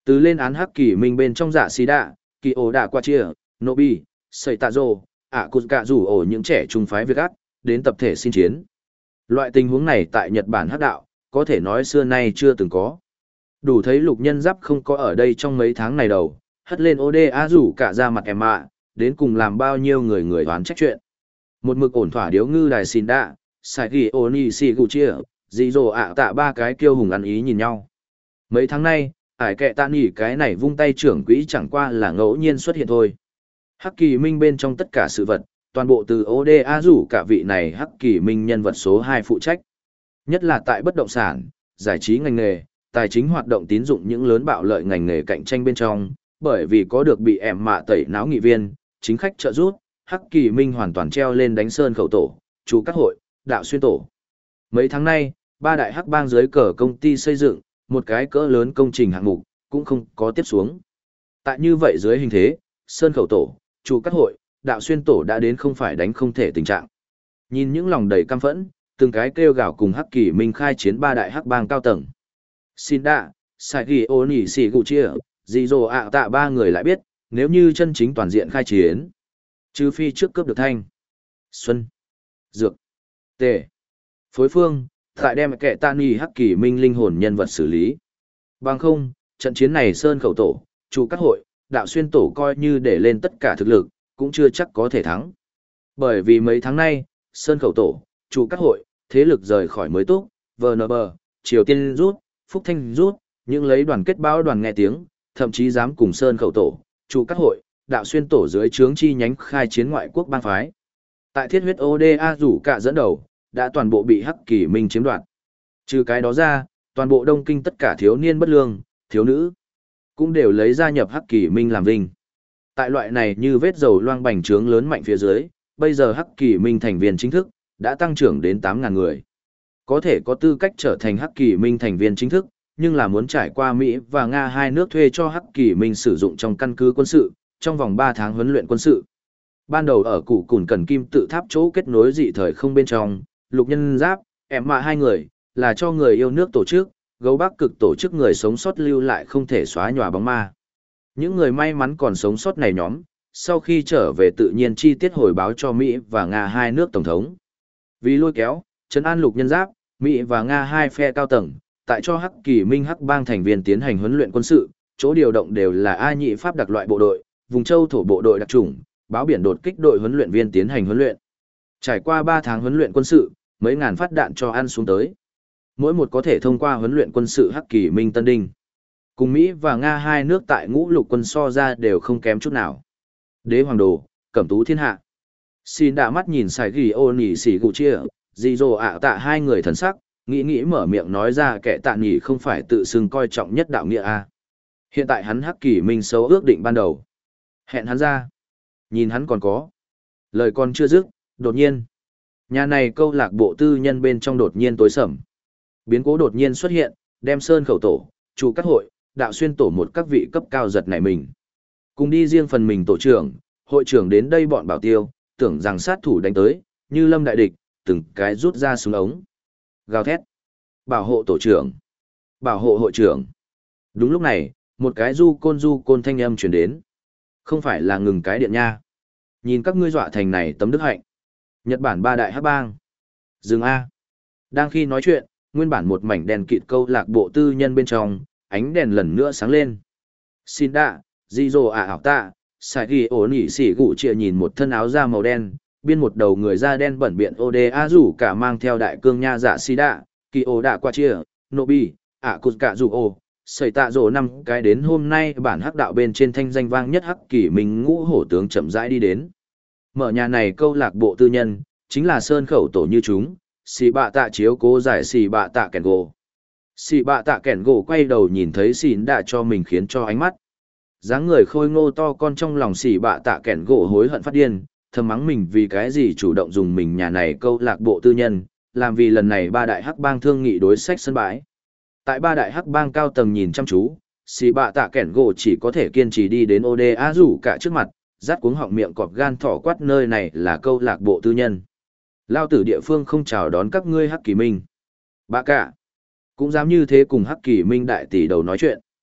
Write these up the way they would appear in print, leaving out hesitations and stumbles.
Từ lên án hắc kỳ minh bên trong dạ xí đạ, kỳ ổ đạ qua chia, Nobi, Sầy Tạ Dô, cụt cạ rủ ổ những trẻ trung phái Việt Ác, đến tập thể xin chiến. Loại tình huống này tại Nhật Bản hắc đạo, có thể nói xưa nay chưa từng có. Đủ thấy lục nhân giáp không có ở đây trong mấy tháng này đầu, hất lên ODA rủ cả ra mặt em ạ, đến cùng làm bao nhiêu người đoán trách chuyện. Một mực ổn thỏa điếu ngư đài xin đạ, Sài Ghi Oni Si Gu Chia, dì dồ tạ ba cái kiêu hùng ăn ý nhìn nhau. Mấy tháng nay, ải kệ tạ nghỉ cái này vung tay trưởng quỹ chẳng qua là ngẫu nhiên xuất hiện thôi. Hắc kỳ minh bên trong tất cả sự vật, toàn bộ từ ODA rủ cả vị này hắc kỳ minh nhân vật số 2 phụ trách. Nhất là tại bất động sản, giải trí ngành nghề, tài chính hoạt động tín dụng những lớn bạo lợi ngành nghề cạnh tranh bên trong, bởi vì có được bị ẻm mạ tẩy não nghị viên, chính khách trợ giúp, hắc kỳ minh hoàn toàn treo lên đánh sơn khẩu tổ, chủ các hội, đạo xuyên tổ. Mấy tháng nay, ba đại hắc bang dưới cờ công ty xây dựng, một cái cỡ lớn công trình hạng mục, cũng không có tiếp xuống. Tại như vậy dưới hình thế, sơn khẩu tổ, chủ các hội, đạo xuyên tổ đã đến không phải đánh không thể tình trạng. Nhìn những lòng đầy căm phẫn, từng cái kêu gào cùng hắc kỳ minh khai chiến ba đại hắc bang cao tầng. Xin đạ, Sài Ghi Ô Nỉ Xì Gù Chia, dì dồ tạ ba người lại biết, nếu như chân chính toàn diện khai chiến, trừ phi trước cướp được thanh, xuân, dược, tề, phối phương, tại đem kệ tạ nghỉ hắc kỳ minh linh hồn nhân vật xử lý. Bằng không, trận chiến này sơn khẩu tổ, chủ các hội, đạo xuyên tổ coi như để lên tất cả thực lực, cũng chưa chắc có thể thắng. Bởi vì mấy tháng nay, sơn khẩu tổ, chủ các hội, thế lực rời khỏi mới túc, VNB, Triều Tiên rút, Phúc Thanh rút, những lấy đoàn kết báo đoàn nghe tiếng, thậm chí dám cùng sơn khẩu tổ, chủ các hội, đạo xuyên tổ dưới trướng chi nhánh khai chiến ngoại quốc bang phái. Tại thiết huyết ODA rủ cả dẫn đầu, đã toàn bộ bị hắc kỳ minh chiếm đoạt. Trừ cái đó ra, toàn bộ Đông Kinh tất cả thiếu niên bất lương, thiếu nữ, cũng đều lấy gia nhập hắc kỳ minh làm vinh. Tại loại này như vết dầu loang bành trướng lớn mạnh phía dưới, bây giờ hắc kỳ minh thành viên chính thức, đã tăng trưởng đến 8.000 người. Có thể có tư cách trở thành hắc kỳ minh thành viên chính thức, nhưng là muốn trải qua Mỹ và Nga hai nước thuê cho hắc kỳ minh sử dụng trong căn cứ quân sự, trong vòng 3 tháng huấn luyện quân sự. Ban đầu ở Củ Cùn Cần Kim tự tháp chỗ kết nối dị thời không bên trong, lục nhân giáp, em mạ hai người, là cho người yêu nước tổ chức, gấu bắc cực tổ chức người sống sót lưu lại không thể xóa nhòa bóng ma. Những người may mắn còn sống sót này nhóm, sau khi trở về tự nhiên chi tiết hồi báo cho Mỹ và Nga hai nước tổng thống. Vì lôi kéo, trấn an lục nhân giáp, Mỹ và Nga hai phe cao tầng, tại cho hắc kỳ minh hắc bang thành viên tiến hành huấn luyện quân sự, chỗ điều động đều là A nhị pháp đặc loại bộ đội, vùng châu thổ bộ đội đặc chủng, báo biển đột kích đội huấn luyện viên tiến hành huấn luyện. Trải qua 3 tháng huấn luyện quân sự, mấy ngàn phát đạn cho ăn xuống tới. Mỗi một có thể thông qua huấn luyện quân sự hắc kỳ minh tân đinh. Cùng Mỹ và Nga hai nước tại ngũ lục quân so ra đều không kém chút nào. Đế hoàng đồ, cẩm tú thiên hạ. Xin đã mắt nhìn Sài Ghi Ô Nỉ Xì Gù Chia, dì dồ tạ hai người thần sắc, nghĩ mở miệng nói ra kẻ tạ nghỉ không phải tự xưng coi trọng nhất đạo nghĩa a. Hiện tại hắn hắc kỳ minh xấu ước định ban đầu. Hẹn hắn ra. Nhìn hắn còn có. Lời còn chưa dứt, đột nhiên. Nhà này câu lạc bộ tư nhân bên trong đột nhiên tối sầm. Biến cố đột nhiên xuất hiện, đem sơn khẩu tổ, chủ các hội, đạo xuyên tổ một các vị cấp cao giật nảy mình. Cùng đi riêng phần mình tổ trưởng, hội trưởng đến đây bọn bảo tiêu, tưởng rằng sát thủ đánh tới, như lâm đại địch, từng cái rút ra súng ống. Gào thét. Bảo hộ tổ trưởng. Bảo hộ hội trưởng. Đúng lúc này, một cái du côn thanh âm chuyển đến. Không phải là ngừng cái điện nha. Nhìn các ngươi dọa thành này tấm đức hạnh. Nhật Bản ba đại hắc bang. Dừng A. Đang khi nói chuyện, nguyên bản một mảnh đèn kịt câu lạc bộ tư nhân bên trong, ánh đèn lần nữa sáng lên. Xin đạ, di dồ ảo tạ, Sài Ghi Ô Nỉ Xì Gù Chia nhìn một thân áo da màu đen, biên một đầu người da đen bẩn biện ODA rủ cả mang theo đại cương nha dạ xì đạ, kỳ ô đạ qua chia, Nobi, cụt cả rủ ô, Sầy Tạ Dỗ năm cái đến hôm nay bản hắc đạo bên trên thanh danh vang nhất hắc kỳ minh ngũ hổ tướng chậm rãi đi đến. Mở nhà này câu lạc bộ tư nhân, chính là sơn khẩu tổ như chúng, xì bạ tạ chiếu cố giải xì bạ tạ kẻn gỗ. Xì bạ tạ kẻn gỗ quay đầu nhìn thấy xìn đã cho mình khiến cho ánh mắt. Dáng người khôi ngô to con trong lòng xì bạ tạ kẻn gỗ hối hận phát điên, thầm mắng mình vì cái gì chủ động dùng mình nhà này câu lạc bộ tư nhân, làm vì lần này ba đại hắc bang thương nghị đối sách sân bãi. Tại ba đại hắc bang cao tầng nhìn chăm chú, xì bạ tạ kẻn gỗ chỉ có thể kiên trì đi đến ODA rủ cả trước mặt, rát cuống họng miệng cọp gan thỏ quát nơi này là câu lạc bộ tư nhân. Lao tử địa phương không chào đón các ngươi hắc kỳ minh. Bạ cả, cũng dám như thế cùng hắc kỳ minh đại tỷ đầu nói chuyện.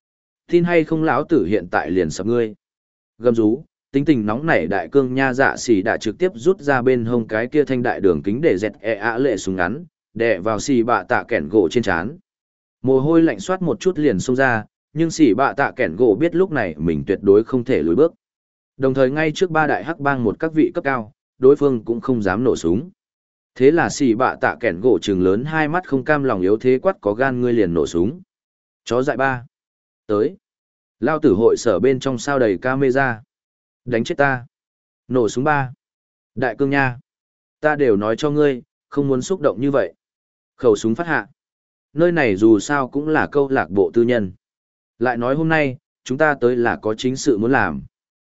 Tin hay không lão tử hiện tại liền sập ngươi. Gầm rú, tính tình nóng nảy đại cương nha dạ xỉ đã trực tiếp rút ra bên hông cái kia thanh đại đường kính để dẹt lệ súng ngắn, đè vào xỉ bạ tạ kẻn gỗ trên trán. Mồ hôi lạnh soát một chút liền xông ra, nhưng xỉ bạ tạ kẻn gỗ biết lúc này mình tuyệt đối không thể lùi bước. Đồng thời ngay trước ba đại hắc bang một các vị cấp cao, đối phương cũng không dám nổ súng. Thế là xỉ bạ tạ kẻn gỗ trừng lớn hai mắt không cam lòng yếu thế quát có gan ngươi liền nổ súng. Chó dại ba. Tới. Lao tử hội sở bên trong sao đầy camera. Đánh chết ta. Nổ súng ba. Đại cương nha. Ta đều nói cho ngươi, không muốn xúc động như vậy. Khẩu súng phát hạ. Nơi này dù sao cũng là câu lạc bộ tư nhân. Lại nói hôm nay, chúng ta tới là có chính sự muốn làm.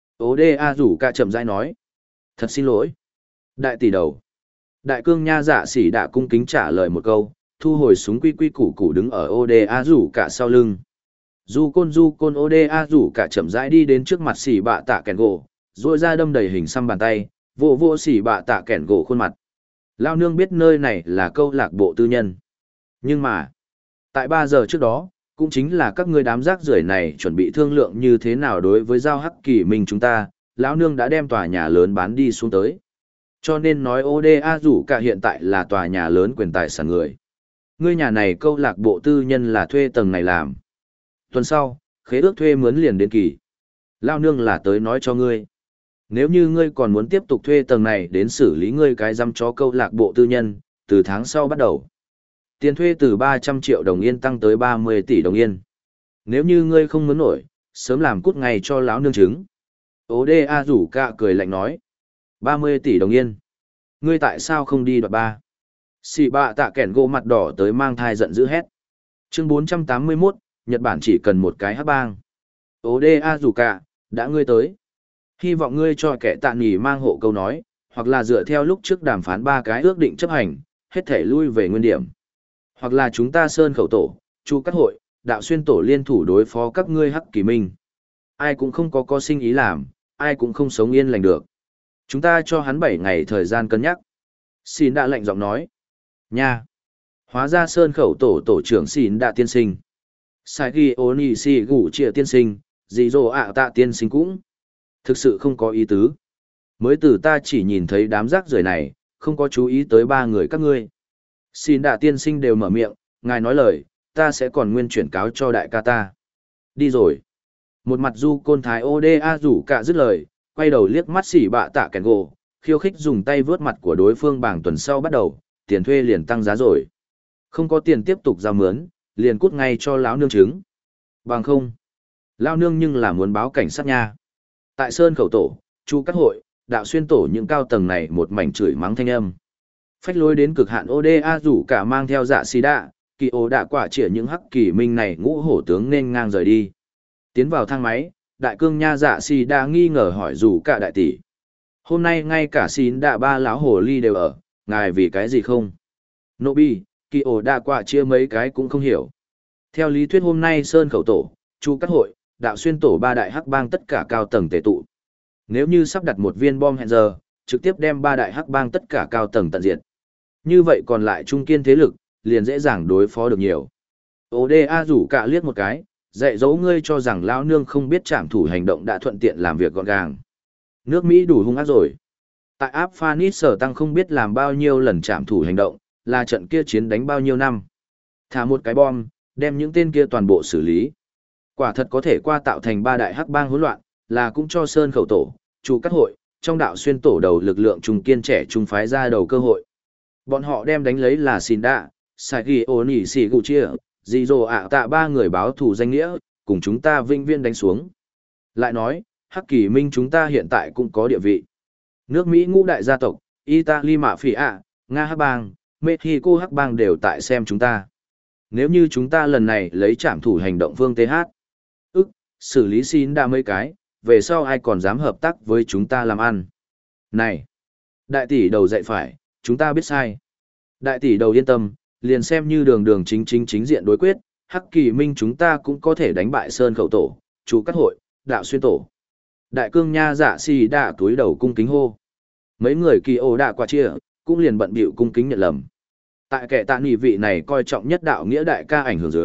Oda rủ cả chậm rãi nói. Thật xin lỗi. Đại tỷ đầu. Đại cương nha dạ sỉ đã cung kính trả lời một câu, thu hồi súng quy quy củ củ đứng ở Oda rủ cả sau lưng. Du côn Oda rủ cả chậm rãi đi đến trước mặt xỉ bạ tạ kẻn gỗ, rồi ra đâm đầy hình xăm bàn tay, vô vô xỉ bạ tạ kẻn gỗ khuôn mặt. Lao nương biết nơi này là câu lạc bộ tư nhân. Nhưng mà, tại 3 giờ trước đó, cũng chính là các ngươi đám rác rưởi này chuẩn bị thương lượng như thế nào đối với giao hắc kỳ mình chúng ta, lão nương đã đem tòa nhà lớn bán đi xuống tới. Cho nên nói Oda rủ cả hiện tại là tòa nhà lớn quyền tài sản người. Ngươi nhà này câu lạc bộ tư nhân là thuê tầng này làm. Tuần sau, khế ước thuê mướn liền đến kỳ. Lao nương là tới nói cho ngươi. Nếu như ngươi còn muốn tiếp tục thuê tầng này đến xử lý ngươi cái dăm chó câu lạc bộ tư nhân, từ tháng sau bắt đầu. Tiền thuê từ 300 triệu đồng yên tăng tới 30 tỷ đồng yên. Nếu như ngươi không muốn nổi, sớm làm cút ngày cho lão nương trứng. Oda rủ cả cười lạnh nói. 30 tỷ đồng yên. Ngươi tại sao không đi đoạt ba? Xì bạ tạ kẻn gỗ mặt đỏ tới mang thai giận dữ hét. Chương 481, Nhật Bản chỉ cần một cái hắc bang. Oda rủ cả, đã ngươi tới. Hy vọng ngươi cho kẻ tạ nghỉ mang hộ câu nói, hoặc là dựa theo lúc trước đàm phán 3 cái ước định chấp hành, hết thể lui về nguyên điểm. Hoặc là chúng ta sơn khẩu tổ, chu các hội, đạo xuyên tổ liên thủ đối phó các ngươi hắc kỳ minh. Ai cũng không có sinh ý làm, ai cũng không sống yên lành được. Chúng ta cho hắn 7 ngày thời gian cân nhắc. Xin đã lạnh giọng nói. Nha! Hóa ra sơn khẩu tổ tổ trưởng xin đã tiên sinh. Sai ghi ôn si gủ trịa tiên sinh, dì dồ ạ tạ tiên sinh cũng. Thực sự không có ý tứ. Mới từ ta chỉ nhìn thấy đám rác rưởi này, không có chú ý tới 3 người các ngươi. Xin đã tiên sinh đều mở miệng, ngài nói lời, ta sẽ còn nguyên chuyển cáo cho đại ca ta. Đi rồi. Một mặt du côn thái Oda rủ cả dứt lời, quay đầu liếc mắt xỉ bạ tạ kẻn gỗ, khiêu khích dùng tay vướt mặt của đối phương bảng tuần sau bắt đầu, tiền thuê liền tăng giá rồi. Không có tiền tiếp tục giao mướn, liền cút ngay cho lão nương trứng. Bằng không. Lão nương nhưng là muốn báo cảnh sát nha. Tại Sơn Khẩu Tổ, Chu Các Hội, Đạo Xuyên Tổ những cao tầng này một mảnh chửi mắng thanh âm. Phách lối đến cực hạn Oda rủ cả mang theo dạ xì đạ, kỳ ổ đã quả trịa những hắc kỳ minh này ngũ hổ tướng nên ngang rời đi. Tiến vào thang máy, đại cương nha dạ xì đạ nghi ngờ hỏi rủ cả đại tỷ. Hôm nay ngay cả xin đạ ba lão hồ ly đều ở, ngài vì cái gì không? Nô bi, kỳ ổ đã quả chia mấy cái cũng không hiểu. Theo lý thuyết hôm nay Sơn Khẩu Tổ, Chu Các Hội, Đạo Xuyên Tổ 3 đại hắc bang tất cả cao tầng tề tụ. Nếu như sắp đặt một viên bom hẹn giờ, trực tiếp đem 3 đại hắc bang tất cả cao tầng tận diệt. Như vậy còn lại trung kiên thế lực, liền dễ dàng đối phó được nhiều. Oda rủ cả liếc một cái, dạy dỗ ngươi cho rằng lão nương không biết trảm thủ hành động đã thuận tiện làm việc gọn gàng. Nước Mỹ đủ hung ác rồi. Tại áp Phanis sở tăng không biết làm bao nhiêu lần trảm thủ hành động, là trận kia chiến đánh bao nhiêu năm. Thả một cái bom, đem những tên kia toàn bộ xử lý. Quả thật có thể qua tạo thành 3 đại hắc bang hỗn loạn, là cũng cho Sơn Khẩu Tổ, Chu Các Hội, trong Đạo Xuyên Tổ đầu lực lượng trung kiên trẻ trung phái ra đầu cơ hội. Bọn họ đem đánh lấy là xin đạ, Sagi Oni Shiguchia, Jizo ạ tạ 3 người báo thù danh nghĩa, cùng chúng ta vinh viên đánh xuống. Lại nói, Hắc Kỳ Minh chúng ta hiện tại cũng có địa vị. Nước Mỹ ngũ đại gia tộc, Italy Mạ Phỉ ạ, Nga Hắc Bang, Mexico Hắc Bang đều tại xem chúng ta. Nếu như chúng ta lần này lấy trảm thủ hành động phương TH, xử lý xin đạ mấy cái, về sau ai còn dám hợp tác với chúng ta làm ăn. Này, đại tỷ đầu dạy phải, chúng ta biết sai. Đại tỷ đầu yên tâm, liền xem như đường chính diện đối quyết, Hắc Kỳ Minh chúng ta cũng có thể đánh bại Sơn Khẩu Tổ, Chu Các Hội, Đạo Xuyên Tổ. Đại cương nha dạ xì đạ túi đầu cung kính hô. Mấy người kỳ ổ đạ quả chia, cũng liền bận bịu cung kính nhận lầm. Tại kẻ tạ nghị vị này coi trọng nhất đạo nghĩa đại ca ảnh hưởng dưới,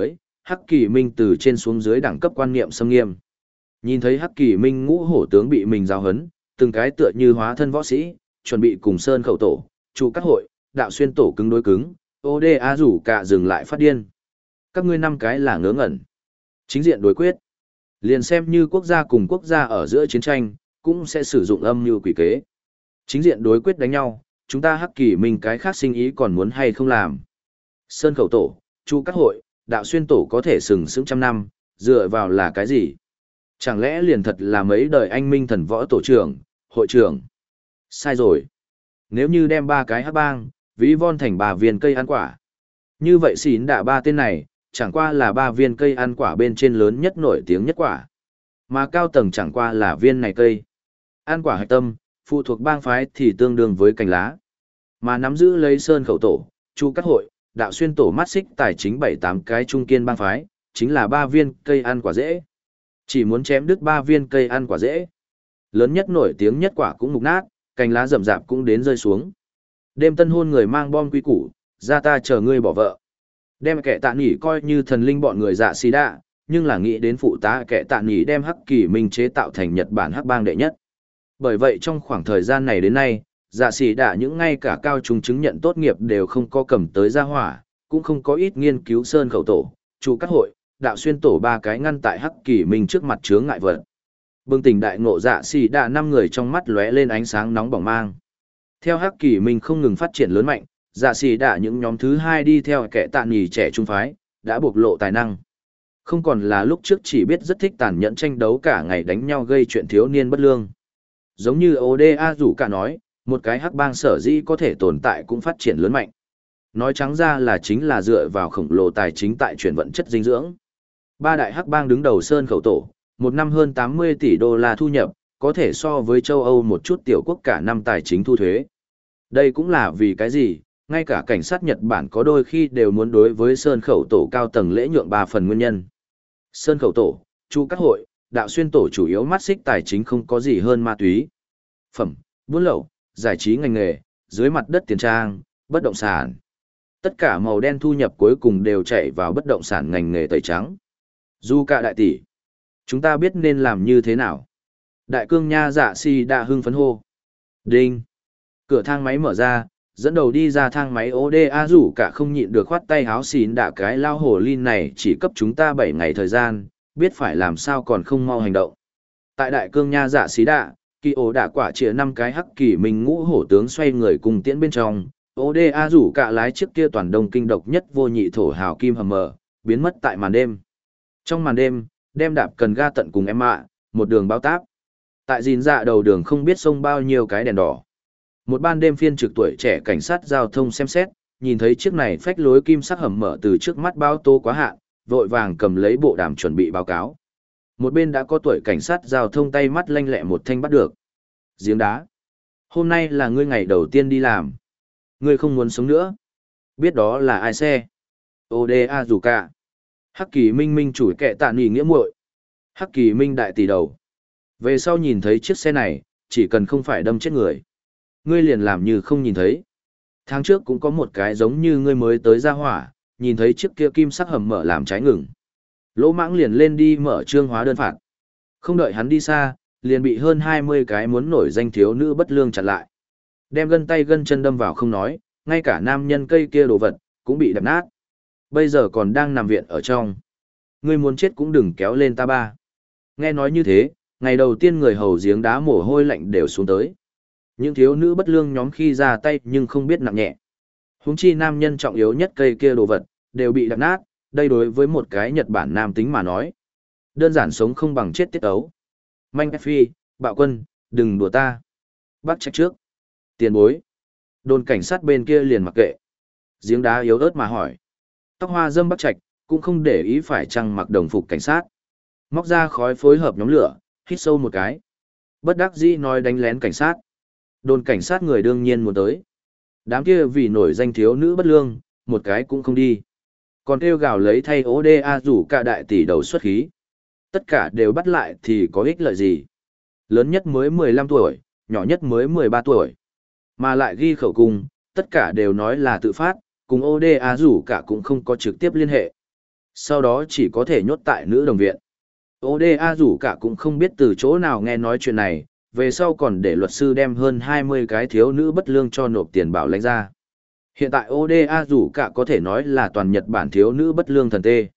Hắc Kỳ Minh từ trên xuống dưới đẳng cấp quan niệm xâm nghiêm. Nhìn thấy Hắc Kỳ Minh ngũ hổ tướng bị mình giao hấn, từng cái tựa như hóa thân võ sĩ, chuẩn bị cùng Sơn Khẩu Tổ, Chu Cát Hội, Đạo Xuyên Tổ cứng đối cứng, Oda rủ cả dừng lại phát điên. Các ngươi năm cái là ngớ ngẩn. Chính diện đối quyết. Liền xem như quốc gia cùng quốc gia ở giữa chiến tranh, cũng sẽ sử dụng âm mưu quỷ kế. Chính diện đối quyết đánh nhau, chúng ta Hắc Kỳ Minh cái khác sinh ý còn muốn hay không làm. Sơn Khẩu Tổ, Chu Cát Hội, Đạo Xuyên Tổ có thể sừng sững trăm năm, dựa vào là cái gì? Chẳng lẽ liền thật là mấy đời anh minh thần võ tổ trưởng, hội trưởng? Sai rồi. Nếu như đem ba cái hắc bang, ví von thành ba viên cây ăn quả. Như vậy xỉn đạ ba tên này, chẳng qua là ba viên cây ăn quả bên trên lớn nhất nổi tiếng nhất quả. Mà cao tầng chẳng qua là viên này cây. Ăn quả hạch tâm, phụ thuộc bang phái thì tương đương với cành lá. Mà nắm giữ lấy Sơn Khẩu Tổ, Chu Cát Hội, Đạo Xuyên Tổ mắt xích tài chính 7-8 cái trung kiên bang phái, chính là ba viên cây ăn quả dễ. Chỉ muốn chém đứt ba viên cây ăn quả dễ. Lớn nhất nổi tiếng nhất quả cũng mục nát, cành lá rậm rạp cũng đến rơi xuống. Đêm tân hôn người mang bom quy củ, ra ta chờ ngươi bỏ vợ. Đem kẻ tạ nghỉ coi như thần linh bọn người dạ xì đạ, nhưng là nghĩ đến phụ tá kẻ tạ nghỉ đem Hắc Kỳ Minh chế tạo thành Nhật Bản hắc bang đệ nhất. Bởi vậy trong khoảng thời gian này đến nay, dạ xì đạ những ngay cả cao trung chứng nhận tốt nghiệp đều không có cầm tới ra hỏa, cũng không có ít nghiên cứu Sơn Khẩu Tổ, Chu Cát Hội, Đạo Xuyên Tổ ba cái ngăn tại Hắc Kỳ Minh trước mặt chướng ngại vật. Bừng tỉnh đại ngộ dạ xì đạ năm người trong mắt lóe lên ánh sáng nóng bỏng mang. Theo Hắc Kỳ Minh không ngừng phát triển lớn mạnh, dạ xì đạ những nhóm thứ hai đi theo kẻ tạ nghỉ trẻ trung phái, đã bộc lộ tài năng. Không còn là lúc trước chỉ biết rất thích tàn nhẫn tranh đấu cả ngày đánh nhau gây chuyện thiếu niên bất lương. Giống như Oda rủ cả nói, một cái hắc bang sở dĩ có thể tồn tại cũng phát triển lớn mạnh. Nói trắng ra là chính là dựa vào khổng lồ tài chính tại chuyển vận chất dinh dưỡng. Ba đại hắc bang đứng đầu Sơn Khẩu Tổ, một năm hơn 80 tỷ đô la thu nhập, có thể so với châu Âu một chút tiểu quốc cả năm tài chính thu thuế. Đây cũng là vì cái gì, ngay cả cảnh sát Nhật Bản có đôi khi đều muốn đối với Sơn Khẩu Tổ cao tầng lễ nhượng 3 phần nguyên nhân. Sơn Khẩu Tổ, Chu Cát Hội, Đạo Xuyên Tổ chủ yếu mắt xích tài chính không có gì hơn ma túy, phẩm, buôn lậu, giải trí ngành nghề, dưới mặt đất tiền trang, bất động sản. Tất cả màu đen thu nhập cuối cùng đều chạy vào bất động sản ngành nghề tẩy trắng. Dù cả đại tỷ, chúng ta biết nên làm như thế nào. Đại cương nha dạ si đã hưng phấn hô. Đinh. Cửa thang máy mở ra, dẫn đầu đi ra thang máy Oda rủ cả không nhịn được khoát tay háo xín đạ cái lao hổ linh này chỉ cấp chúng ta 7 ngày thời gian, biết phải làm sao còn không mau hành động. Tại đại cương nha dạ xí đạ, kỳ ổ đả quả chĩa 5 cái Hắc Kỳ Minh ngũ hổ tướng xoay người cùng tiễn bên trong, Oda rủ cả lái chiếc kia toàn đông kinh độc nhất vô nhị thổ hào kim hầm mờ, biến mất tại màn đêm. Trong màn đêm, đem đạp cần ga tận cùng em ạ, một đường bao táp. Tại gìn dạ đầu đường không biết sông bao nhiêu cái đèn đỏ. Một ban đêm phiên trực tuổi trẻ cảnh sát giao thông xem xét, nhìn thấy chiếc này phách lối kim sắc hầm mở từ trước mắt bao tô quá hạn, vội vàng cầm lấy bộ đàm chuẩn bị báo cáo. Một bên đã có tuổi cảnh sát giao thông tay mắt lanh lẹ một thanh bắt được. Giếng đá. Hôm nay là ngươi ngày đầu tiên đi làm. Ngươi không muốn sống nữa. Biết đó là ai xe? Oda dù cả. Hắc Kỳ Minh Minh chủ kệ tạ nỉ nghĩa muội. Hắc Kỳ Minh đại tỷ đầu. Về sau nhìn thấy chiếc xe này, chỉ cần không phải đâm chết người. Ngươi liền làm như không nhìn thấy. Tháng trước cũng có một cái giống như ngươi mới tới ra hỏa, nhìn thấy chiếc kia kim sắc hầm mở làm trái ngừng. Lỗ mãng liền lên đi mở trương hóa đơn phạt. Không đợi hắn đi xa, liền bị hơn 20 cái muốn nổi danh thiếu nữ bất lương chặn lại. Đem gân tay gân chân đâm vào không nói, ngay cả nam nhân cây kia đồ vật, cũng bị đập nát. Bây giờ còn đang nằm viện ở trong. Ngươi muốn chết cũng đừng kéo lên ta ba. Nghe nói như thế, ngày đầu tiên người hầu giếng đá mồ hôi lạnh đều xuống tới. Những thiếu nữ bất lương nhóm khi ra tay nhưng không biết nặng nhẹ. Huống chi nam nhân trọng yếu nhất cây kia đồ vật, đều bị đập nát, đây đối với một cái Nhật Bản nam tính mà nói. Đơn giản sống không bằng chết tiết ấu. Manh Phi, bạo quân, đừng đùa ta. Bác trách trước. Tiền bối. Đồn cảnh sát bên kia liền mặc kệ. Giếng đá yếu ớt mà hỏi. Tóc hoa dâm Bắc Trạch, cũng không để ý phải chăng mặc đồng phục cảnh sát. Móc ra khói phối hợp nhóm lửa, hít sâu một cái. Bất đắc dĩ nói đánh lén cảnh sát. Đồn cảnh sát người đương nhiên muốn tới. Đám kia vì nổi danh thiếu nữ bất lương, một cái cũng không đi. Còn kêu gào lấy thay Oda rủ cả đại tỷ đầu xuất khí. Tất cả đều bắt lại thì có ích lợi gì. Lớn nhất mới 15 tuổi, nhỏ nhất mới 13 tuổi. Mà lại ghi khẩu cung, tất cả đều nói là tự phát, cùng Oda rủ cả cũng không có trực tiếp liên hệ. Sau đó chỉ có thể nhốt tại nữ đồng viện. Oda rủ cả cũng không biết từ chỗ nào nghe nói chuyện này, về sau còn để luật sư đem hơn 20 cái thiếu nữ bất lương cho nộp tiền bảo lãnh ra. Hiện tại Oda rủ cả có thể nói là toàn Nhật Bản thiếu nữ bất lương thần tê.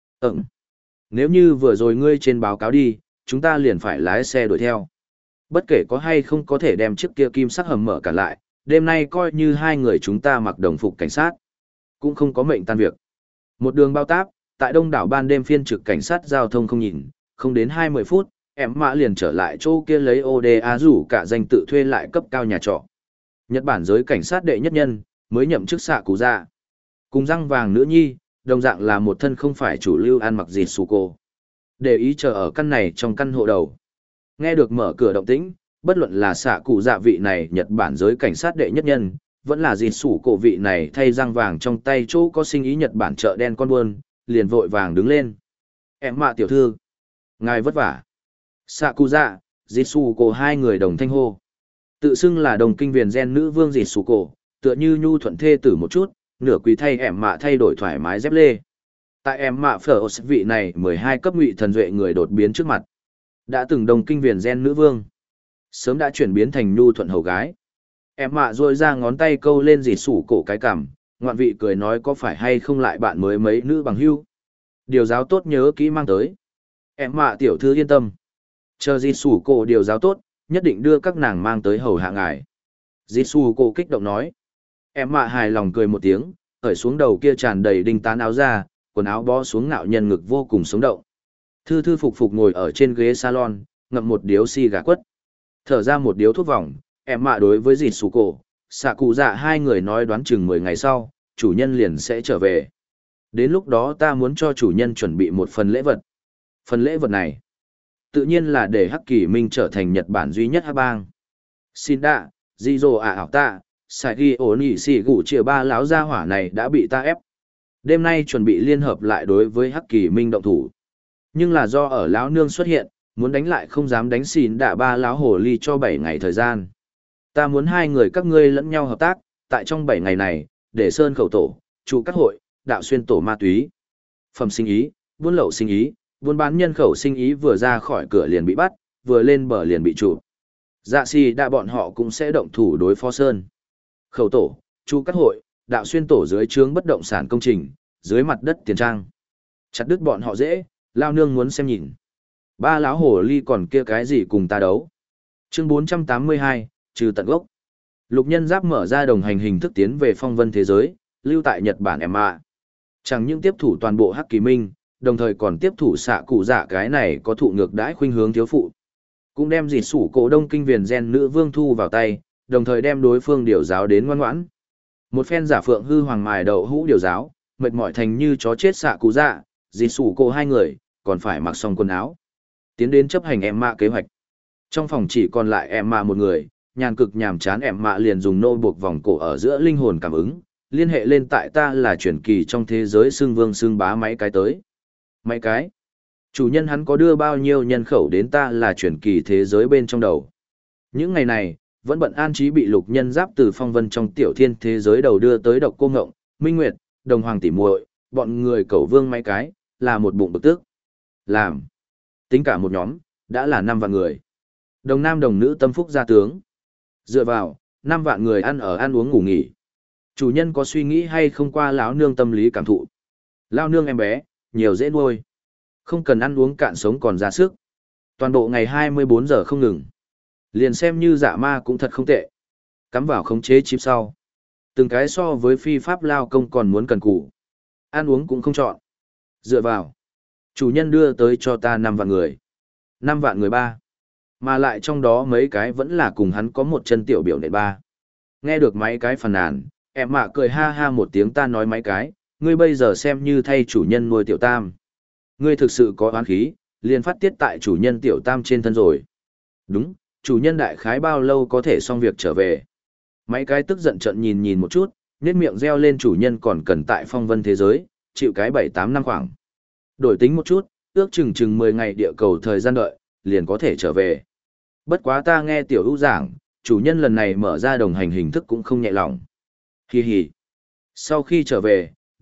Nếu như vừa rồi ngươi trên báo cáo đi, chúng ta liền phải lái xe đuổi theo. Bất kể có hay không có thể đem chiếc kia kim sắc hầm mở cả lại, đêm nay coi như hai người chúng ta mặc đồng phục cảnh sát, cũng không có mệnh tan việc. Một đường bao táp, tại đông đảo ban đêm phiên trực cảnh sát giao thông không nhìn, không đến 20 phút, em mã liền trở lại chỗ kia lấy Oda rủ cả danh tự thuê lại cấp cao nhà trọ. Nhật Bản giới cảnh sát đệ nhất nhân, mới nhậm chức xạ cụ dạ. Cùng răng vàng nữ nhi, đồng dạng là một thân không phải chủ lưu ăn mặc gì cô. Để ý chờ ở căn này trong căn hộ đầu. Nghe được mở cửa động tĩnh, bất luận là xạ cụ dạ vị này Nhật Bản giới cảnh sát đệ nhất nhân, vẫn là gì cổ vị này thay răng vàng trong tay chỗ có sinh ý Nhật Bản chợ đen con buôn, liền vội vàng đứng lên. Em mạ tiểu thư, ngài vất vả. Xạ cụ dạ, dì cổ hai người đồng thanh hô. Tự xưng là đồng kinh viền gen nữ vương dì cổ, tựa như nhu thuận thê tử một chút, nửa quỳ thay em mạ thay đổi thoải mái dép lê. Tại em mạ phở vị này 12 cấp ngụy thần duệ người đột biến trước mặt. Đã từng đồng kinh viền gen nữ vương. Sớm đã chuyển biến thành nhu thuận hầu gái. Em mạ rôi ra ngón tay câu lên dì cổ cái cằm, ngoạn vị cười nói có phải hay không lại bạn mới mấy nữ bằng hưu. Điều giáo tốt nhớ kỹ mang tới. Em mạ tiểu thư yên tâm. Chờ dì cổ điều giáo tốt, nhất định đưa các nàng mang tới hầu hạ ngài. Dì cổ kích động nói. Em mạ hài lòng cười một tiếng, ởi xuống đầu kia tràn đầy đinh tán áo ra, quần áo bó xuống ngạo nhân ngực vô cùng sống động. Thư thư phục phục ngồi ở trên ghế salon, ngậm một điếu xì gà quất. Thở ra một điếu thuốc vòng, em mạ đối với dì cổ, xạ cụ dạ hai người nói đoán chừng 10 ngày sau, chủ nhân liền sẽ trở về. Đến lúc đó ta muốn cho chủ nhân chuẩn bị một phần lễ vật. Phần lễ vật này, tự nhiên là để Hắc Kỳ Minh trở thành Nhật Bản duy nhất hắc bang. Xin đạ, dì dồ ảo ta, sai ghi ổn ỉ xì gụ chìa ba láo gia hỏa này đã bị ta ép. Đêm nay chuẩn bị liên hợp lại đối với Hắc Kỳ Minh động thủ. Nhưng là do ở lão nương xuất hiện, muốn đánh lại không dám đánh xỉn đạ ba láo hồ ly cho 7 ngày thời gian. Ta muốn hai người các ngươi lẫn nhau hợp tác, tại trong 7 ngày này, để sơn khẩu tổ, trụ các hội, đạo xuyên tổ ma túy. Phẩm sinh ý, buôn lậu sinh ý, buôn bán nhân khẩu sinh ý vừa ra khỏi cửa liền bị bắt, vừa lên bờ liền bị trụ. Dạ xì đạ bọn họ cũng sẽ động thủ đối phó sơn. Khẩu tổ, trụ các hội, đạo xuyên tổ dưới trướng bất động sản công trình, dưới mặt đất tiền trang. Chặt đứt bọn họ dễ, lao nương muốn xem nhìn. Ba láo hồ ly còn kia cái gì cùng ta đấu. Chương 482, trừ tận gốc. Lục Nhân Giáp mở ra đồng hành hình thức tiến về phong vân thế giới, lưu tại Nhật Bản MA. Chẳng những tiếp thủ toàn bộ Hắc Kỳ Minh, đồng thời còn tiếp thủ xạ cụ dạ cái này có thụ ngược đãi khuynh hướng thiếu phụ. Cũng đem dì cổ đông kinh viền gen nữ vương thu vào tay, đồng thời đem đối phương điều giáo đến ngoan ngoãn. Một phen giả phượng hư hoàng mài đậu hũ điều giáo, mệt mỏi thành như chó chết xạ cụ dạ, dì cổ hai người, còn phải mặc xong quần áo. Tiến đến chấp hành MA kế hoạch. Trong phòng chỉ còn lại MA một người, nhàn cực nhàm chán MA liền dùng nô buộc vòng cổ ở giữa linh hồn cảm ứng, liên hệ lên tại ta là truyền kỳ trong thế giới xương vương xương bá mấy cái tới. Mấy cái? Chủ nhân hắn có đưa bao nhiêu nhân khẩu đến ta là truyền kỳ thế giới bên trong đầu. Những ngày này, vẫn bận an trí bị Lục Nhân Giáp từ phong vân trong tiểu thiên thế giới đầu đưa tới Độc Cô Ngộng, Minh Nguyệt, Đồng Hoàng tỷ muội, bọn người cẩu vương mấy cái, là một bụng bực tức. Làm. Tính cả một nhóm, đã là 5 vạn người. Đồng nam đồng nữ tâm phúc gia tướng. Dựa vào, 5 vạn người ăn ở ăn uống ngủ nghỉ. Chủ nhân có suy nghĩ hay không qua lão nương tâm lý cảm thụ. Lão nương em bé, nhiều dễ nuôi. Không cần ăn uống cạn sống còn ra sức. Toàn bộ ngày 24 giờ không ngừng. Liền xem như dạ ma cũng thật không tệ. Cắm vào khống chế chip sau. Từng cái so với phi pháp lao công còn muốn cần cù. Ăn uống cũng không chọn. Dựa vào. Chủ nhân đưa tới cho ta 5 vạn người. 5 vạn người ba. Mà lại trong đó mấy cái vẫn là cùng hắn có một chân tiểu biểu nệ ba. Nghe được mấy cái phàn nàn, em mạ cười ha ha một tiếng ta nói mấy cái, ngươi bây giờ xem như thay chủ nhân nuôi tiểu tam. Ngươi thực sự có oán khí, liền phát tiết tại chủ nhân tiểu tam trên thân rồi. Đúng, chủ nhân đại khái bao lâu có thể xong việc trở về. Mấy cái tức giận trận nhìn nhìn một chút, nét miệng reo lên chủ nhân còn cần tại phong vân thế giới, chịu cái 7-8 năm khoảng. Đổi tính một chút, ước chừng 10 ngày địa cầu thời gian đợi, liền có thể trở về. Bất quá ta nghe tiểu ưu giảng, chủ nhân lần này mở ra đồng hành hình thức cũng không nhẹ lòng. Hi hi. Sau khi trở về,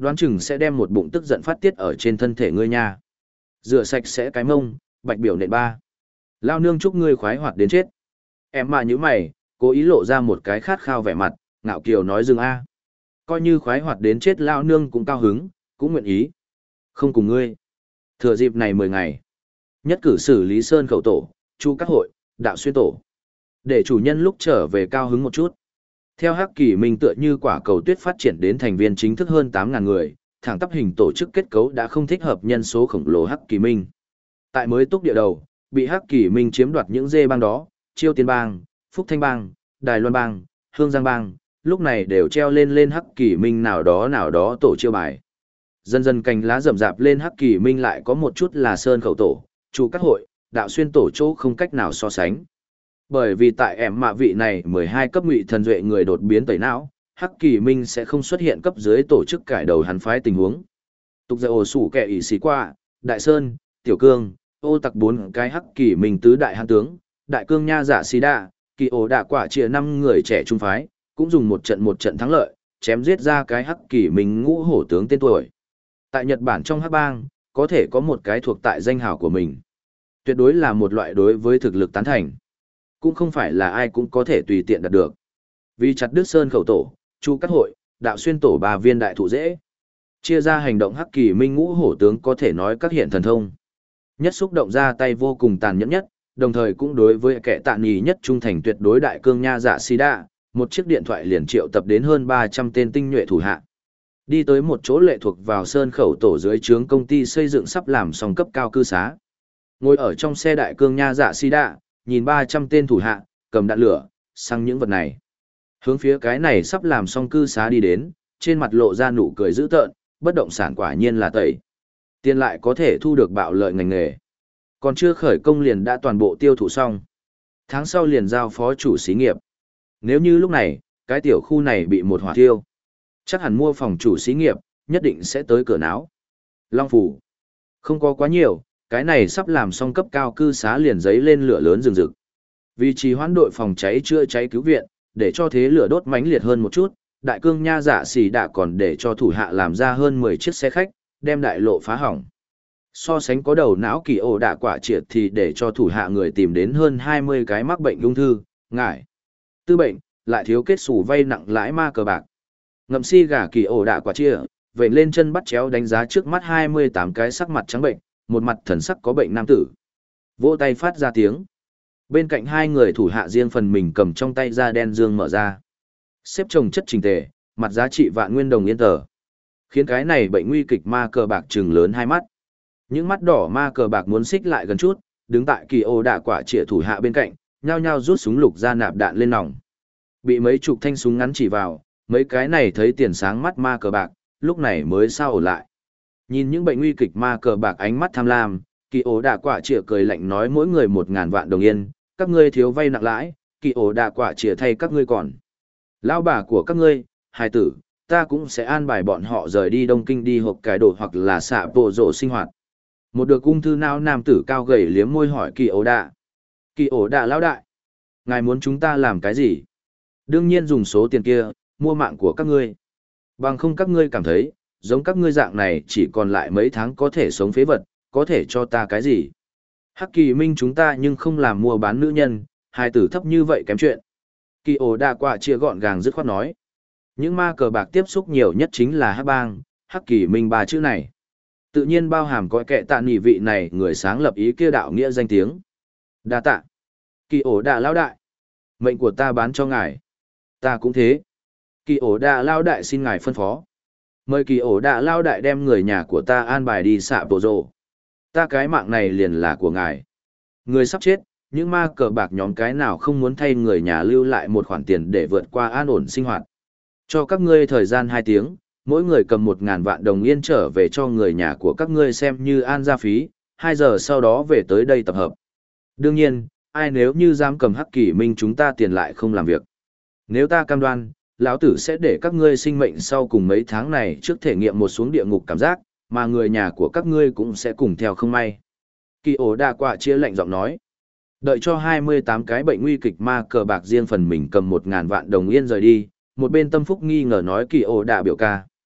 đoán chừng sẽ đem một bụng tức giận phát tiết ở trên thân thể ngươi nha. Rửa sạch sẽ cái mông, bạch biểu nện ba. Lao nương chúc ngươi khoái hoạt đến chết. Em mà như mày, cố ý lộ ra một cái khát khao vẻ mặt, ngạo kiều nói dừng a. Coi như khoái hoạt đến chết lao nương cũng cao hứng, cũng nguyện ý. Không cùng ngươi. Thừa dịp này 10 ngày. Nhất cử xử lý sơn khẩu tổ, chu các hội, đạo xuyên tổ. Để chủ nhân lúc trở về cao hứng một chút. Theo Hắc Kỳ Minh tựa như quả cầu tuyết phát triển đến thành viên chính thức hơn 8.000 người, thẳng tắp hình tổ chức kết cấu đã không thích hợp nhân số khổng lồ Hắc Kỳ Minh. Tại mới túc địa đầu, bị Hắc Kỳ Minh chiếm đoạt những dê bang đó, Chiêu Tiên bang, Phúc Thanh bang, Đài Loan bang, Hương Giang bang, lúc này đều treo lên Hắc Kỳ Minh nào đó tổ chiêu bài. Dần dần cành lá rậm rạp lên Hắc Kỳ Minh lại có một chút là sơn khẩu tổ, chu các hội, đạo xuyên tổ chỗ không cách nào so sánh. Bởi vì tại ẻm mạ vị này 12 cấp ngụy thần duệ người đột biến tẩy não, Hắc Kỳ Minh sẽ không xuất hiện cấp dưới tổ chức cải đầu hắn phái tình huống. Tục dạy ổ sủ kẻ ỷ xí qua, Đại Sơn, Tiểu Cương, ô tặc 4 cái Hắc Kỳ Minh tứ đại hãn tướng, Đại Cương Nha Dạ Xí Đa, Kỳ ổ đạ quả chia 5 người trẻ trung phái, cũng dùng một trận thắng lợi, chém giết ra cái Hắc Kỳ Minh ngũ hổ tướng tên tuổi. Tại Nhật Bản trong Hắc bang, có thể có một cái thuộc tại danh hào của mình. Tuyệt đối là một loại đối với thực lực tán thành. Cũng không phải là ai cũng có thể tùy tiện đạt được. Vì chặt đứt sơn khẩu tổ, chu các hội, đạo xuyên tổ 3 viên đại thụ dễ. Chia ra hành động Hắc Kỳ Minh ngũ hổ tướng có thể nói các hiện thần thông. Nhất xúc động ra tay vô cùng tàn nhẫn nhất, đồng thời cũng đối với kẻ tạ nhì nhất trung thành tuyệt đối Đại Cương Nha Dạ Xí Đa, một chiếc điện thoại liền triệu tập đến hơn 300 tên tinh nhuệ thủ hạ. Đi tới một chỗ lệ thuộc vào sơn khẩu tổ dưới trướng công ty xây dựng sắp làm xong cấp cao cư xá. Ngồi ở trong xe Đại Cương Nha Dạ Xí Đa, nhìn 300 tên thủ hạ, cầm đạn lửa, xăng những vật này. Hướng phía cái này sắp làm xong cư xá đi đến, trên mặt lộ ra nụ cười dữ tợn, bất động sản quả nhiên là tẩy. Tiền lại có thể thu được bạo lợi ngành nghề. Còn chưa khởi công liền đã toàn bộ tiêu thụ xong. Tháng sau liền giao phó chủ xí nghiệp. Nếu như lúc này, cái tiểu khu này bị một hỏa thiêu, chắc hẳn mua phòng chủ xí nghiệp, nhất định sẽ tới cửa náo. Long Phủ. Không có quá nhiều, cái này sắp làm xong cấp cao cư xá liền giấy lên lửa lớn rừng rực. Vì trì hoãn đội phòng cháy chữa cháy cứu viện, để cho thế lửa đốt mãnh liệt hơn một chút, Đại Cương Nha Dạ Xỉ đã còn để cho thủ hạ làm ra hơn 10 chiếc xe khách, đem đại lộ phá hỏng. So sánh có đầu não kỳ ổ đạ quả triệt thì để cho thủ hạ người tìm đến hơn 20 cái mắc bệnh ung thư, ngải, tư bệnh, lại thiếu kết xù vay nặng lãi ma cờ bạc. Ngậm si gà kỳ ổ đạ quả chia, vậy lên chân bắt chéo đánh giá trước mắt 28 cái sắc mặt trắng bệnh, một mặt thần sắc có bệnh nam tử. Vỗ tay phát ra tiếng. Bên cạnh hai người thủ hạ riêng phần mình cầm trong tay da đen dương mở ra. Xếp chồng chất trình tề, mặt giá trị vạn nguyên đồng yên tờ. Khiến cái này bệnh nguy kịch ma cờ bạc trừng lớn hai mắt. Những mắt đỏ ma cờ bạc muốn xích lại gần chút, đứng tại kỳ ô đạ quả trịa thủ hạ bên cạnh, nhao nhao rút súng lục ra nạp đạn lên nòng. Bị mấy chục thanh súng ngắn chỉ vào, mấy cái này thấy tiền sáng mắt ma cờ bạc, lúc này mới sao ổn lại. Nhìn những bệnh nguy kịch ma cờ bạc ánh mắt tham lam, kỳ ổ đạ quả trịa cười lạnh nói mỗi người 1.000 vạn đồng yên, các ngươi thiếu vay nặng lãi, kỳ ổ đạ quả trịa thay các ngươi còn. Lão bà của các ngươi, hài tử, ta cũng sẽ an bài bọn họ rời đi Đông Kinh đi hộp cái đồ hoặc là xạ bộ rổ sinh hoạt. Một được ung thư não nam tử cao gầy liếm môi hỏi kỳ ổ đạ. Kỳ ổ đạ lão đại, ngài muốn chúng ta làm cái gì? Đương nhiên dùng số tiền kia, mua mạng của các ngươi. Bằng không các ngươi cảm thấy, giống các ngươi dạng này chỉ còn lại mấy tháng có thể sống phế vật, có thể cho ta cái gì? Hắc Kỳ Minh chúng ta nhưng không làm mua bán nữ nhân, hài tử thấp như vậy kém chuyện. Kỳ ổ đạ quả chia gọn gàng dứt khoát nói. Những ma cờ bạc tiếp xúc nhiều nhất chính là Hắc Bang, Hắc Kỳ Minh ba chữ này. Tự nhiên bao hàm coi kệ tạ nhị vị này người sáng lập ý kia đạo nghĩa danh tiếng. Đa tạ. Kỳ ổ đạ lão đại. Mệnh của ta bán cho ngài. Ta cũng thế. Kỳ ổ đạ lão đại xin ngài phân phó. Mời kỳ ổ đạ lão đại đem người nhà của ta an bài đi xạ bộ rồ. Ta cái mạng này liền là của ngài. Người sắp chết, những ma cờ bạc nhóm cái nào không muốn thay người nhà lưu lại một khoản tiền để vượt qua an ổn sinh hoạt. Cho các ngươi thời gian 2 tiếng, mỗi người cầm 1.000 vạn đồng yên trở về cho người nhà của các ngươi xem như an gia phí, 2 giờ sau đó về tới đây tập hợp. Đương nhiên, ai nếu như dám cầm Hắc Kỳ Minh chúng ta tiền lại không làm việc. Nếu ta cam đoan, lão tử sẽ để các ngươi sinh mệnh sau cùng mấy tháng này trước thể nghiệm một xuống địa ngục cảm giác, mà người nhà của các ngươi cũng sẽ cùng theo không may. Kỳ ổ đa quả chia lạnh giọng nói. Đợi cho 28 cái bệnh nguy kịch ma cờ bạc riêng phần mình cầm 1.000 vạn đồng yên rời đi, một bên tâm phúc nghi ngờ nói kỳ ổ đa biểu ca.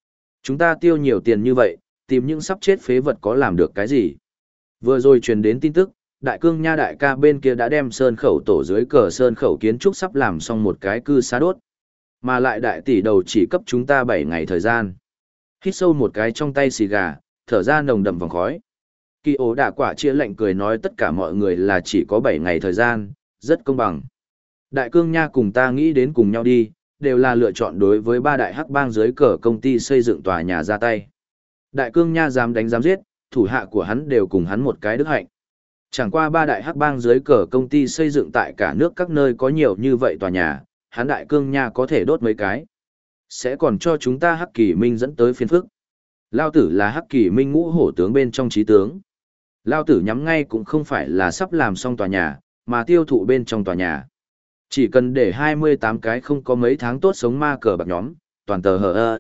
Chúng ta tiêu nhiều tiền như vậy, tìm những sắp chết phế vật có làm được cái gì? Vừa rồi truyền đến tin tức, Đại Cương Nha đại ca bên kia đã đem sơn khẩu tổ dưới cờ sơn khẩu kiến trúc sắp làm xong một cái cư xá đốt. Mà lại đại tỷ đầu chỉ cấp chúng ta 7 ngày thời gian. Hít sâu một cái trong tay xì gà, thở ra nồng đậm vòng khói. Kỳ ố đạ quả chia lệnh cười nói tất cả mọi người là chỉ có 7 ngày thời gian, rất công bằng. Đại Cương Nha cùng ta nghĩ đến cùng nhau đi, đều là lựa chọn đối với ba đại hắc bang dưới cờ công ty xây dựng tòa nhà ra tay. Đại Cương Nha dám đánh dám giết, thủ hạ của hắn đều cùng hắn một cái đức hạnh. Chẳng qua ba đại hắc bang dưới cờ công ty xây dựng tại cả nước các nơi có nhiều như vậy tòa nhà, hắn Đại Cương Nha có thể đốt mấy cái. Sẽ còn cho chúng ta Hắc Kỳ Minh dẫn tới phiền phức. Lao tử là Hắc Kỳ Minh ngũ hổ tướng bên trong trí tướng. Lao tử nhắm ngay cũng không phải là sắp làm xong tòa nhà, mà tiêu thụ bên trong tòa nhà. Chỉ cần để 28 cái không có mấy tháng tốt sống ma cờ bạc nhóm, toàn tờ hờ ơ.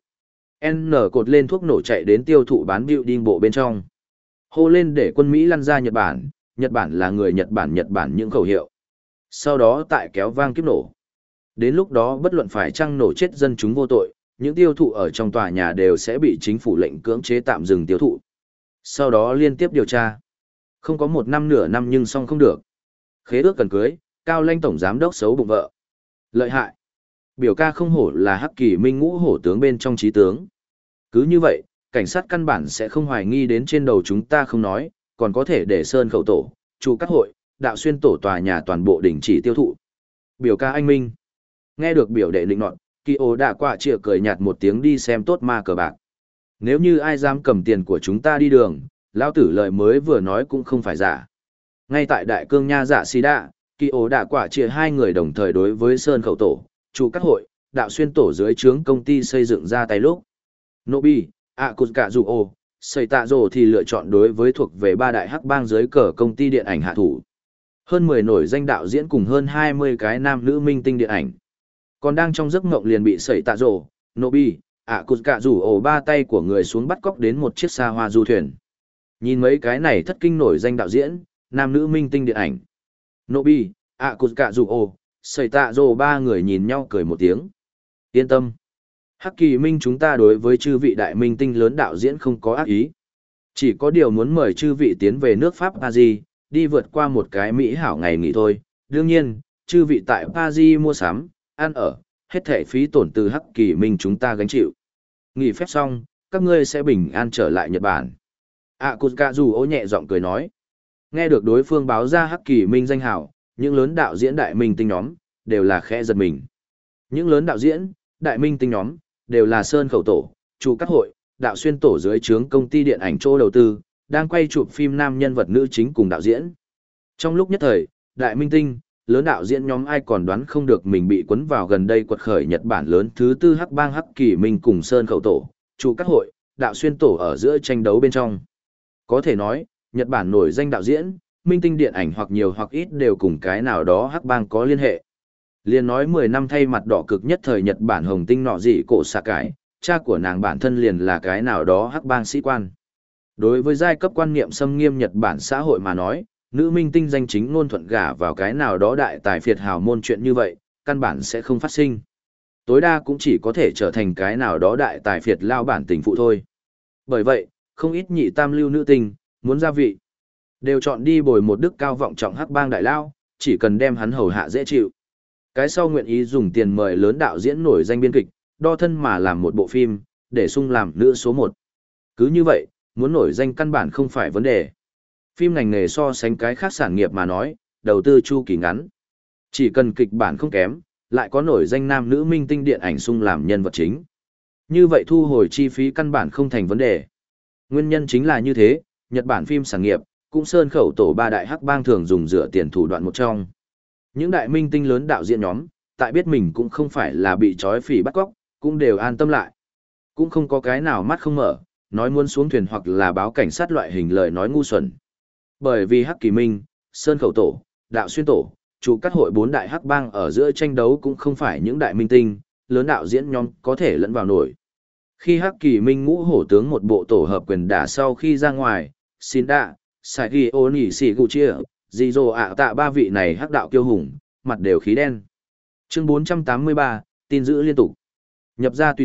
N cột lên thuốc nổ chạy đến tiêu thụ bán building bộ bên trong. Hô lên để quân Mỹ lăn ra Nhật Bản là người Nhật Bản những khẩu hiệu. Sau đó tại kéo vang kiếp nổ. Đến lúc đó bất luận phải chăng nổ chết dân chúng vô tội, những tiêu thụ ở trong tòa nhà đều sẽ bị chính phủ lệnh cưỡng chế tạm dừng tiêu thụ. Sau đó liên tiếp điều tra. Không có 1 năm nửa năm nhưng xong không được. Khế ước cần cưới, Cao Lanh tổng giám đốc xấu bụng vợ. Lợi hại. Biểu ca không hổ là Hắc Kỳ Minh ngũ hổ tướng bên trong trí tướng. Cứ như vậy, cảnh sát căn bản sẽ không hoài nghi đến trên đầu chúng ta không nói, còn có thể để sơn khẩu tổ, chủ các hội, đạo xuyên tổ tòa nhà toàn bộ đình chỉ tiêu thụ. Biểu ca anh Minh. Nghe được biểu đệ định nọt, Kỳ ố đã quạ chịa cười nhạt một tiếng đi xem tốt ma cờ bạc. Nếu như ai dám cầm tiền của chúng ta đi đường, lão tử lời mới vừa nói cũng không phải giả. Ngay tại Đại Cương Nha dạ xì đạ, Kỳ ố đã quạ chịa hai người đồng thời đối với sơn khẩu tổ, chủ các hội, đạo xuyên tổ dưới trướng công ty xây dựng ra tay lúc. Nobi, Akutsukazuo, Seitazo thì lựa chọn đối với thuộc về ba đại hắc bang dưới cờ công ty điện ảnh hạ thủ. Hơn 10 nổi danh đạo diễn cùng hơn 20 cái nam nữ minh tinh điện ảnh. Còn đang trong giấc mộng liền bị Seitazo, Nobi, Akutsukazuo ba tay của người xuống bắt cóc đến một chiếc xa hoa du thuyền. Nhìn mấy cái này thất kinh nổi danh đạo diễn, nam nữ minh tinh điện ảnh. Nobi, Akutsukazuo, Seitazo ba người nhìn nhau cười một tiếng. Yên tâm. Hắc Kỳ Minh chúng ta đối với chư vị đại minh tinh lớn đạo diễn không có ác ý. Chỉ có điều muốn mời chư vị tiến về nước Pháp Paris, đi vượt qua một cái mỹ hảo ngày nghỉ thôi. Đương nhiên, chư vị tại Paris mua sắm, ăn ở, hết thảy phí tổn từ Hắc Kỳ Minh chúng ta gánh chịu. Nghỉ phép xong, các ngươi sẽ bình an trở lại Nhật Bản. Akutsukazuo nhẹ giọng cười nói. Nghe được đối phương báo ra Hắc Kỳ Minh danh hảo, những lớn đạo diễn đại minh tinh nhóm, đều là khẽ giật mình. Những lớn đạo diễn, đại minh tinh nhóm, đều là sơn khẩu tổ, chủ các hội, đạo xuyên tổ dưới trướng công ty điện ảnh chỗ đầu tư, đang quay chụp phim nam nhân vật nữ chính cùng đạo diễn. Trong lúc nhất thời, đại minh tinh, lớn đạo diễn nhóm ai còn đoán không được mình bị cuốn vào gần đây quật khởi Nhật Bản lớn thứ tư hắc bang Hắc Kỳ Minh cùng sơn khẩu tổ, chủ các hội, đạo xuyên tổ ở giữa tranh đấu bên trong. Có thể nói, Nhật Bản nổi danh đạo diễn, minh tinh điện ảnh hoặc nhiều hoặc ít đều cùng cái nào đó hắc bang có liên hệ. Liên nói 10 năm thay mặt đỏ cực nhất thời Nhật Bản hồng tinh nọ gì cổ xạ cải, cha của nàng bản thân liền là cái nào đó hắc bang sĩ quan. Đối với giai cấp quan niệm xâm nghiêm Nhật Bản xã hội mà nói, nữ minh tinh danh chính ngôn thuận gả vào cái nào đó đại tài phiệt hào môn chuyện như vậy, căn bản sẽ không phát sinh. Tối đa cũng chỉ có thể trở thành cái nào đó đại tài phiệt lao bản tình phụ thôi. Bởi vậy, không ít nhị tam lưu nữ tinh, muốn gia vị, đều chọn đi bồi một đức cao vọng trọng hắc bang đại lao, chỉ cần đem hắn hầu hạ dễ chịu. Cái sau nguyện ý dùng tiền mời lớn đạo diễn nổi danh biên kịch, đo thân mà làm một bộ phim, để sung làm nữ số 1. Cứ như vậy, muốn nổi danh căn bản không phải vấn đề. Phim ngành nghề so sánh cái khác sản nghiệp mà nói, đầu tư chu kỳ ngắn. Chỉ cần kịch bản không kém, lại có nổi danh nam nữ minh tinh điện ảnh sung làm nhân vật chính. Như vậy thu hồi chi phí căn bản không thành vấn đề. Nguyên nhân chính là như thế, Nhật Bản phim sản nghiệp, cũng sơn khẩu tổ ba đại hắc bang thường dùng dựa tiền thủ đoạn một trong. Những đại minh tinh lớn đạo diễn nhóm, tại biết mình cũng không phải là bị trói phỉ bắt cóc, cũng đều an tâm lại. Cũng không có cái nào mắt không mở, nói muốn xuống thuyền hoặc là báo cảnh sát loại hình lời nói ngu xuẩn. Bởi vì Hắc Kỳ Minh, sơn khẩu tổ, đạo xuyên tổ, chủ các hội 4 đại hắc bang ở giữa tranh đấu cũng không phải những đại minh tinh, lớn đạo diễn nhóm có thể lẫn vào nổi. Khi Hắc Kỳ Minh ngũ hổ tướng một bộ tổ hợp quyền đả sau khi ra ngoài, Shinda, Saigi Onishiguchi, Jizo ạ tạ ba vị này hắc đạo kiêu hùng, mặt đều khí đen. Chương 483, tin giữ liên tục. Nhập ra tùy tục,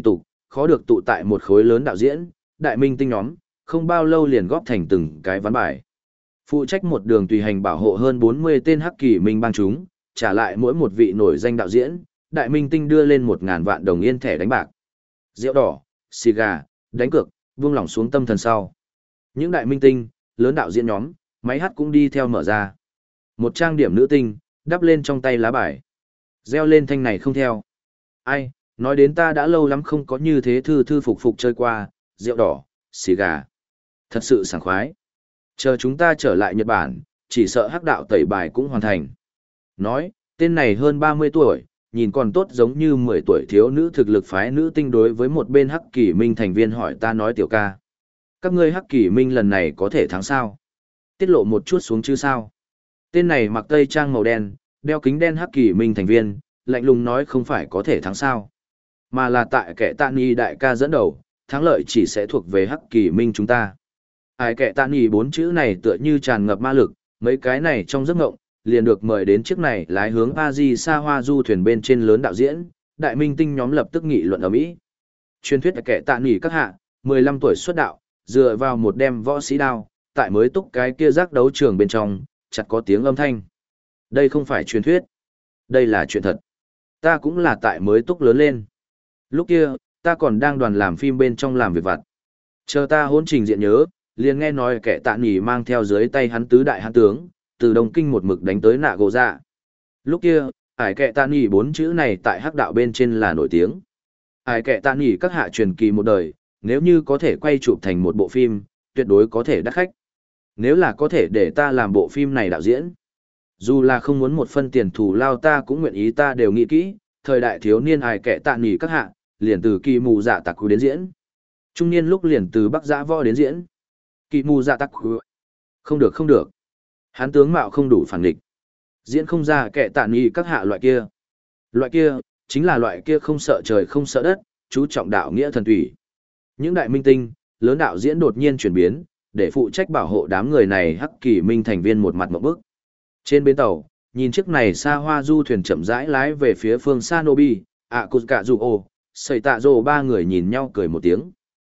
khó được tụ tại một khối lớn đạo diễn, đại minh tinh nhóm, không bao lâu liền góp thành từng cái ván bài. Phụ trách một đường tùy hành bảo hộ hơn 40 tên hắc kỳ minh bang chúng, trả lại mỗi một vị nổi danh đạo diễn, đại minh tinh đưa lên 1.000 vạn đồng yên thẻ đánh bạc. Rượu đỏ, xì gà, đánh cược, buông lỏng xuống tâm thần sau. Những đại minh tinh, lớn đạo diễn nhóm, máy hát cũng đi theo mở ra. Một trang điểm nữ tinh, đắp lên trong tay lá bài. Reo lên thanh này không theo. Ai, nói đến ta đã lâu lắm không có như thế thư thư phục phục chơi qua, rượu đỏ, xì gà. Thật sự sảng khoái. Chờ chúng ta trở lại Nhật Bản, chỉ sợ hắc đạo tẩy bài cũng hoàn thành. Nói, tên này hơn 30 tuổi, nhìn còn tốt giống như 10 tuổi thiếu nữ thực lực phái nữ tinh đối với một bên hắc kỳ minh thành viên hỏi ta nói tiểu ca. Các ngươi hắc kỳ minh lần này có thể thắng sao? Tiết lộ một chút xuống chứ sao? Tên này mặc tây trang màu đen, đeo kính đen hắc kỳ minh thành viên, lạnh lùng nói không phải có thể thắng sao. Mà là tại kẻ tạ nghi đại ca dẫn đầu, thắng lợi chỉ sẽ thuộc về hắc kỳ minh chúng ta. Ai kẻ tạ nghi 4 chữ này tựa như tràn ngập ma lực, mấy cái này trong giấc ngộng, liền được mời đến chiếc này lái hướng Paris xa hoa du thuyền bên trên lớn đạo diễn, đại minh tinh nhóm lập tức nghị luận ở Mỹ. Truyền thuyết kẻ tạ nghỉ các hạ, 15 tuổi xuất đạo, dựa vào một đem võ sĩ đao, tại mới túc cái kia giác đấu trường bên trong, chặt có tiếng âm thanh. Đây không phải truyền thuyết, đây là chuyện thật. Ta cũng là tại mới túc lớn lên. Lúc kia, ta còn đang đoàn làm phim bên trong làm việc vặt. Chờ ta hôn trình diện nhớ, liền nghe nói kẻ tạ nghỉ mang theo dưới tay hắn tứ đại hán tướng, từ Đông Kinh một mực đánh tới nạ gỗ dạ. Lúc kia, ải kệ tạ nghỉ 4 chữ này tại hắc đạo bên trên là nổi tiếng. Ải kệ tạ nghỉ các hạ truyền kỳ một đời, nếu như có thể quay chụp thành một bộ phim, tuyệt đối có thể đắt khách. Nếu là có thể để ta làm bộ phim này đạo diễn, dù là không muốn một phân tiền thù lao ta cũng nguyện ý, ta đều nghĩ kỹ, thời đại thiếu niên ải kệ tạ nghỉ các hạ, liền từ kỳ mù dạ tạc đến diễn. Trung niên lúc liền từ bắc giã võ đến diễn. Kỳ mù dạ tạc không được không được. Hán tướng mạo không đủ phản địch. Diễn không ra kẻ tạ nghi các hạ loại kia. Loại kia, chính là loại kia không sợ trời không sợ đất, chú trọng đạo nghĩa thần thủy. Những đại minh tinh, lớn đạo diễn đột nhiên chuyển biến, để phụ trách bảo hộ đám người này hắc kỳ minh thành viên một mặt một bức. Trên bến tàu, nhìn chiếc này xa hoa du thuyền chậm rãi lái về phía phương Sanobi, Akutsukazuo, Sẩy Tạ Dồ ba người nhìn nhau cười một tiếng.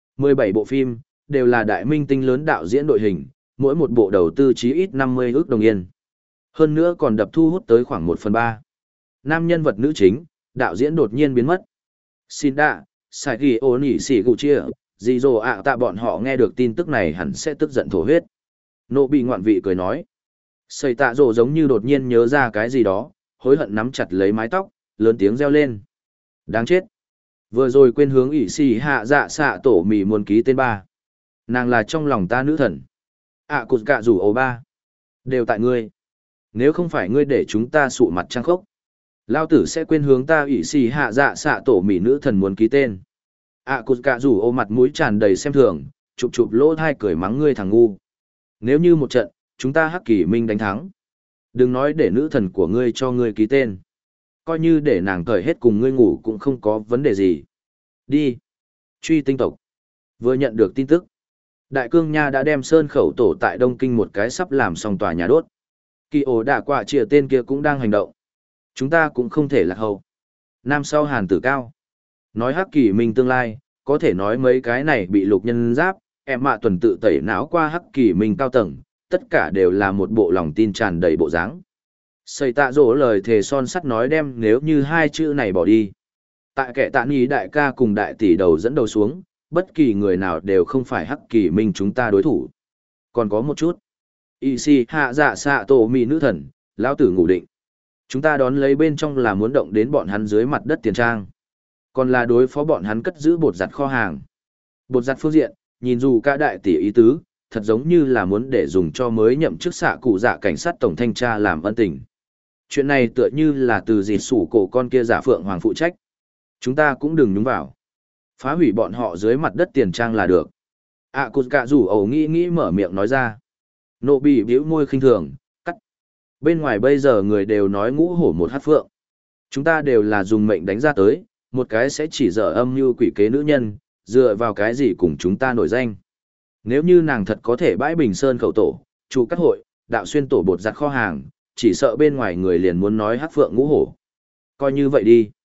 17 bộ phim, đều là đại minh tinh lớn đạo diễn đội hình, mỗi một bộ đầu tư chí ít 50 ức đồng yên. Hơn nữa còn đập thu hút tới khoảng 1/3. Nam nhân vật nữ chính, đạo diễn đột nhiên biến mất. Xin đạ, Sai Ghi Ô Nỉ Sỉ Gù Chia, Dì Dồ ạ tạ bọn họ nghe được tin tức này hẳn sẽ tức giận thổ huyết. Nộ bị ngoạn vị cười nói. Sẩy Tạ Dồ giống như đột nhiên nhớ ra cái gì đó, hối hận nắm chặt lấy mái tóc, lớn tiếng reo lên. Đáng chết. Vừa rồi quên hướng ỷ xì hạ dạ xạ tổ mì muốn ký tên ba. Nàng là trong lòng ta nữ thần. Cụt cả rủ ổ ba. Đều tại ngươi. Nếu không phải ngươi để chúng ta sụ mặt trăng khốc, lao tử sẽ quên hướng ta ỷ xì hạ dạ xạ tổ mì nữ thần muốn ký tên. Cụt cả rủ ổ mặt mũi tràn đầy xem thường, chụp chụp lỗ thai cười mắng ngươi thằng ngu. Nếu như một trận, chúng ta hắc kỳ minh đánh thắng. Đừng nói để nữ thần của ngươi cho ngươi ký tên. Coi như để nàng cởi hết cùng ngươi ngủ cũng không có vấn đề gì. Đi. Truy tinh tộc. Vừa nhận được tin tức, Đại Cương Nha đã đem sơn khẩu tổ tại Đông Kinh một cái sắp làm xong tòa nhà đốt. Kỳ ổ đả quả trịa tên kia cũng đang hành động. Chúng ta cũng không thể lạc hậu. Nam sau hàn tử cao. Nói hắc kỳ minh tương lai, có thể nói mấy cái này bị lục nhân giáp, em mạ tuần tự tẩy não qua hắc kỳ minh cao tầng, tất cả đều là một bộ lòng tin tràn đầy bộ dáng. Sẩy Tạ Dỗ lời thề son sắt nói đem nếu như hai chữ này bỏ đi. Tại kẻ tạ nghi đại ca cùng đại tỷ đầu dẫn đầu xuống, bất kỳ người nào đều không phải hắc kỳ minh chúng ta đối thủ. Còn có một chút. Isi hạ dạ xạ tổ mì nữ thần, lão tử ngủ định. Chúng ta đón lấy bên trong là muốn động đến bọn hắn dưới mặt đất tiền trang. Còn là đối phó bọn hắn cất giữ bột giặt kho hàng. Bột giặt phương diện, nhìn dù cả đại tỷ ý tứ, thật giống như là muốn để dùng cho mới nhậm chức xạ cụ dạ cảnh sát tổng thanh tra làm ân tình. Chuyện này tựa như là từ dì sủ cổ con kia giả phượng hoàng phụ trách. Chúng ta cũng đừng nhúng vào. Phá hủy bọn họ dưới mặt đất tiền trang là được. Cụt cả rủ ẩu nghĩ mở miệng nói ra. Nộ bị bĩu môi khinh thường, cắt. Bên ngoài bây giờ người đều nói ngũ hổ một hát phượng. Chúng ta đều là dùng mệnh đánh ra tới, một cái sẽ chỉ dở âm như quỷ kế nữ nhân, dựa vào cái gì cùng chúng ta nổi danh. Nếu như nàng thật có thể bãi bình sơn khẩu tổ, chủ cắt hội, đạo xuyên tổ bột giặt kho hàng, chỉ sợ bên ngoài người liền muốn nói hát phượng ngũ hổ. Coi như vậy đi.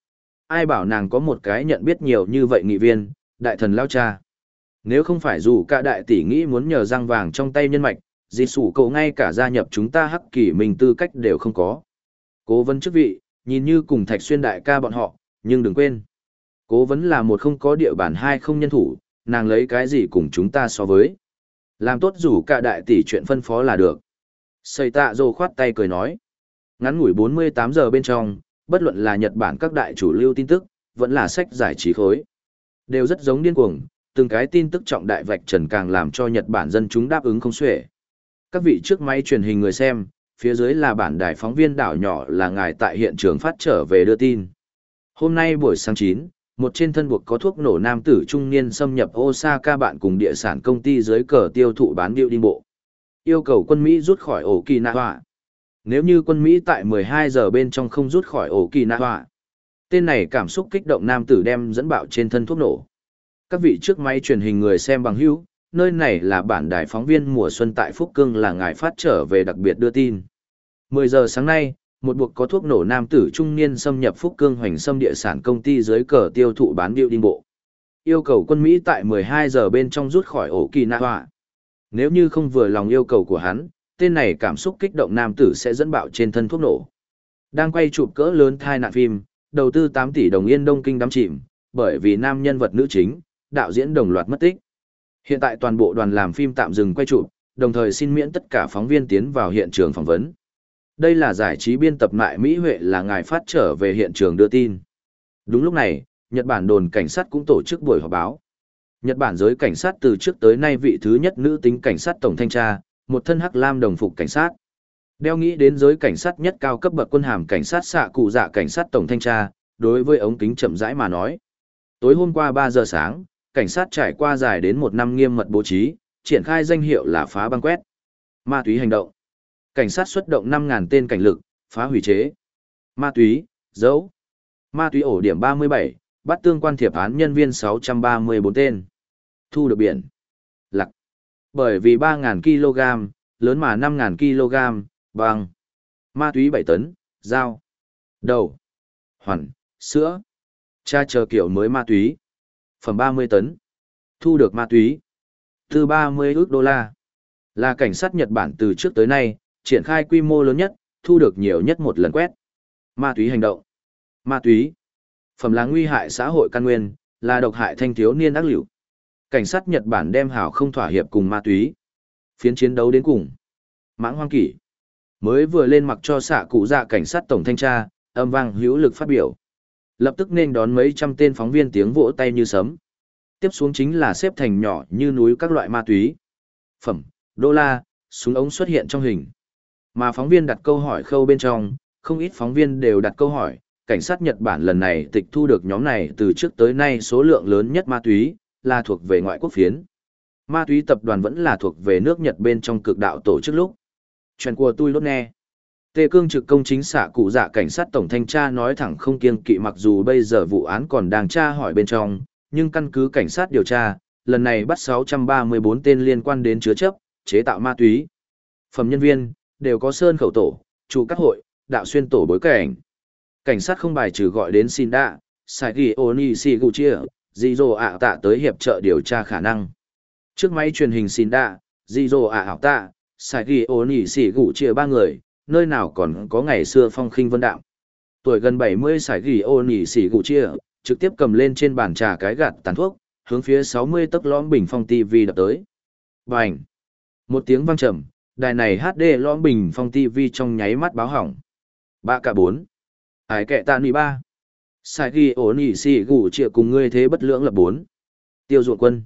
ai bảo nàng có một cái nhận biết nhiều như vậy nghị viên, đại thần lao cha. Nếu không phải dù cả đại tỷ nghĩ muốn nhờ răng vàng trong tay nhân mạch, dì sủ cậu ngay cả gia nhập chúng ta hắc kỷ mình tư cách đều không có. Cố vấn chức vị, nhìn như cùng Thạch Xuyên đại ca bọn họ, nhưng đừng quên. Cố vấn là một không có địa bản hai không nhân thủ, nàng lấy cái gì cùng chúng ta so với. Làm tốt rủ cả đại tỷ chuyện phân phó là được. Sầy tạ dô khoát tay cười nói. Ngắn ngủi 48 giờ bên trong, bất luận là Nhật Bản các đại chủ lưu tin tức, vẫn là sách giải trí khối. Đều rất giống điên cuồng, từng cái tin tức trọng đại vạch trần càng làm cho Nhật Bản dân chúng đáp ứng không xuể. Các vị trước máy truyền hình người xem, phía dưới là bản đài phóng viên đảo nhỏ là ngài tại hiện trường phát trở về đưa tin. Hôm nay buổi sáng 9, một trên thân buộc có thuốc nổ nam tử trung niên xâm nhập Osaka bạn cùng địa sản công ty dưới cờ tiêu thụ bán điệu đi bộ. Yêu cầu quân Mỹ rút khỏi Okinawa. Nếu như quân Mỹ tại 12 giờ bên trong không rút khỏi Okinawa, tên này cảm xúc kích động nam tử đem dẫn bạo trên thân thuốc nổ. Các vị trước máy truyền hình người xem bằng hữu, nơi này là bản đài phóng viên mùa xuân tại Phúc Cương là ngài phát trở về đặc biệt đưa tin. 10 giờ sáng nay, một buộc có thuốc nổ nam tử trung niên xâm nhập Phúc Cương hoành xâm địa sản công ty dưới cờ tiêu thụ bán điệu đi bộ. Yêu cầu quân Mỹ tại 12 giờ bên trong rút khỏi Okinawa. Nếu như không vừa lòng yêu cầu của hắn, tên này cảm xúc kích động nam tử sẽ dẫn bạo trên thân thuốc nổ. Đang quay chụp cỡ lớn thai nạn phim, đầu tư 8 tỷ đồng yên Đông Kinh đắm chìm, bởi vì nam nhân vật nữ chính, đạo diễn đồng loạt mất tích. Hiện tại toàn bộ đoàn làm phim tạm dừng quay chụp, đồng thời xin miễn tất cả phóng viên tiến vào hiện trường phỏng vấn. Đây là giải trí biên tập Mại Mỹ Huệ là ngài phát trở về hiện trường đưa tin. Đúng lúc này, Nhật Bản đồn cảnh sát cũng tổ chức buổi họp báo. Nhật Bản giới cảnh sát từ trước tới nay vị thứ nhất nữ tính cảnh sát tổng thanh tra, một thân hắc lam đồng phục cảnh sát. Đeo nghĩ đến giới cảnh sát nhất cao cấp bậc quân hàm cảnh sát xạ cụ dạ cảnh sát tổng thanh tra, đối với ống kính chậm rãi mà nói. Tối hôm qua 3 giờ sáng, cảnh sát trải qua dài đến 1 năm nghiêm mật bố trí, triển khai danh hiệu là phá băng quét. Ma túy hành động. Cảnh sát xuất động 5.000 tên cảnh lực, phá hủy chế. Ma túy, dấu. Ma túy ổ điểm 37, bắt tương quan thiệp án nhân viên 634 tên. Thu được biển. Lặc. Bởi vì 3.000 kg, lớn mà 5.000 kg, bằng. Ma túy 7 tấn, dao. Đầu. Hoàn, sữa. Cha chờ kiểu mới ma túy. Phẩm 30 tấn. Thu được ma túy. Từ 30 ức đô la. Là cảnh sát Nhật Bản từ trước tới nay, triển khai quy mô lớn nhất, thu được nhiều nhất một lần quét. Ma túy hành động. Ma túy. Phẩm là nguy hại xã hội căn nguyên, là độc hại thanh thiếu niên ác liễu. Cảnh sát Nhật Bản đem hảo không thỏa hiệp cùng ma túy. Phiến chiến đấu đến cùng. Mãng hoang kỷ. Mới vừa lên mặc cho xạ cụ dạ cảnh sát tổng thanh tra, âm vang hữu lực phát biểu. Lập tức nên đón mấy trăm tên phóng viên tiếng vỗ tay như sấm. Tiếp xuống chính là xếp thành nhỏ như núi các loại ma túy. Phẩm, đô la, súng ống xuất hiện trong hình. Mà phóng viên đặt câu hỏi khâu bên trong, không ít phóng viên đều đặt câu hỏi, cảnh sát Nhật Bản lần này tịch thu được nhóm này từ trước tới nay số lượng lớn nhất ma túy, là thuộc về ngoại quốc phiến. Ma túy tập đoàn vẫn là thuộc về nước Nhật bên trong cực đạo tổ chức lúc. Chuyện của tôi lốt nghe. Tê Cương trực công chính xạ cụ dạ cảnh sát tổng thanh tra nói thẳng không kiêng kỵ mặc dù bây giờ vụ án còn đang tra hỏi bên trong, nhưng căn cứ cảnh sát điều tra, lần này bắt 634 tên liên quan đến chứa chấp, chế tạo ma túy. Phẩm nhân viên, đều có sơn khẩu tổ, chủ các hội, đạo xuyên tổ bối cảnh. Cảnh sát không bài trừ gọi đến Shinda, Saigi Onishiguchi, Jizo ạ tạ tới hiệp trợ điều tra khả năng. Trước máy truyền hình Shinda, Jizo ạ tạ, Saigi Onishiguchi 3 người, nơi nào còn có ngày xưa phong khinh vân đạm. Tuổi gần 70 Saigi Onishiguchi, trực tiếp cầm lên trên bàn trà cái gạt tàn thuốc, hướng phía 60 tấc lõm bình phong TV đập tới. Bành! Một tiếng vang trầm, đài này HD lõm bình phong TV trong nháy mắt báo hỏng. Ba cả 4. Ái kệ tạ nì 3. Sai ghi ổn ỉ xì gủ trịa cùng ngươi thế bất lưỡng lập 4. Tiêu ruộng quân.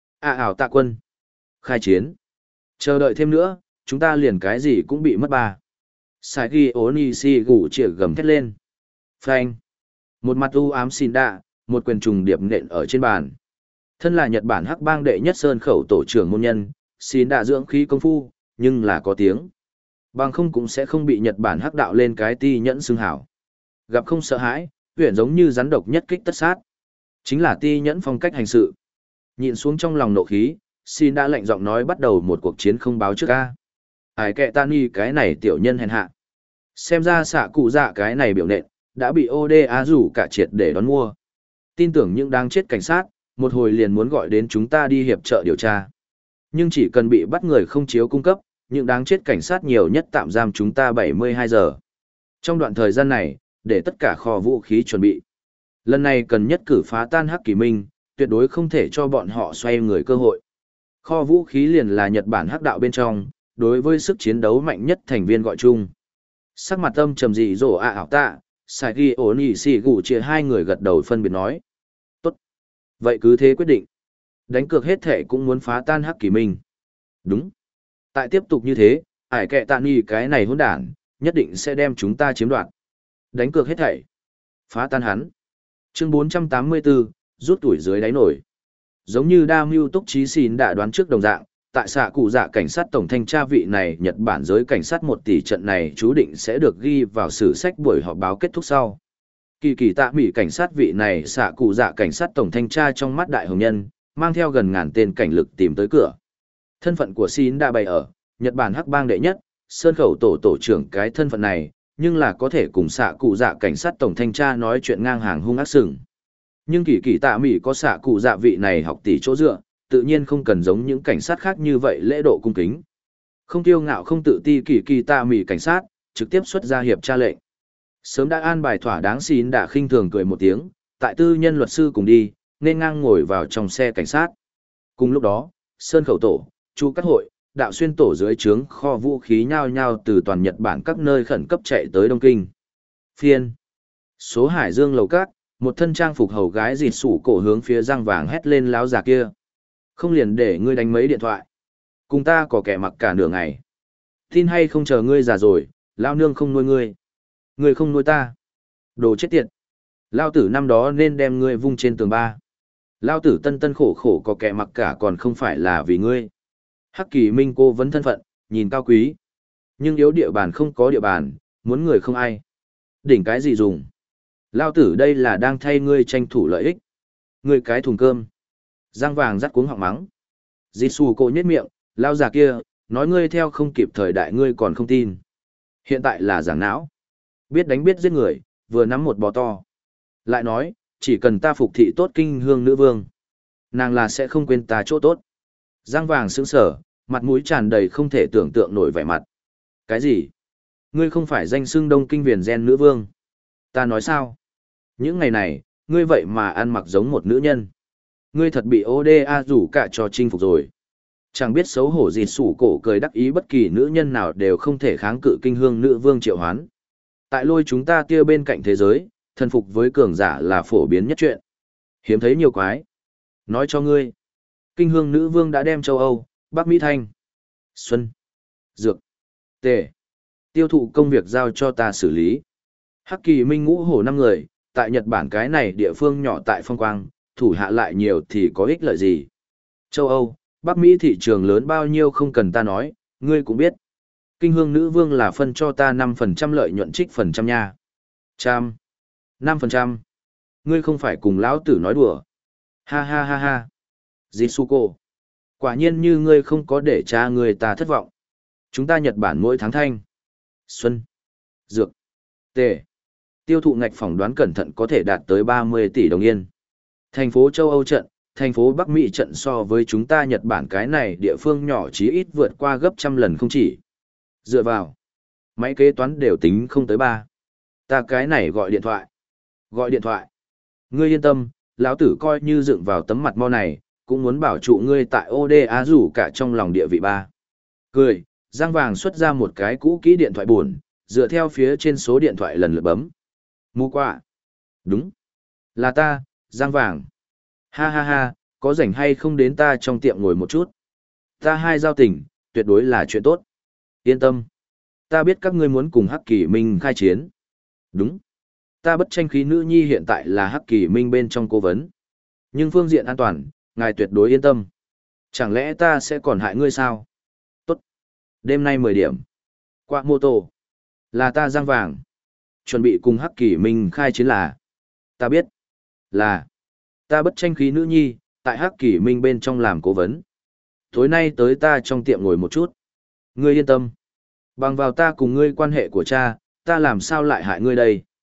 Ảo tạ quân. Khai chiến. Chờ đợi thêm nữa, chúng ta liền cái gì cũng bị mất 3. Sai ghi ổn ỉ xì gủ trịa gầm thét lên. Phanh. Một mặt u ám xin đạ, một quyền trùng điệp nện ở trên bàn. Thân là Nhật Bản hắc bang đệ nhất sơn khẩu tổ trưởng môn nhân, xin đạ dưỡng khí công phu, nhưng là có tiếng. Bằng không cũng sẽ không bị Nhật Bản hắc đạo lên cái ti nhẫn xưng hảo. Gặp không sợ hãi, huyền giống như rắn độc nhất kích tất sát. Chính là ti nhẫn phong cách hành sự. Nhìn xuống trong lòng nộ khí, xin đã lệnh giọng nói bắt đầu một cuộc chiến không báo trước ca. Ai kệ ta ni cái này tiểu nhân hèn hạ. Xem ra xạ cụ dạ cái này biểu nện, đã bị ODA rủ cả triệt để đón mua. Tin tưởng những đáng chết cảnh sát, một hồi liền muốn gọi đến chúng ta đi hiệp trợ điều tra. Nhưng chỉ cần bị bắt người không chiếu cung cấp, những đáng chết cảnh sát nhiều nhất tạm giam chúng ta 72 giờ. Trong đoạn thời gian này, để tất cả kho vũ khí chuẩn bị. Lần này cần nhất cử phá tan Hắc Kỳ Minh, tuyệt đối không thể cho bọn họ xoay người cơ hội. Kho vũ khí liền là Nhật Bản Hắc đạo bên trong, đối với sức chiến đấu mạnh nhất thành viên gọi chung. Sắc mặt âm trầm dị dỗ ảo tạ, Sagi Oni Shigu chia hai người gật đầu phân biệt nói. Tốt. Vậy cứ thế quyết định. Đánh cược hết thể cũng muốn phá tan Hắc Kỳ Minh. Đúng. Tại tiếp tục như thế, ải kệ tạ ni cái này hỗn đản, nhất định sẽ đem chúng ta chiếm đoạt. Đánh cược hết thảy. Phá tan hắn. Chương 484, rút tuổi dưới đáy nổi. Giống như đa mưu túc trí xin đã đoán trước đồng dạng, tại xạ cụ dạ cảnh sát tổng thanh tra vị này Nhật Bản giới cảnh sát 1 tỷ trận này chú định sẽ được ghi vào sử sách buổi họp báo kết thúc sau. Kỳ kỳ tạ mỹ cảnh sát vị này xạ cụ dạ cảnh sát tổng thanh tra trong mắt đại hồng nhân, mang theo gần ngàn tên cảnh lực tìm tới cửa. Thân phận của xin đã bày ở, Nhật Bản hắc bang đệ nhất, sơn khẩu tổ trưởng cái thân phận này, nhưng là có thể cùng xạ cụ dạ cảnh sát tổng thanh tra nói chuyện ngang hàng hung ác sừng. Nhưng kỳ kỳ tạ mỹ có xạ cụ dạ vị này học tỷ chỗ dựa, tự nhiên không cần giống những cảnh sát khác như vậy lễ độ cung kính. Không kiêu ngạo không tự ti kỳ kỳ tạ mỹ cảnh sát, trực tiếp xuất ra hiệp tra lệnh. Sớm đã an bài thỏa đáng xin đã khinh thường cười một tiếng, tại tư nhân luật sư cùng đi, nên ngang ngồi vào trong xe cảnh sát. Cùng lúc đó, sơn khẩu tổ, chu các hội, đạo xuyên tổ dưới trướng kho vũ khí nhao nhao từ toàn Nhật Bản các nơi khẩn cấp chạy tới Đông Kinh. Phiên. Số Hải Dương lầu cát, một thân trang phục hầu gái dịt sủ cổ hướng phía răng vàng hét lên láo già kia. Không liền để ngươi đánh mấy điện thoại. Cùng ta có kẻ mặc cả nửa ngày. Tin hay không chờ ngươi già rồi, lao nương không nuôi ngươi. Ngươi không nuôi ta. Đồ chết tiệt. Lao tử năm đó nên đem ngươi vung trên tường ba. Lao tử tân tân khổ khổ có kẻ mặc cả còn không phải là vì ngươi. Hắc Kỳ Minh cô vấn thân phận, nhìn cao quý. Nhưng yếu địa bàn không có địa bàn, muốn người không ai. Đỉnh cái gì dùng? Lao tử đây là đang thay ngươi tranh thủ lợi ích. Ngươi cái thùng cơm. Giang vàng rắt cuống họng mắng. Jitsu cô nhếch miệng, lao già kia, nói ngươi theo không kịp thời đại ngươi còn không tin. Hiện tại là giảng não. Biết đánh biết giết người, vừa nắm một bò to. Lại nói, chỉ cần ta phục thị tốt kinh hương nữ vương. Nàng là sẽ không quên ta chỗ tốt. Giang vàng sững sờ, mặt mũi tràn đầy không thể tưởng tượng nổi vẻ mặt. Cái gì? Ngươi không phải danh xưng Đông Kinh Viền Gen nữ vương. Ta nói sao? Những ngày này, ngươi vậy mà ăn mặc giống một nữ nhân. Ngươi thật bị ODA rủ cả cho chinh phục rồi. Chẳng biết xấu hổ gì sủ cổ cười đắc ý bất kỳ nữ nhân nào đều không thể kháng cự kinh hương nữ vương triệu hoán. Tại lôi chúng ta kia bên cạnh thế giới, thần phục với cường giả là phổ biến nhất chuyện. Hiếm thấy nhiều quái. Nói cho ngươi. Kinh hương nữ vương đã đem châu Âu, Bắc Mỹ Thanh, Xuân, Dược, Tề, tiêu thụ công việc giao cho ta xử lý. Hắc Kỳ Minh ngũ hổ 5 người, tại Nhật Bản cái này địa phương nhỏ tại phong quang, thủ hạ lại nhiều thì có ích lợi gì. Châu Âu, Bắc Mỹ thị trường lớn bao nhiêu không cần ta nói, ngươi cũng biết. Kinh hương nữ vương là phân cho ta 5% lợi nhuận trích phần trăm nha. 5%. Ngươi không phải cùng lão tử nói đùa. Ha ha ha ha. Jitsuko. Quả nhiên như ngươi không có để cha người ta thất vọng. Chúng ta Nhật Bản mỗi tháng thanh. Xuân. Dược. Tề. Tiêu thụ ngạch phỏng đoán cẩn thận có thể đạt tới 30 tỷ đồng yên. Thành phố châu Âu trận, thành phố Bắc Mỹ trận so với chúng ta Nhật Bản cái này địa phương nhỏ chí ít vượt qua gấp trăm lần không chỉ. Dựa vào. Máy kế toán đều tính không tới 3. Ta cái này gọi điện thoại. Gọi điện thoại. Ngươi yên tâm, lão tử coi như dựng vào tấm mặt mo này, cũng muốn bảo trụ ngươi tại ODA rủ cả trong lòng địa vị 3. Cười, Giang Vàng xuất ra một cái cũ kỹ điện thoại buồn, dựa theo phía trên số điện thoại lần lượt bấm. Mua qua. Đúng. Là ta, Giang Vàng. Ha ha ha, có rảnh hay không đến ta trong tiệm ngồi một chút. Ta hai giao tình, tuyệt đối là chuyện tốt. Yên tâm. Ta biết các ngươi muốn cùng Hắc Kỳ Minh khai chiến. Đúng. Ta bất tranh khí nữ nhi hiện tại là Hắc Kỳ Minh bên trong cố vấn. Nhưng phương diện an toàn, ngài tuyệt đối yên tâm. Chẳng lẽ ta sẽ còn hại ngươi sao? Tốt. Đêm nay 10 điểm. Qua mô tô. Là ta Giang Vàng. Chuẩn bị cùng Hắc Kỳ Minh khai chiến là. Ta biết. Là. Ta bất tranh khí nữ nhi, tại Hắc Kỳ Minh bên trong làm cố vấn. Tối nay tới ta trong tiệm ngồi một chút. Ngươi yên tâm. Bằng vào ta cùng ngươi quan hệ của cha, ta làm sao lại hại ngươi đây?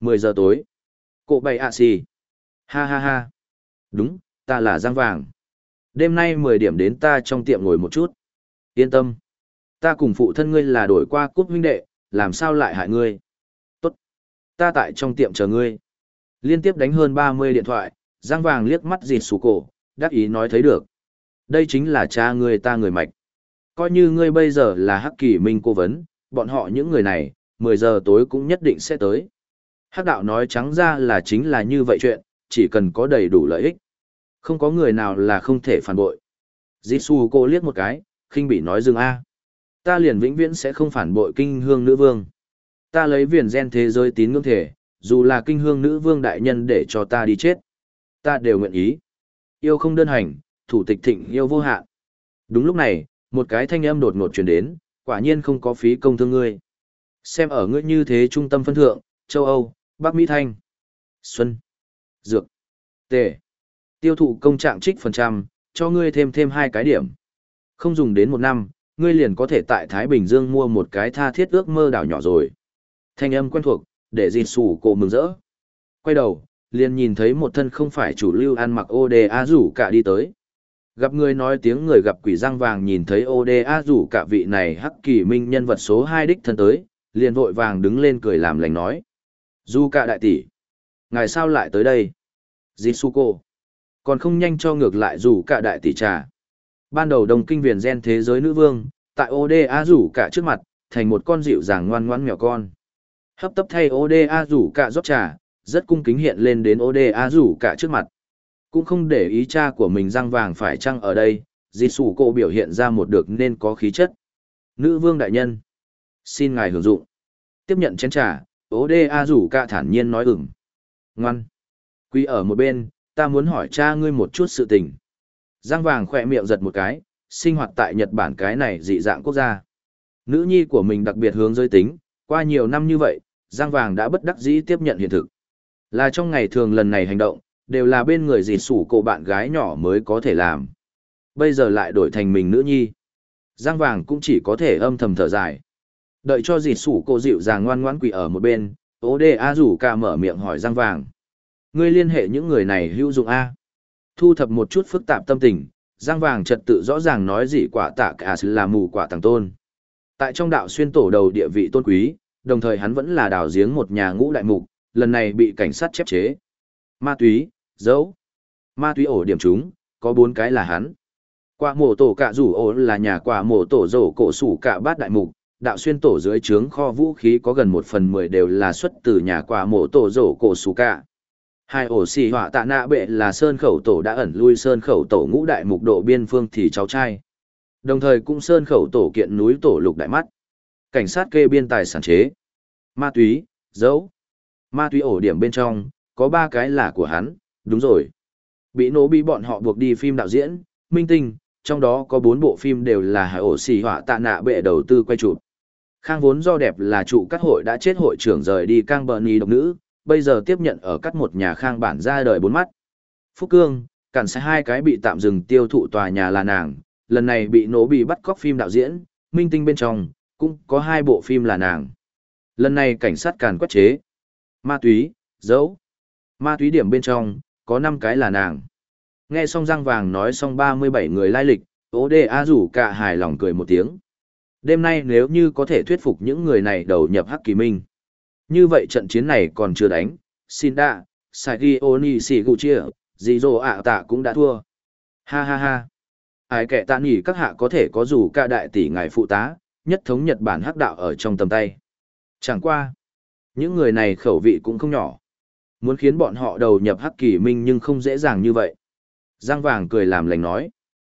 10 giờ tối. Cộ bày ạ xì. Ha ha ha. Đúng, ta là Giang Vàng. Đêm nay 10 điểm đến ta trong tiệm ngồi một chút. Yên tâm. Ta cùng phụ thân ngươi là đổi qua cúp huynh đệ, làm sao lại hại ngươi. Tốt. Ta tại trong tiệm chờ ngươi. Liên tiếp đánh hơn 30 điện thoại, Giang Vàng liếc mắt dịt sủ cổ, đắc ý nói thấy được. Đây chính là cha ngươi ta người mạch. Coi như ngươi bây giờ là Hắc Kỳ Minh cố vấn, bọn họ những người này, 10 giờ tối cũng nhất định sẽ tới. Hắc đạo nói trắng ra là chính là như vậy chuyện, chỉ cần có đầy đủ lợi ích. Không có người nào là không thể phản bội. Jitsu cô liếc một cái, khinh bỉ nói dừng a. Ta liền vĩnh viễn sẽ không phản bội kinh hương nữ vương. Ta lấy viền gen thế giới tín ngưỡng thể, dù là kinh hương nữ vương đại nhân để cho ta đi chết. Ta đều nguyện ý. Yêu không đơn hành, thủ tịch thịnh yêu vô hạn. Đúng lúc này, một cái thanh âm đột ngột truyền đến, quả nhiên không có phí công thương ngươi. Xem ở ngươi như thế trung tâm phân thượng, châu Âu, Bắc Mỹ Thanh, Xuân, Dược, Tề, tiêu thụ công trạng trích phần trăm, cho ngươi thêm 2 cái điểm. Không dùng đến 1 năm, ngươi liền có thể tại Thái Bình Dương mua một cái tha thiết ước mơ đảo nhỏ rồi. Thanh âm quen thuộc, để dịt sủ cổ mừng rỡ. Quay đầu, liền nhìn thấy một thân không phải chủ lưu ăn mặc ODA rủ cả đi tới. Gặp người nói tiếng người gặp quỷ Giang Vàng nhìn thấy ODA rủ cả vị này Hắc Kỳ Minh nhân vật số 2 đích thân tới, liền vội vàng đứng lên cười làm lành nói. Du cả đại tỷ, ngài sao lại tới đây? Jitsuko, còn không nhanh cho ngược lại rủ cả đại tỷ trà. Ban đầu đồng kinh viền gen thế giới nữ vương, tại ODA rủ cả trước mặt, thành một con dịu dàng ngoan ngoãn mèo con. Hấp tấp thay ODA rủ cả rót trà, rất cung kính hiện lên đến ODA rủ cả trước mặt. Cũng không để ý cha của mình Giang Vàng phải chăng ở đây, Jitsuko biểu hiện ra một được nên có khí chất. Nữ vương đại nhân, xin ngài hưởng dụng. Tiếp nhận chén trà, ODA rủ cả thản nhiên nói ửng. Ngoan. Quy ở một bên, ta muốn hỏi cha ngươi một chút sự tình. Giang Vàng khỏe miệng giật một cái, sinh hoạt tại Nhật Bản cái này dị dạng quốc gia. Nữ nhi của mình đặc biệt hướng giới tính, qua nhiều năm như vậy, Giang Vàng đã bất đắc dĩ tiếp nhận hiện thực. Là trong ngày thường lần này hành động, đều là bên người dì sủ cô bạn gái nhỏ mới có thể làm. Bây giờ lại đổi thành mình nữ nhi. Giang Vàng cũng chỉ có thể âm thầm thở dài. Đợi cho dì sủ cô dịu dàng ngoan ngoãn quỳ ở một bên, ODA rủ cả mở miệng hỏi Giang Vàng. Ngươi liên hệ những người này hữu dụng A. Thu thập một chút phức tạp tâm tình, Giang Vàng trật tự rõ ràng nói dị quả tạ cả là mù quả tàng tôn. Tại trong đạo xuyên tổ đầu địa vị tôn quý, đồng thời hắn vẫn là đào giếng một nhà ngũ đại mục, lần này bị cảnh sát chép chế. Ma túy, dấu. Ma túy ổ điểm chúng, có 4 cái là hắn. Quả mổ tổ cả rủ ổ là nhà quả mổ tổ rổ cổ sủ cả bát đại mục, đạo xuyên tổ dưới trướng kho vũ khí có gần 1/10 đều là xuất từ nhà quả mổ tổ rổ cổ sủ cả. Hai ổ xì họa tạ nạ bệ là sơn khẩu tổ đã ẩn lui sơn khẩu tổ ngũ đại mục độ biên phương thì cháu trai. Đồng thời cũng sơn khẩu tổ kiện núi tổ lục đại mắt. Cảnh sát kê biên tài sản chế. Ma túy, dấu. Ma túy ổ điểm bên trong, có 3 cái là của hắn, đúng rồi. Bị nổ bị bọn họ buộc đi phim đạo diễn, minh tinh, trong đó có 4 bộ phim đều là hai ổ xì họa tạ nạ bệ đầu tư quay chụp. Khang vốn do đẹp là trụ các hội đã chết hội trưởng rời đi Cang Bờ Nì độc nữ, bây giờ tiếp nhận ở cắt một nhà Khang bản ra đời 4 mắt. Phúc Cương, cản sai 2 cái bị tạm dừng tiêu thụ tòa nhà là nàng, lần này bị nổ bị bắt cóc phim đạo diễn, minh tinh bên trong, cũng có 2 bộ phim là nàng. Lần này cảnh sát càn quét chế. Ma túy, dấu. Ma túy điểm bên trong, có 5 cái là nàng. Nghe xong Giang Vàng nói xong 37 người lai lịch, ODA rủ cả hài lòng cười một tiếng. Đêm nay nếu như có thể thuyết phục những người này đầu nhập Hắc Kỳ Minh. Như vậy trận chiến này còn chưa đánh, Shinda, Sagioni Shiguchia, Jizo ạ tạ cũng đã thua. Ha ha ha. Ai kẻ tạ nghỉ các hạ có thể có dù cả đại tỷ ngài phụ tá, nhất thống Nhật Bản hắc đạo ở trong tầm tay. Chẳng qua. Những người này khẩu vị cũng không nhỏ. Muốn khiến bọn họ đầu nhập Hắc Kỳ Minh nhưng không dễ dàng như vậy. Giang Vàng cười làm lành nói.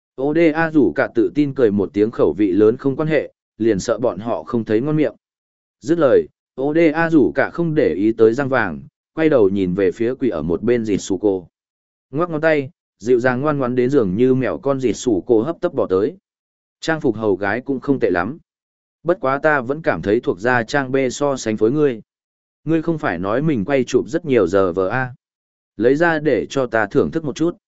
ODA rủ cả tự tin cười một tiếng khẩu vị lớn không quan hệ, liền sợ bọn họ không thấy ngon miệng. Dứt lời, ODA rủ cả không để ý tới Giang Vàng, quay đầu nhìn về phía quỷ ở một bên Jitsuko. Ngoắc ngón tay, dịu dàng ngoan ngoãn đến giường như mèo con Jitsuko hấp tấp bỏ tới. Trang phục hầu gái cũng không tệ lắm. Bất quá ta vẫn cảm thấy thuộc ra trang B so sánh với ngươi. Ngươi không phải nói mình quay chụp rất nhiều giờ vờ A. Lấy ra để cho ta thưởng thức một chút.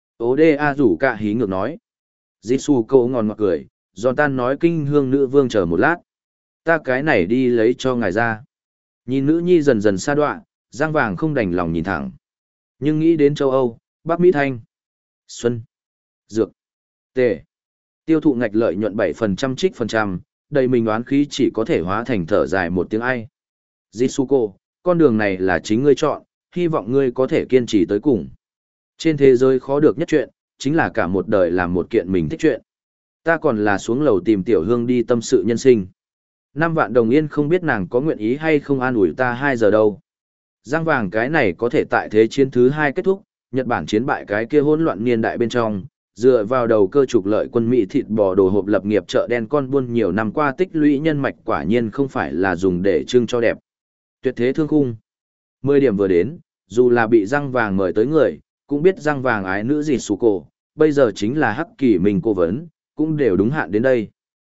ODA rủ cả hí ngược nói. Jitsuko ngon ngọt cười, giòn tan nói kinh hương nữ vương chờ một lát. Ta cái này đi lấy cho ngài ra. Nhìn nữ nhi dần dần xa đoạn, Giang Vàng không đành lòng nhìn thẳng. Nhưng nghĩ đến châu Âu, Bắc Mỹ Thanh, Xuân, Dược, Tề, tiêu thụ ngạch lợi nhuận 7% trích phần trăm, đầy mình đoán khí chỉ có thể hóa thành thở dài một tiếng ai. Jitsuko, con đường này là chính ngươi chọn, hy vọng ngươi có thể kiên trì tới cùng. Trên thế giới khó được nhất chuyện, chính là cả một đời làm một kiện mình thích chuyện. Ta còn là xuống lầu tìm Tiểu Hương đi tâm sự nhân sinh. 5 vạn đồng yên không biết nàng có nguyện ý hay không an ủi ta 2 giờ đâu. Giang Vàng cái này có thể tại thế chiến thứ 2 kết thúc, Nhật Bản chiến bại cái kia hỗn loạn niên đại bên trong, dựa vào đầu cơ trục lợi quân Mỹ thịt bò đồ hộp lập nghiệp chợ đen con buôn nhiều năm qua tích lũy nhân mạch quả nhiên không phải là dùng để trưng cho đẹp. Tuyệt thế thương khung. 10 điểm vừa đến, dù là bị Giang Vàng mời tới người, cũng biết Giang Vàng ái nữ Jitsuko, bây giờ chính là Hắc Kỳ mình cố vấn, cũng đều đúng hạn đến đây.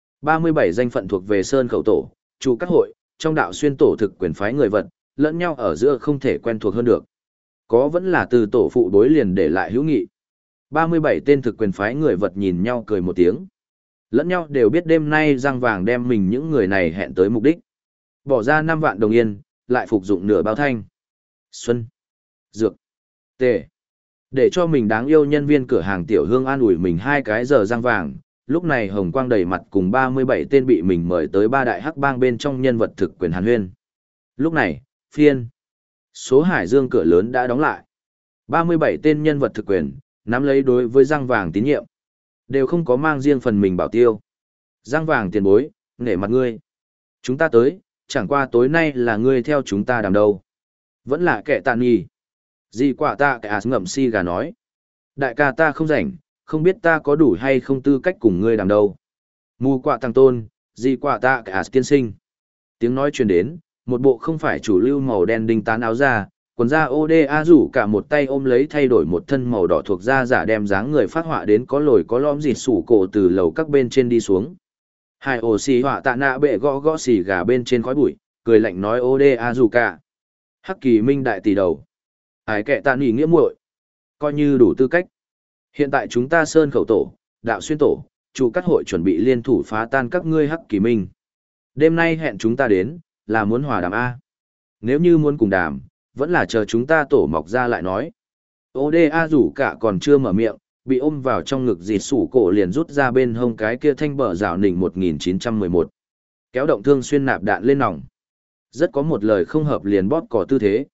37 danh phận thuộc về Sơn Khẩu Tổ, chủ các hội, trong đạo xuyên tổ thực quyền phái người vật, lẫn nhau ở giữa không thể quen thuộc hơn được. Có vẫn là từ tổ phụ đối liền để lại hữu nghị. 37 tên thực quyền phái người vật nhìn nhau cười một tiếng. Lẫn nhau đều biết đêm nay Giang Vàng đem mình những người này hẹn tới mục đích. Bỏ ra 5 vạn đồng yên, lại phục dụng nửa bao thanh. Xuân, Dược, Tề. Để cho mình đáng yêu nhân viên cửa hàng Tiểu Hương an ủi mình 2 cái giờ Giang Vàng, lúc này hồng quang đầy mặt cùng 37 tên bị mình mời tới 3 đại hắc bang bên trong nhân vật thực quyền hàn huyên. Lúc này, phiên. Số Hải Dương cửa lớn đã đóng lại. 37 tên nhân vật thực quyền, nắm lấy đối với Giang Vàng tín nhiệm. Đều không có mang riêng phần mình bảo tiêu. Giang Vàng tiền bối, nể mặt ngươi. Chúng ta tới, chẳng qua tối nay là ngươi theo chúng ta đàm đâu. Vẫn là kẻ tàn nhì. Gì quả ta kẻ ngậm si gà nói. Đại ca ta không rảnh, không biết ta có đủ hay không tư cách cùng ngươi đàm đâu. Mù quả tăng tôn, gì quả ta kẻ tiên sinh. Tiếng nói truyền đến, một bộ không phải chủ lưu màu đen đinh tán áo da, quần da ODA rủ cả một tay ôm lấy thay đổi một thân màu đỏ thuộc da giả đem dáng người phát họa đến có lồi có lõm dịt sủ cổ từ lầu các bên trên đi xuống. Hai ổ xì họa tạ nạ bệ gõ gõ xì gà bên trên khói bụi, cười lạnh nói ODA rủ cả. Hắc Kỳ Minh đại tỷ đầu. Ái kệ tạ nỉ nghĩa muội, coi như đủ tư cách. Hiện tại chúng ta Sơn Khẩu Tổ, Đạo Xuyên Tổ, chủ các hội chuẩn bị liên thủ phá tan các ngươi Hắc Kỳ Minh. Đêm nay hẹn chúng ta đến, là muốn hòa đàm A. Nếu như muốn cùng đàm, vẫn là chờ chúng ta tổ mọc ra lại nói. ODA rủ cả còn chưa mở miệng, bị ôm vào trong ngực dịt sủ cổ liền rút ra bên hông cái kia thanh bờ rào nỉnh 1911. Kéo động thương xuyên nạp đạn lên nòng. Rất có một lời không hợp liền bóp cỏ tư thế.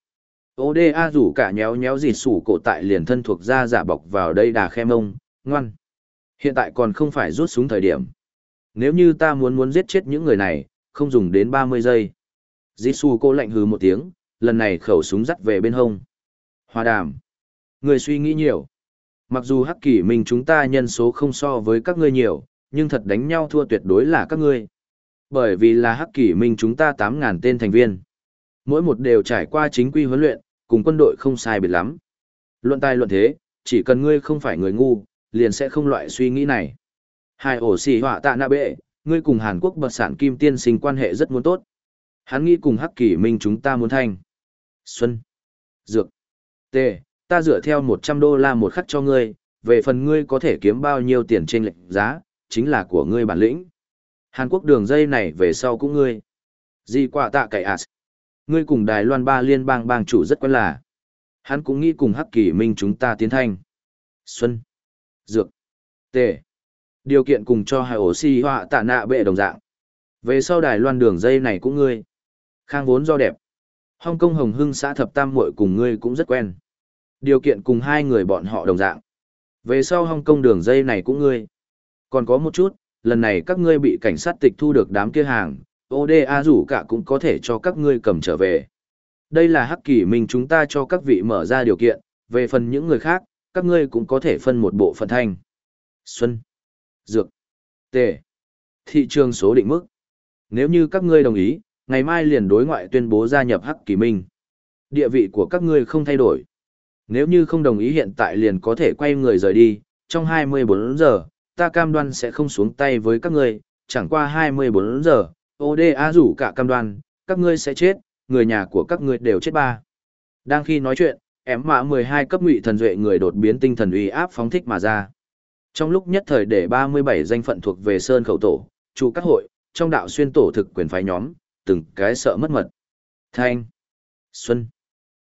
ODA rủ cả nhéo nhéo dịt sủ cổ tại liền thân thuộc ra giả bọc vào đây đà khe mông, ngoan. Hiện tại còn không phải rút súng thời điểm. Nếu như ta muốn giết chết những người này, không dùng đến 30 giây. Dịt sủ cổ lạnh hừ một tiếng, lần này khẩu súng dắt về bên hông. Hòa đàm. Người suy nghĩ nhiều. Mặc dù Hắc Kỳ Minh chúng ta nhân số không so với các ngươi nhiều, nhưng thật đánh nhau thua tuyệt đối là các ngươi. Bởi vì là Hắc Kỳ Minh chúng ta 8.000 tên thành viên. Mỗi một đều trải qua chính quy huấn luyện, cùng quân đội không sai biệt lắm. Luận tài luận thế, chỉ cần ngươi không phải người ngu, liền sẽ không loại suy nghĩ này. Hai ổ xì họa tạ nạ bệ, ngươi cùng Hàn Quốc bật sản kim tiên sinh quan hệ rất muốn tốt. Hắn nghĩ cùng Hắc Kỳ Minh chúng ta muốn thành. Xuân, Dược, Tề, ta dựa theo $100 một khắc cho ngươi, về phần ngươi có thể kiếm bao nhiêu tiền trên lệnh giá, chính là của ngươi bản lĩnh. Hàn Quốc đường dây này về sau cũng ngươi. Gì quả tạ cậy ngươi cùng Đài Loan 3 liên bang bang chủ rất quen là. Hắn cũng nghĩ cùng Hắc Kỳ Minh chúng ta tiến thành. Xuân, Dược, Tề. Điều kiện cùng cho hai ổ si họa tạ nạ bệ đồng dạng. Về sau Đài Loan đường dây này cũng ngươi. Khang vốn do đẹp. Hong Kong Hồng Hưng xã thập tam muội cùng ngươi cũng rất quen. Điều kiện cùng hai người bọn họ đồng dạng. Về sau Hong Kong đường dây này cũng ngươi. Còn có một chút, lần này các ngươi bị cảnh sát tịch thu được đám kia hàng, ODA rủ cả cũng có thể cho các ngươi cầm trở về. Đây là Hắc Kỳ Minh chúng ta cho các vị mở ra điều kiện, về phần những người khác, các ngươi cũng có thể phân một bộ phận thanh. Xuân, Dược, Tề. Thị trường số định mức. Nếu như các ngươi đồng ý, ngày mai liền đối ngoại tuyên bố gia nhập Hắc Kỳ Minh. Địa vị của các ngươi không thay đổi. Nếu như không đồng ý hiện tại liền có thể quay người rời đi, trong 24 giờ, ta cam đoan sẽ không xuống tay với các ngươi, chẳng qua 24 giờ, ODA rủ cả cam đoan, các ngươi sẽ chết, người nhà của các ngươi đều chết ba. Đang khi nói chuyện, ém mã 12 cấp ngụy thần duệ người đột biến tinh thần uy áp phóng thích mà ra. Trong lúc nhất thời để 37 danh phận thuộc về Sơn Khẩu Tổ, chủ các hội, trong đạo xuyên tổ thực quyền phái nhóm, từng cái sợ mất mật. Thanh, Xuân,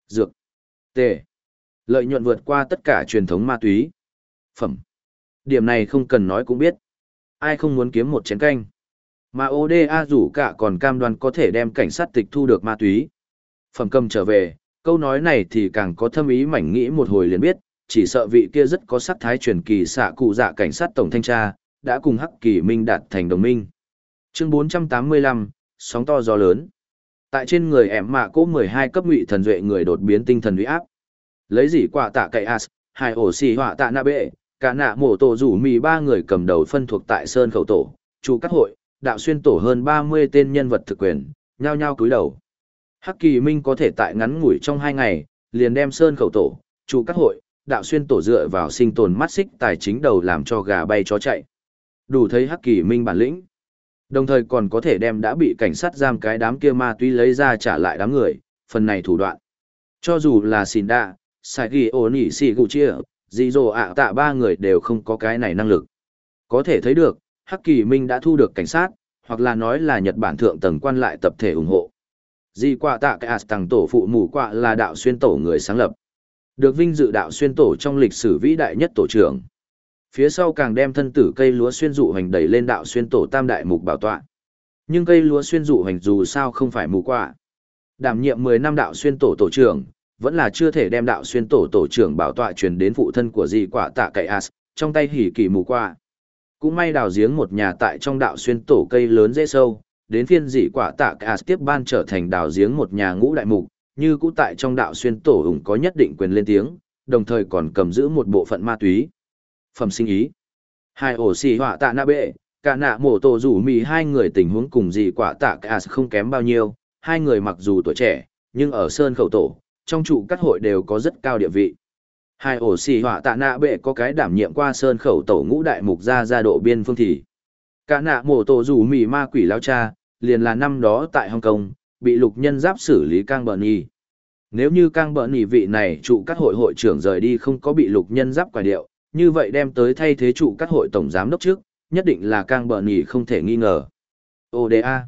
Dược. T. Lợi nhuận vượt qua tất cả truyền thống ma túy. Phẩm. Điểm này không cần nói cũng biết. Ai không muốn kiếm một chén canh. Mà ODA rủ cả còn cam đoan có thể đem cảnh sát tịch thu được ma túy. Phẩm cầm trở về, câu nói này thì càng có thâm ý mảnh nghĩ một hồi liền biết, chỉ sợ vị kia rất có sắc thái truyền kỳ xạ cụ dạ cảnh sát tổng thanh tra, đã cùng Hắc Kỳ Minh đạt thành đồng minh. Chương 485, sóng to gió lớn. Tại trên người ẻm mạ cố 12 cấp ngụy thần duệ người đột biến tinh thần uy áp. Lấy gì quả tạ cậy as, hai ổ xì họa tạ na bệ, cả nạ mổ tổ rủ mì ba người cầm đầu phân thuộc tại Sơn Khẩu Tổ, chủ các hội, đạo xuyên tổ hơn 30 tên nhân vật thực quyền, nhao nhao cúi đầu. Hắc Kỳ Minh có thể tại ngắn ngủi trong 2 ngày, liền đem Sơn Khẩu Tổ, chủ các hội, đạo xuyên tổ dựa vào sinh tồn mắt xích tài chính đầu làm cho gà bay chó chạy. Đủ thấy Hắc Kỳ Minh bản lĩnh. Đồng thời còn có thể đem đã bị cảnh sát giam cái đám kia ma túy lấy ra trả lại đám người, phần này thủ đoạn. Cho dù là xin đạ, Sai Ghi Ô Nỉ Sì Gù Chia, Dì Dồ ạ tạ ba người đều không có cái này năng lực. Có thể thấy được, Hắc Kỳ Minh đã thu được cảnh sát, hoặc là nói là Nhật Bản thượng tầng quan lại tập thể ủng hộ. Dì quả tạ cái tầng tổ phụ mù quạ là đạo xuyên tổ người sáng lập. Được vinh dự đạo xuyên tổ trong lịch sử vĩ đại nhất tổ trưởng. Phía sau càng đem thân tử cây lúa xuyên dụ hành đẩy lên đạo xuyên tổ tam đại mục bảo tọa. Nhưng cây lúa xuyên dụ hành dù sao không phải mù quạ. Đảm nhiệm 10 năm đạo xuyên tổ tổ trưởng, vẫn là chưa thể đem đạo xuyên tổ tổ trưởng bảo tọa truyền đến phụ thân của dì quả tạ cậy as, trong tay hỉ kỳ mù quạ. Cũng may đào giếng một nhà tại trong đạo xuyên tổ cây lớn dễ sâu, đến phiên dì quả tạ cậy as tiếp ban trở thành đào giếng một nhà ngũ đại mục, như cũ tại trong đạo xuyên tổ ủng có nhất định quyền lên tiếng, đồng thời còn cầm giữ một bộ phận ma túy. Phẩm sinh ý. Hai ổ xì họa tạ na bệ, cả nạ mổ tổ rủ mì hai người tình huống cùng dì quả tạ cậy as không kém bao nhiêu, hai người mặc dù tuổi trẻ, nhưng ở Sơn Khẩu Tổ, trong trụ các hội đều có rất cao địa vị. Hai ổ xì họa tạ nạ bệ có cái đảm nhiệm qua Sơn Khẩu Tổ ngũ đại mục gia độ biên phương thì. Cả nạ mổ tổ rủ mì ma quỷ lao cha, liền là năm đó tại Hồng Kông, bị lục nhân giáp xử lý Cang Bợn Nhì. Nếu như Cang Bợn Nhì vị này trụ các hội hội trưởng rời đi không có bị lục nhân giáp quài điệu, như vậy đem tới thay thế trụ các hội tổng giám đốc trước, nhất định là Cang Bợn Nhì không thể nghi ngờ. ODA.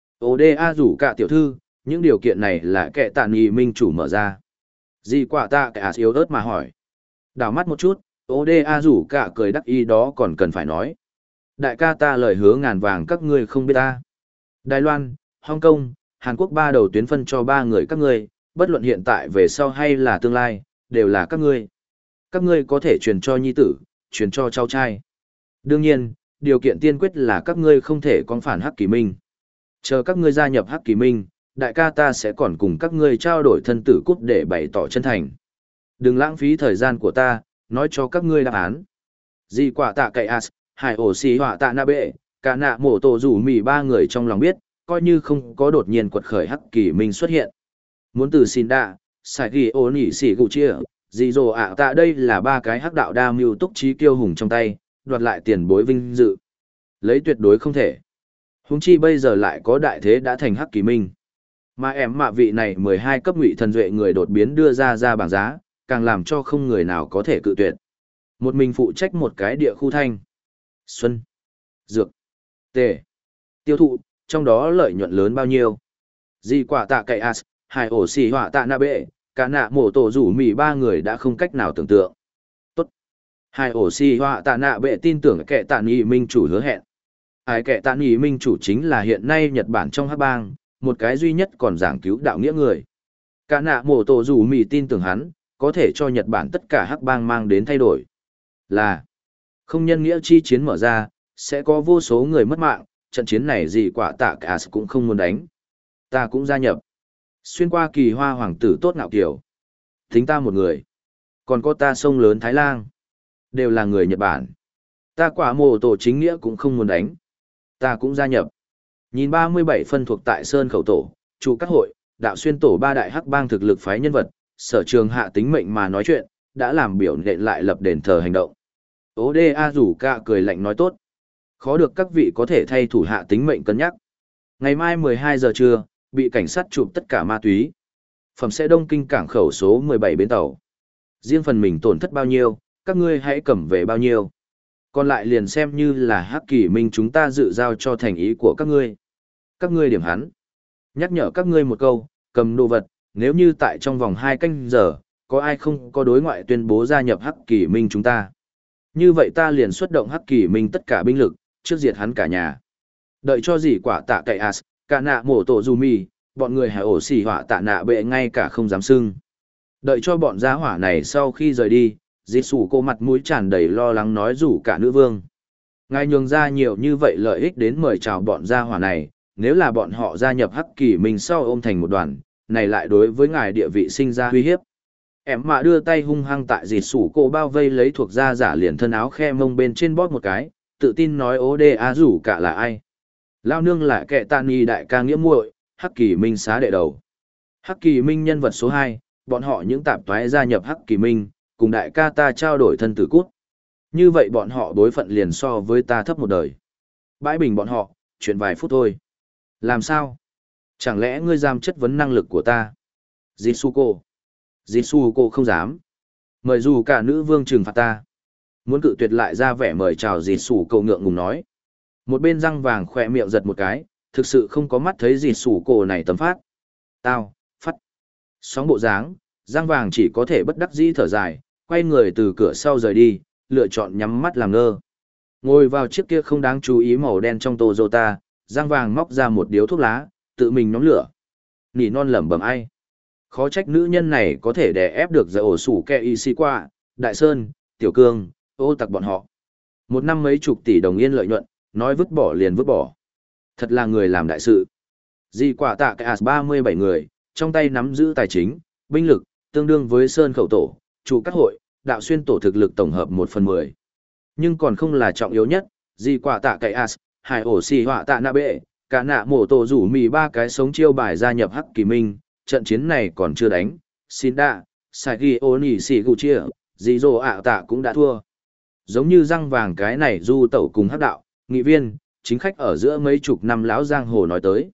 ODA rủ cả tiểu thư, những điều kiện này là kẻ tạ nghị minh chủ mở ra. Dì quả tạ kẻ yếu ớt mà hỏi. Đảo mắt một chút, ODA rủ cả cười đắc ý đó còn cần phải nói. Đại ca ta lời hứa ngàn vàng các ngươi không biết ta. Đài Loan, Hong Kong, Hàn Quốc ba đầu tuyến phân cho ba người các ngươi, bất luận hiện tại về sau hay là tương lai, đều là các ngươi. Các ngươi có thể truyền cho nhi tử, truyền cho cháu trai. Đương nhiên, điều kiện tiên quyết là các ngươi không thể con phản Hắc Kỳ Minh. Chờ các ngươi gia nhập Hắc Kỳ Minh, đại ca ta sẽ còn cùng các ngươi trao đổi thân tử cút để bày tỏ chân thành. Đừng lãng phí thời gian của ta, nói cho các ngươi đáp án. Dì quả tạ cậy as, hải ổ xì họa tạ na bệ, cả nạ mổ tổ rủ mì ba người trong lòng biết, coi như không có đột nhiên quật khởi Hắc Kỳ Minh xuất hiện. Muốn từ xin đạ, Sai Ghi Ô Nỉ Sì Gù Chia, dì dồ ạ tạ đây là ba cái hắc đạo đa mưu túc trí kiêu hùng trong tay, đoạt lại tiền bối vinh dự. Lấy tuyệt đối không thể. Huống chi bây giờ lại có đại thế đã thành Hắc Kỳ Minh. Mà em mạ vị này 12 cấp ngụy thần duệ người đột biến đưa ra bảng giá, càng làm cho không người nào có thể cự tuyệt. Một mình phụ trách một cái địa khu thanh. Xuân. Dược. Tề. Tiêu thụ, trong đó lợi nhuận lớn bao nhiêu. Dì quả tạ cậy as, hai ổ xì họa tạ na bệ, cả nạ mổ tổ rủ mì ba người đã không cách nào tưởng tượng. Tốt. Hai ổ xì họa tạ nạ bệ tin tưởng kẻ tạ nghị minh chủ hứa hẹn. Ai kẻ tạ nghị minh chủ chính là hiện nay Nhật Bản trong hắc bang, một cái duy nhất còn giảng cứu đạo nghĩa người. Cả nạ mổ tổ rủ mì tin tưởng hắn, có thể cho Nhật Bản tất cả hắc bang mang đến thay đổi. Là không nhân nghĩa chi chiến mở ra, sẽ có vô số người mất mạng, trận chiến này gì quả tạ cả cũng không muốn đánh. Ta cũng gia nhập. Xuyên qua kỳ hoa hoàng tử tốt ngạo kiểu. Tính ta một người. Còn có ta sông lớn Thái Lan. Đều là người Nhật Bản. Ta quả mồ tổ chính nghĩa cũng không muốn đánh. Ta cũng gia nhập. Nhìn 37 phân thuộc tại Sơn Khẩu Tổ, trụ các hội, đạo xuyên tổ ba đại hắc bang thực lực phái nhân vật, sở trường hạ tính mệnh mà nói chuyện, đã làm biểu nện lại lập đền thờ hành động. ODA rủ cả cười lạnh nói tốt. Khó được các vị có thể thay thủ hạ tính mệnh cân nhắc. Ngày mai 12 giờ trưa, bị cảnh sát chụp tất cả ma túy. Phẩm sẽ Đông Kinh cảng khẩu số 17 bến tàu. Riêng phần mình tổn thất bao nhiêu, các ngươi hãy cầm về bao nhiêu. Còn lại liền xem như là Hắc Kỳ Minh chúng ta dự giao cho thành ý của các ngươi. Các ngươi điểm hắn. Nhắc nhở các ngươi một câu, cầm đồ vật, Nếu như tại trong vòng 2 canh giờ, có ai không có đối ngoại tuyên bố gia nhập Hắc Kỳ Minh chúng ta. Như vậy ta liền xuất động Hắc Kỳ Minh tất cả binh lực, trước diệt hắn cả nhà. Đợi cho gì quả tạ cậy as, cả nạ mổ tổ dù mì, bọn người hải ổ xỉ họa tạ nạ bệ ngay cả không dám xưng. Đợi cho bọn gia hỏa này sau khi rời đi, dì sủ cô mặt mũi tràn đầy lo lắng nói rủ cả nữ vương. Ngài nhường ra nhiều như vậy lợi ích đến mời chào bọn gia hỏa này, nếu là bọn họ gia nhập Hắc Kỳ Minh sau ôm thành một đoàn, này lại đối với ngài địa vị sinh ra uy hiếp. Em mà đưa tay hung hăng tại dì sủ cô bao vây lấy thuộc gia giả liền thân áo khe mông bên trên bóp một cái, tự tin nói ố đê á rủ cả là ai. Lao nương là kẻ tàn y đại ca nghĩa muội, Hắc Kỳ Minh xá đệ đầu. Hắc Kỳ Minh nhân vật số 2, bọn họ những tạp toái gia nhập Hắc Kỳ Minh, cùng đại ca ta trao đổi thân tử cút. Như vậy bọn họ đối phận liền so với ta thấp một đời. Bãi bình bọn họ, chuyện vài phút thôi. Làm sao? Chẳng lẽ ngươi dám chất vấn năng lực của ta? Jitsuko. Jitsuko không dám. Mời dù cả nữ vương trừng phạt ta. Muốn cự tuyệt lại ra vẻ mời chào Jitsuko ngượng ngùng nói. Một bên răng vàng khỏe miệng giật một cái, thực sự không có mắt thấy Jitsuko này tấm phát. Tao, phát. Sóng bộ dáng, răng vàng chỉ có thể bất đắc dĩ thở dài, quay người từ cửa sau rời đi, lựa chọn nhắm mắt làm ngơ. Ngồi vào chiếc kia không đáng chú ý màu đen trong Toyota, răng vàng móc ra một điếu thuốc lá, tự mình nhóm lửa. Nỉ non lẩm bẩm ai. Khó trách nữ nhân này có thể đè ép được giải ổ sủ kẹ y si qua, Đại Sơn, Tiểu Cương, ô tặc bọn họ. Một năm mấy chục tỷ đồng yên lợi nhuận, nói vứt bỏ liền vứt bỏ. Thật là người làm đại sự. Di quả tạ cái 37 người, trong tay nắm giữ tài chính, binh lực, tương đương với Sơn Khẩu Tổ, chủ các hội, đạo xuyên tổ thực lực tổng hợp 1/10. Nhưng còn không là trọng yếu nhất, di quả tạ cái hải ổ xì họa tạ nạ bệ, cả nạ mổ tổ rủ mì 3 cái sống chiêu bài gia nhập Hắc Kỳ Minh, trận chiến này còn chưa đánh, xin đạ, sai ghi ô nỉ xì gù chia, dì dồ ạ tạ cũng đã thua. Giống như răng vàng cái này du tẩu cùng hắc đạo, nghị viên, chính khách ở giữa mấy chục năm lão giang hồ nói tới.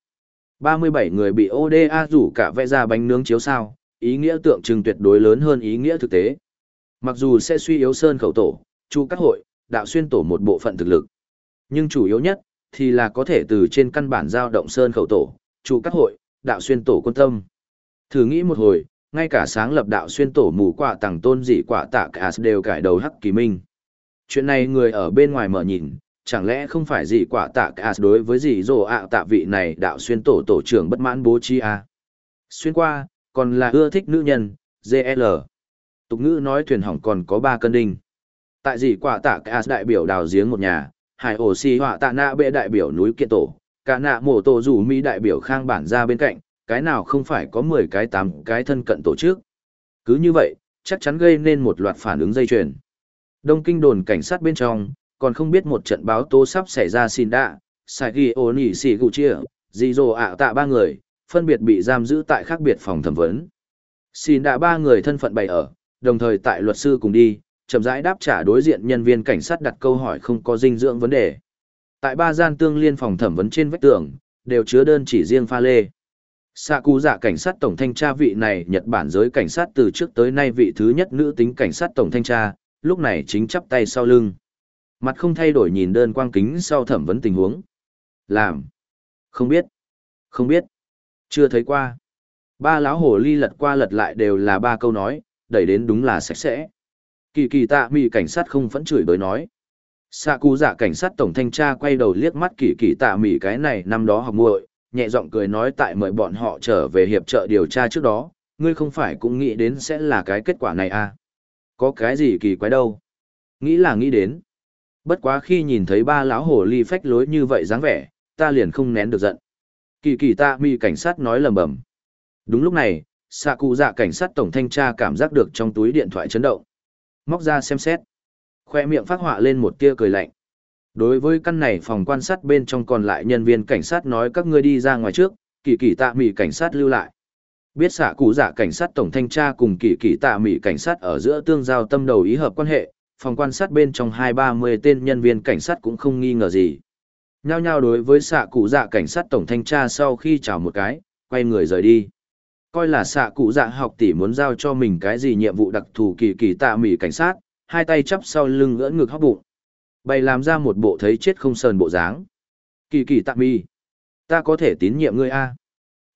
37 người bị ODA rủ cả vẽ ra bánh nướng chiếu sao, ý nghĩa tượng trưng tuyệt đối lớn hơn ý nghĩa thực tế. Mặc dù sẽ suy yếu Sơn Khẩu Tổ, chu các hội, đạo xuyên tổ một bộ phận thực lực. Nhưng chủ yếu nhất, thì là có thể từ trên căn bản giao động Sơn Khẩu Tổ, chu các hội, đạo xuyên tổ quân tâm. Thử nghĩ một hồi, ngay cả sáng lập đạo xuyên tổ mù quả tàng tôn dị quả tạ cả đều cải đầu Hắc Kỳ Minh. Chuyện này người ở bên ngoài mở nhìn, chẳng lẽ không phải dị quả tạ cả đối với dị dồ ạ tạ vị này đạo xuyên tổ tổ trưởng bất mãn bố trí à? Xuyên qua, còn là ưa thích nữ nhân, GL. Tục ngữ nói thuyền hỏng còn có 3 cân đinh. Tại dị quả tạ cả đại biểu đào giếng một nhà, hải ổ xì họa tạ nạ bệ đại biểu núi kiện tổ, cả nạ mổ tổ rủ mỹ đại biểu khang bản ra bên cạnh, cái nào không phải có 10 cái 8 cái thân cận tổ chức. Cứ như vậy, chắc chắn gây nên một loạt phản ứng dây chuyền. Đông kinh đồn cảnh sát bên trong, còn không biết một trận báo tố sắp xảy ra xin đạ, sai ghi ô nỉ xì gù chia, dì dồ ạ tạ 3 người, phân biệt bị giam giữ tại khác biệt phòng thẩm vấn. Xin đạ 3 người thân phận bày ở, đồng thời tại luật sư cùng đi, chậm rãi đáp trả đối diện nhân viên cảnh sát đặt câu hỏi không có dinh dưỡng vấn đề. Tại 3 gian tương liên phòng thẩm vấn trên vách tường, đều chứa đơn chỉ riêng pha lê. Sạ cụ dạ cảnh sát tổng thanh tra vị này Nhật Bản giới cảnh sát từ trước tới nay vị thứ nhất nữ tính cảnh sát tổng thanh tra, lúc này chính chắp tay sau lưng. Mặt không thay đổi nhìn đơn quang kính sau thẩm vấn tình huống. Làm. Không biết. Không biết. Chưa thấy qua. 3 lão hồ ly lật qua lật lại đều là 3 câu nói, đẩy đến đúng là sạch sẽ. Kỳ kỳ tạ mì cảnh sát không vẫn chửi bới nói. Sạ cụ dạ cảnh sát tổng thanh tra quay đầu liếc mắt kỳ kỳ tạ mì cái này năm đó học muội, nhẹ giọng cười nói tại mời bọn họ trở về hiệp trợ điều tra trước đó, ngươi không phải cũng nghĩ đến sẽ là cái kết quả này à? Có cái gì kỳ quái đâu? Nghĩ là nghĩ đến. Bất quá khi nhìn thấy 3 lão hồ ly phách lối như vậy dáng vẻ, ta liền không nén được giận. Kỳ kỳ tạ mì cảnh sát nói lầm bầm. Đúng lúc này, xạ cụ dạ cảnh sát tổng thanh tra cảm giác được trong túi điện thoại chấn động. Móc ra xem xét. Khoe miệng phát họa lên một tia cười lạnh. Đối với căn này phòng quan sát bên trong còn lại nhân viên cảnh sát nói các ngươi đi ra ngoài trước, kỳ kỳ tạ mì cảnh sát lưu lại. Biết xạ cụ dạ cảnh sát tổng thanh tra cùng kỳ kỳ tạ mì cảnh sát ở giữa tương giao tâm đầu ý hợp quan hệ, phòng quan sát bên trong 2-30 tên nhân viên cảnh sát cũng không nghi ngờ gì. Nhao nhao đối với xạ cụ dạ cảnh sát tổng thanh tra sau khi chào một cái, quay người rời đi. Coi là xạ cụ dạ học tỷ muốn giao cho mình cái gì nhiệm vụ đặc thù kỳ kỳ tạ mì cảnh sát, hai tay chắp sau lưng ngỡ ngực hóc bụng. Bày làm ra một bộ thấy chết không sờn bộ dáng. Kỳ kỳ tạ mì. Ta có thể tín nhiệm ngươi a.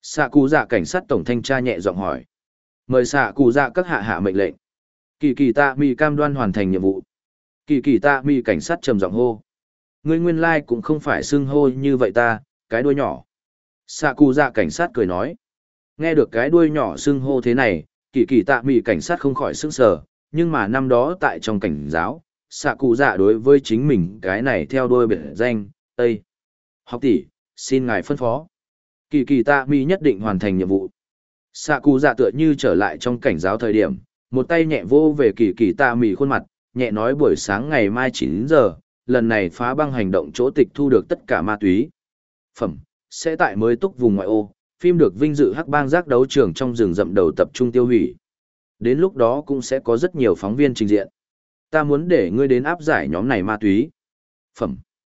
Xạ cụ dạ cảnh sát tổng thanh tra nhẹ giọng hỏi. Mời xạ cụ dạ các hạ hạ mệnh lệnh. Kỳ kỳ tạ mì cam đoan hoàn thành nhiệm vụ. Kỳ kỳ tạ mì cảnh sát trầm giọng hô. Ngươi nguyên lai cũng không phải xưng hô như vậy ta, cái đuôi nhỏ. Xạ cụ dạ cảnh sát cười nói. Nghe được cái đuôi nhỏ xưng hô thế này, kỳ kỳ tạ mì cảnh sát không khỏi sững sờ, nhưng mà năm đó tại trong cảnh giáo, xạ cụ dạ đối với chính mình cái này theo đuôi biệt danh, Tây. Học tỷ, xin ngài phân phó. Kỳ kỳ tạ mì nhất định hoàn thành nhiệm vụ. Xạ cụ dạ tựa như trở lại trong cảnh giáo thời điểm, một tay nhẹ vô về kỳ kỳ tạ mì khuôn mặt, nhẹ nói buổi sáng ngày mai 9 giờ, lần này phá băng hành động chỗ tịch thu được tất cả ma túy. Phẩm, sẽ tại mới túc vùng ngoại ô, phim được vinh dự hắc bang giác đấu trường trong rừng rậm đầu tập trung tiêu hủy. Đến lúc đó cũng sẽ có rất nhiều phóng viên trình diện. Ta muốn để ngươi đến áp giải nhóm này ma túy. Phẩm,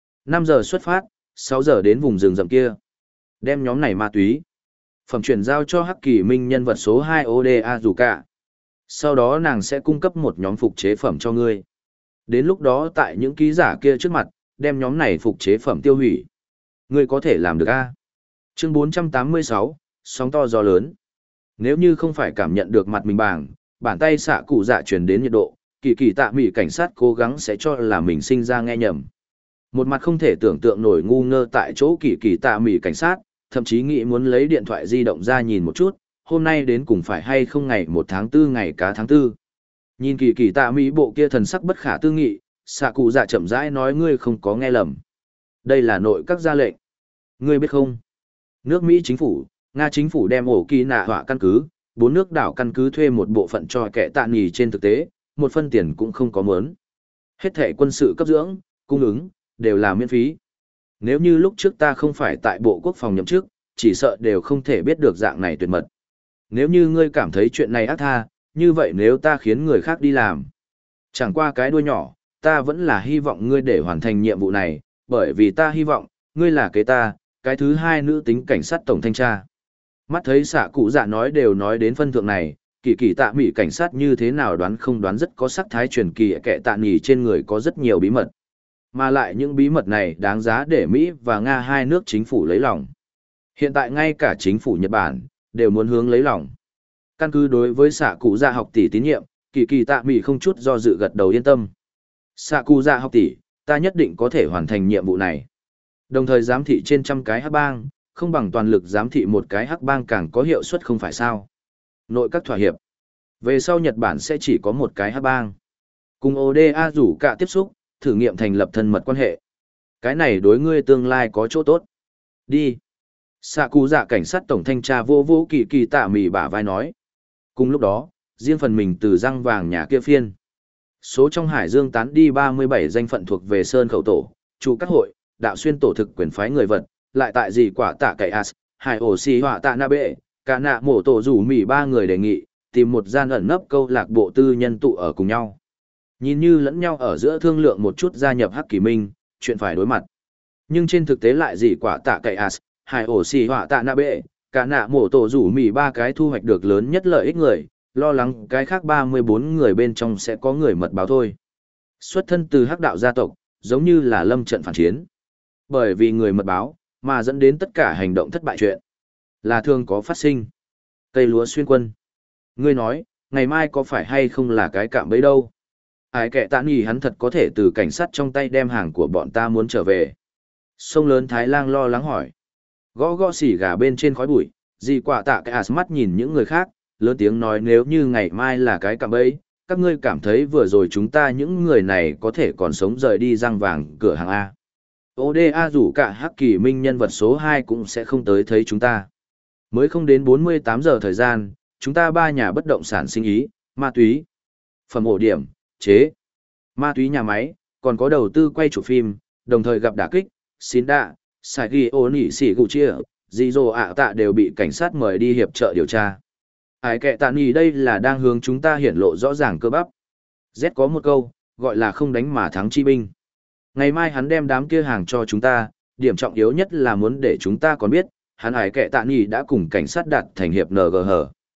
5 giờ xuất phát, 6 giờ đến vùng rừng rậm kia. Đem nhóm này ma túy. Phẩm chuyển giao cho Hắc Kỳ Minh nhân vật số 2 Oda Azuka. Sau đó nàng sẽ cung cấp một nhóm phục chế phẩm cho ngươi. Đến lúc đó tại những ký giả kia trước mặt, đem nhóm này phục chế phẩm tiêu hủy. Ngươi có thể làm được a? Chương 486, sóng to gió lớn. Nếu như không phải cảm nhận được mặt mình bàng, bàn tay xạ cụ dạ truyền đến nhiệt độ, kỳ kỳ tạ mỉ cảnh sát cố gắng sẽ cho là mình sinh ra nghe nhầm. Một mặt không thể tưởng tượng nổi ngu ngơ tại chỗ kỳ kỳ tạ mỉ cảnh sát, thậm chí nghĩ muốn lấy điện thoại di động ra nhìn một chút, hôm nay đến cùng phải hay không ngày 1 tháng 4 ngày cá tháng 4. Nhìn kỳ kỳ tạ mỹ bộ kia thần sắc bất khả tư nghị, xạ cụ dạ chậm rãi nói ngươi không có nghe lầm. Đây là nội các ra lệnh. Ngươi biết không? Nước Mỹ chính phủ, Nga chính phủ đem ổ kỳ nạ họa căn cứ, 4 nước đảo căn cứ thuê một bộ phận cho kẻ tạ nghỉ trên thực tế, một phân tiền cũng không có mớn. Hết thẻ quân sự cấp dưỡng, cung ứng, đều là miễn phí. Nếu như lúc trước ta không phải tại Bộ Quốc phòng nhậm chức, chỉ sợ đều không thể biết được dạng này tuyệt mật. Nếu như ngươi cảm thấy chuyện này ác tha, như vậy nếu ta khiến người khác đi làm. Chẳng qua cái đuôi nhỏ, ta vẫn là hy vọng ngươi để hoàn thành nhiệm vụ này, bởi vì ta hy vọng, ngươi là kế ta, cái thứ hai nữ tính cảnh sát tổng thanh tra. Mắt thấy xạ cụ dạ nói đều nói đến phân thượng này, kỳ kỳ tạ mỹ cảnh sát như thế nào đoán không đoán rất có sắc thái truyền kỳ kẻ tạ nghỉ trên người có rất nhiều bí mật. Mà lại những bí mật này đáng giá để Mỹ và Nga hai nước chính phủ lấy lòng. Hiện tại ngay cả chính phủ Nhật Bản đều muốn hướng lấy lòng. Căn cứ đối với xạ cụ dạ học tỷ tín nhiệm, kỳ kỳ tạ mỹ không chút do dự gật đầu yên tâm. Xạ cụ dạ học tỷ, ta nhất định có thể hoàn thành nhiệm vụ này. Đồng thời giám thị trên trăm cái hắc bang, không bằng toàn lực giám thị một cái hắc bang càng có hiệu suất không phải sao. Nội các thỏa hiệp. Về sau Nhật Bản sẽ chỉ có một cái hắc bang. Cùng ODA rủ cả tiếp xúc, thử nghiệm thành lập thân mật quan hệ. Cái này đối ngươi tương lai có chỗ tốt. Đi. Xạ cụ dạ cảnh sát tổng thanh tra vô vô kỳ kỳ tạ mỉ bả vai nói. Cùng lúc đó, riêng phần mình từ răng vàng nhà kia phiên. Số trong hải dương tán đi 37 danh phận thuộc về Sơn Khẩu Tổ, chủ các hội, đạo xuyên tổ thực quyền phái người vật, lại tại gì quả tạ cậy as, hải ổ xì họa tạ na bệ, cả nạ mổ tổ rủ mỉ 3 người đề nghị, tìm một gian ẩn nấp câu lạc bộ tư nhân tụ ở cùng nhau. Nhìn như lẫn nhau ở giữa thương lượng một chút gia nhập Hắc Kỳ Minh, chuyện phải đối mặt. Nhưng trên thực tế lại gì quả tạ cậy as, hải ổ xì họa tạ na bệ, cả nạ mổ tổ rủ mỉ 3 cái thu hoạch được lớn nhất lợi ích người, lo lắng cái khác 34 người bên trong sẽ có người mật báo thôi. Xuất thân từ Hắc đạo gia tộc, giống như là lâm trận phản chiến. Bởi vì người mật báo, mà dẫn đến tất cả hành động thất bại chuyện. Là thường có phát sinh. Cây lúa xuyên quân. Ngươi nói, ngày mai có phải hay không là cái cạm bẫy đâu? Ai kệ tạ nghỉ hắn thật có thể từ cảnh sát trong tay đem hàng của bọn ta muốn trở về. Sông lớn Thái Lang lo lắng hỏi. Gõ gõ xỉ gà bên trên khói bụi, dì quả tạ cái mắt nhìn những người khác, lớn tiếng nói nếu như ngày mai là cái cạm bẫy, các ngươi cảm thấy vừa rồi chúng ta những người này có thể còn sống rời đi răng vàng cửa hàng A. ODA rủ cả Hắc Kỳ Minh nhân vật số 2 cũng sẽ không tới thấy chúng ta. Mới không đến 48 giờ thời gian, chúng ta 3 nhà bất động sản sinh ý, ma túy, phẩm ổ điểm, chế, ma túy nhà máy, còn có đầu tư quay chụp phim, đồng thời gặp đả kích, xin đạ, xài ghi ô nỉ xỉ gụ chia, dì dồ ạ tạ đều bị cảnh sát mời đi hiệp trợ điều tra. Ai kệ tạ nghỉ đây là đang hướng chúng ta hiển lộ rõ ràng cơ bắp. Z có một câu, gọi là không đánh mà thắng chi binh. Ngày mai hắn đem đám kia hàng cho chúng ta, điểm trọng yếu nhất là muốn để chúng ta còn biết, hắn ai kệ tạ nghỉ đã cùng cảnh sát đạt thành hiệp NGH.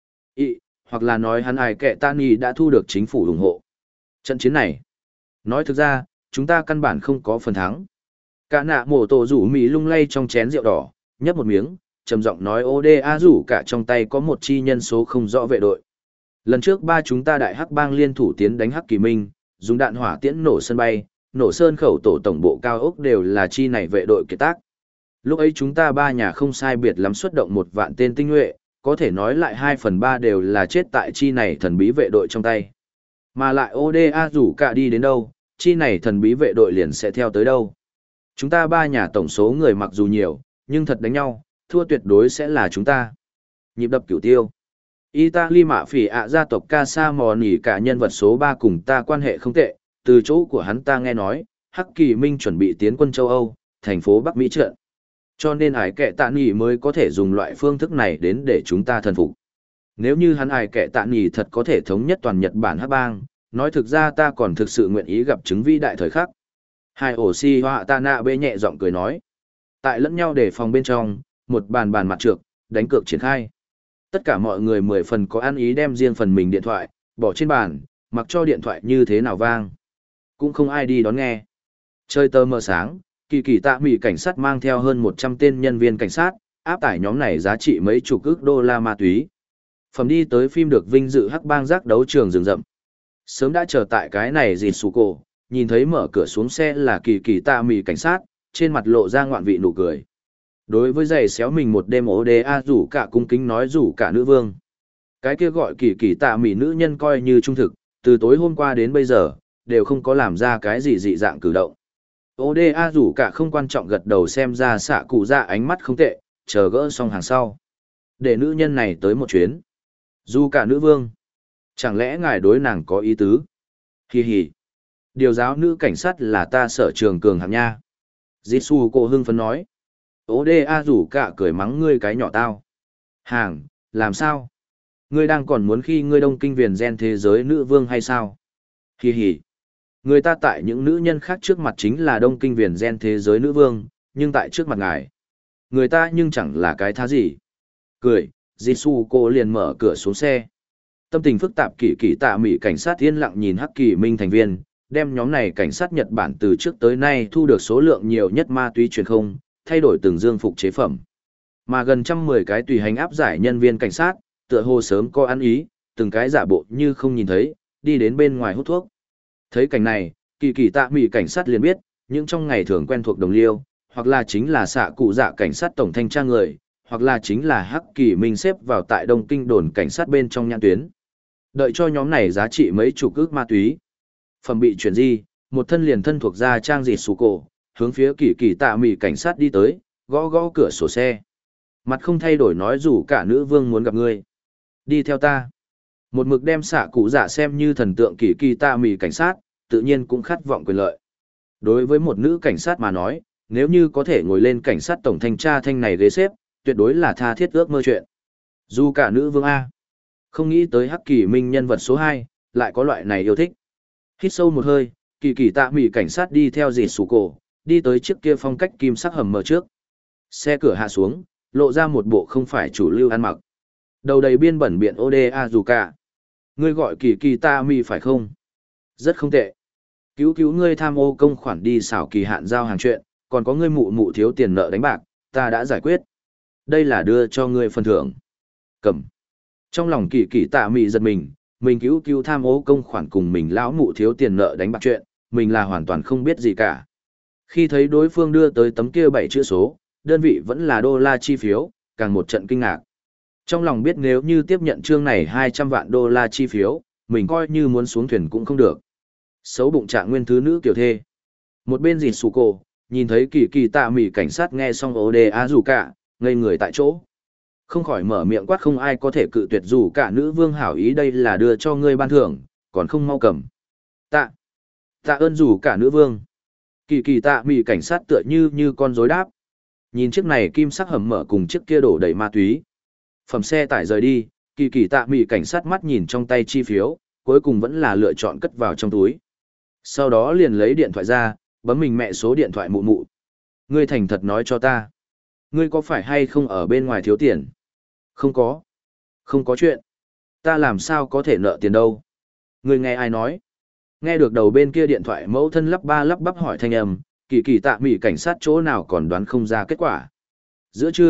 Hoặc là nói hắn ai kệ tạ nghỉ đã thu được chính phủ ủng hộ. Trận chiến này, nói thực ra, chúng ta căn bản không có phần thắng. Cả nạ mổ tổ rủ Mỹ lung lay trong chén rượu đỏ, nhấp một miếng, trầm giọng nói Oda rủ cả trong tay có một chi nhân số không rõ vệ đội. Lần trước ba chúng ta đại hắc bang liên thủ tiến đánh Hắc Kỳ Minh, dùng đạn hỏa tiễn nổ sân bay, nổ sơn khẩu tổ tổng bộ cao ốc đều là chi này vệ đội kiệt tác. Lúc ấy chúng ta ba nhà không sai biệt lắm xuất động 1 vạn tên tinh nhuệ, có thể nói lại 2/3 đều là chết tại chi này thần bí vệ đội trong tay. Mà lại Oda rủ cả đi đến đâu, chi này thần bí vệ đội liền sẽ theo tới đâu. Chúng ta ba nhà tổng số người mặc dù nhiều, nhưng thật đánh nhau, thua tuyệt đối sẽ là chúng ta. Nhịp đập cửu tiêu. Italy mạ phỉ ạ gia tộc Casa Mò Nỉ cả nhân vật số 3 cùng ta quan hệ không tệ, từ chỗ của hắn ta nghe nói, Hắc Kỳ Minh chuẩn bị tiến quân châu Âu, thành phố Bắc Mỹ trận. Cho nên ải kệ tạ nỉ mới có thể dùng loại phương thức này đến để chúng ta thần phục. Nếu như hắn ải kệ tạ nỉ thật có thể thống nhất toàn Nhật Bản Hắc bang, nói thực ra ta còn thực sự nguyện ý gặp chứng vĩ đại thời khắc. Hai ổ si họa ta nạ bê nhẹ giọng cười nói. Tại lẫn nhau đề phòng bên trong, một bàn mặt trược, đánh cược triển khai. Tất cả mọi người 10 phần có ăn ý đem riêng phần mình điện thoại, bỏ trên bàn, mặc cho điện thoại như thế nào vang. Cũng không ai đi đón nghe. Chơi tơ mờ sáng, kỳ kỳ tạ mỉ cảnh sát mang theo hơn 100 tên nhân viên cảnh sát, áp tải nhóm này giá trị mấy chục ức đô la ma túy. Phẩm đi tới phim được vinh dự hắc bang giác đấu trường rừng rậm. Sớm đã chờ tại cái này dịt sù cổ, nhìn thấy mở cửa xuống xe là kỳ kỳ tạ mỉ cảnh sát, trên mặt lộ ra ngoạn vị nụ cười. Đối với giày xéo mình một đêm Oda rủ cả cung kính nói rủ cả nữ vương. Cái kia gọi kỳ kỳ tạ mỉ nữ nhân coi như trung thực, từ tối hôm qua đến bây giờ, đều không có làm ra cái gì dị dạng cử động. Oda rủ cả không quan trọng gật đầu xem ra xạ cụ ra ánh mắt không tệ, chờ gỡ xong hàng sau. Để nữ nhân này tới một chuyến. Dù cả nữ vương. Chẳng lẽ ngài đối nàng có ý tứ? Hi hi. Điều giáo nữ cảnh sát là ta sở trường cường hạng nha. Jitsu cô hưng phấn nói. Oda rủ cả cười mắng ngươi cái nhỏ tao. Hàng, làm sao? Ngươi đang còn muốn khi ngươi đông kinh viền gen thế giới nữ vương hay sao? Hi hi. Người ta tại những nữ nhân khác trước mặt chính là đông kinh viền gen thế giới nữ vương, nhưng tại trước mặt ngài. Người ta nhưng chẳng là cái thá gì. Cười, Jitsu cô liền mở cửa xuống xe. Tâm tình phức tạp kỳ kỳ tạ mỉ cảnh sát yên lặng nhìn Hắc Kỳ Minh thành viên, đem nhóm này cảnh sát Nhật Bản từ trước tới nay thu được số lượng nhiều nhất ma túy truyền không, thay đổi từng dương phục chế phẩm. Mà gần 110 cái tùy hành áp giải nhân viên cảnh sát, tựa hồ sớm có ăn ý, từng cái giả bộ như không nhìn thấy, đi đến bên ngoài hút thuốc. Thấy cảnh này, kỳ kỳ tạ mỉ cảnh sát liền biết, những trong ngày thường quen thuộc đồng liêu, hoặc là chính là xạ cụ dạ cảnh sát tổng thanh tra người, hoặc là chính là Hắc Kỳ Minh xếp vào tại Đông Kinh đồn cảnh sát bên trong nhãn tuyến. Đợi cho nhóm này giá trị mấy chục ức ma túy. Phẩm bị chuyển di, một thân liền thân thuộc ra trang dịt sù cổ, hướng phía kỳ kỳ tạ mỉ cảnh sát đi tới, gõ gõ cửa sổ xe. Mặt không thay đổi nói rủ cả nữ vương muốn gặp ngươi. Đi theo ta. Một mực đem xạ cụ dạ xem như thần tượng kỳ kỳ tạ mỉ cảnh sát, tự nhiên cũng khát vọng quyền lợi. Đối với một nữ cảnh sát mà nói, nếu như có thể ngồi lên cảnh sát tổng thanh tra thanh này ghế xếp, tuyệt đối là tha thiết ước mơ chuyện. Dù cả nữ vương A. Không nghĩ tới Hắc Kỳ Minh nhân vật số 2, lại có loại này yêu thích. Hít sâu một hơi, kỳ kỳ tạ mỉ cảnh sát đi theo dì sủ cổ, đi tới chiếc kia phong cách kim sắc hầm mở trước. Xe cửa hạ xuống, lộ ra một bộ không phải chủ lưu ăn mặc. Đầu đầy biên bẩn biện Oda dù cả. Ngươi gọi kỳ kỳ tạ mỉ phải không? Rất không tệ. Cứu ngươi tham ô công khoản đi xảo kỳ hạn giao hàng chuyện, còn có ngươi mụ mụ thiếu tiền nợ đánh bạc, ta đã giải quyết. Đây là đưa cho ngươi phần thưởng. Cầm. Trong lòng kỳ kỳ tạ mỉ giật mình cứu tham ô công khoản cùng mình lão mụ thiếu tiền nợ đánh bạc chuyện, mình là hoàn toàn không biết gì cả. Khi thấy đối phương đưa tới tấm kia 7 chữ số, đơn vị vẫn là đô la chi phiếu, càng một trận kinh ngạc. Trong lòng biết nếu như tiếp nhận chương này 200 vạn đô la chi phiếu, mình coi như muốn xuống thuyền cũng không được. Xấu bụng trạng nguyên thứ nữ kiểu thê. Một bên dịt sù cổ, nhìn thấy kỳ kỳ tạ mỉ cảnh sát nghe xong Oda dù cả, ngây người tại chỗ. Không khỏi mở miệng quát không ai có thể cự tuyệt dù cả nữ vương hảo ý đây là đưa cho ngươi ban thưởng, còn không mau cầm. Tạ ơn dù cả nữ vương. Kỳ kỳ tạ mỉ cảnh sát tựa như con rối đáp. Nhìn chiếc này kim sắc hầm mở cùng chiếc kia đổ đầy ma túy. Phẩm xe tải rời đi, kỳ kỳ tạ mỉ cảnh sát mắt nhìn trong tay chi phiếu, cuối cùng vẫn là lựa chọn cất vào trong túi. Sau đó liền lấy điện thoại ra, bấm mình mẹ số điện thoại mụ mụ. Ngươi thành thật nói cho ta. Ngươi có phải hay không ở bên ngoài thiếu tiền? Không có. Không có chuyện. Ta làm sao có thể nợ tiền đâu? Ngươi nghe ai nói? Nghe được đầu bên kia điện thoại mẫu thân lắp ba lắp bắp hỏi thanh âm, kỳ kỳ tạ mỉ cảnh sát chỗ nào còn đoán không ra kết quả. Giữa trưa,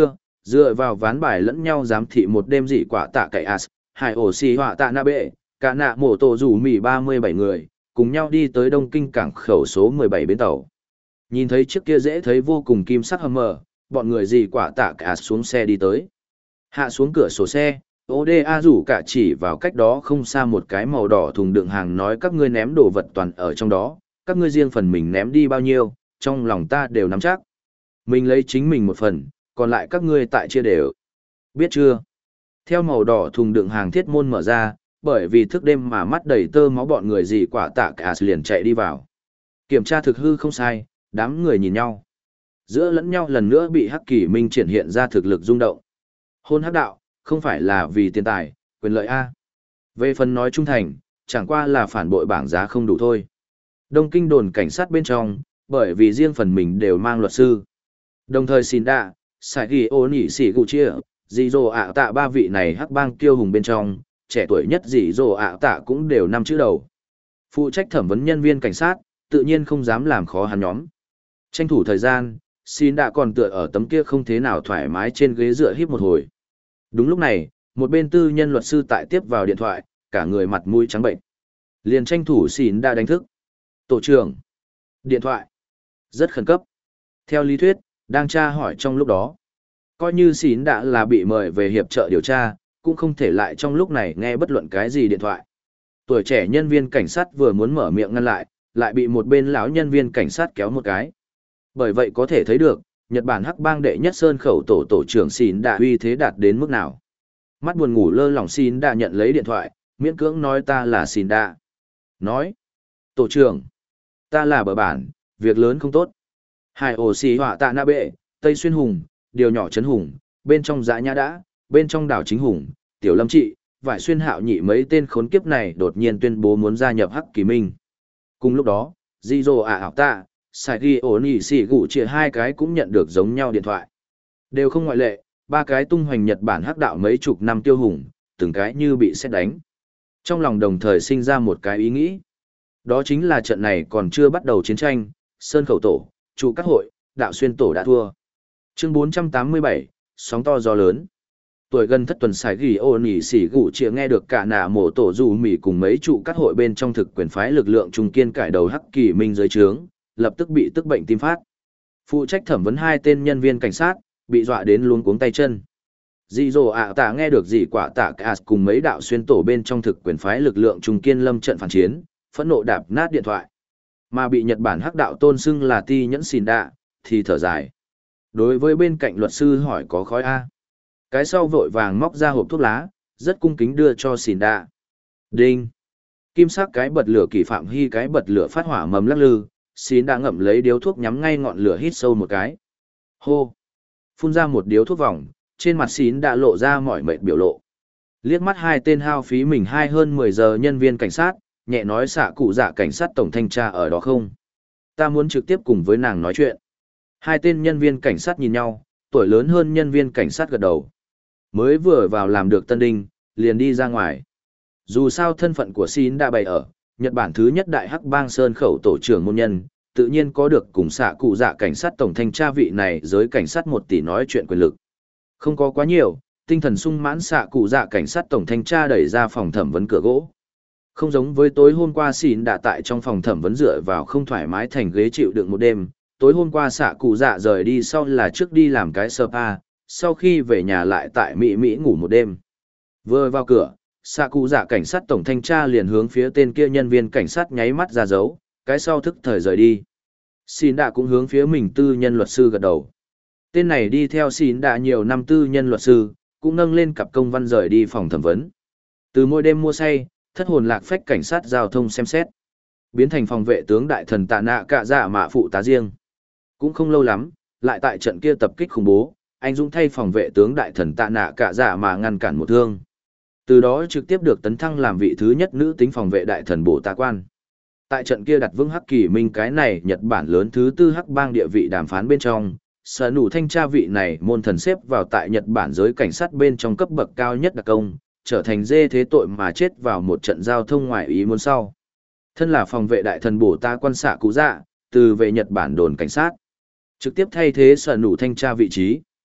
Dựa vào ván bài lẫn nhau giám thị một đêm dị quả tạ cậy as, hải ổ xì họa tạ na bệ, cả nạ mổ tổ rủ mỉ 37 người, cùng nhau đi tới Đông Kinh cảng khẩu số 17 bến tàu. Nhìn thấy chiếc kia dễ thấy vô cùng kim sắc Hummer, bọn người dị quả tạ cậy as xuống xe đi tới. Hạ xuống cửa sổ xe, ODA rủ cả chỉ vào cách đó không xa một cái màu đỏ thùng đựng hàng nói các ngươi ném đồ vật toàn ở trong đó, các ngươi riêng phần mình ném đi bao nhiêu, trong lòng ta đều nắm chắc. Mình lấy chính mình một phần, còn lại các ngươi tại chia đều. Biết chưa? Theo màu đỏ thùng đựng hàng thiết môn mở ra, bởi vì thức đêm mà mắt đầy tơ máu bọn người gì quả tạ cả liền chạy đi vào. Kiểm tra thực hư không sai, đám người nhìn nhau. Giữa lẫn nhau lần nữa bị Hắc Kỳ Minh triển hiện ra thực lực rung động. Hôn hắc đạo, không phải là vì tiền tài, quyền lợi A. Về phần nói trung thành, chẳng qua là phản bội bảng giá không đủ thôi. Đông Kinh đồn cảnh sát bên trong, bởi vì riêng phần mình đều mang luật sư. Đồng thời xin đạ, Sài Ghi Ô Nỉ Sĩ Gù Chia, dì dồ ạ tạ ba vị này hắc bang kiêu hùng bên trong, trẻ tuổi nhất dì dồ ạ tạ cũng đều 5 chữ đầu. Phụ trách thẩm vấn nhân viên cảnh sát, tự nhiên không dám làm khó hắn nhóm. Tranh thủ thời gian, xin đạ còn tựa ở tấm kia không thế nào thoải mái trên ghế dựa híp một hồi. Đúng lúc này, một bên tư nhân luật sư tại tiếp vào điện thoại, cả người mặt mũi trắng bệnh. Liền tranh thủ xin đạ đánh thức. Tổ trưởng. Điện thoại. Rất khẩn cấp. Theo lý thuyết, đang tra hỏi trong lúc đó. Coi như xin đã là bị mời về hiệp trợ điều tra, cũng không thể lại trong lúc này nghe bất luận cái gì điện thoại. Tuổi trẻ nhân viên cảnh sát vừa muốn mở miệng ngăn lại bị một bên lão nhân viên cảnh sát kéo một cái. Bởi vậy có thể thấy được, Nhật Bản hắc bang đệ nhất sơn khẩu tổ trưởng xin đã uy thế đạt đến mức nào. Mắt buồn ngủ lơ lỏng xin đã nhận lấy điện thoại, miễn cưỡng nói ta là xin đã. Nói, tổ trưởng, ta là bờ bản, việc lớn không tốt. Hải ổ xì họa tạ na bệ, Tây Xuyên Hùng, điều nhỏ Trấn Hùng, bên trong dã nhã đã, bên trong đảo Chính Hùng, Tiểu Lâm Trị, Vải Xuyên Hạo nhị mấy tên khốn kiếp này đột nhiên tuyên bố muốn gia nhập Hắc Kỳ Minh. Cùng lúc đó, Di Dô ả ảo tạ, Sài Ghi ổ nỉ xỉ gụ chia hai cái cũng nhận được giống nhau điện thoại. Đều không ngoại lệ, ba cái tung hoành Nhật Bản hắc đạo mấy chục năm tiêu hùng, từng cái như bị sét đánh. Trong lòng đồng thời sinh ra một cái ý nghĩ. Đó chính là trận này còn chưa bắt đầu chiến tranh, Sơn Khẩu Tổ, trụ các hội, đạo xuyên tổ đã thua. Chương 487, sóng to gió lớn. Tuổi gần thất tuần Sài Ghi ô nỉ xỉ gụ chia nghe được cả nạ mổ tổ dù mỉ cùng mấy trụ các hội bên trong thực quyền phái lực lượng trung kiên cải đầu Hắc Kỳ Minh dưới trướng, lập tức bị tức bệnh tim phát. Phụ trách thẩm vấn hai tên nhân viên cảnh sát, bị dọa đến luống cuống tay chân. Dị dồ ạ tạ nghe được dị quả tạ cả cùng mấy đạo xuyên tổ bên trong thực quyền phái lực lượng trung kiên lâm trận phản chiến, phẫn nộ đạp nát điện thoại. Mà bị Nhật Bản hắc đạo tôn xưng là ti nhẫn xìn đạ, thì thở dài. Đối với bên cạnh luật sư hỏi có khói A. Cái sau vội vàng móc ra hộp thuốc lá, rất cung kính đưa cho xìn đạ. Đinh. Kim sắc cái bật lửa kỳ phạm hy cái bật lửa phát hỏa mầm lắc lư, xìn đã ngậm lấy điếu thuốc nhắm ngay ngọn lửa hít sâu một cái. Hô. Phun ra một điếu thuốc vòng, trên mặt xìn đã lộ ra mỏi mệt biểu lộ. Liếc mắt hai tên hao phí mình hơn 10 giờ nhân viên cảnh sát, nhẹ nói xạ cụ dạ cảnh sát tổng thanh tra ở đó không. Ta muốn trực tiếp cùng với nàng nói chuyện. Hai tên nhân viên cảnh sát nhìn nhau, tuổi lớn hơn nhân viên cảnh sát gật đầu. Mới vừa vào làm được tân đinh, liền đi ra ngoài. Dù sao thân phận của Xin đã bày ở, Nhật Bản thứ nhất đại hắc bang sơn khẩu tổ trưởng môn nhân, tự nhiên có được cùng xạ cụ dạ cảnh sát tổng thanh tra vị này giới cảnh sát 1 tỷ nói chuyện quyền lực. Không có quá nhiều, tinh thần sung mãn xạ cụ dạ cảnh sát tổng thanh tra đẩy ra phòng thẩm vấn cửa gỗ. Không giống với tối hôm qua Xin đã tại trong phòng thẩm vấn dựa vào không thoải mái thành ghế chịu đựng một đêm, tối hôm qua xạ cụ dạ rời đi sau là trước đi làm cái spa, sau khi về nhà lại tại Mỹ ngủ một đêm. Vừa vào cửa, xạ cụ dạ cảnh sát tổng thanh tra liền hướng phía tên kia nhân viên cảnh sát nháy mắt ra dấu, cái sau thức thời rời đi. Xin đã cũng hướng phía mình tư nhân luật sư gật đầu. Tên này đi theo Xin đã nhiều năm tư nhân luật sư, cũng nâng lên cặp công văn rời đi phòng thẩm vấn. Từ mỗi đêm mua say, thất hồn lạc phách cảnh sát giao thông xem xét, biến thành phòng vệ tướng đại thần tạ nạ cạ dạ mạ phụ tá riêng. Cũng không lâu lắm, lại tại trận kia tập kích khủng bố, anh dũng thay phòng vệ tướng đại thần tạ nạ cạ dạ mạ ngăn cản một thương. Từ đó trực tiếp được tấn thăng làm vị thứ nhất nữ tính phòng vệ đại thần bổ tá quan. Tại trận kia đặt vững Hắc Kỳ Minh cái này Nhật Bản lớn thứ tư hắc bang địa vị đàm phán bên trong, sở nụ thanh tra vị này môn thần xếp vào tại Nhật Bản giới cảnh sát bên trong cấp bậc cao nhất đặc công, trở thành dê thế tội mà chết vào một trận giao thông ngoài ý muốn sau. Thân là phòng vệ đại thần bổ tá quan xạ cụ dạ, từ về Nhật Bản đồn cảnh sát, trực tiếp thay thế sở nụ thanh tra vị trí.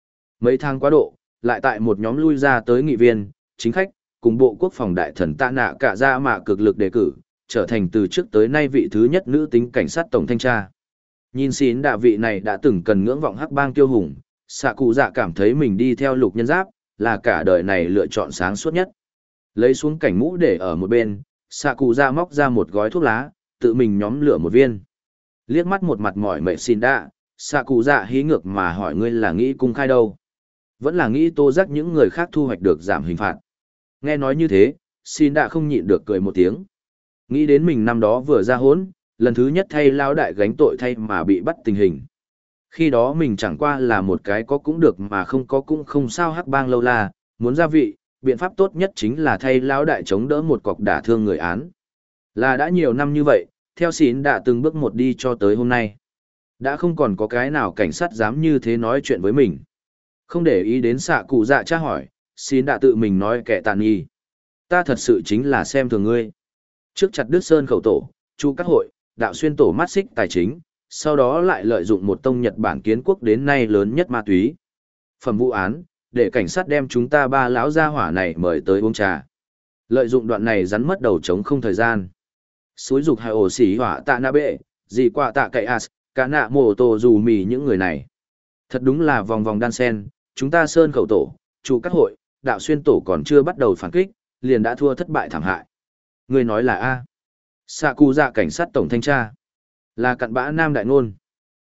Mấy tháng quá độ, lại tại một nhóm lui ra tới nghị viên, chính khách, cùng bộ quốc phòng đại thần tạ nạ cả ra mạ cực lực đề cử, trở thành từ trước tới nay vị thứ nhất nữ tính cảnh sát tổng thanh tra. Nhìn xín đạ vị này đã từng cần ngưỡng vọng hắc bang tiêu hùng, xạ cụ dạ cảm thấy mình đi theo lục nhân giáp, là cả đời này lựa chọn sáng suốt nhất. Lấy xuống cảnh mũ để ở một bên, xạ cụ dạ móc ra một gói thuốc lá, tự mình nhóm lửa một viên. Liếc mắt một mặt mỏi mệt xín đạ, xạ cụ dạ hí ngược mà hỏi ngươi là nghĩ cung khai đâu. Vẫn là nghĩ tô giác những người khác thu hoạch được giảm hình phạt. Nghe nói như thế, xín đạ không nhịn được cười một tiếng. Nghĩ đến mình năm đó vừa ra hốn, lần thứ nhất thay lao đại gánh tội thay mà bị bắt tình hình. Khi đó mình chẳng qua là một cái có cũng được mà không có cũng không sao hắc bang lâu la, muốn gia vị, biện pháp tốt nhất chính là thay lao đại chống đỡ một cọc đả thương người án. Là đã nhiều năm như vậy, theo xín đã từng bước một đi cho tới hôm nay. Đã không còn có cái nào cảnh sát dám như thế nói chuyện với mình. Không để ý đến xạ cụ dạ tra hỏi, xín đã tự mình nói kẻ tàn nghi. Ta thật sự chính là xem thường ngươi. Trước chặt đứt sơn khẩu tổ, chu các hội, đạo xuyên tổ mắt xích tài chính, sau đó lại lợi dụng một tông Nhật Bản kiến quốc đến nay lớn nhất ma túy. Phẩm vụ án, để cảnh sát đem chúng ta ba lão gia hỏa này mời tới uống trà. Lợi dụng đoạn này rắn mất đầu trống không thời gian. Xúi dục hai ổ xỉ hỏa tạ na bệ, gì qua tạ cậy as, cả nạ mồ tổ dù mì những người này. Thật đúng là vòng vòng đan sen, chúng ta sơn khẩu tổ, chủ các hội, đạo xuyên tổ còn chưa bắt đầu phản kích, liền đã thua thất bại thảm hại. Người nói là A. Sạ cụ dạ cảnh sát tổng thanh tra. Là cặn bã nam đại ngôn.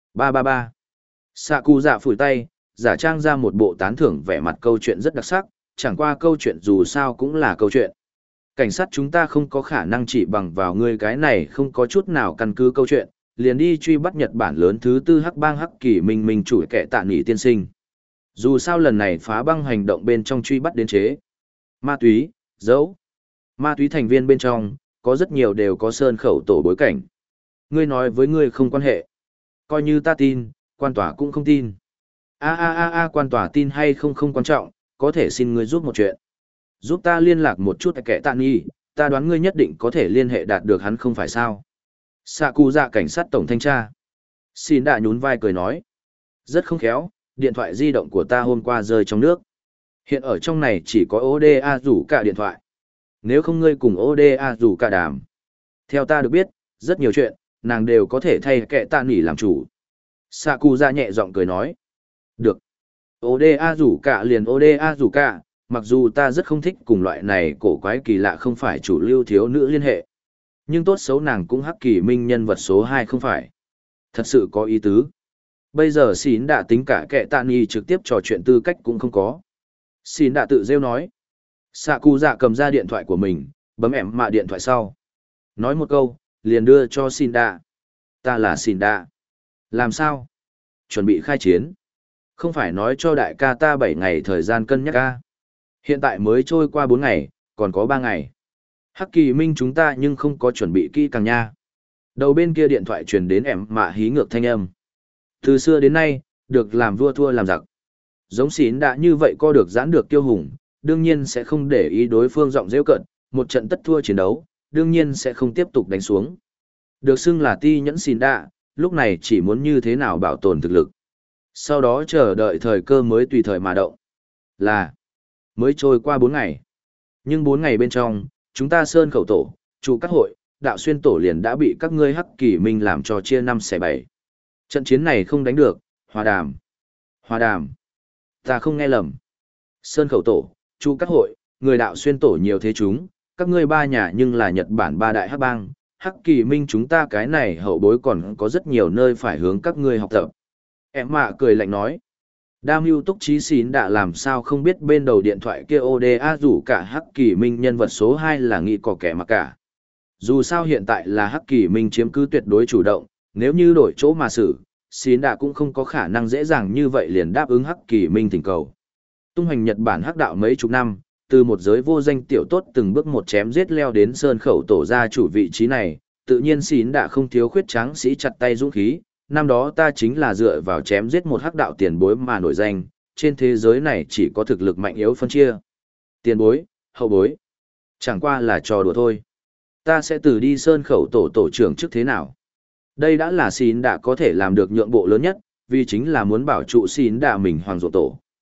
333. Sạ cụ dạ phủi tay, giả trang ra một bộ tán thưởng vẻ mặt câu chuyện rất đặc sắc, chẳng qua câu chuyện dù sao cũng là câu chuyện. Cảnh sát chúng ta không có khả năng chỉ bằng vào ngươi cái này không có chút nào căn cứ câu chuyện, liền đi truy bắt Nhật Bản lớn thứ tư hắc bang hắc kỳ minh chủ kẻ tạ nghỉ tiên sinh. Dù sao lần này phá băng hành động bên trong truy bắt đến chế. Ma túy, dấu. Ma túy thành viên bên trong, có rất nhiều đều có sơn khẩu tổ bối cảnh. Ngươi nói với ngươi không quan hệ. Coi như ta tin, quan tòa cũng không tin. Quan tòa tin hay không không quan trọng, có thể xin ngươi giúp một chuyện. Giúp ta liên lạc một chút kẻ tạ nghi, ta đoán ngươi nhất định có thể liên hệ đạt được hắn không phải sao. Sạ cụ dạ cảnh sát tổng thanh tra. Xin đã nhún vai cười nói. Rất không khéo, điện thoại di động của ta hôm qua rơi trong nước. Hiện ở trong này chỉ có ODA rủ cả điện thoại. Nếu không ngươi cùng ODA rủ cả đàm. Theo ta được biết, rất nhiều chuyện, nàng đều có thể thay kẻ tạ nghỉ làm chủ. Sạ cụ dạ nhẹ giọng cười nói. Được. ODA rủ cả liền ODA rủ cả, mặc dù ta rất không thích cùng loại này cổ quái kỳ lạ không phải chủ lưu thiếu nữ liên hệ. Nhưng tốt xấu nàng cũng hắc kỳ minh nhân vật số 2 không phải. Thật sự có ý tứ. Bây giờ Xin đã tính cả kẻ tạ nghi trực tiếp trò chuyện tư cách cũng không có. Xin đã tự rêu nói. Sạ cụ dạ cầm ra điện thoại của mình, bấm ẻm mạ điện thoại sau. Nói một câu, liền đưa cho Xin đã. Ta là Xin đã. Làm sao? Chuẩn bị khai chiến. Không phải nói cho đại ca ta 7 ngày thời gian cân nhắc ca. Hiện tại mới trôi qua 4 ngày, còn có 3 ngày. Hắc kỳ minh chúng ta nhưng không có chuẩn bị kỹ càng nha. Đầu bên kia điện thoại truyền đến ẻm mạ hí ngược thanh âm. Từ xưa đến nay, được làm vua thua làm giặc. Giống Xín đã như vậy co được giãn được kiêu hùng, đương nhiên sẽ không để ý đối phương giọng rêu cận, một trận tất thua chiến đấu, đương nhiên sẽ không tiếp tục đánh xuống. Được xưng là ti nhẫn Xín đã, lúc này chỉ muốn như thế nào bảo tồn thực lực. Sau đó chờ đợi thời cơ mới tùy thời mà động. Là, mới trôi qua 4 ngày. Nhưng 4 ngày bên trong, chúng ta sơn khẩu tổ, chủ các hội, đạo xuyên tổ liền đã bị các ngươi hắc kỳ minh làm cho chia 5 xẻ 7. Trận chiến này không đánh được, hòa đàm. Hòa đàm. Ta không nghe lầm. Sơn khẩu tổ, chủ các hội, người đạo xuyên tổ nhiều thế chúng, các ngươi ba nhà nhưng là Nhật Bản ba đại hắc bang, hắc kỳ minh chúng ta cái này hậu bối còn có rất nhiều nơi phải hướng các ngươi học tập. Em mạ cười lạnh nói. Đam mưu túc trí xín đã làm sao không biết bên đầu điện thoại kia ODA rủ cả hắc kỳ minh nhân vật số 2 là nghĩ có kẻ mà cả. Dù sao hiện tại là hắc kỳ minh chiếm cứ tuyệt đối chủ động, nếu như đổi chỗ mà xử, xín đã cũng không có khả năng dễ dàng như vậy liền đáp ứng hắc kỳ minh thỉnh cầu. Tung hoành Nhật Bản hắc đạo mấy chục năm, từ một giới vô danh tiểu tốt từng bước một chém giết leo đến sơn khẩu tổ gia chủ vị trí này, tự nhiên xín đã không thiếu khuyết tráng sĩ chặt tay dũng khí. Năm đó ta chính là dựa vào chém giết một hắc đạo tiền bối mà nổi danh, trên thế giới này chỉ có thực lực mạnh yếu phân chia. Tiền bối, hậu bối, chẳng qua là trò đùa thôi. Ta sẽ từ đi sơn khẩu tổ trưởng trước thế nào. Đây đã là Xin đã có thể làm được nhượng bộ lớn nhất, vì chính là muốn bảo trụ Xin đã mình hoàng ruộng tổ.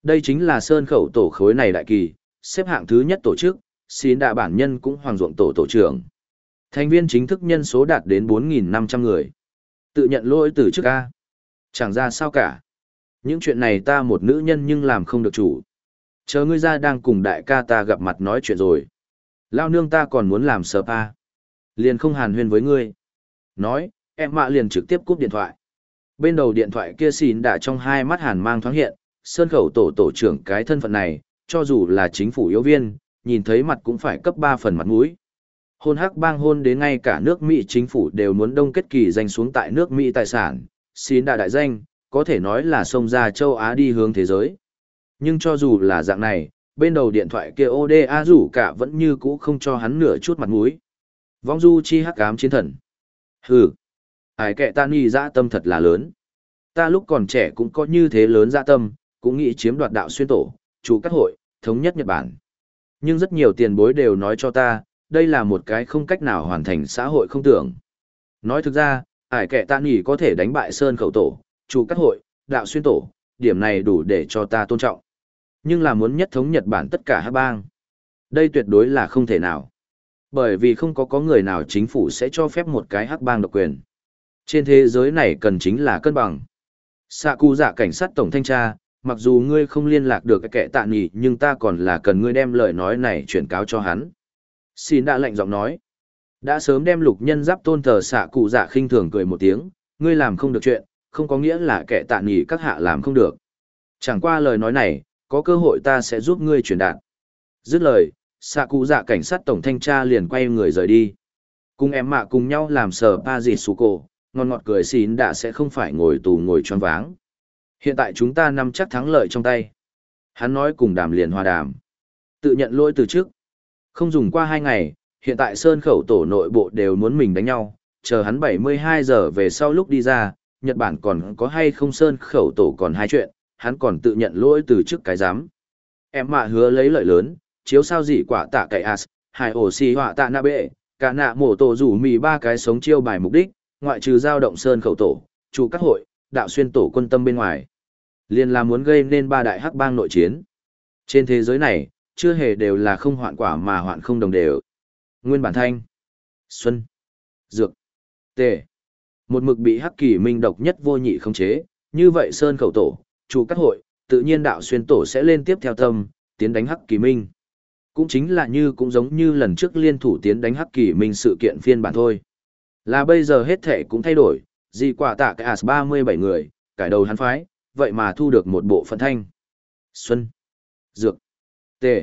Đây chính là sơn khẩu tổ khối này đại kỳ, xếp hạng thứ nhất tổ chức, xin đạ bản nhân cũng hoàng ruộng tổ tổ trưởng. Thành viên chính thức nhân số đạt đến 4.500 người. Tự nhận lỗi từ trước ca. Chẳng ra sao cả. Những chuyện này ta một nữ nhân nhưng làm không được chủ. Chờ ngươi ra đang cùng đại ca ta gặp mặt nói chuyện rồi. Lao nương ta còn muốn làm spa. Liền không hàn huyên với ngươi. Nói, em mạ liền trực tiếp cúp điện thoại. Bên đầu điện thoại kia xỉn đã trong hai mắt hàn mang thoáng hiện, sơn khẩu tổ tổ trưởng cái thân phận này, cho dù là chính phủ yếu viên, nhìn thấy mặt cũng phải cấp 3 phần mặt mũi. Hôn hắc bang hôn đến ngay cả nước Mỹ chính phủ đều muốn đông kết kỳ danh xuống tại nước Mỹ tài sản, xỉn đã đại danh, có thể nói là xông ra châu Á đi hướng thế giới. Nhưng cho dù là dạng này, bên đầu điện thoại kia ODA rủ cả vẫn như cũ không cho hắn nửa chút mặt mũi. Vong du chi hắc ám chiến thần. Hừ, ải kệ ta nghi dã tâm thật là lớn. Ta lúc còn trẻ cũng có như thế lớn dã tâm, cũng nghĩ chiếm đoạt đạo xuyên tổ, chủ các hội, thống nhất Nhật Bản. Nhưng rất nhiều tiền bối đều nói cho ta, đây là một cái không cách nào hoàn thành xã hội không tưởng. Nói thực ra, ải kệ ta nghi có thể đánh bại sơn khẩu tổ, chủ các hội, đạo xuyên tổ, điểm này đủ để cho ta tôn trọng. Nhưng là muốn nhất thống Nhật Bản tất cả hắc bang. Đây tuyệt đối là không thể nào. Bởi vì không có người nào chính phủ sẽ cho phép một cái hắc bang độc quyền. Trên thế giới này cần chính là cân bằng. Sạ cụ dạ cảnh sát tổng thanh tra, mặc dù ngươi không liên lạc được cái kẻ tạ nghỉ nhưng ta còn là cần ngươi đem lời nói này chuyển cáo cho hắn. Xin đã lạnh giọng nói. Đã sớm đem lục nhân giáp tôn thờ sạ cụ dạ khinh thường cười một tiếng, ngươi làm không được chuyện, không có nghĩa là kẻ tạ nghỉ các hạ làm không được. Chẳng qua lời nói này, có cơ hội ta sẽ giúp ngươi truyền đạt. Dứt lời, xạ cụ dạ cảnh sát tổng thanh tra liền quay người rời đi. Cùng em mạ cùng nhau làm sờ pa dịt su cổ, ngon ngọt cười xín đã sẽ không phải ngồi tù ngồi choáng váng. Hiện tại chúng ta nắm chắc thắng lợi trong tay. Hắn nói cùng đàm liền hòa đàm. Tự nhận lỗi từ trước. Không dùng qua 2 ngày, hiện tại sơn khẩu tổ nội bộ đều muốn mình đánh nhau, chờ hắn 72 giờ về sau lúc đi ra, Nhật Bản còn có hay không sơn khẩu tổ còn hai chuyện, hắn còn tự nhận lỗi từ trước cái giám. Em mạ hứa lấy lợi lớn, chiếu sao gì quả tạ cậy as, hải ổ xì họa tạ nạ bệ, cả nạ mổ tổ rủ mì 3 cái sống chiêu bài mục đích, ngoại trừ giao động sơn khẩu tổ, chủ các hội, đạo xuyên tổ quân tâm bên ngoài. Liên là muốn gây nên 3 đại hắc bang nội chiến. Trên thế giới này, chưa hề đều là không hoạn quả mà hoạn không đồng đều. Nguyên bản thanh, xuân, dược, tề. Một mực bị hắc kỳ minh độc nhất vô nhị khống chế, như vậy sơn khẩu tổ, chủ các hội, tự nhiên đạo xuyên tổ sẽ lên tiếp theo tâm, tiến đánh hắc kỳ minh. Cũng chính là cũng giống như lần trước liên thủ tiến đánh hắc kỳ minh sự kiện phiên bản thôi. Là bây giờ hết thể cũng thay đổi, gì quả tạ cái as 37 người, cải đầu hắn phái, vậy mà thu được một bộ phận thanh. Xuân, dược, tề.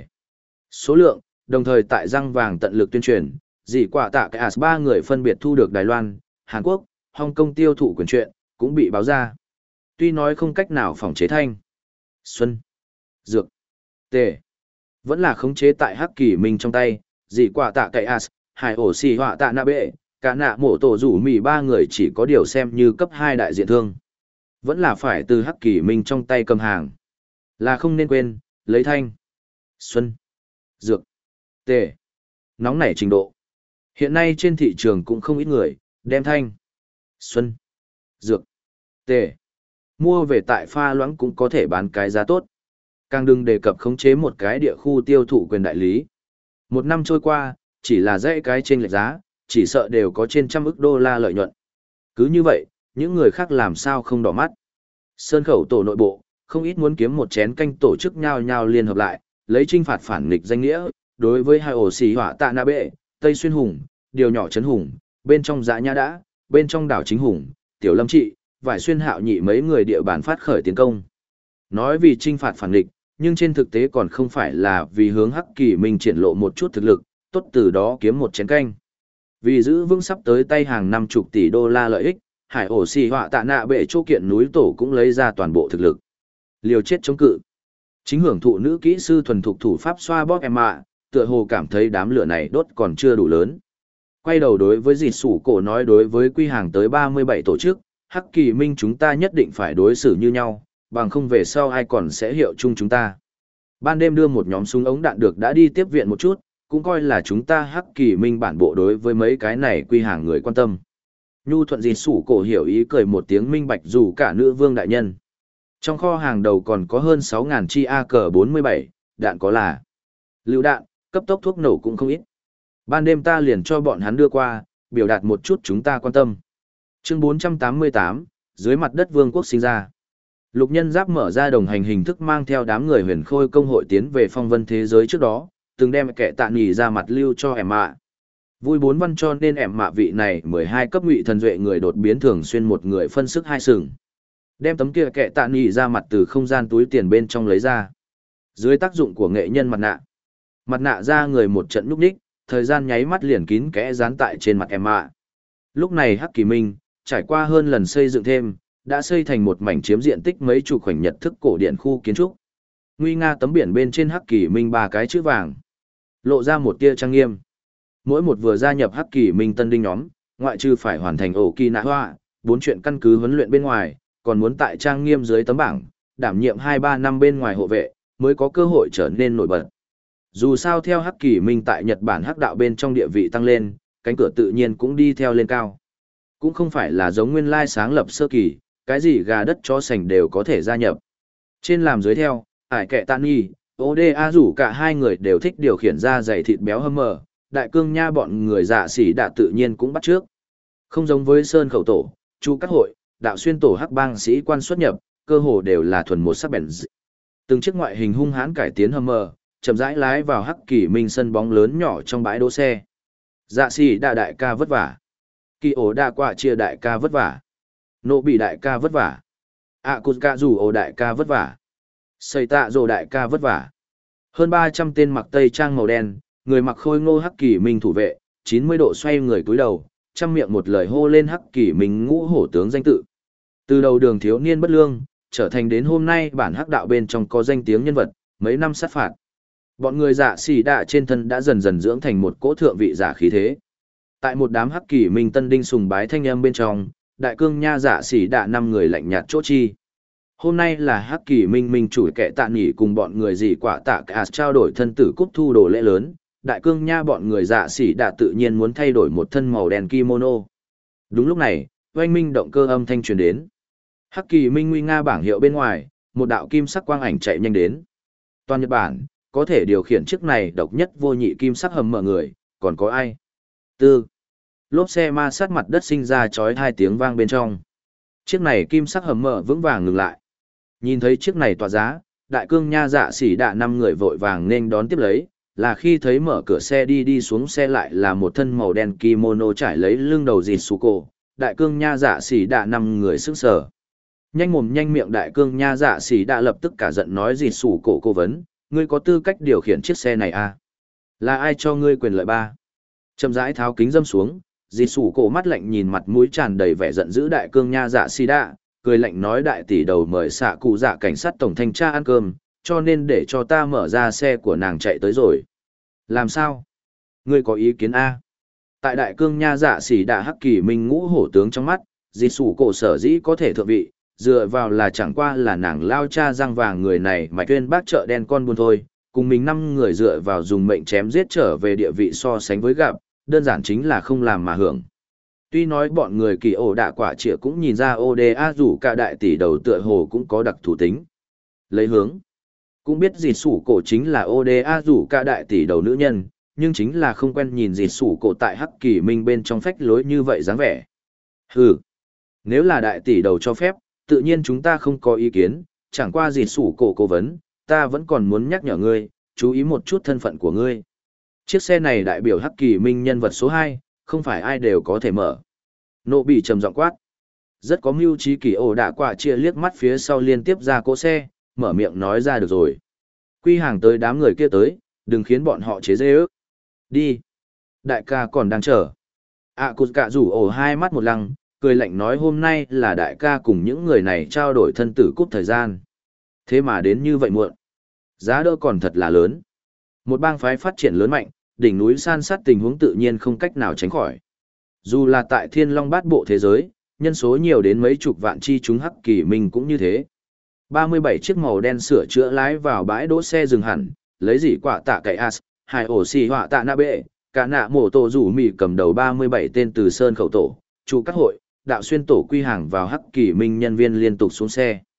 Số lượng, đồng thời tại răng vàng tận lực tuyên truyền, gì quả tạ cái as 3 người phân biệt thu được Đài Loan, Hàn Quốc, Hong Kong tiêu thụ quyền chuyện, cũng bị báo ra. Tuy nói không cách nào phòng chế thanh, xuân, dược, tề, vẫn là khống chế tại hắc kỳ minh trong tay, dị quả tạ cậy as, hải ổ xì họa tạ nạ bệ, cả nạ mổ tổ rủ mì 3 người chỉ có điều xem như cấp 2 đại diện thương. Vẫn là phải từ hắc kỳ minh trong tay cầm hàng. Là không nên quên, lấy thanh, xuân, dược, tề, nóng nảy trình độ. Hiện nay trên thị trường cũng không ít người, đem thanh, xuân, dược, tề. Mua về tại pha loãng cũng có thể bán cái giá tốt. Càng đừng đề cập khống chế một cái địa khu tiêu thụ quyền đại lý. 1 năm trôi qua, chỉ là dãy cái trên lệch giá, chỉ sợ đều có trên $100 ức lợi nhuận. Cứ như vậy, những người khác làm sao không đỏ mắt. Sơn khẩu tổ nội bộ, không ít muốn kiếm một chén canh tổ chức nhau nhau liên hợp lại, lấy trinh phạt phản nghịch danh nghĩa, đối với hai ổ xì hỏa tạ nạ bệ, Tây Xuyên Hùng, Điều Nhỏ Trấn Hùng, bên trong Dã Nhã Đã, bên trong Đảo Chính Hùng, Tiểu Lâm Trị, Vải Xuyên Hạo Nhị mấy người địa bàn phát khởi tiến công. Nói vì trinh phạt phản nghịch, nhưng trên thực tế còn không phải là vì hướng hắc kỳ minh triển lộ một chút thực lực, tốt từ đó kiếm một chén canh. Vì giữ vững sắp tới tay hàng $50 tỷ lợi ích, hải ổ xì họa tạ nạ bệ chỗ kiện núi tổ cũng lấy ra toàn bộ thực lực. Liều chết chống cự. Chính hưởng thụ nữ kỹ sư thuần thục thủ pháp xoa bóp em ạ, tựa hồ cảm thấy đám lửa này đốt còn chưa đủ lớn. Quay đầu đối với dì sủ cổ nói đối với quy hàng tới 37 tổ chức, hắc kỳ minh chúng ta nhất định phải đối xử như nhau, bằng không về sau ai còn sẽ hiệu chung chúng ta. Ban đêm đưa một nhóm súng ống đạn được đã đi tiếp viện một chút, cũng coi là chúng ta hắc kỳ minh bản bộ đối với mấy cái này quy hàng người quan tâm. Nhu thuận dì sủ cổ hiểu ý cười một tiếng minh bạch dù cả nữ vương đại nhân. Trong kho hàng đầu còn có hơn 6.000 chi AK-47, đạn có là lựu đạn, cấp tốc thuốc nổ cũng không ít. Ban đêm ta liền cho bọn hắn đưa qua, biểu đạt một chút chúng ta quan tâm. Chương 488, dưới mặt đất vương quốc sinh ra. Lục Nhân Giáp mở ra đồng hành hình thức mang theo đám người huyền khôi công hội tiến về phong vân thế giới trước đó, từng đem kẻ tạ nghỉ ra mặt lưu cho em mạ. Vui bốn văn cho nên em mạ vị này 12 cấp ngụy thần duệ người đột biến thường xuyên một người phân sức hai sừng. Đem tấm kia kẻ tạ nghỉ ra mặt từ không gian túi tiền bên trong lấy ra. Dưới tác dụng của nghệ nhân mặt nạ ra người một trận nhúc nhích, thời gian nháy mắt liền kín kẽ dán tại trên mặt em mạ. Lúc này Hắc Kỳ Minh, trải qua hơn lần xây dựng thêm, đã xây thành một mảnh chiếm diện tích mấy chục khoảnh nhật thức cổ điện khu kiến trúc. Nguy nga tấm biển bên trên Hắc Kỳ Minh ba cái chữ vàng, lộ ra một tia trang nghiêm. Mỗi một vừa gia nhập Hắc Kỳ Minh tân đinh nhóm, ngoại trừ phải hoàn thành ổ kỳ nạ hoa, 4 chuyện căn cứ huấn luyện bên ngoài, còn muốn tại trang nghiêm dưới tấm bảng, đảm nhiệm 2-3 năm bên ngoài hộ vệ, mới có cơ hội trở nên nổi bật. Dù sao theo Hắc Kỳ Minh tại Nhật Bản hắc đạo bên trong địa vị tăng lên, cánh cửa tự nhiên cũng đi theo lên cao. Cũng không phải là giống nguyên lai sáng lập sơ kỳ, cái gì gà đất chó sành đều có thể gia nhập. Trên làm dưới theo, ải kệ tạ nghi, ODA rủ cả hai người đều thích điều khiển ra dày thịt béo hâm mờ, đại cương nha bọn người dạ xỉ đã tự nhiên cũng bắt trước. Không giống với Sơn Khẩu Tổ, Chu Các Hội, đạo xuyên tổ hắc bang sĩ quan xuất nhập, cơ hồ đều là thuần một sắc bèn dị. Từng chiếc ngoại hình hung hãn cải tiến hâm mờ, chậm rãi lái vào Hắc Kỳ Minh sân bóng lớn nhỏ trong bãi đỗ xe. Dạ xỉ đã đại ca vất vả. Kỳ ổ đa quả chia đại ca vất vả. Nộ bị đại ca vất vả. Cụt ca rủ ổ đại ca vất vả. Xây tạ rồ đại ca vất vả. Hơn 300 tên mặc tây trang màu đen, người mặc khôi ngô Hắc Kỳ Minh thủ vệ, 90 độ xoay người cúi đầu, trăm miệng một lời hô lên Hắc Kỳ Minh ngũ hổ tướng danh tự. Từ đầu đường thiếu niên bất lương, trở thành đến hôm nay bản hắc đạo bên trong có danh tiếng nhân vật, mấy năm sát phạt. Bọn người dạ xỉ đạ trên thân đã dần dần dưỡng thành một cỗ thượng vị giả khí thế. Tại một đám Hắc Kỳ Minh tân đinh sùng bái thanh âm bên trong, đại cương nha dạ xỉ đạ 5 người lạnh nhạt chỗ chi. Hôm nay là Hắc Kỳ Minh minh chủ kẻ tạ nghỉ cùng bọn người dị quả tạ cả trao đổi thân tử cúp thu đồ lễ lớn, đại cương nha bọn người dạ xỉ đạ tự nhiên muốn thay đổi một thân màu đen kimono. Đúng lúc này, oanh minh động cơ âm thanh truyền đến. Hắc Kỳ Minh nguy nga bảng hiệu bên ngoài, một đạo kim sắc quang ảnh chạy nhanh đến. Toàn Nhật Bản, có thể điều khiển chiếc này độc nhất vô nhị kim sắc hầm mở người, còn có ai? Tư. Lốp xe ma sát mặt đất sinh ra chói 2 tiếng vang bên trong. Chiếc này kim sắc hầm mở vững vàng ngừng lại. Nhìn thấy chiếc này tỏa giá, đại cương nha dạ xỉ đạ 5 người vội vàng nên đón tiếp lấy, là khi thấy mở cửa xe đi xuống xe lại là một thân màu đen kimono trải lấy lưng đầu dịt xù cổ, đại cương nha dạ xỉ đạ 5 người sức sở. Nhanh mồm nhanh miệng đại cương nha dạ xỉ đạ lập tức cả giận nói dịt xù cổ cố vấn, ngươi có tư cách điều khiển chiếc xe này à? Là ai cho ngươi quyền lợi ba? Chậm rãi tháo kính dâm xuống, dịt xù cổ mắt lạnh nhìn mặt mũi tràn đầy vẻ giận dữ đại cương nha dạ xỉ đạ, cười lạnh nói đại tỷ đầu mời xạ cụ dạ cảnh sát tổng thanh tra ăn cơm, cho nên để cho ta mở ra xe của nàng chạy tới rồi. Làm sao? Ngươi có ý kiến A? Tại đại cương nha dạ xỉ đạ Hắc Kỳ Minh ngũ hổ tướng trong mắt, dịt xù cổ sở dĩ có thể thượng vị, dựa vào là chẳng qua là nàng lao cha răng vàng người này mà tuyên bác chợ đen con buôn thôi, cùng mình 5 người dựa vào dùng mệnh chém giết trở về địa vị so sánh với gặp, đơn giản chính là không làm mà hưởng. Tuy nói bọn người kỳ ổ đạ quả trịa cũng nhìn ra ODA rủ cả đại tỷ đầu tựa hồ cũng có đặc thù tính. Lấy hướng. Cũng biết dịt sủ cổ chính là ODA rủ cả đại tỷ đầu nữ nhân, nhưng chính là không quen nhìn dịt sủ cổ tại Hắc Kỳ Minh bên trong phách lối như vậy dáng vẻ. Hừ. Nếu là đại tỷ đầu cho phép, tự nhiên chúng ta không có ý kiến, chẳng qua dịt sủ cổ cố vấn, ta vẫn còn muốn nhắc nhở ngươi, chú ý một chút thân phận của ngươi. Chiếc xe này đại biểu Hắc Kỳ Minh nhân vật số 2, không phải ai đều có thể mở. Nộ bị trầm giọng quát. Rất có mưu trí kỳ ổ đạ quả chia liếc mắt phía sau liên tiếp ra cỗ xe, mở miệng nói ra được rồi. Quy hàng tới đám người kia tới, đừng khiến bọn họ chế dê ước. Đi. Đại ca còn đang chờ. Cụt cả rủ ổ hai mắt một lăng, cười lạnh nói hôm nay là đại ca cùng những người này trao đổi thân tử cúp thời gian. Thế mà đến như vậy muộn. Giá đỡ còn thật là lớn. Một bang phái phát triển lớn mạnh, đỉnh núi san sát tình huống tự nhiên không cách nào tránh khỏi. Dù là tại Thiên Long Bát Bộ thế giới, nhân số nhiều đến mấy chục vạn chi chúng Hắc Kỳ Minh cũng như thế. 37 chiếc màu đen sửa chữa lái vào bãi đỗ xe dừng hẳn, lấy dỉ quả tạ cậy as, hai ổ xì họa tạ na bệ, cả nạ mổ tổ rủ mì cầm đầu 37 tên từ Sơn Khẩu Tổ, chủ các hội, đạo xuyên tổ quy hàng vào Hắc Kỳ Minh nhân viên liên tục xuống xe.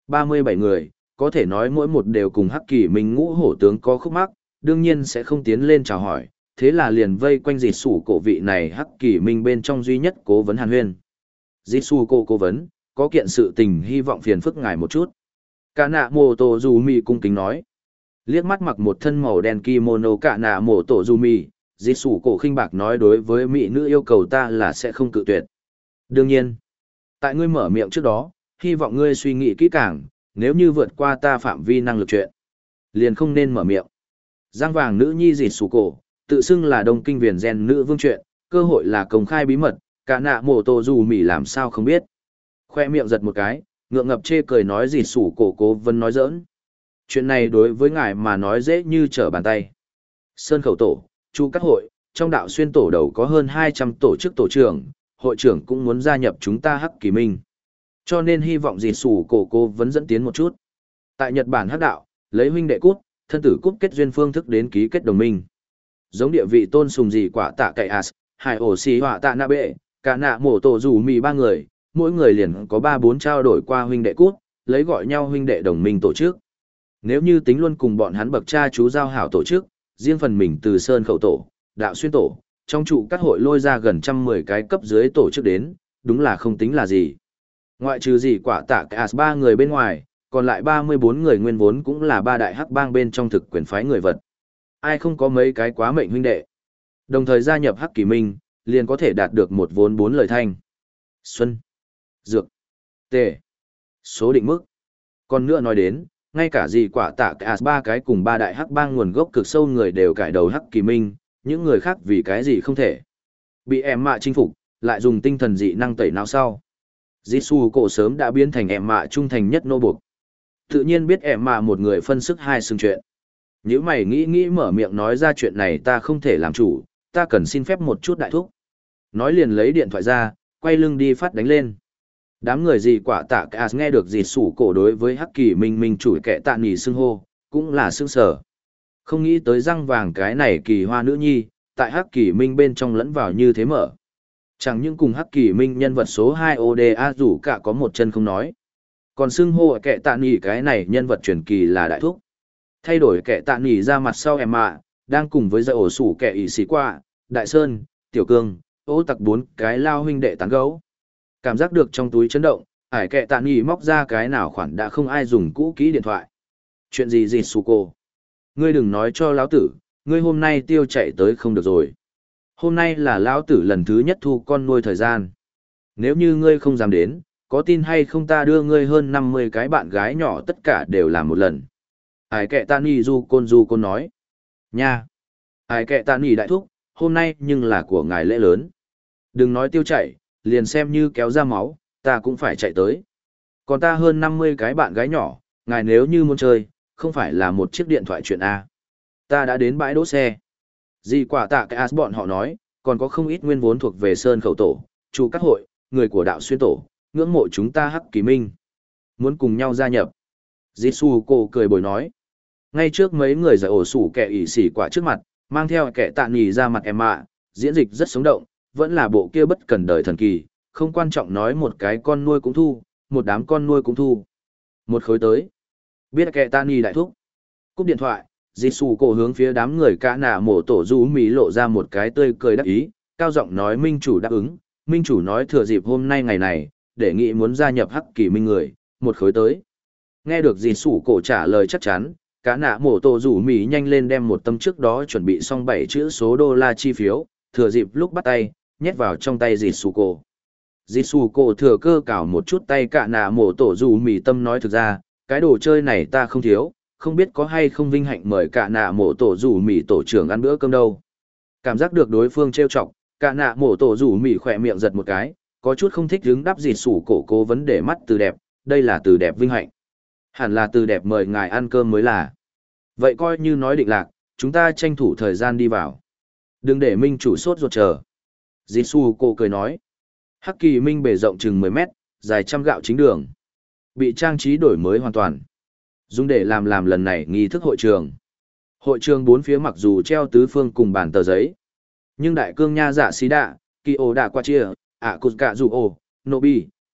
37 người, có thể nói mỗi một đều cùng Hắc Kỳ Minh ngũ hổ tướng có khúc mắc, đương nhiên sẽ không tiến lên chào hỏi, thế là liền vây quanh dịt sủ cổ vị này Hắc Kỳ Minh bên trong duy nhất cố vấn hàn huyên. Dịt sủ cổ cố vấn, có kiện sự tình hy vọng phiền phức ngài một chút. Cả nạ mồ tổ dù mì cung kính nói. Liếc mắt mặc một thân màu đen kimono cả nạ mồ tổ dù mì, dịt sủ cổ khinh bạc nói đối với mỹ nữ yêu cầu ta là sẽ không cự tuyệt. Đương nhiên, tại ngươi mở miệng trước đó, hy vọng ngươi suy nghĩ kỹ càng, nếu như vượt qua ta phạm vi năng lực chuyện, liền không nên mở miệng. Giang vàng nữ nhi dịt sủ cổ, tự xưng là đông kinh viền gen nữ vương chuyện, cơ hội là công khai bí mật, cả nạ mồ tổ dù mì làm sao không biết. Khoe miệng giật một cái, ngượng ngập chê cười nói dịt sủ cổ cố vấn nói giỡn. Chuyện này đối với ngài mà nói dễ như trở bàn tay. Sơn khẩu tổ, chu các hội, trong đạo xuyên tổ đầu có hơn 200 tổ chức tổ trưởng, hội trưởng cũng muốn gia nhập chúng ta Hắc Kỳ Minh. Cho nên hy vọng dịt sủ cổ cố vấn dẫn tiến một chút. Tại Nhật Bản Hắc đạo, lấy huynh đệ cút, thân tử cút kết duyên phương thức đến ký kết đồng minh. Giống địa vị tôn sùng gì quả tạ cậy as, hải ổ xì họa tạ nạ bệ, cả nạ mổ tổ rủ mì ba người, mỗi người liền có 3-4 trao đổi qua huynh đệ cút, lấy gọi nhau huynh đệ đồng minh tổ chức. Nếu như tính luôn cùng bọn hắn bậc cha chú giao hảo tổ chức, riêng phần mình từ Sơn Khẩu Tổ, Đạo Xuyên Tổ, trong trụ các hội lôi ra gần 110 cái cấp dưới tổ chức đến, đúng là không tính là gì. Ngoại trừ gì quả tạ cả 3 người bên ngoài, còn lại 34 người nguyên vốn cũng là ba đại hắc bang bên trong thực quyền phái người vật. Ai không có mấy cái quá mệnh huynh đệ. Đồng thời gia nhập Hắc Kỳ Minh, liền có thể đạt được một vốn 4 lời thanh. Xuân, Dược, Tề, số định mức. Còn nữa nói đến, ngay cả gì quả tạ cả 3 cái cùng ba đại hắc bang nguồn gốc cực sâu người đều cải đầu Hắc Kỳ Minh, những người khác vì cái gì không thể. Bị em mạ chinh phục, lại dùng tinh thần dị năng tẩy não sau. Jitsu cổ sớm đã biến thành em mạ trung thành nhất nô buộc. Tự nhiên biết em mạ một người phân sức hai xương chuyện. Nếu mày nghĩ mở miệng nói ra chuyện này ta không thể làm chủ, ta cần xin phép một chút đại thúc. Nói liền lấy điện thoại ra, quay lưng đi phát đánh lên. Đám người gì quả tạ cả nghe được gì sủ cổ đối với Hắc Kỳ Minh chủ kẻ tạ nỉ xưng hô, cũng là xưng sở. Không nghĩ tới răng vàng cái này kỳ hoa nữ nhi, tại Hắc Kỳ Minh bên trong lẫn vào như thế mở. Chẳng những cùng Hắc Kỳ Minh nhân vật số 2 ODA rủ cả có một chân không nói. Còn xưng hô kẻ tạ nỉ cái này nhân vật truyền kỳ là đại thúc. Thay đổi kẻ tạ nỉ ra mặt sau em ạ, đang cùng với dạy ổ sủ kẻ ỷ sĩ qua, Đại Sơn, Tiểu Cương, ô tặc 4 cái lao huynh đệ tán gấu. Cảm giác được trong túi chấn động, ải kẻ tạ nỉ móc ra cái nào khoản đã không ai dùng cũ kỹ điện thoại. Chuyện gì gì sủ cô? Ngươi đừng nói cho lão tử, ngươi hôm nay tiêu chạy tới không được rồi. Hôm nay là lão tử lần thứ nhất thu con nuôi thời gian. Nếu như ngươi không dám đến, có tin hay không ta đưa ngươi hơn 50 cái bạn gái nhỏ tất cả đều làm một lần. Ải kệ tạ nỉ du côn nói. Nha! Ải kệ tạ nỉ đại thúc, hôm nay nhưng là của ngài lễ lớn. Đừng nói tiêu chạy, liền xem như kéo ra máu, ta cũng phải chạy tới. Còn ta hơn 50 cái bạn gái nhỏ, ngài nếu như muốn chơi, không phải là một chiếc điện thoại chuyện A. Ta đã đến bãi đỗ xe. Dì quả tạ cái bọn họ nói, còn có không ít nguyên vốn thuộc về Sơn Khẩu Tổ, chủ các hội, người của đạo xuyên tổ, ngưỡng mộ chúng ta Hắc Kỳ Minh. Muốn cùng nhau gia nhập. Jitsu cô cười bồi nói. Ngay trước mấy người giải ổ sủ kẻ ỷ xỉ quả trước mặt, mang theo kẻ tạ nỉ ra mặt em ạ, diễn dịch rất sống động, vẫn là bộ kia bất cần đời thần kỳ, không quan trọng nói một cái con nuôi cũng thu, một đám con nuôi cũng thu. Một khối tới. Biết kẻ tạ nỉ đại thúc. Cúp điện thoại, Jitsu cổ hướng phía đám người cả nạ mổ tổ du mỹ lộ ra một cái tươi cười đắc ý, cao giọng nói minh chủ đáp ứng, minh chủ nói thừa dịp hôm nay ngày này, để nghị muốn gia nhập Hắc Kỳ Minh người, một khối tới. Nghe được Jitsu cổ trả lời chắc chắn, cả nạ mổ tổ rủ mỹ nhanh lên đem một tấm trước đó chuẩn bị xong 7 chữ số đô la chi phiếu, thừa dịp lúc bắt tay, nhét vào trong tay Jitsu cổ. Jitsu cổ thừa cơ cào một chút tay cả nạ mổ tổ rủ mỹ tâm nói thực ra, cái đồ chơi này ta không thiếu, không biết có hay không vinh hạnh mời cả nạ mổ tổ rủ mỹ tổ trưởng ăn bữa cơm đâu. Cảm giác được đối phương trêu chọc, cả nạ mổ tổ rủ mỹ khỏe miệng giật một cái, có chút không thích hứng đáp Jitsu cổ cố vấn đề mắt từ đẹp, đây là từ đẹp vinh hạnh. Hẳn là từ đẹp mời ngài ăn cơm mới là. Vậy coi như nói định lạc, chúng ta tranh thủ thời gian đi vào. Đừng để minh chủ sốt ruột chờ. Jitsu cổ cười nói. Hắc Kỳ Minh bề rộng chừng 10 mét, dài trăm gạo chính đường. Bị trang trí đổi mới hoàn toàn. Dùng để làm lần này nghi thức hội trường. Hội trường bốn phía mặc dù treo tứ phương cùng bàn tờ giấy. Nhưng đại cương nha dạ xí đạ, kỳ ổ đạ qua chia, ạ cụt cạ dù ổ, nô bi,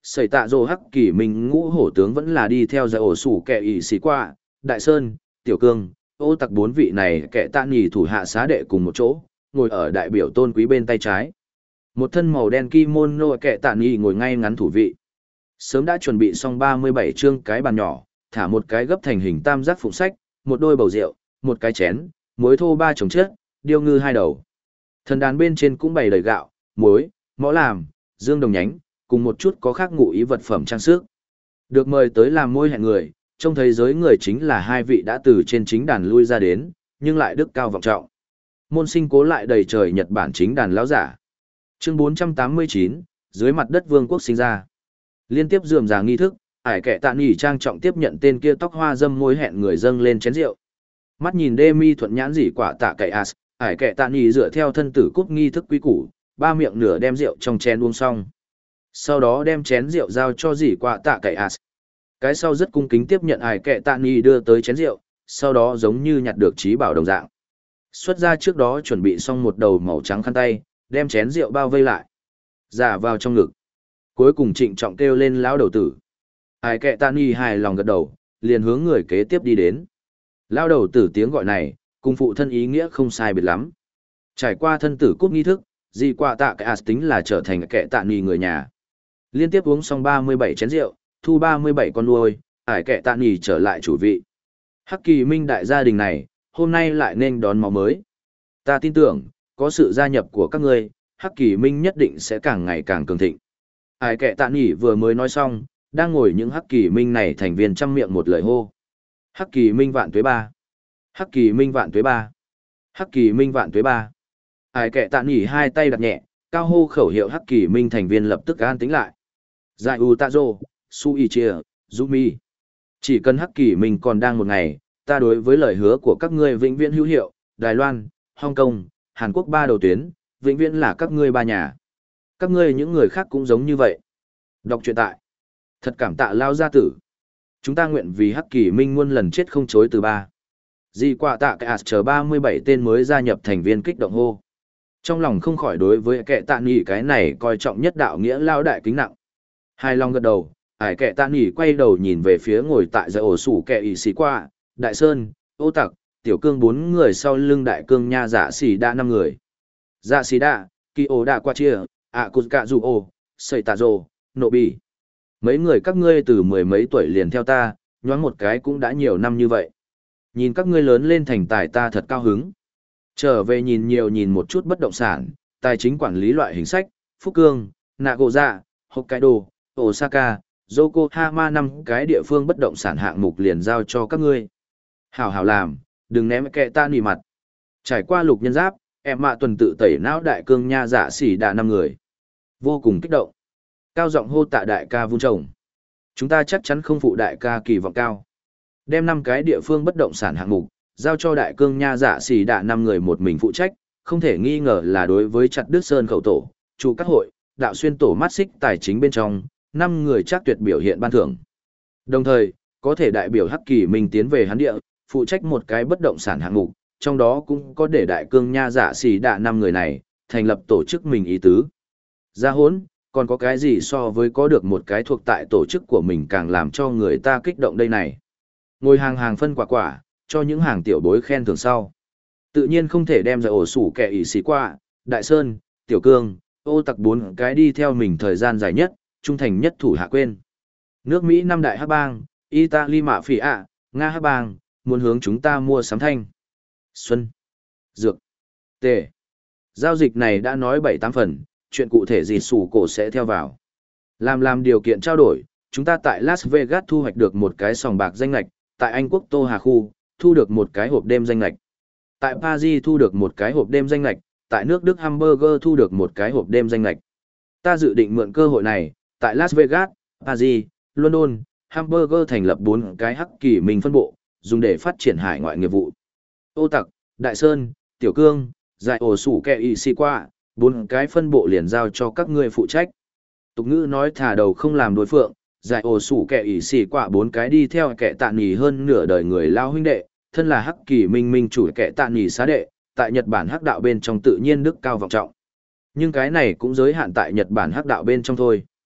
Sẩy tạ rồ hắc kỳ minh ngũ hổ tướng vẫn là đi theo giải ổ sủ kẻ ỷ xì qua, Đại Sơn, Tiểu Cương, ô tặc bốn vị này kẻ tạ nghỉ thủ hạ xá đệ cùng một chỗ, ngồi ở đại biểu tôn quý bên tay trái. Một thân màu đen kimono kẻ tạ nghỉ ngồi ngay ngắn thủ vị. Sớm đã chuẩn bị xong 37 chương cái bàn nhỏ, thả một cái gấp thành hình tam giác phụng sách, một đôi bầu rượu, một cái chén, muối thô 3 chồng chết, điêu ngư 2 đầu. Thần đàn bên trên cũng bày đầy gạo, muối, mõ làm, dương đồng nhánh, cùng một chút có khác ngụ ý vật phẩm trang sức. Được mời tới làm môi hẹn người, trông thấy giới người chính là hai vị đã từ trên chính đàn lui ra đến, nhưng lại đức cao vọng trọng. Môn sinh cố lại đầy trời Nhật Bản chính đàn lão giả. Chương 489, dưới mặt đất vương quốc sinh ra. Liên tiếp rườm rà nghi thức, ải kẻ tạ nghỉ trang trọng tiếp nhận tên kia tóc hoa dâm môi hẹn người dâng lên chén rượu. Mắt nhìn Demi thuận nhãn dỉ quả tạ cậy as, ải kẻ tạ nghỉ dựa theo thân tử cúp nghi thức quý củ, ba miệng nửa đem rượu trong chén uống xong. Sau đó đem chén rượu giao cho dỉ quả tạ cậy as. Cái sau rất cung kính tiếp nhận ải kẻ tạ nghỉ đưa tới chén rượu, sau đó giống như nhặt được trí bảo đồng dạng. Xuất ra trước đó chuẩn bị xong một đầu màu trắng khăn tay, đem chén rượu bao vây lại. Giả vào trong ngực. Cuối cùng trịnh trọng kêu lên lão đầu tử. Ai kệ tạ nghỉ hài lòng gật đầu, liền hướng người kế tiếp đi đến. Lão đầu tử tiếng gọi này, cùng phụ thân ý nghĩa không sai biệt lắm. Trải qua thân tử cúp nghi thức, dị quả tạ cái tính là trở thành kệ tạ nghỉ người nhà. Liên tiếp uống xong 37 chén rượu, thu 37 con nuôi, ải kệ tạ nghỉ trở lại chủ vị. Hắc Kỳ Minh đại gia đình này, hôm nay lại nên đón máu mới. Ta tin tưởng, có sự gia nhập của các ngươi, Hắc Kỳ Minh nhất định sẽ càng ngày càng cường thịnh. Ải kệ tạ nghỉ vừa mới nói xong, đang ngồi những Hắc Kỳ Minh này thành viên trăm miệng một lời hô. Hắc Kỳ Minh vạn tuế ba. Hắc Kỳ Minh vạn tuế ba. Hắc Kỳ Minh vạn tuế ba. Ải kệ tạ nghỉ hai tay đặt nhẹ, cao hô khẩu hiệu Hắc Kỳ Minh thành viên lập tức an tĩnh lại. Giải U Tazo, Su Ichia, Zumi. Chỉ cần Hắc Kỳ Minh còn đang một ngày, ta đối với lời hứa của các ngươi vĩnh viễn hữu hiệu, Đài Loan, Hong Kong, Hàn Quốc ba đầu tuyến, vĩnh viễn là các ngươi ba nhà. Các ngươi những người khác cũng giống như vậy. Đọc truyện tại. Thật cảm tạ lao gia tử. Chúng ta nguyện vì Hắc Kỳ Minh muôn lần chết không chối từ ba. Di quả tạ cái chờ 37 tên mới gia nhập thành viên kích động hô. Trong lòng không khỏi đối với kệ tạ nghỉ cái này coi trọng nhất đạo nghĩa lao đại kính nặng. Hai lòng gật đầu, ải kệ tạ nghỉ quay đầu nhìn về phía ngồi tại giải ổ sủ kệ ỷ xì qua, Đại Sơn, Ô Tặc, Tiểu Cương 4 người sau lưng Đại Cương nha dạ xì đa 5 người. Dạ xì đa, kỳ ổ đa qua chia, ạ cụt cạ dù ô, xây tạ rồ, nộ bì. Mấy người các ngươi từ mười mấy tuổi liền theo ta, nhoáng một cái cũng đã nhiều năm như vậy. Nhìn các ngươi lớn lên thành tài ta thật cao hứng. Trở về nhìn nhiều nhìn một chút bất động sản, tài chính quản lý loại hình sách, Phúc Cương, Nagoya, Hokkaido, Osaka, Yokohama 5 cái địa phương bất động sản hạng mục liền giao cho các ngươi. Hảo hảo làm, đừng ném kệ ta nỉ mặt. Trải qua lục nhân giáp, em mạ tuần tự tẩy não Đại Cương nha dạ xỉ đà 5 người. Vô cùng kích động. Cao giọng hô tạ đại ca vun trồng. Chúng ta chắc chắn không phụ đại ca kỳ vọng cao. Đem 5 cái địa phương bất động sản hạng mục, giao cho Đại Cương nha dạ xỉ đà 5 người một mình phụ trách, không thể nghi ngờ là đối với chặt đứt sơn khẩu tổ, chủ các hội, đạo xuyên tổ mắt xích tài chính bên trong, 5 người chắc tuyệt biểu hiện ban thưởng. Đồng thời, có thể đại biểu Hắc Kỳ Minh tiến về hắn địa, phụ trách một cái bất động sản hạng mục, trong đó cũng có để Đại Cương nha dạ xỉ đạ 5 người này, thành lập tổ chức mình ý tứ. Ra hốn, còn có cái gì so với có được một cái thuộc tại tổ chức của mình càng làm cho người ta kích động đây này. Ngồi hàng hàng phân quả quả, cho những hàng tiểu bối khen thưởng sau. Tự nhiên không thể đem ra ổ sủ kẻ ỷ xì qua, Đại Sơn, Tiểu Cương, Ô Tặc 4 cái đi theo mình thời gian dài nhất, trung thành nhất thủ hạ quên. Nước Mỹ 5 đại hắc bang, Italy mạ phỉ ạ, Nga hắc bang, muốn hướng chúng ta mua sắm thanh. Xuân, dược, tề. Giao dịch này đã nói 7-8 phần, chuyện cụ thể gì sủ cổ sẽ theo vào. Làm điều kiện trao đổi, chúng ta tại Las Vegas thu hoạch được một cái sòng bạc danh lạch, tại Anh quốc Tô Hà Khu, thu được một cái hộp đêm danh lạch. Tại Paris thu được một cái hộp đêm danh lạch, tại nước Đức Hamburger thu được một cái hộp đêm danh lạch. Ta dự định mượn cơ hội này, tại Las Vegas, Paris, London, Hamburger thành lập 4 cái Hắc Kỳ Minh phân bộ, dùng để phát triển hải ngoại nghiệp vụ. Ô Tặc, Đại Sơn, Tiểu Cương, Giải ổ sủ kẹ y si qua, 4 cái phân bộ liền giao cho các ngươi phụ trách. Tục ngữ nói thả đầu không làm đối phượng, Giải ổ sủ kẹ y si qua 4 cái đi theo kẻ tạ nghỉ hơn nửa đời người lao huynh đệ, thân là Hắc Kỳ Minh minh chủ kẻ tạ nghỉ xá đệ, tại Nhật Bản Hắc đạo bên trong tự nhiên đức cao vọng trọng. Nhưng cái này cũng giới hạn tại Nhật Bản Hắc đạo bên trong thôi.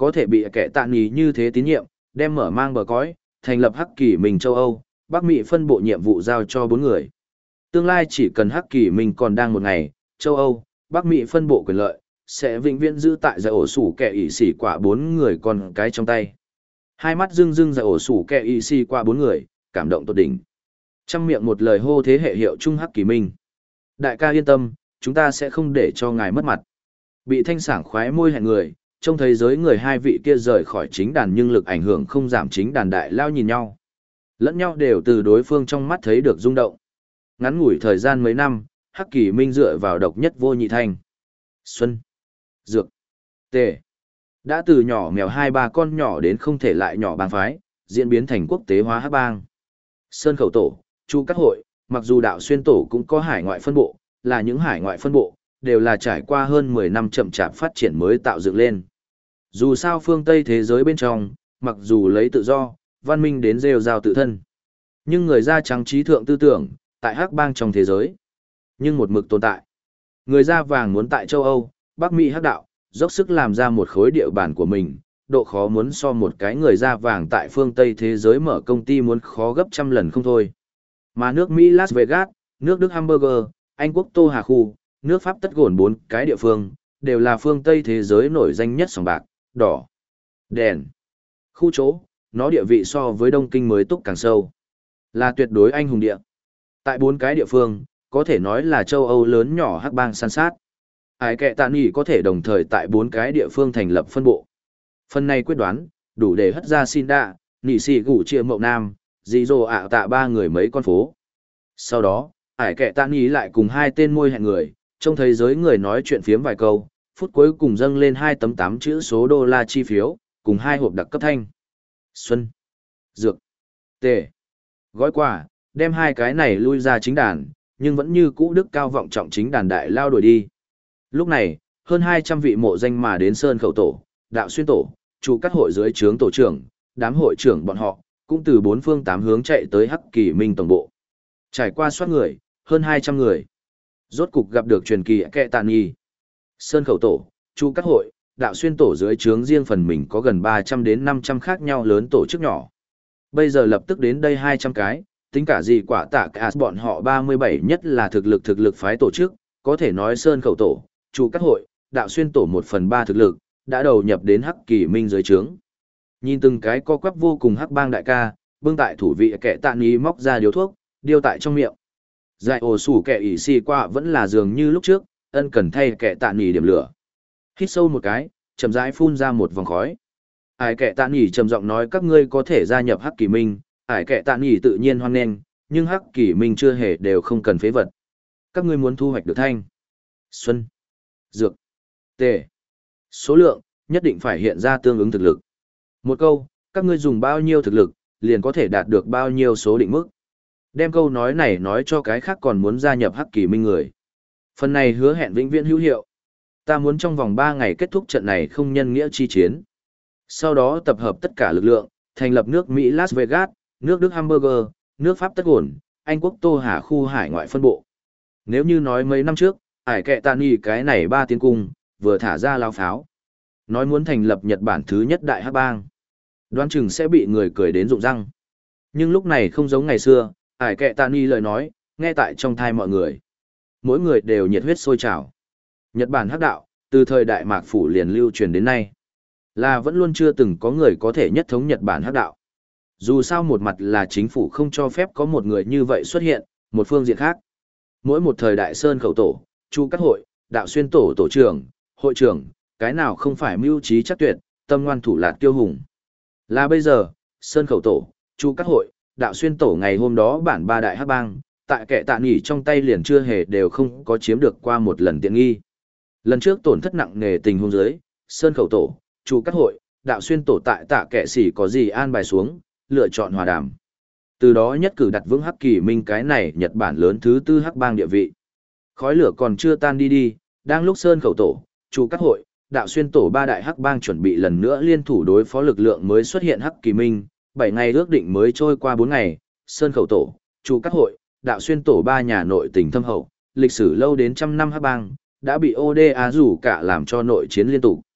có thể bị kẻ tạ nghỉ như thế tín nhiệm, đem mở mang bờ cõi, thành lập Hắc Kỳ Minh châu Âu, Bắc Mỹ phân bộ nhiệm vụ giao cho 4 người. Tương lai chỉ cần Hắc Kỳ Minh còn đang một ngày, châu Âu, Bắc Mỹ phân bộ quyền lợi, sẽ vĩnh viễn giữ tại giải ổ sủ kẻ ỷ xỉ quả 4 người con cái trong tay. Hai mắt rưng rưng giải ổ sủ kẻ ỷ xỉ quả 4 người, cảm động tột đỉnh. Trăm miệng một lời hô thế hệ hiệu trung Hắc Kỳ Minh. Đại ca yên tâm, chúng ta sẽ không để cho ngài mất mặt. Bị thanh sảng khoái môi hẹn người, trong thế giới người hai vị kia rời khỏi chính đàn nhưng lực ảnh hưởng không giảm, chính đàn đại lao nhìn nhau. Lẫn nhau đều từ đối phương trong mắt thấy được rung động. Ngắn ngủi thời gian mấy năm, Hắc Kỳ Minh dựa vào độc nhất vô nhị thanh. Xuân, Dược, Tề. Đã từ nhỏ mèo 2-3 con nhỏ đến không thể lại nhỏ bang phái, diễn biến thành quốc tế hóa hắc bang. Sơn Khẩu Tổ, Chu Cát Hội, mặc dù Đạo Xuyên Tổ cũng có hải ngoại phân bộ, là những hải ngoại phân bộ, đều là trải qua hơn 10 năm chậm chạp phát triển mới tạo dựng lên. Dù sao phương Tây thế giới bên trong, mặc dù lấy tự do, văn minh đến rêu rao tự thân. Nhưng người da trắng trí thượng tư tưởng, tại hắc bang trong thế giới. Nhưng một mực tồn tại. Người da vàng muốn tại châu Âu, Bắc Mỹ hắc đạo, dốc sức làm ra một khối địa bàn của mình, độ khó muốn so một cái người da vàng tại phương Tây thế giới mở công ty muốn khó gấp trăm lần không thôi. Mà nước Mỹ Las Vegas, nước Đức Hamburger, Anh quốc Tô Hà Khu, nước Pháp tất gồm 4 cái địa phương, đều là phương Tây thế giới nổi danh nhất sòng bạc, đỏ, đèn. Khu chỗ, nó địa vị so với Đông Kinh mới túc càng sâu. Là tuyệt đối anh hùng địa. Tại 4 cái địa phương, có thể nói là châu Âu lớn nhỏ hắc bang san sát. Ải kệ tạ nghỉ có thể đồng thời tại 4 cái địa phương thành lập phân bộ. Phần này quyết đoán, đủ để hất ra xin đạ, nỉ xì gủ chia mậu nam, dì dồ ạ tạ 3 người mấy con phố. Sau đó, ải kệ tạ nghỉ lại cùng 2 tên môi hẹn người, trong thế giới người nói chuyện phiếm vài câu, phút cuối cùng dâng lên 2 tấm 8 chữ số đô la chi phiếu, cùng 2 hộp đặc cấp thanh. Xuân, Dược, Tề. Gói quà, đem 2 cái này lui ra chính đàn, nhưng vẫn như cũ đức cao vọng trọng chính đàn đại lao đuổi đi. Lúc này, hơn 200 vị mộ danh mà đến Sơn Khẩu Tổ, Đạo Xuyên Tổ, Chu Cát Hội dưới trướng tổ trưởng, đám hội trưởng bọn họ, cũng từ 4 phương 8 hướng chạy tới Hắc Kỳ Minh tổng bộ. Trải qua soát người, hơn 200 người. Rốt cục gặp được truyền kỳ kệ tàn nhi. Sơn Khẩu Tổ, Chu Cát Hội, Đạo Xuyên Tổ dưới trướng riêng phần mình có gần 300 đến 500 khác nhau lớn tổ chức nhỏ. Bây giờ lập tức đến đây 200 cái, tính cả gì quả tạ cả bọn họ 37 nhất là thực lực phái tổ chức, có thể nói Sơn Khẩu Tổ, Chu Cát Hội, Đạo Xuyên Tổ 1/3 thực lực, đã đầu nhập đến Hắc Kỳ Minh dưới trướng. Nhìn từng cái co quắp vô cùng hắc bang đại ca, bưng tại thủ vị kẻ tạ ní móc ra điếu thuốc, điêu tại trong miệng. Giải ổ sủ kẻ ỉ xì qua vẫn là dường như lúc trước, ân cần thay kẻ tạ nỉ điểm lửa. Hít sâu một cái, chậm rãi phun ra một vòng khói. Ải kẻ tạ nỉ trầm giọng nói các ngươi có thể gia nhập Hắc Kỳ Minh, ải kẻ tạ nỉ tự nhiên hoan nghênh, nhưng Hắc Kỳ Minh chưa hề đều không cần phế vật. Các ngươi muốn thu hoạch được thanh, xuân, dược, tề. Số lượng, nhất định phải hiện ra tương ứng thực lực. Một câu, các ngươi dùng bao nhiêu thực lực, liền có thể đạt được bao nhiêu số định mức. Đem câu nói này nói cho cái khác còn muốn gia nhập Hắc Kỳ Minh người. Phần này hứa hẹn vĩnh viễn hữu hiệu. Ta muốn trong vòng 3 ngày kết thúc trận này không nhân nghĩa chi chiến. Sau đó tập hợp tất cả lực lượng, thành lập nước Mỹ Las Vegas, nước Đức Hamburger, nước Pháp tất ổn, Anh quốc Tô Hà khu hải ngoại phân bộ. Nếu như nói mấy năm trước, ải kệ tàn y cái này 3 tiến cung, vừa thả ra lao pháo. Nói muốn thành lập Nhật Bản thứ nhất đại hắc bang. Đoán chừng sẽ bị người cười đến rụng răng. Nhưng lúc này không giống ngày xưa, ải kệ tàn y lời nói, nghe tại trong thai mọi người. Mỗi người đều nhiệt huyết sôi trào. Nhật Bản hắc đạo, từ thời đại Mạc Phủ liền lưu truyền đến nay. Là vẫn luôn chưa từng có người có thể nhất thống Nhật Bản hắc đạo. Dù sao một mặt là chính phủ không cho phép có một người như vậy xuất hiện, một phương diện khác. Mỗi một thời đại Sơn Khẩu Tổ, Chu Cát Hội, Đạo Xuyên Tổ tổ trưởng, hội trưởng, cái nào không phải mưu trí chắc tuyệt, tâm ngoan thủ lạt kiêu hùng. Là bây giờ, Sơn Khẩu Tổ, Chu Cát Hội, Đạo Xuyên Tổ ngày hôm đó bản 3 đại hắc bang, tại kẻ tạ nghỉ trong tay liền chưa hề đều không có chiếm được qua một lần tiện nghi. Lần trước tổn thất nặng nề tình huống dưới, Sơn Khẩu Tổ, Chu Cát Hội, Đạo Xuyên Tổ tại tạ kẻ xỉ có gì an bài xuống, lựa chọn hòa đàm. Từ đó nhất cử đặt vững Hắc Kỳ Minh cái này Nhật Bản lớn thứ 4 hắc bang địa vị. Khói lửa còn chưa tan đi, đang lúc Sơn Khẩu Tổ, Chu Cát Hội, Đạo Xuyên Tổ 3 đại hắc bang chuẩn bị lần nữa liên thủ đối phó lực lượng mới xuất hiện Hắc Kỳ Minh, 7 ngày ước định mới trôi qua 4 ngày, Sơn Khẩu Tổ, Chu Cát Hội, Đạo Xuyên Tổ 3 nhà nội tình thâm hậu, lịch sử lâu đến trăm năm hắc bang, đã bị ODA rủ cả làm cho nội chiến liên tục.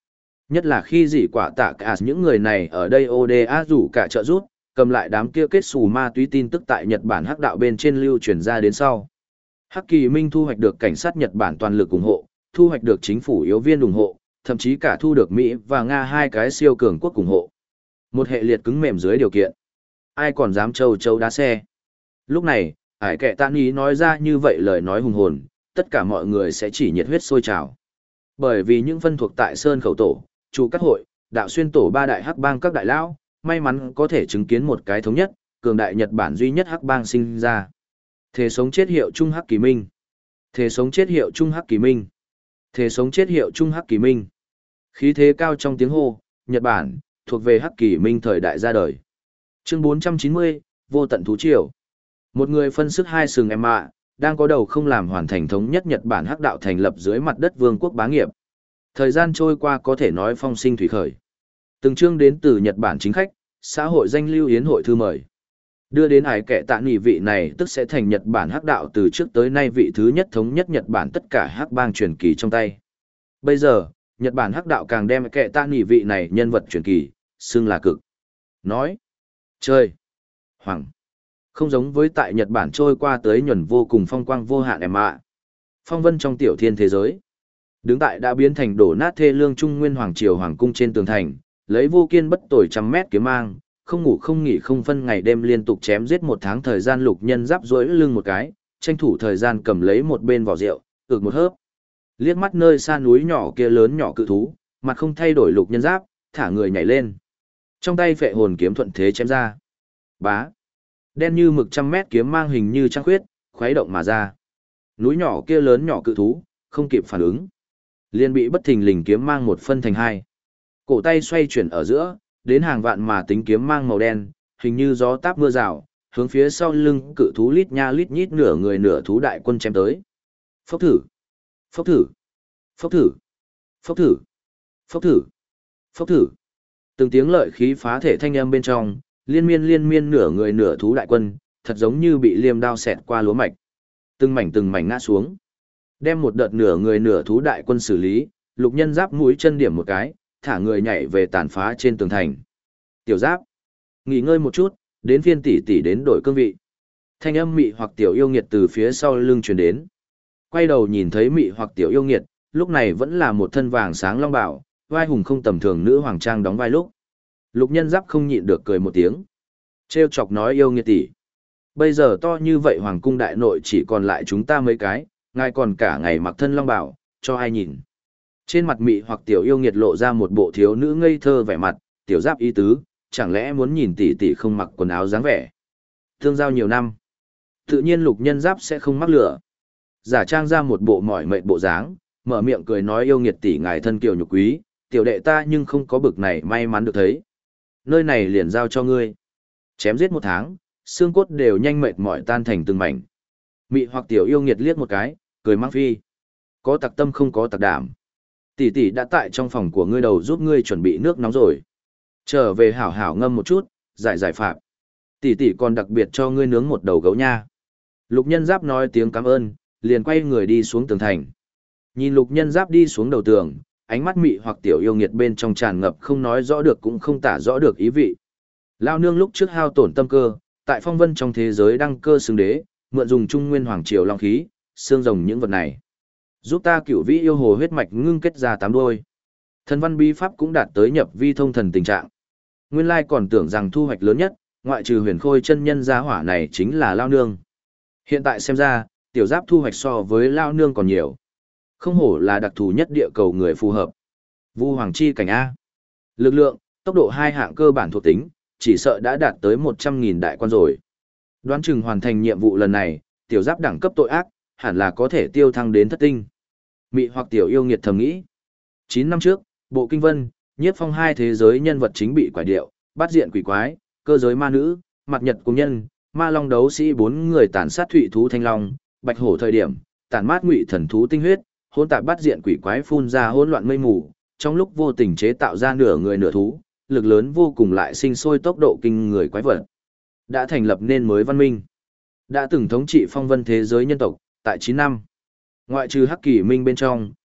Nhất là khi dị quả tạ cả những người này ở đây ODA rủ cả trợ rút, cầm lại đám kia kết xù ma túy tin tức tại Nhật Bản hắc đạo bên trên lưu truyền ra đến sau. Hắc Kỳ Minh thu hoạch được cảnh sát Nhật Bản toàn lực ủng hộ, thu hoạch được chính phủ yếu viên ủng hộ, thậm chí cả thu được Mỹ và Nga hai cái siêu cường quốc ủng hộ. Một hệ liệt cứng mềm dưới điều kiện. Ai còn dám châu đá xe. Lúc này, Ải Kệ Tạ Ý nói ra như vậy lời nói hùng hồn, tất cả mọi người sẽ chỉ nhiệt huyết sôi trào. Bởi vì những phân thuộc tại Sơn Khẩu Tổ, Chủ Các Hội, Đạo Xuyên Tổ ba đại hắc bang các đại lão, may mắn có thể chứng kiến một cái thống nhất, cường đại Nhật Bản duy nhất hắc bang sinh ra. Thế sống chết hiệu Trung Hắc Kỳ Minh. Thế sống chết hiệu Trung Hắc Kỳ Minh. Thế sống chết hiệu Trung Hắc Kỳ Minh. Khí thế cao trong tiếng hô, Nhật Bản, thuộc về Hắc Kỳ Minh thời đại ra đời. Chương 490, Vô tận thú triều. Một người phân sức hai sừng em ạ, đang có đầu không làm hoàn thành thống nhất Nhật Bản hắc đạo thành lập dưới mặt đất vương quốc bá nghiệp. Thời gian trôi qua có thể nói phong sinh thủy khởi. Từng chương đến từ Nhật Bản chính khách, xã hội danh lưu yến hội thư mời. Đưa đến Ải Kệ Tạ Nghị vị này tức sẽ thành Nhật Bản hắc đạo từ trước tới nay vị thứ nhất thống nhất Nhật Bản tất cả hắc bang truyền kỳ trong tay. Bây giờ, Nhật Bản hắc đạo càng đem Ải Kệ Tạ Nghị vị này nhân vật truyền kỳ, xưng là cực. Nói, chơi, hoàng. Không giống với tại Nhật Bản trôi qua tới nhuần vô cùng phong quang vô hạn em ạ. Phong vân trong tiểu thiên thế giới. Đứng tại đã biến thành đổ nát thê lương Trung Nguyên Hoàng Triều Hoàng cung trên tường thành, lấy vô kiên bất tồi trăm mét kiếm mang, không ngủ không nghỉ không phân ngày đêm liên tục chém giết một tháng thời gian Lục Nhân Giáp duỗi lưng một cái, tranh thủ thời gian cầm lấy một bên vỏ rượu, ực một hớp. Liếc mắt nơi xa núi nhỏ kia lớn nhỏ cự thú, mặt không thay đổi Lục Nhân Giáp, thả người nhảy lên. Trong tay phệ hồn kiếm thuận thế chém ra. Bá. Đen như mực trăm mét kiếm mang hình như trăng khuyết, khuấy động mà ra. Núi nhỏ kia lớn nhỏ cự thú, không kịp phản ứng. Liền bị bất thình lình kiếm mang một phân thành hai. Cổ tay xoay chuyển ở giữa, đến hàng vạn mà tính kiếm mang màu đen, hình như gió táp mưa rào, hướng phía sau lưng cự thú lít nha lít nhít nửa người nửa thú đại quân chém tới. Phốc thử, phốc thử, phốc thử, phốc thử, phốc thử, phốc thử. Từng tiếng lợi khí phá thể thanh âm bên trong, liên miên nửa người nửa thú đại quân, thật giống như bị liêm đao xẹt qua lúa mạch. Từng mảnh ngã xuống. Đem một đợt nửa người nửa thú đại quân xử lý, Lục Nhân Giáp mũi chân điểm một cái, thả người nhảy về tàn phá trên tường thành. Tiểu Giáp, nghỉ ngơi một chút, đến phiên tỷ tỷ đến đổi cương vị. Thanh âm mị hoặc tiểu yêu nghiệt từ phía sau lưng truyền đến. Quay đầu nhìn thấy mị hoặc tiểu yêu nghiệt, lúc này vẫn là một thân vàng sáng long bào, vai hùng không tầm thường nữ hoàng trang đóng vai lúc. Lục Nhân Giáp không nhịn được cười một tiếng. Trêu chọc nói yêu nghiệt tỷ. Bây giờ to như vậy hoàng cung đại nội chỉ còn lại chúng ta mấy cái, ngài còn cả ngày mặc thân long bào, cho ai nhìn. Trên mặt mị hoặc tiểu yêu nghiệt lộ ra một bộ thiếu nữ ngây thơ vẻ mặt, Tiểu Giáp ý tứ, chẳng lẽ muốn nhìn tỷ tỷ không mặc quần áo dáng vẻ. Thương giao nhiều năm, tự nhiên Lục Nhân Giáp sẽ không mắc lửa. Giả trang ra một bộ mỏi mệt bộ dáng, mở miệng cười nói yêu nghiệt tỷ ngài thân kiều nhục quý, tiểu đệ ta nhưng không có bực này may mắn được thấy. Nơi này liền giao cho ngươi. Chém giết một tháng, xương cốt đều nhanh mệt mỏi tan thành từng mảnh. Mị hoặc tiểu yêu nghiệt liếc một cái, cười mang phi. Có tặc tâm không có tặc đảm. Tỷ tỷ đã tại trong phòng của ngươi đầu giúp ngươi chuẩn bị nước nóng rồi. Trở về hảo hảo ngâm một chút, giải phạm. Tỷ tỷ còn đặc biệt cho ngươi nướng một đầu gấu nha. Lục Nhân Giáp nói tiếng cảm ơn, liền quay người đi xuống tường thành. Nhìn Lục Nhân Giáp đi xuống đầu tường, ánh mắt mị hoặc tiểu yêu nghiệt bên trong tràn ngập không nói rõ được cũng không tả rõ được ý vị. Lao nương lúc trước hao tổn tâm cơ, tại phong vân trong thế giới đăng cơ xưng đế, mượn dùng trung nguyên hoàng triều long khí, xương rồng những vật này. Giúp ta cửu vĩ yêu hồ huyết mạch ngưng kết ra 8 đuôi. Thần văn bí pháp cũng đạt tới nhập vi thông thần tình trạng. Nguyên lai còn tưởng rằng thu hoạch lớn nhất, ngoại trừ huyền khôi chân nhân gia hỏa này chính là Lao nương. Hiện tại xem ra, Tiểu Giáp thu hoạch so với Lao nương còn nhiều. Không hổ là đặc thù nhất địa cầu người phù hợp. Vu Hoàng Chi cảnh A. Lực lượng, tốc độ hai hạng cơ bản thuộc tính, chỉ sợ đã đạt tới 100.000 đại quan rồi. Đoán chừng hoàn thành nhiệm vụ lần này, Tiểu Giáp đẳng cấp tội ác, hẳn là có thể tiêu thăng đến thất tinh. Mị hoặc tiểu yêu nghiệt thầm nghĩ. 9 năm trước, Bộ Kinh Vân, Nhiếp Phong hai thế giới nhân vật chính bị quải điệu, bắt diện quỷ quái, cơ giới ma nữ, mặt nhật cung nhân, ma long đấu sĩ 4 người tàn sát thụy thú thanh long, bạch hổ thời điểm, tàn mát ngụy thần thú tinh huyết, hỗn tạp bắt diện quỷ quái phun ra hỗn loạn mây mù, trong lúc vô tình chế tạo ra nửa người nửa thú, lực lớn vô cùng lại sinh sôi tốc độ kinh người quái vật. Đã thành lập nên mới văn minh. Đã từng thống trị phong vân thế giới nhân tộc, tại 9 năm. Ngoại trừ Hắc Kỳ Minh bên trong,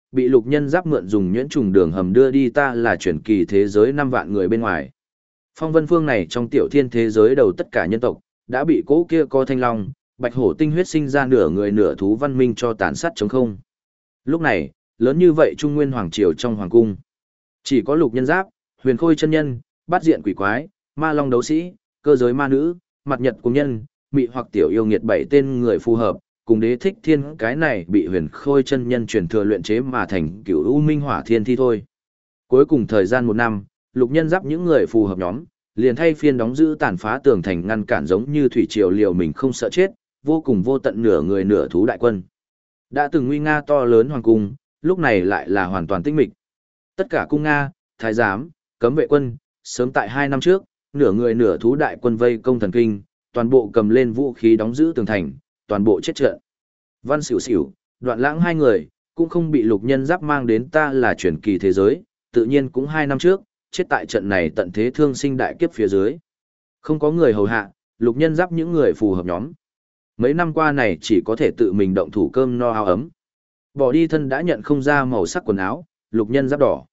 bị lục nhân giáp mượn dùng nhuyễn trùng đường hầm đưa đi ta là chuyển kỳ thế giới 5 vạn người bên ngoài. Phong vân phương này trong tiểu thiên thế giới đầu tất cả nhân tộc, đã bị cỗ kia co thanh long, bạch hổ tinh huyết sinh ra nửa người nửa thú văn minh cho tàn sát trống không. Lúc này, lớn như vậy Trung Nguyên Hoàng Triều trong Hoàng Cung. Chỉ có lục nhân giáp, huyền khôi chân nhân, bát diện quỷ quái, ma long đấu sĩ, cơ giới ma nữ, mặt nhật cung nhân, mị hoặc tiểu yêu nghiệt 7 tên người phù hợp, cùng đế thích thiên cái này bị huyền khôi chân nhân truyền thừa luyện chế mà thành cửu u minh hỏa thiên thi thôi. Cuối cùng thời gian 1 năm, lục nhân giáp những người phù hợp nhóm, liền thay phiên đóng giữ tàn phá tường thành ngăn cản giống như thủy triều liều mình không sợ chết, vô cùng vô tận nửa người nửa thú đại quân. Đã từng nguy nga to lớn hoàng cung, lúc này lại là hoàn toàn tĩnh mịch. Tất cả cung Nga, thái giám, cấm vệ quân, sớm tại 2 năm trước, nửa người nửa thú đại quân vây công thần kinh, toàn bộ cầm lên vũ khí đóng giữ tường thành, toàn bộ chết trận. Văn Xỉu Xỉu, Đoạn Lãng 2 người, cũng không bị lục nhân giáp mang đến ta là chuyển kỳ thế giới, tự nhiên cũng 2 năm trước, chết tại trận này tận thế thương sinh đại kiếp phía dưới. Không có người hầu hạ, lục nhân giáp những người phù hợp nhóm. Mấy năm qua này chỉ có thể tự mình động thủ cơm no áo ấm. Bỏ đi thân đã nhận không ra màu sắc quần áo, lục nhân giáp đỏ.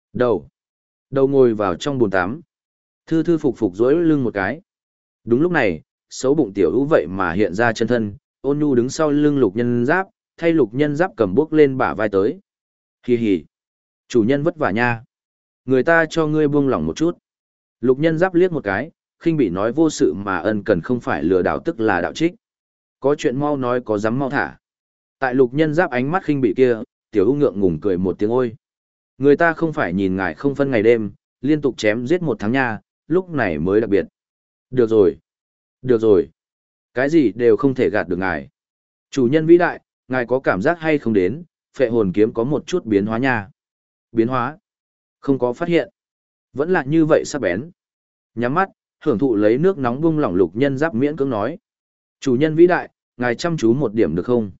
Đầu ngồi vào trong bồn tắm. Thư thư phục phục dối lưng một cái. Đúng lúc này, xấu bụng tiểu ưu vậy mà hiện ra chân thân, ôn nhu đứng sau lưng lục nhân giáp, thay lục nhân giáp cầm bước lên bả vai tới. Hì hì. Chủ nhân vất vả nha. Người ta cho ngươi buông lỏng một chút. Lục nhân giáp liếc một cái, khinh bị nói vô sự mà ân cần không phải lừa đảo tức là đạo trích. Có chuyện mau nói có dám mau thả. Tại lục nhân giáp ánh mắt khinh bị kia, tiểu ưu ngượng ngùng cười một tiếng ôi. Người ta không phải nhìn ngài không phân ngày đêm, liên tục chém giết 1 tháng nha, lúc này mới đặc biệt. Được rồi. Được rồi. Cái gì đều không thể gạt được ngài. Chủ nhân vĩ đại, ngài có cảm giác hay không đến, phệ hồn kiếm có một chút biến hóa nha. Biến hóa? Không có phát hiện. Vẫn là như vậy sắc bén. Nhắm mắt, hưởng thụ lấy nước nóng bung lỏng lục nhân giáp miễn cưỡng nói. Chủ nhân vĩ đại, ngài chăm chú một điểm được không?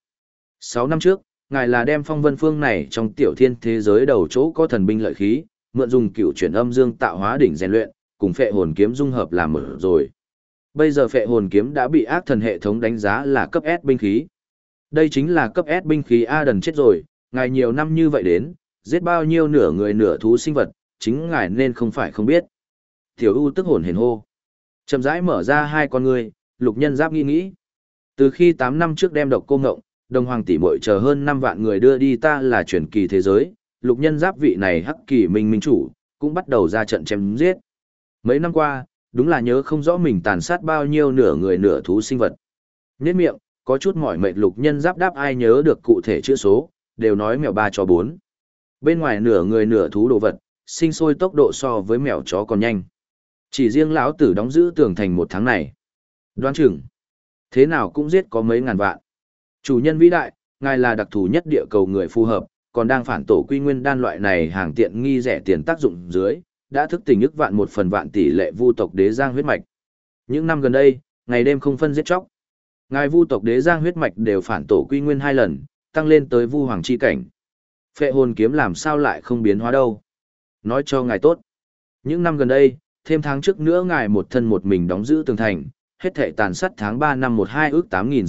6 năm trước, ngài là đem phong vân phương này trong tiểu thiên thế giới đầu chỗ có thần binh lợi khí, mượn dùng cựu chuyển âm dương tạo hóa đỉnh rèn luyện, cùng phệ hồn kiếm dung hợp làm một rồi. Bây giờ phệ hồn kiếm đã bị ác thần hệ thống đánh giá là cấp S binh khí. Đây chính là cấp S binh khí A đần chết rồi, ngài nhiều năm như vậy đến, giết bao nhiêu nửa người nửa thú sinh vật, chính ngài nên không phải không biết. Tiểu U tức hồn hển hô. Chậm rãi mở ra 2 con ngươi, lục nhân giáp nghĩ. Từ khi 8 năm trước đem độc cô ngộng, đồng hoàng tỷ muội chờ hơn 5 vạn người đưa đi ta là chuyển kỳ thế giới, lục nhân giáp vị này hắc kỳ minh chủ, cũng bắt đầu ra trận chém giết. Mấy năm qua, đúng là nhớ không rõ mình tàn sát bao nhiêu nửa người nửa thú sinh vật. Nhết miệng, có chút mỏi mệt lục nhân giáp đáp ai nhớ được cụ thể chữ số, đều nói mèo 3 chó 4. Bên ngoài nửa người nửa thú đồ vật, sinh sôi tốc độ so với mèo chó còn nhanh. Chỉ riêng lão tử đóng giữ tường thành 1 tháng này. Đoán chừng, thế nào cũng giết có mấy ngàn vạn. Chủ nhân vĩ đại, ngài là đặc thù nhất địa cầu người phù hợp, còn đang phản tổ quy nguyên đan loại này hàng tiện nghi rẻ tiền tác dụng dưới, đã thức tỉnh ức vạn 1 phần vạn tỷ lệ vu tộc đế giang huyết mạch. Những năm gần đây, ngày đêm không phân giết chóc. Ngài vu tộc đế giang huyết mạch đều phản tổ quy nguyên 2 lần, tăng lên tới vu hoàng chi cảnh. Phệ hồn kiếm làm sao lại không biến hóa đâu? Nói cho ngài tốt. Những năm gần đây, thêm tháng trước nữa ngài một thân một mình đóng giữ tường thành, hết thệ tàn sát tháng 3 năm 12 ước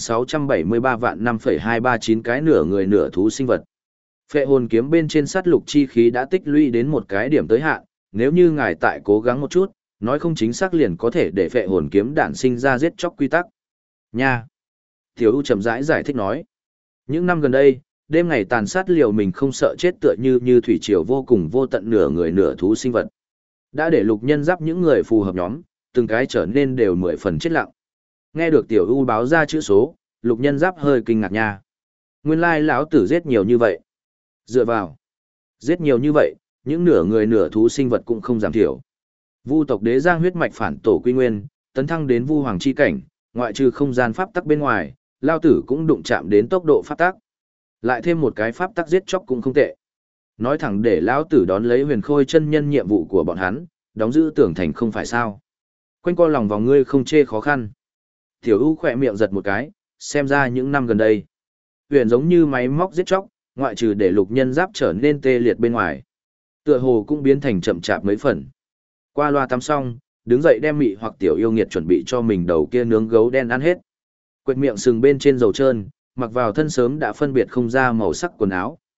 8.673 vạn 5,239 cái nửa người nửa thú sinh vật. Phệ hồn kiếm bên trên sát lục chi khí đã tích lũy đến một cái điểm tới hạn, nếu như ngài tại cố gắng một chút, nói không chính xác liền có thể để phệ hồn kiếm đản sinh ra giết chóc quy tắc. Nha! Tiểu U chậm rãi giải thích nói. Những năm gần đây, đêm ngày tàn sát liều mình không sợ chết tựa như thủy triều vô cùng vô tận nửa người nửa thú sinh vật. Đã để lục nhân giáp những người phù hợp nhóm, từng cái trở nên đều 10 phần chết lặng. Nghe được Tiểu U báo ra chữ số, lục nhân giáp hơi kinh ngạc nha. Nguyên lai lão tử giết nhiều như vậy. Dựa vào. Giết nhiều như vậy, những nửa người nửa thú sinh vật cũng không giảm thiểu. Vu tộc đế giang huyết mạch phản tổ quy nguyên, tấn thăng đến vu hoàng chi cảnh, ngoại trừ không gian pháp tắc bên ngoài, lao tử cũng đụng chạm đến tốc độ pháp tắc. Lại thêm một cái pháp tắc giết chóc cũng không tệ. Nói thẳng để lão tử đón lấy huyền khôi chân nhân nhiệm vụ của bọn hắn, đóng giữ tường thành không phải sao. Quanh co lòng vòng ngươi không chê khó khăn. Tiểu U khỏe miệng giật một cái, xem ra những năm gần đây. Huyền giống như máy móc giết chóc, ngoại trừ để lục nhân giáp trở nên tê liệt bên ngoài. Tựa hồ cũng biến thành chậm chạp mấy phần. Qua loa tắm xong, đứng dậy đem mị hoặc tiểu yêu nghiệt chuẩn bị cho mình đầu kia nướng gấu đen ăn hết. Quệt miệng sừng bên trên dầu trơn, mặc vào thân sớm đã phân biệt không ra màu sắc quần áo.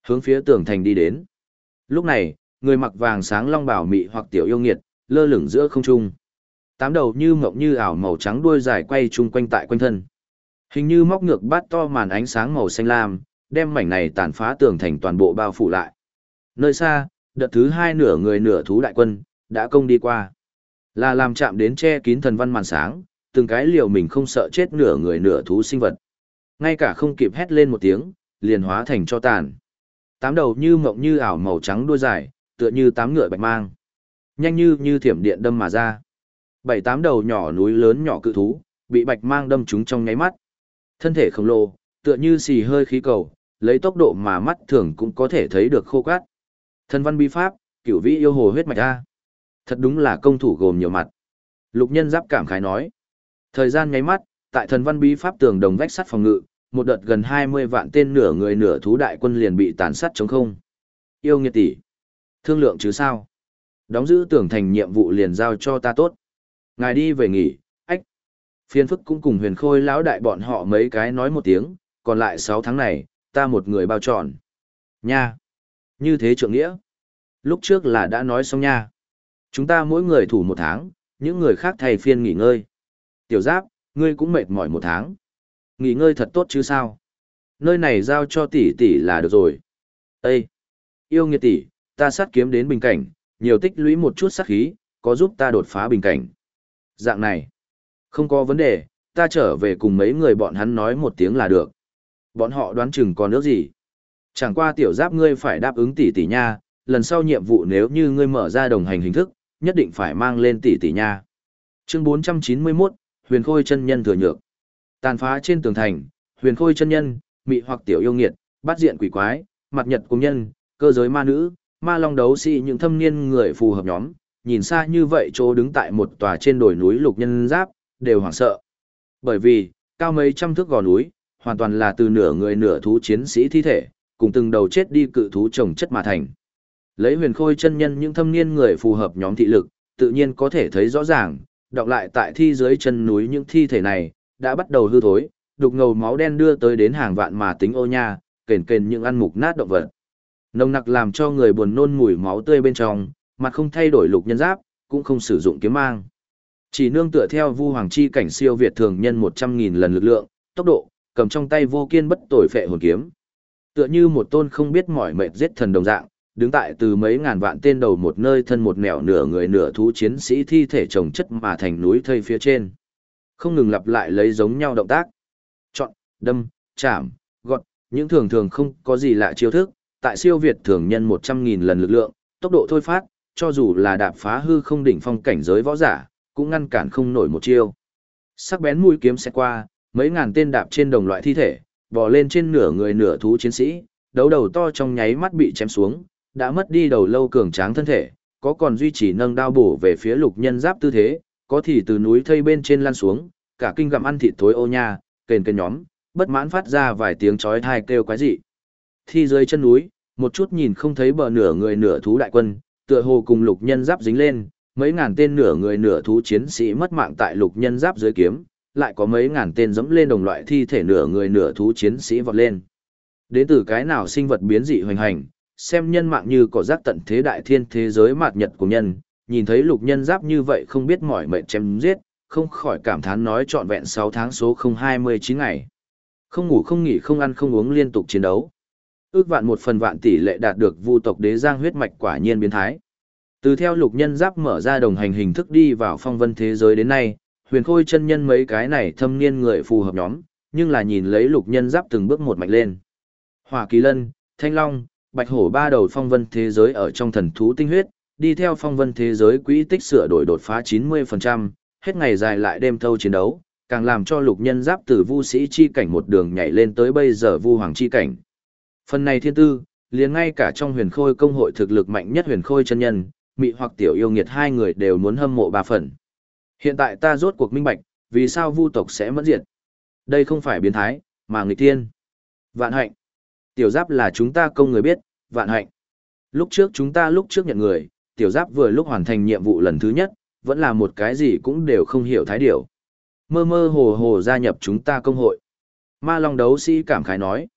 hướng phía tường thành đi đến. Lúc này, người mặc vàng sáng long bảo mị hoặc tiểu yêu nghiệt, lơ lửng giữa không trung. Tám đầu như mộng như ảo màu trắng đuôi dài quay chung quanh tại quanh thân. Hình như móc ngược bát to màn ánh sáng màu xanh lam, đem mảnh này tàn phá tường thành toàn bộ bao phủ lại. Nơi xa, đợt thứ hai nửa người nửa thú đại quân, đã công đi qua. Là làm chạm đến che kín thần văn màn sáng, từng cái liều mình không sợ chết nửa người nửa thú sinh vật. Ngay cả không kịp hét lên một tiếng, liền hóa thành cho tàn. Tám đầu như mộng như ảo màu trắng đuôi dài, tựa như tám ngựa bạch mang. Nhanh như thiểm điện đâm mà ra. Bảy tám đầu nhỏ núi lớn nhỏ cự thú, bị bạch mang đâm trúng trong nháy mắt. Thân thể khổng lồ, tựa như xì hơi khí cầu, lấy tốc độ mà mắt thường cũng có thể thấy được khô cát. Thần văn bi pháp, cửu vĩ yêu hồ huyết mạch a. Thật đúng là công thủ gồm nhiều mặt. Lục Nhân Giáp cảm khái nói. Thời gian nháy mắt, tại thần văn bí pháp tường đồng vách sắt phòng ngự, một đợt gần 20 vạn tên nửa người nửa thú đại quân liền bị tàn sát trống không. Yêu nghiệt tỷ, thương lượng chứ sao? Đóng giữ tường thành nhiệm vụ liền giao cho ta tốt. Ngài đi về nghỉ, ách. Phiên phức cũng cùng Huyền Khôi lão đại bọn họ mấy cái nói một tiếng, còn lại 6 tháng này, ta một người bao trọn. Nha. Như thế trượng nghĩa. Lúc trước là đã nói xong nha. Chúng ta mỗi người thủ 1 tháng, những người khác thay phiên nghỉ ngơi. Tiểu Giáp, ngươi cũng mệt mỏi 1 tháng. Nghỉ ngơi thật tốt chứ sao? Nơi này giao cho tỷ tỷ là được rồi. Ê! Yêu nghiệt tỷ, ta sát kiếm đến bình cảnh, nhiều tích lũy một chút sát khí, có giúp ta đột phá bình cảnh. Dạng này. Không có vấn đề, ta trở về cùng mấy người bọn hắn nói một tiếng là được. Bọn họ đoán chừng còn nước gì. Chẳng qua Tiểu Giáp ngươi phải đáp ứng tỷ tỷ nha, lần sau nhiệm vụ nếu như ngươi mở ra đồng hành hình thức, nhất định phải mang lên tỷ tỷ nha. Chương 491, Huyền Khôi chân nhân thừa nhược. Tàn phá trên tường thành, Huyền Khôi chân nhân, mị hoặc tiểu yêu nghiệt, bát diện quỷ quái, mặt nhật cung nhân, cơ giới ma nữ, ma long đấu sĩ những thâm niên người phù hợp nhóm, nhìn xa như vậy chỗ đứng tại một tòa trên đồi núi Lục Nhân Giáp, đều hoảng sợ. Bởi vì, cao mấy trăm thước gò núi, hoàn toàn là từ nửa người nửa thú chiến sĩ thi thể, cùng từng đầu chết đi cự thú chồng chất mà thành. Lấy Huyền Khôi chân nhân những thâm niên người phù hợp nhóm thị lực, tự nhiên có thể thấy rõ ràng, đọng lại tại thi dưới chân núi những thi thể này, đã bắt đầu hư thối, đục ngầu máu đen đưa tới đến hàng vạn mà tính ô nha, kền kền những ăn mục nát động vật. Nồng nặc làm cho người buồn nôn mùi máu tươi bên trong, mặt không thay đổi Lục Nhân Giáp, cũng không sử dụng kiếm mang. Chỉ nương tựa theo Vu Hoàng chi cảnh siêu việt thường nhân 100.000 lần lực lượng, tốc độ, cầm trong tay vô kiên bất tồi phệ hồn kiếm. Tựa như một tôn không biết mỏi mệt giết thần đồng dạng, đứng tại từ mấy ngàn vạn tên đầu một nơi thân một nẻo nửa người nửa thú chiến sĩ thi thể chồng chất mà thành núi thây phía trên. Không ngừng lặp lại lấy giống nhau động tác. Chọn, đâm, chạm, gọt, những thường thường không có gì lạ chiêu thức, tại siêu việt thường nhân 100.000 lần lực lượng, tốc độ thôi phát, cho dù là đạp phá hư không đỉnh phong cảnh giới võ giả, cũng ngăn cản không nổi một chiêu. Sắc bén mũi kiếm sẽ qua, mấy ngàn tên đạp trên đồng loại thi thể, bò lên trên nửa người nửa thú chiến sĩ, đấu đầu to trong nháy mắt bị chém xuống, đã mất đi đầu lâu cường tráng thân thể, có còn duy trì nâng đao bổ về phía Lục Nhân Giáp tư thế, có thì từ núi thây bên trên lăn xuống, cả kinh gặm ăn thịt thối ô nha, kền kền nhóm, bất mãn phát ra vài tiếng chói tai kêu quái dị. Thi dưới chân núi, một chút nhìn không thấy bờ nửa người nửa thú đại quân, tựa hồ cùng Lục Nhân Giáp dính lên, mấy ngàn tên nửa người nửa thú chiến sĩ mất mạng tại Lục Nhân Giáp dưới kiếm, lại có mấy ngàn tên dẫm lên đồng loại thi thể nửa người nửa thú chiến sĩ vọt lên. Đến từ cái nào sinh vật biến dị hoành hành, xem nhân mạng như cỏ rác tận thế đại thiên thế giới mạt nhật của nhân, nhìn thấy Lục Nhân Giáp như vậy không biết mỏi mệt chém giết, không khỏi cảm thán nói trọn vẹn 6 tháng số 029 ngày. Không ngủ không nghỉ không ăn không uống liên tục chiến đấu. Ước vạn một phần vạn tỷ lệ đạt được vu tộc đế giang huyết mạch quả nhiên biến thái. Từ theo Lục Nhân Giáp mở ra đồng hành hình thức đi vào phong vân thế giới đến nay, Huyền Khôi chân nhân mấy cái này thâm niên người phù hợp nhóm, nhưng là nhìn lấy Lục Nhân Giáp từng bước một mạnh lên. Hỏa Kỳ Lân, Thanh Long, Bạch Hổ ba đầu phong vân thế giới ở trong thần thú tinh huyết, đi theo phong vân thế giới quỹ tích sửa đổi đột phá 90%, hết ngày dài lại đêm thâu chiến đấu, càng làm cho Lục Nhân Giáp từ vu sĩ chi cảnh một đường nhảy lên tới bây giờ vu hoàng chi cảnh. Phần này thiên tư, liền ngay cả trong Huyền Khôi công hội thực lực mạnh nhất Huyền Khôi chân nhân, mị hoặc tiểu yêu nghiệt hai người đều muốn hâm mộ 3 phần. Hiện tại ta rốt cuộc minh bạch, vì sao vu tộc sẽ mất diệt. Đây không phải biến thái, mà nghịch thiên. Vạn hạnh. Tiểu Giáp là chúng ta công người biết, vạn hạnh. Lúc trước nhận người, Tiểu Giáp vừa lúc hoàn thành nhiệm vụ lần thứ nhất, vẫn là một cái gì cũng đều không hiểu thái điều. Mơ mơ hồ hồ gia nhập chúng ta công hội. Ma Long đấu sĩ cảm khái nói.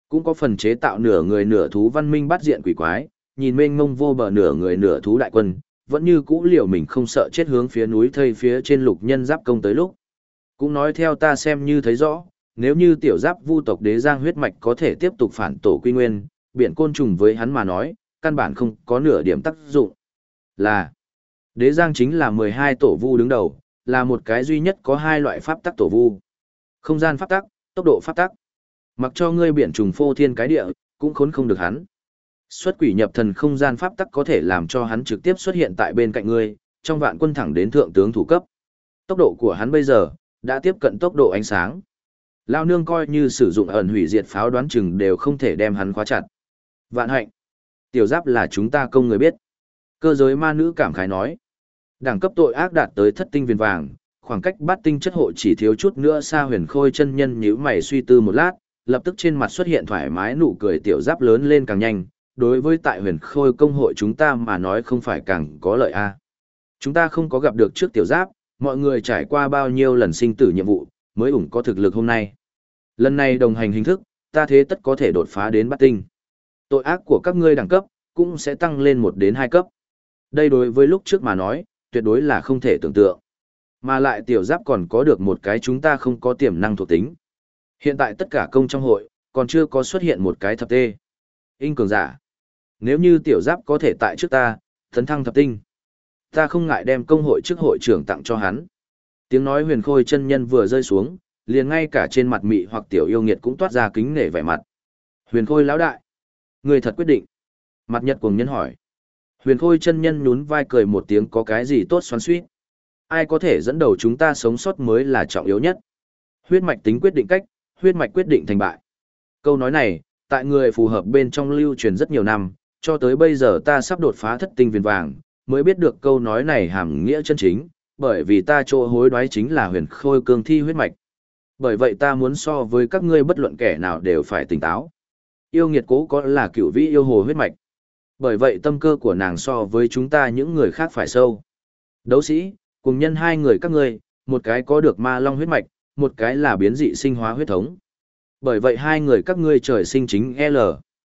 Cũng có phần chế tạo nửa người nửa thú văn minh bắt diện quỷ quái, nhìn mênh mông vô bờ nửa người nửa thú đại quân, vẫn như cũ liều mình không sợ chết hướng phía núi thây phía trên lục nhân giáp công tới lúc. Cũng nói theo ta xem như thấy rõ, nếu như tiểu giáp vu tộc đế giang huyết mạch có thể tiếp tục phản tổ quy nguyên, biển côn trùng với hắn mà nói, căn bản không có nửa điểm tác dụng. Là, đế giang chính là 12 tổ vu đứng đầu, là một cái duy nhất có hai loại pháp tắc tổ vu. Không gian pháp tắc, tốc độ pháp tắc. Mặc cho ngươi biển trùng phô thiên cái địa, cũng khốn không được hắn. Xuất quỷ nhập thần không gian pháp tắc có thể làm cho hắn trực tiếp xuất hiện tại bên cạnh ngươi, trong vạn quân thẳng đến thượng tướng thủ cấp. Tốc độ của hắn bây giờ, đã tiếp cận tốc độ ánh sáng. Lao nương coi như sử dụng ẩn hủy diệt pháo đoán chừng đều không thể đem hắn khóa chặt. Vạn hạnh. Tiểu giáp là chúng ta công người biết. Cơ giới ma nữ cảm khái nói. Đẳng cấp tội ác đạt tới thất tinh viền vàng, khoảng cách bát tinh chất hộ chỉ thiếu chút nữa xa huyền khôi chân nhân nhíu mày suy tư một lát, lập tức trên mặt xuất hiện thoải mái nụ cười tiểu giáp lớn lên càng nhanh. Đối với tại huyền khôi công hội chúng ta mà nói không phải càng có lợi a. Chúng ta không có gặp được trước tiểu giáp, mọi người trải qua bao nhiêu lần sinh tử nhiệm vụ, mới ủng có thực lực hôm nay. Lần này đồng hành hình thức, ta thế tất có thể đột phá đến bát tinh. Tội ác của các ngươi đẳng cấp, cũng sẽ tăng lên 1 đến 2 cấp. Đây đối với lúc trước mà nói, tuyệt đối là không thể tưởng tượng. Mà lại tiểu giáp còn có được một cái chúng ta không có tiềm năng thuộc tính. Hiện tại tất cả công trong hội, còn chưa có xuất hiện một cái thập tê. Inh cường giả. Nếu như tiểu giáp có thể tại trước ta, tấn thăng thập tinh. Ta không ngại đem công hội trước hội trưởng tặng cho hắn. Tiếng nói huyền khôi chân nhân vừa rơi xuống, liền ngay cả trên mặt mị hoặc tiểu yêu nghiệt cũng toát ra kính nể vẻ mặt. Huyền khôi lão đại. Người thật quyết định. Mặt nhật cuồng nhân hỏi. Huyền khôi chân nhân nhún vai cười một tiếng có cái gì tốt xoắn suýt. Ai có thể dẫn đầu chúng ta sống sót mới là trọng yếu nhất. Huyết mạch tính quyết định cách, huyết mạch quyết định thành bại. Câu nói này, tại người phù hợp bên trong lưu truyền rất nhiều năm, cho tới bây giờ ta sắp đột phá thất tinh viền vàng, mới biết được câu nói này hàm nghĩa chân chính, bởi vì ta chỗ hối đoái chính là huyền khôi cương thi huyết mạch. Bởi vậy ta muốn so với các ngươi bất luận kẻ nào đều phải tỉnh táo. Yêu nghiệt cố có là cửu vĩ yêu hồ huyết mạch. Bởi vậy tâm cơ của nàng so với chúng ta những người khác phải sâu. Đấu sĩ, cùng nhân hai người các ngươi, một cái có được ma long huyết mạch, một cái là biến dị sinh hóa huyết thống. Bởi vậy hai người các ngươi trời sinh chính L.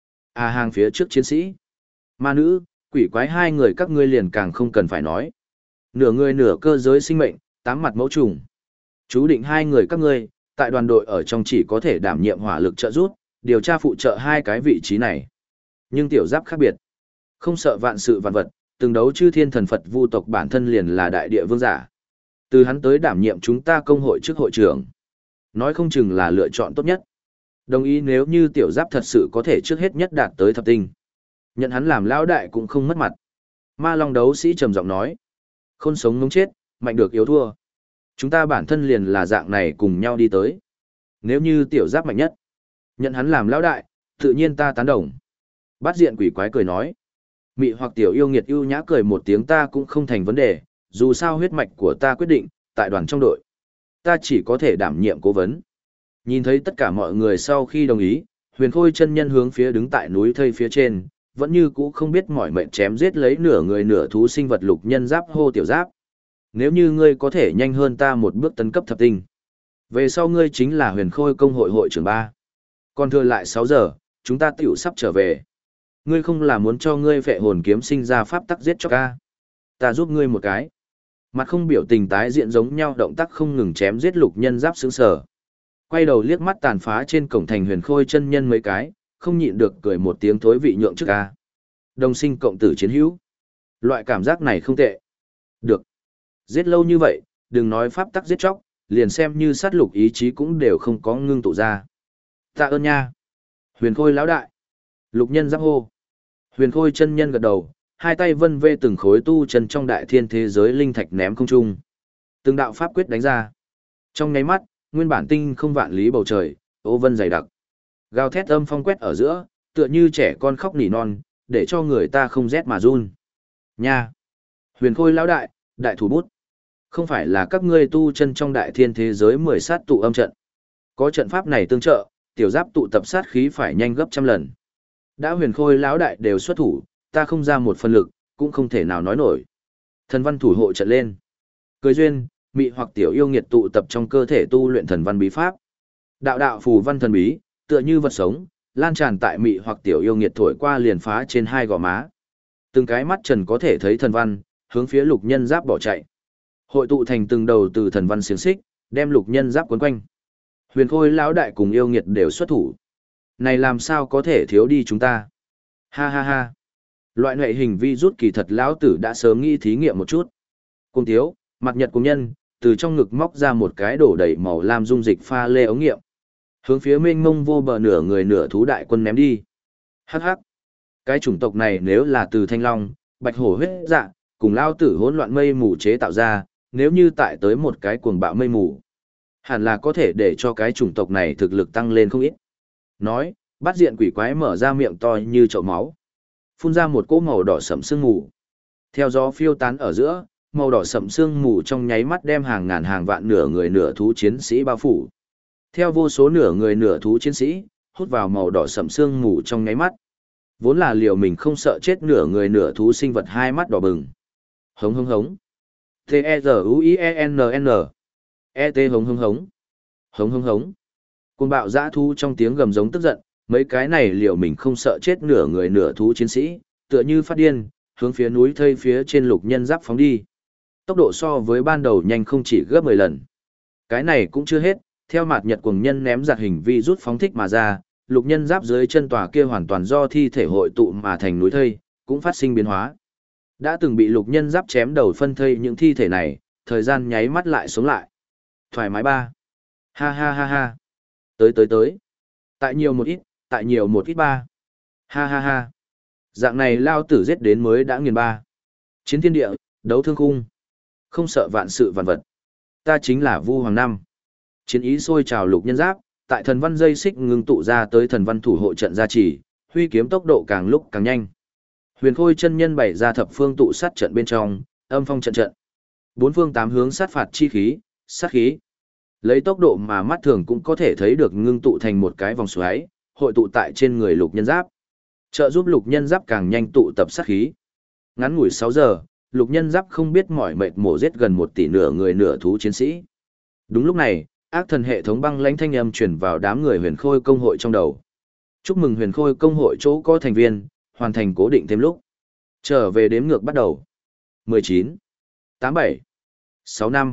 Hàng phía trước chiến sĩ. Ma nữ, quỷ quái hai người các ngươi liền càng không cần phải nói. Nửa người nửa cơ giới sinh mệnh, 8 mặt mẫu trùng. Chú định hai người các ngươi, tại đoàn đội ở trong chỉ có thể đảm nhiệm hỏa lực trợ giúp, điều tra phụ trợ hai cái vị trí này. Nhưng tiểu giáp khác biệt. Không sợ vạn sự vạn vật, từng đấu chư thiên thần Phật vu tộc bản thân liền là đại địa vương giả. Từ hắn tới đảm nhiệm chúng ta công hội trước hội trưởng. Nói không chừng là lựa chọn tốt nhất. Đồng ý nếu như tiểu giáp thật sự có thể trước hết nhất đạt tới thập tinh. Nhận hắn làm lão đại cũng không mất mặt. Ma Long đấu sĩ trầm giọng nói. Khôn sống ngống chết, mạnh được yếu thua. Chúng ta bản thân liền là dạng này cùng nhau đi tới. Nếu như tiểu giáp mạnh nhất, nhận hắn làm lão đại, tự nhiên ta tán đồng. Bát diện quỷ quái cười nói. Mị hoặc tiểu yêu nghiệt ưu nhã cười một tiếng ta cũng không thành vấn đề, dù sao huyết mạch của ta quyết định, tại đoàn trong đội. Ta chỉ có thể đảm nhiệm cố vấn. Nhìn thấy tất cả mọi người sau khi đồng ý, huyền khôi chân nhân hướng phía đứng tại núi thây phía trên, vẫn như cũ không biết mỏi mệnh chém giết lấy nửa người nửa thú sinh vật lục nhân giáp hô tiểu giáp. Nếu như ngươi có thể nhanh hơn ta một bước tấn cấp thập tinh, về sau ngươi chính là huyền khôi công hội hội trưởng 3. Còn thừa lại 6 giờ, chúng ta tiểu sắp trở về. Ngươi không là muốn cho ngươi phệ hồn kiếm sinh ra pháp tắc giết cho ca. Ta giúp ngươi một cái. Mặt không biểu tình tái diện giống nhau động tác không ngừng chém giết lục nhân giáp sướng sở. Quay đầu liếc mắt tàn phá trên cổng thành huyền khôi chân nhân mấy cái, không nhịn được cười một tiếng thối vị nhượng trước ca. Đồng sinh cộng tử chiến hữu. Loại cảm giác này không tệ. Được. Giết lâu như vậy, đừng nói pháp tắc giết chóc, liền xem như sát lục ý chí cũng đều không có ngưng tụ ra. Tạ ơn nha. Huyền khôi lão đại. Lục nhân giáp hô. Huyền khôi chân nhân gật đầu, hai tay vân vê từng khối tu chân trong đại thiên thế giới linh thạch ném không trung. Từng đạo pháp quyết đánh ra. Trong nháy mắt, nguyên bản tinh không vạn lý bầu trời, ô vân dày đặc. Gào thét âm phong quét ở giữa, tựa như trẻ con khóc nỉ non, để cho người ta không rét mà run. Nha! Huyền khôi lão đại, đại thủ bút. Không phải là các ngươi tu chân trong đại thiên thế giới 10 sát tụ âm trận. Có trận pháp này tương trợ, tiểu giáp tụ tập sát khí phải nhanh gấp trăm lần. Đã huyền khôi lão đại đều xuất thủ, ta không ra một phần lực, cũng không thể nào nói nổi. Thần văn thủ hộ trận lên. Cười duyên, mị hoặc tiểu yêu nghiệt tụ tập trong cơ thể tu luyện thần văn bí pháp. Đạo đạo phù văn thần bí, tựa như vật sống, lan tràn tại mị hoặc tiểu yêu nghiệt thổi qua liền phá trên hai gò má. Từng cái mắt trần có thể thấy thần văn, hướng phía lục nhân giáp bỏ chạy. Hội tụ thành từng đầu từ thần văn xiềng xích, đem lục nhân giáp quấn quanh. Huyền Khôi lão đại cùng yêu nghiệt đều xuất thủ. Này làm sao có thể thiếu đi chúng ta? Ha ha ha. Loại loại hình vi rút kỳ thật lão tử đã sớm nghĩ thí nghiệm một chút. Cung thiếu, mặt nhật cùng nhân, từ trong ngực móc ra một cái đổ đầy màu lam dung dịch pha lê ống nghiệm. Hướng phía mênh mông vô bờ nửa người nửa thú đại quân ném đi. Hắc hắc. Cái chủng tộc này nếu là từ thanh long, bạch hổ huyết dạ, cùng lao tử hỗn loạn mây mù chế tạo ra, nếu như tại tới một cái cuồng bạo mây mù, hẳn là có thể để cho cái chủng tộc này thực lực tăng lên không ít. Nói, bát diện quỷ quái mở ra miệng to như chậu máu, phun ra một cỗ màu đỏ sẫm sương mù. Theo gió phiêu tán ở giữa, màu đỏ sẫm sương mù trong nháy mắt đem hàng ngàn hàng vạn nửa người nửa thú chiến sĩ bao phủ. Theo vô số nửa người nửa thú chiến sĩ hút vào màu đỏ sẫm sương mù trong nháy mắt, vốn là liều mình không sợ chết nửa người nửa thú sinh vật hai mắt đỏ bừng. Hống hống hống. T-E-Z-U-I-E-N-N. E-T hống hống hống. Hống hống hống. Cuồng bạo dã thú trong tiếng gầm giống tức giận, mấy cái này liều mình không sợ chết nửa người nửa thú chiến sĩ, tựa như phát điên, hướng phía núi thây phía trên lục nhân giáp phóng đi. Tốc độ so với ban đầu nhanh không chỉ gấp 10 lần. Cái này cũng chưa hết, theo mạt nhật cuồng nhân ném giạt hình vi rút phóng thích mà ra, lục nhân giáp dưới chân tòa kia hoàn toàn do thi thể hội tụ mà thành núi thây, cũng phát sinh biến hóa. Đã từng bị lục nhân giáp chém đầu phân thây những thi thể này, thời gian nháy mắt lại sống lại. Thoải mái ba. Ha ha ha ha. Tới. Tại nhiều một ít, tại nhiều một ít ba. Ha ha ha. Dạng này lao tử giết đến mới đã nghiền ba. Chiến thiên địa, đấu thương khung. Không sợ vạn sự vạn vật. Ta chính là Vu Hoàng Năm. Chiến ý sôi trào lục nhân giáp, tại thần văn dây xích ngưng tụ ra tới thần văn thủ hộ trận gia trì, huy kiếm tốc độ càng lúc càng nhanh. Huyền Khôi chân nhân bày ra thập phương tụ sát trận bên trong, âm phong trận trận. Bốn phương tám hướng sát phạt chi khí, sát khí. Lấy tốc độ mà mắt thường cũng có thể thấy được ngưng tụ thành một cái vòng xoáy, hội tụ tại trên người lục nhân giáp. Trợ giúp lục nhân giáp càng nhanh tụ tập sát khí. Ngắn ngủi 6 giờ, lục nhân giáp không biết mỏi mệt mổ giết gần 1 tỷ nửa người nửa thú chiến sĩ. Đúng lúc này, ác thần hệ thống băng lãnh thanh âm truyền vào đám người Huyền Khôi công hội trong đầu. Chúc mừng Huyền Khôi công hội chỗ có thành viên hoàn thành cố định thêm lúc. Trở về đếm ngược bắt đầu. 19, 87, 65,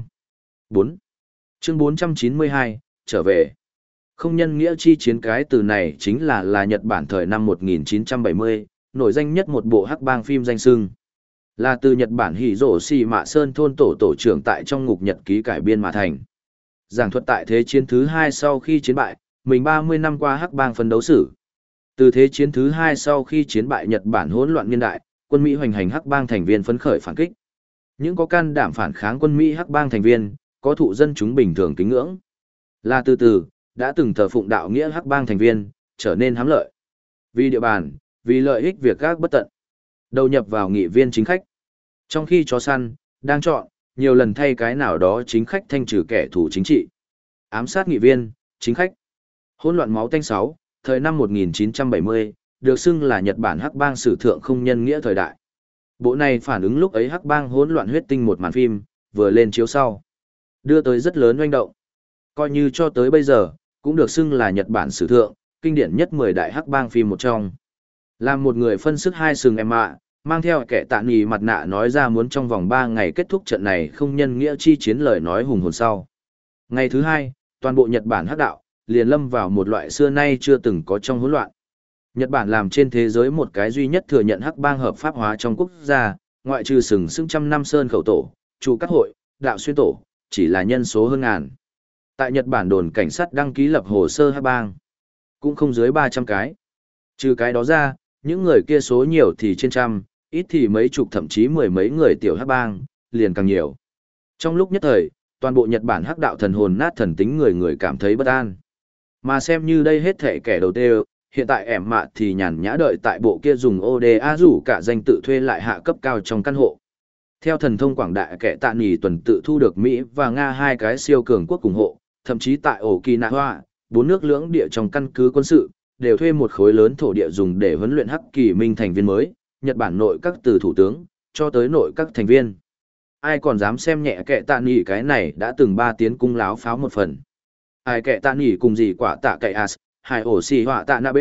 4. Chương 492, trở về. Không nhân nghĩa chi chiến, cái từ này chính là Nhật Bản thời năm 1970, nổi danh nhất một bộ hắc bang phim danh xưng. Là từ Nhật Bản Hiroshi Mạ Sơn thôn tổ trưởng tại trong ngục nhật ký cải biên mà thành. Giảng thuật tại Thế chiến thứ 2 sau khi chiến bại, mình 30 năm qua hắc bang phấn đấu sử. Từ Thế chiến thứ 2 sau khi chiến bại Nhật Bản hỗn loạn niên đại, quân Mỹ hoành hành hắc bang thành viên phấn khởi phản kích. Những có can đảm phản kháng quân Mỹ hắc bang thành viên, có thụ dân chúng bình thường kính ngưỡng. Là từ từ, đã từng thờ phụng đạo nghĩa hắc bang thành viên, trở nên hám lợi. Vì địa bàn, vì lợi ích việc gác bất tận. Đầu nhập vào nghị viên chính khách. Trong khi chó săn, đang chọn, nhiều lần thay cái nào đó chính khách thanh trừ kẻ thù chính trị. Ám sát nghị viên, chính khách. Hỗn loạn máu tanh 6, thời năm 1970, được xưng là Nhật Bản hắc bang sử thượng không nhân nghĩa thời đại. Bộ này phản ứng lúc ấy hắc bang hỗn loạn huyết tinh một màn phim, vừa lên chiếu sau. Đưa tới rất lớn oanh động. Coi như cho tới bây giờ, cũng được xưng là Nhật Bản sử thượng, kinh điển nhất 10 đại hắc bang phim một trong. Làm một người phân sức hai sừng em ạ, mang theo kẻ tạ nì mặt nạ nói ra muốn trong vòng 3 ngày kết thúc trận này không nhân nghĩa chi chiến, lời nói hùng hồn sau. Ngày thứ 2, toàn bộ Nhật Bản hắc đạo, liền lâm vào một loại xưa nay chưa từng có trong hỗn loạn. Nhật Bản làm trên thế giới một cái duy nhất thừa nhận hắc bang hợp pháp hóa trong quốc gia, ngoại trừ sừng sững trăm năm sơn khẩu tổ, chủ các hội, đạo xuyên tổ, chỉ là nhân số hơn ngàn. Tại Nhật Bản đồn cảnh sát đăng ký lập hồ sơ hắc bang, cũng không dưới 300 cái. Trừ cái đó ra, những người kia số nhiều thì trên trăm, ít thì mấy chục thậm chí mười mấy người tiểu hắc bang, liền càng nhiều. Trong lúc nhất thời, toàn bộ Nhật Bản hắc đạo thần hồn nát thần tính, người người cảm thấy bất an. Mà xem như đây hết thể kẻ đầu tiên, hiện tại ẻm mạ thì nhàn nhã đợi tại bộ kia dùng ODA rủ cả danh tự thuê lại hạ cấp cao trong căn hộ. Theo thần thông quảng đại kẻ tạ nghỉ tuần tự thu được Mỹ và Nga hai cái siêu cường quốc ủng hộ, thậm chí tại Okinawa, 4 nước lưỡng địa trong căn cứ quân sự, đều thuê một khối lớn thổ địa dùng để huấn luyện hắc kỳ minh thành viên mới, Nhật Bản nội các từ thủ tướng, cho tới nội các thành viên. Ai còn dám xem nhẹ kẻ tạ nghỉ cái này đã từng 3 tiếng cung láo pháo một phần. Ai kẻ tạ nghỉ cùng gì quả tạ cậy as, hai ổ xì họa tạ nạ bệ,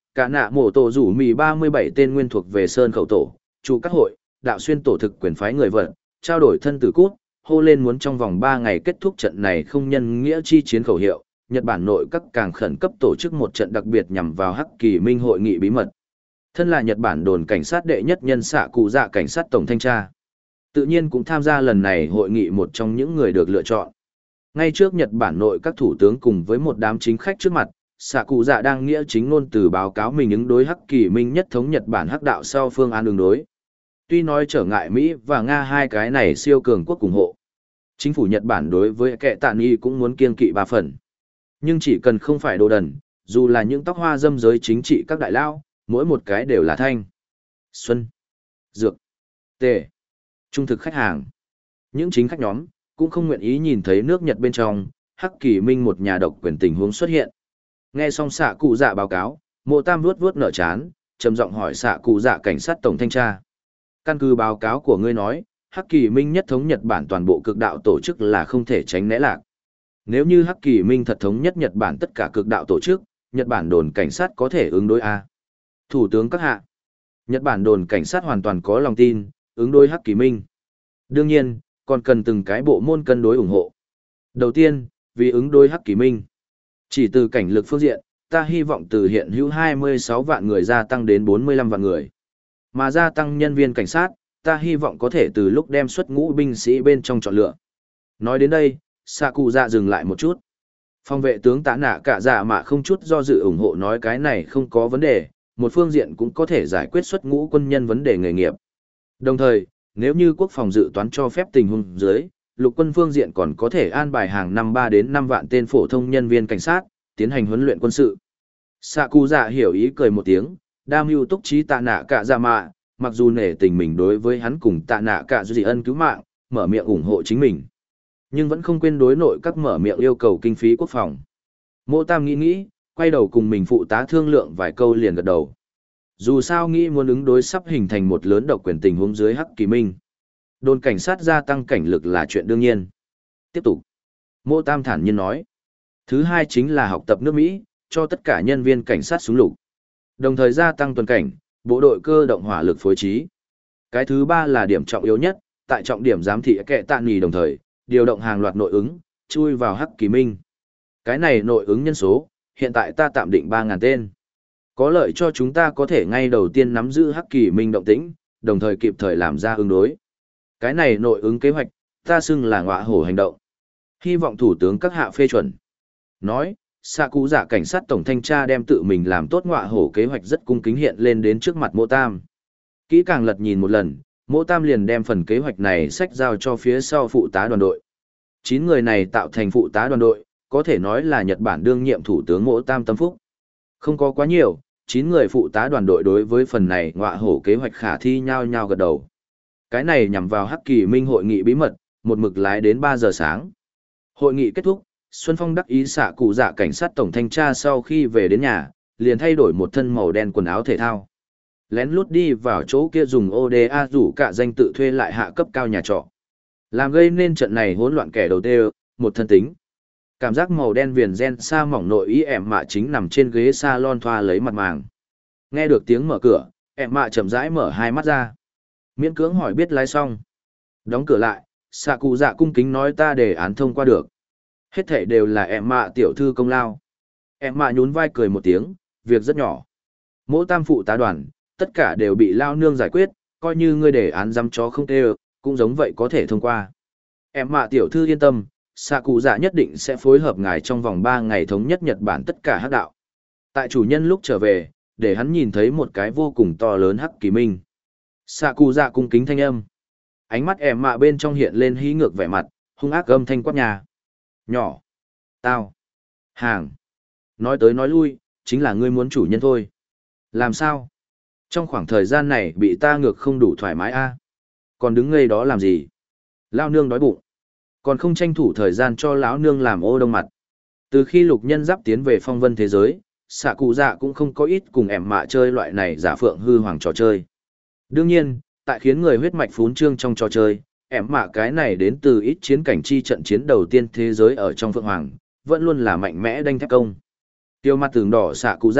cả nạ mổ tổ rủ mì 37 tên nguyên thuộc về Sơn Khẩu Tổ, chủ các hội, đạo xuyên tổ thực quyền phái người vận, trao đổi thân tử cút, hô lên muốn trong vòng 3 ngày kết thúc trận này không nhân nghĩa chi chiến khẩu hiệu. Nhật Bản nội các càng khẩn cấp tổ chức một trận đặc biệt nhằm vào Hắc Kỳ Minh hội nghị bí mật. Thân là Nhật Bản đồn cảnh sát đệ nhất nhân xạ cụ dạ cảnh sát tổng thanh tra. Tự nhiên cũng tham gia lần này hội nghị một trong những người được lựa chọn. Ngay trước Nhật Bản nội các thủ tướng cùng với một đám chính khách trước mặt, xạ cụ dạ đang nghĩa chính ngôn từ báo cáo mình ứng đối Hắc Kỳ Minh nhất thống Nhật Bản hắc đạo sau phương án ứng đối. Tuy nói trở ngại Mỹ và Nga hai cái này siêu cường quốc ủng hộ. Chính phủ Nhật Bản đối với kẻ tạ nghi cũng muốn kiêng kỵ 3 phần. Nhưng chỉ cần không phải đồ đần, dù là những tóc hoa dâm giới chính trị các đại lao, mỗi một cái đều là thanh, xuân, dược, tề, trung thực khách hàng. Những chính khách nhóm, cũng không nguyện ý nhìn thấy nước Nhật bên trong, Hắc Kỳ Minh một nhà độc quyền tình huống xuất hiện. Nghe xong xạ cụ dạ báo cáo, Mộ Tam vuốt vuốt nở chán, trầm giọng hỏi xạ cụ dạ cảnh sát tổng thanh tra. Căn cứ báo cáo của ngươi nói, Hắc Kỳ Minh nhất thống Nhật Bản toàn bộ cực đạo tổ chức là không thể tránh né lạc. Nếu như Hắc Kỳ Minh thật thống nhất Nhật Bản tất cả cực đạo tổ chức, Nhật Bản đồn cảnh sát có thể ứng đối A. Thủ tướng các hạ. Nhật Bản đồn cảnh sát hoàn toàn có lòng tin, ứng đối Hắc Kỳ Minh. Đương nhiên, còn cần từng cái bộ môn cân đối ủng hộ. Đầu tiên, vì ứng đối Hắc Kỳ Minh. Chỉ từ cảnh lực phương diện, ta hy vọng từ hiện hữu 26 vạn người gia tăng đến 45 vạn người. Mà gia tăng nhân viên cảnh sát, ta hy vọng có thể từ lúc đem xuất ngũ binh sĩ bên trong chọn lựa. Nói đến đây, xạ cụ dạ dừng lại một chút. Phòng vệ tướng Tạ Nạ Cả Dạ mà không chút do dự ủng hộ nói cái này không có vấn đề, một phương diện cũng có thể giải quyết xuất ngũ quân nhân vấn đề nghề nghiệp. Đồng thời, nếu như quốc phòng dự toán cho phép tình huống dưới, lục quân phương diện còn có thể an bài hàng năm 3 đến 5 vạn tên phổ thông nhân viên cảnh sát, tiến hành huấn luyện quân sự. Sạ cụ dạ hiểu ý cười một tiếng, đam mưu túc trí Tạ Nạ Cả Dạ mạ, mặc dù nể tình mình đối với hắn cùng Tạ Nạ Cả Dạ ân cứu mạng, mở miệng ủng hộ chính mình. Nhưng vẫn không quên đối nội các mở miệng yêu cầu kinh phí quốc phòng. Mộ Tam nghĩ, quay đầu cùng mình phụ tá thương lượng vài câu liền gật đầu. Dù sao nghĩ muốn ứng đối sắp hình thành một lớn độc quyền tình huống dưới Hắc Kỳ Minh. Đồn cảnh sát gia tăng cảnh lực là chuyện đương nhiên. Tiếp tục. Mộ Tam thản nhiên nói. Thứ hai chính là học tập nước Mỹ, cho tất cả nhân viên cảnh sát súng lục. Đồng thời gia tăng tuần cảnh, bộ đội cơ động hỏa lực phối trí. Cái thứ ba là điểm trọng yếu nhất, tại trọng điểm giám thị kệ tạ nghỉ đồng thời, điều động hàng loạt nội ứng, chui vào Hắc Kỳ Minh. Cái này nội ứng nhân số, hiện tại ta tạm định 3.000 tên. Có lợi cho chúng ta có thể ngay đầu tiên nắm giữ Hắc Kỳ Minh động tĩnh, đồng thời kịp thời làm ra ứng đối. Cái này nội ứng kế hoạch, ta xưng là ngọa hổ hành động. Hy vọng thủ tướng các hạ phê chuẩn. Nói, xạ cụ dạ cảnh sát tổng thanh tra đem tự mình làm tốt ngọa hổ kế hoạch rất cung kính hiện lên đến trước mặt Mộ Tam. Kỹ càng lật nhìn một lần, Mộ Tam liền đem phần kế hoạch này sách giao cho phía sau phụ tá đoàn đội. 9 người này tạo thành phụ tá đoàn đội, có thể nói là Nhật Bản đương nhiệm thủ tướng Mộ Tam tâm phúc. Không có quá nhiều, 9 người phụ tá đoàn đội đối với phần này ngọa hổ kế hoạch khả thi nhao nhao gật đầu. Cái này nhằm vào Hắc Kỳ Minh hội nghị bí mật, một mực lái đến 3 giờ sáng. Hội nghị kết thúc, Xuân Phong đắc ý xạ cụ dạ cảnh sát tổng thanh tra sau khi về đến nhà, liền thay đổi một thân màu đen quần áo thể thao. Lén lút đi vào chỗ kia dùng ODA rủ cả danh tự thuê lại hạ cấp cao nhà trọ. Làm gây nên trận này hỗn loạn kẻ đầu tiên, một thân tính. Cảm giác màu đen viền gen sa mỏng nội ý em mạ chính nằm trên ghế salon thoa lấy mặt màng. Nghe được tiếng mở cửa, em mạ chậm rãi mở hai mắt ra. Miễn cưỡng hỏi biết lái xong. Đóng cửa lại, xạ cụ dạ cung kính nói ta đề án thông qua được. Hết thảy đều là em mạ tiểu thư công lao. Em mạ nhún vai cười một tiếng, việc rất nhỏ. Mỗi tam phụ tá đoàn, tất cả đều bị lao nương giải quyết, coi như ngươi đề án dăm chó không tê cũng giống vậy có thể thông qua. Em mạ tiểu thư yên tâm, xạ cụ dạ nhất định sẽ phối hợp ngài trong vòng 3 ngày thống nhất Nhật Bản tất cả hắc đạo. Tại chủ nhân lúc trở về, để hắn nhìn thấy một cái vô cùng to lớn Hắc Kỳ Minh. Xạ cụ dạ cung kính thanh âm. Ánh mắt em mạ bên trong hiện lên hí ngược vẻ mặt, hung ác âm thanh quát nhà. Nhỏ. Tao. Hàng. Nói tới nói lui, chính là ngươi muốn chủ nhân thôi. Làm sao? Trong khoảng thời gian này bị ta ngược không đủ thoải mái a Còn đứng ngây đó làm gì? Lao nương đói bụng. Còn không tranh thủ thời gian cho lão nương làm ô đông mặt. Từ khi lục nhân giáp tiến về phong vân thế giới, xạ cụ dạ cũng không có ít cùng em mạ chơi loại này giả phượng hư hoàng trò chơi. Đương nhiên, tại khiến người huyết mạch phún trương trong trò chơi, em mạ cái này đến từ ít chiến cảnh chi trận chiến đầu tiên thế giới ở trong phượng hoàng, vẫn luôn là mạnh mẽ đanh thép công. Tiêu mặt tường đỏ xạ cụ dạ,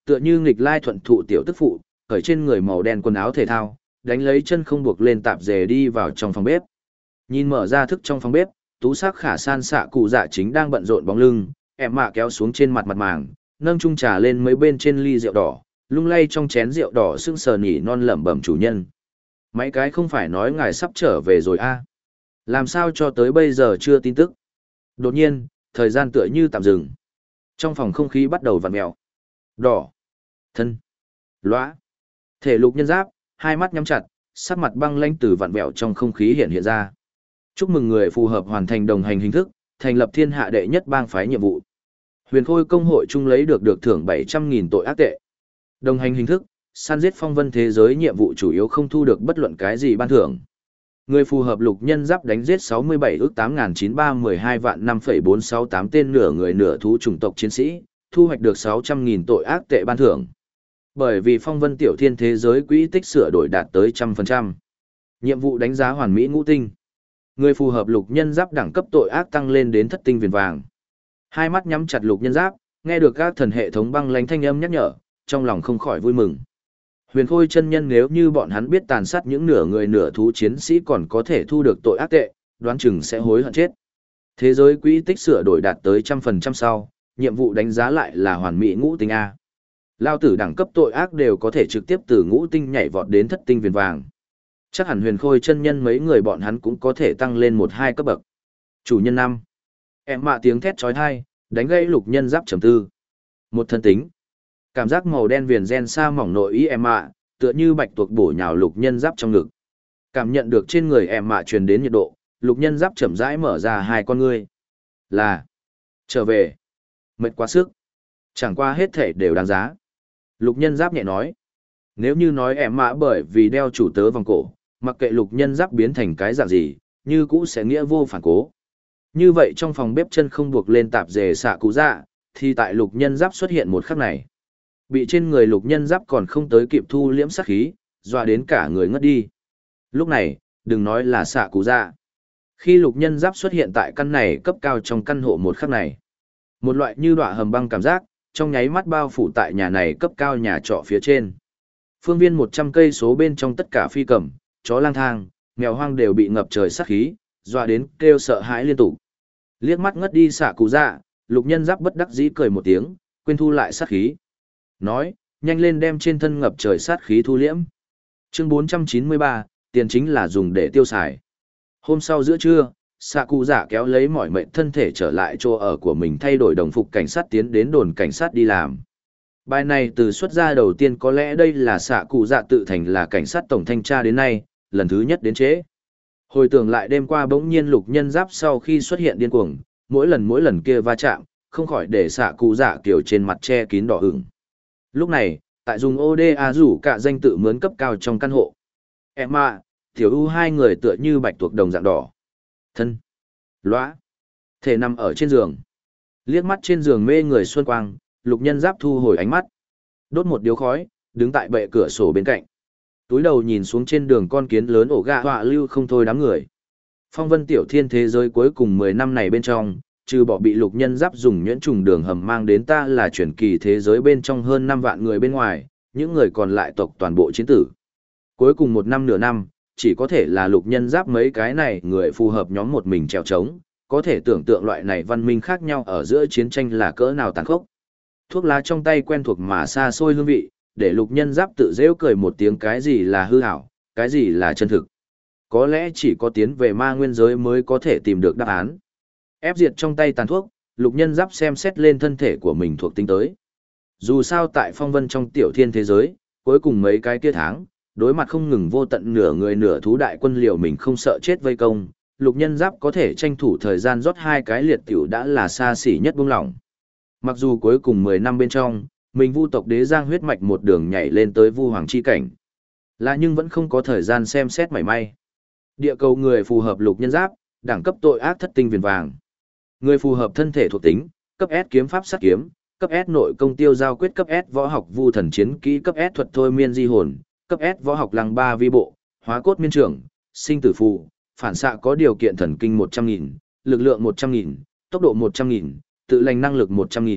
tựa như nghịch lai thuận thụ tiểu tức phụ, cởi trên người màu đen quần áo thể thao, đánh lấy chân không buộc lên tạp dề đi vào trong phòng bếp. Nhìn mở ra thức trong phòng bếp, tú sắc khả san xạ cụ dạ chính đang bận rộn bóng lưng, em mạ kéo xuống trên mặt màng, nâng chung trà lên mấy bên trên ly rượu đỏ, lung lay trong chén rượu đỏ sưng sờ nhỉ non lẩm bẩm chủ nhân. Mấy cái không phải nói ngài sắp trở về rồi a? Làm sao cho tới bây giờ chưa tin tức? Đột nhiên, thời gian tựa như tạm dừng. Trong phòng không khí bắt đầu vặn mèo. Đỏ, thân, lóa, thể lục nhân giáp, hai mắt nhắm chặt, sắc mặt băng lãnh từ vặn vẹo trong không khí hiện ra. Chúc mừng người phù hợp hoàn thành đồng hành hình thức, thành lập thiên hạ đệ nhất bang phái nhiệm vụ. Huyền Khôi công hội chung lấy được thưởng 700.000 tội ác tệ. Đồng hành hình thức, săn giết phong vân thế giới nhiệm vụ chủ yếu không thu được bất luận cái gì ban thưởng. Người phù hợp lục nhân giáp đánh giết 67 ước 8.912 vạn 5,468 tên nửa người nửa thú chủng tộc chiến sĩ, thu hoạch được 600.000 tội ác tệ ban thưởng. Bởi vì phong vân tiểu thiên thế giới quỹ tích sửa đổi đạt tới 100%. Nhiệm vụ đánh giá hoàn mỹ ngũ tinh. Người phù hợp lục nhân giáp đẳng cấp tội ác tăng lên đến thất tinh viền vàng. Hai mắt nhắm chặt lục nhân giáp, nghe được các thần hệ thống băng lãnh thanh âm nhắc nhở, trong lòng không khỏi vui mừng. Huyền Khôi chân nhân nếu như bọn hắn biết tàn sát những nửa người nửa thú chiến sĩ còn có thể thu được tội ác tệ, đoán chừng sẽ hối hận chết. Thế giới quỹ tích sửa đổi đạt tới 100% sau, nhiệm vụ đánh giá lại là hoàn mỹ ngũ tinh A. Lao tử đẳng cấp tội ác đều có thể trực tiếp từ ngũ tinh nhảy vọt đến thất tinh viền vàng. Chắc hẳn Huyền Khôi chân nhân mấy người bọn hắn cũng có thể tăng lên 1-2 cấp bậc. Chủ nhân 5. Em mạ tiếng thét chói tai, đánh gây lục nhân giáp trầm tư. Một thân tính. Cảm giác màu đen viền gen sa mỏng nội ý em mạ, tựa như bạch tuộc bổ nhào lục nhân giáp trong ngực. Cảm nhận được trên người em mạ truyền đến nhiệt độ, lục nhân giáp chậm rãi mở ra hai con ngươi. Là. Trở về. Mệt quá sức. Chẳng qua hết thể đều đáng giá. Lục nhân giáp nhẹ nói. Nếu như nói em mạ bởi vì đeo chủ tớ vòng cổ, mặc kệ lục nhân giáp biến thành cái dạng gì, như cũ sẽ nghĩa vô phản cố. Như vậy trong phòng bếp chân không buộc lên tạp dề xạ cụ dạ, thì tại lục nhân giáp xuất hiện một khắc này. Bị trên người lục nhân giáp còn không tới kịp thu liễm sát khí, dọa đến cả người ngất đi. Lúc này, đừng nói là xạ cụ dạ. Khi lục nhân giáp xuất hiện tại căn này cấp cao trong căn hộ một khắc này, một loại như đọa hầm băng cảm giác, trong nháy mắt bao phủ tại nhà này cấp cao nhà trọ phía trên. Phương viên 100 cây số bên trong tất cả phi cầm, chó lang thang, mèo hoang đều bị ngập trời sát khí, dọa đến kêu sợ hãi liên tục. Liếc mắt ngất đi xạ cụ dạ, lục nhân giáp bất đắc dĩ cười một tiếng, quên thu lại sát khí. Nói, nhanh lên đem trên thân ngập trời sát khí thu liễm. Chương 493, tiền chính là dùng để tiêu xài. Hôm sau giữa trưa, xạ cụ dạ kéo lấy mỏi mệt thân thể trở lại chỗ ở của mình thay đổi đồng phục cảnh sát tiến đến đồn cảnh sát đi làm. Bài này từ xuất ra đầu tiên có lẽ đây là xạ cụ dạ tự thành là cảnh sát tổng thanh tra đến nay, lần thứ nhất đến trễ. Hồi tưởng lại đêm qua bỗng nhiên lục nhân giáp sau khi xuất hiện điên cuồng, mỗi lần kia va chạm, không khỏi để xạ cụ dạ kiểu trên mặt che kín đỏ ửng. Lúc này, tại dùng ODA rủ cả danh tự mướn cấp cao trong căn hộ. Emma, Tiểu U hai người tựa như bạch tuộc đồng dạng đỏ. Thân, lóa, thể nằm ở trên giường. Liếc mắt trên giường mê người xuân quang, lục nhân giáp thu hồi ánh mắt. Đốt một điếu khói, đứng tại bệ cửa sổ bên cạnh. Túi đầu nhìn xuống trên đường con kiến lớn ổ gà họa lưu không thôi đám người. Phong vân tiểu thiên thế giới cuối cùng 10 năm này bên trong, trừ bỏ bị lục nhân giáp dùng nhuyễn trùng đường hầm mang đến ta là chuyển kỳ thế giới bên trong hơn 5 vạn người bên ngoài, những người còn lại tộc toàn bộ chiến tử. Cuối cùng 1 năm nửa năm, chỉ có thể là lục nhân giáp mấy cái này người phù hợp nhóm một mình trèo trống, có thể tưởng tượng loại này văn minh khác nhau ở giữa chiến tranh là cỡ nào tàn khốc. Thuốc lá trong tay quen thuộc mà xa xôi hương vị, để lục nhân giáp tự dễu cười một tiếng cái gì là hư ảo, cái gì là chân thực. Có lẽ chỉ có tiến về ma nguyên giới mới có thể tìm được đáp án. Ép diệt trong tay tàn thuốc, lục nhân giáp xem xét lên thân thể của mình thuộc tính tới. Dù sao tại phong vân trong tiểu thiên thế giới, cuối cùng mấy cái kia tháng, đối mặt không ngừng vô tận nửa người nửa thú đại quân liều mình không sợ chết vây công, lục nhân giáp có thể tranh thủ thời gian rót 2 cái liệt tiểu đã là xa xỉ nhất buông lỏng. Mặc dù cuối cùng 10 năm bên trong, mình vu tộc đế giang huyết mạch một đường nhảy lên tới vu hoàng chi cảnh. Là nhưng vẫn không có thời gian xem xét mảy may. Địa cầu người phù hợp lục nhân giáp, đẳng cấp tội ác thất tinh viền vàng. Người phù hợp thân thể thuộc tính, cấp S kiếm pháp sát kiếm, cấp S nội công tiêu giao quyết, cấp S võ học vu thần chiến kỹ, cấp S thuật thôi miên di hồn, cấp S võ học lăng ba vi bộ, hóa cốt miên trưởng, sinh tử phù, phản xạ có điều kiện thần kinh 100.000, lực lượng 100.000, tốc độ 100.000, tự lành năng lực 100.000,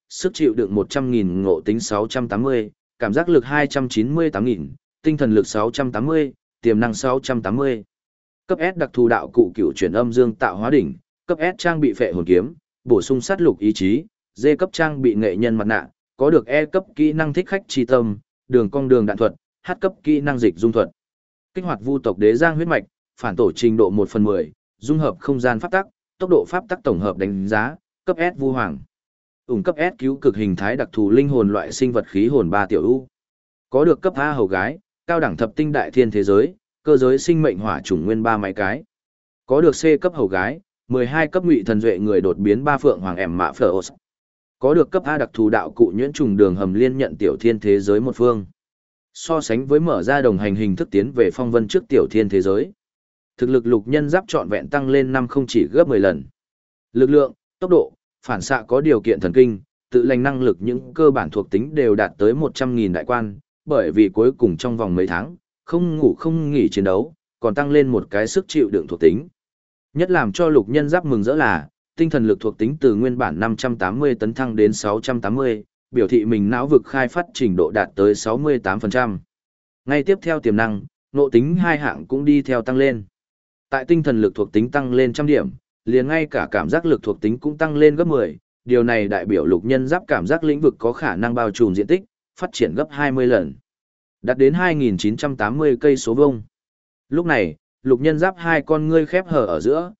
sức chịu đựng 100.000, ngộ tính 680, cảm giác lực 298.000, tinh thần lực 680, tiềm năng 680. Cấp S đặc thù đạo cụ cựu chuyển âm dương tạo hóa đỉnh, cấp S trang bị phệ hồn kiếm, bổ sung sát lục ý chí, D cấp trang bị nghệ nhân mặt nạ, có được E cấp kỹ năng thích khách chi tâm, đường cong đường đạn thuật, H cấp kỹ năng dịch dung thuật. Kích hoạt vu tộc đế giang huyết mạch, phản tổ trình độ 1/10, dung hợp không gian pháp tắc, tốc độ pháp tắc tổng hợp đánh giá, cấp S vu hoàng. Cấp S cứu cực hình thái đặc thù linh hồn loại sinh vật khí hồn 3 tiểu u. Có được cấp A hầu gái, cao đẳng thập tinh đại thiên thế giới, cơ giới sinh mệnh hỏa chủng nguyên 3 máy cái. Có được C cấp hầu gái, 12 cấp ngụy thần duệ người đột biến 3 phượng hoàng ẻm mạ phở. Có được cấp A đặc thù đạo cụ nhuyễn trùng đường hầm liên nhận tiểu thiên thế giới một phương. So sánh với mở ra đồng hành hình thức tiến về phong vân trước tiểu thiên thế giới. Thực lực lục nhân giáp trọn vẹn tăng lên 5 không chỉ gấp 10 lần. Lực lượng, tốc độ, phản xạ có điều kiện thần kinh, tự lành năng lực những cơ bản thuộc tính đều đạt tới 100.000 đại quan, bởi vì cuối cùng trong vòng mấy tháng, không ngủ không nghỉ chiến đấu, còn tăng lên một cái sức chịu đựng thuộc tính. Nhất làm cho lục nhân giáp mừng rỡ là, tinh thần lực thuộc tính từ nguyên bản 580 tấn thăng đến 680, biểu thị mình não vực khai phát trình độ đạt tới 68%. Ngay tiếp theo tiềm năng, ngộ tính hai hạng cũng đi theo tăng lên. Tại tinh thần lực thuộc tính tăng lên 100 điểm, liền ngay cả cảm giác lực thuộc tính cũng tăng lên gấp 10, điều này đại biểu lục nhân giáp cảm giác lĩnh vực có khả năng bao trùm diện tích, phát triển gấp 20 lần. Đạt đến 2.980 cây số vuông. Lúc này, lục nhân giáp hai con ngươi khép hở ở giữa,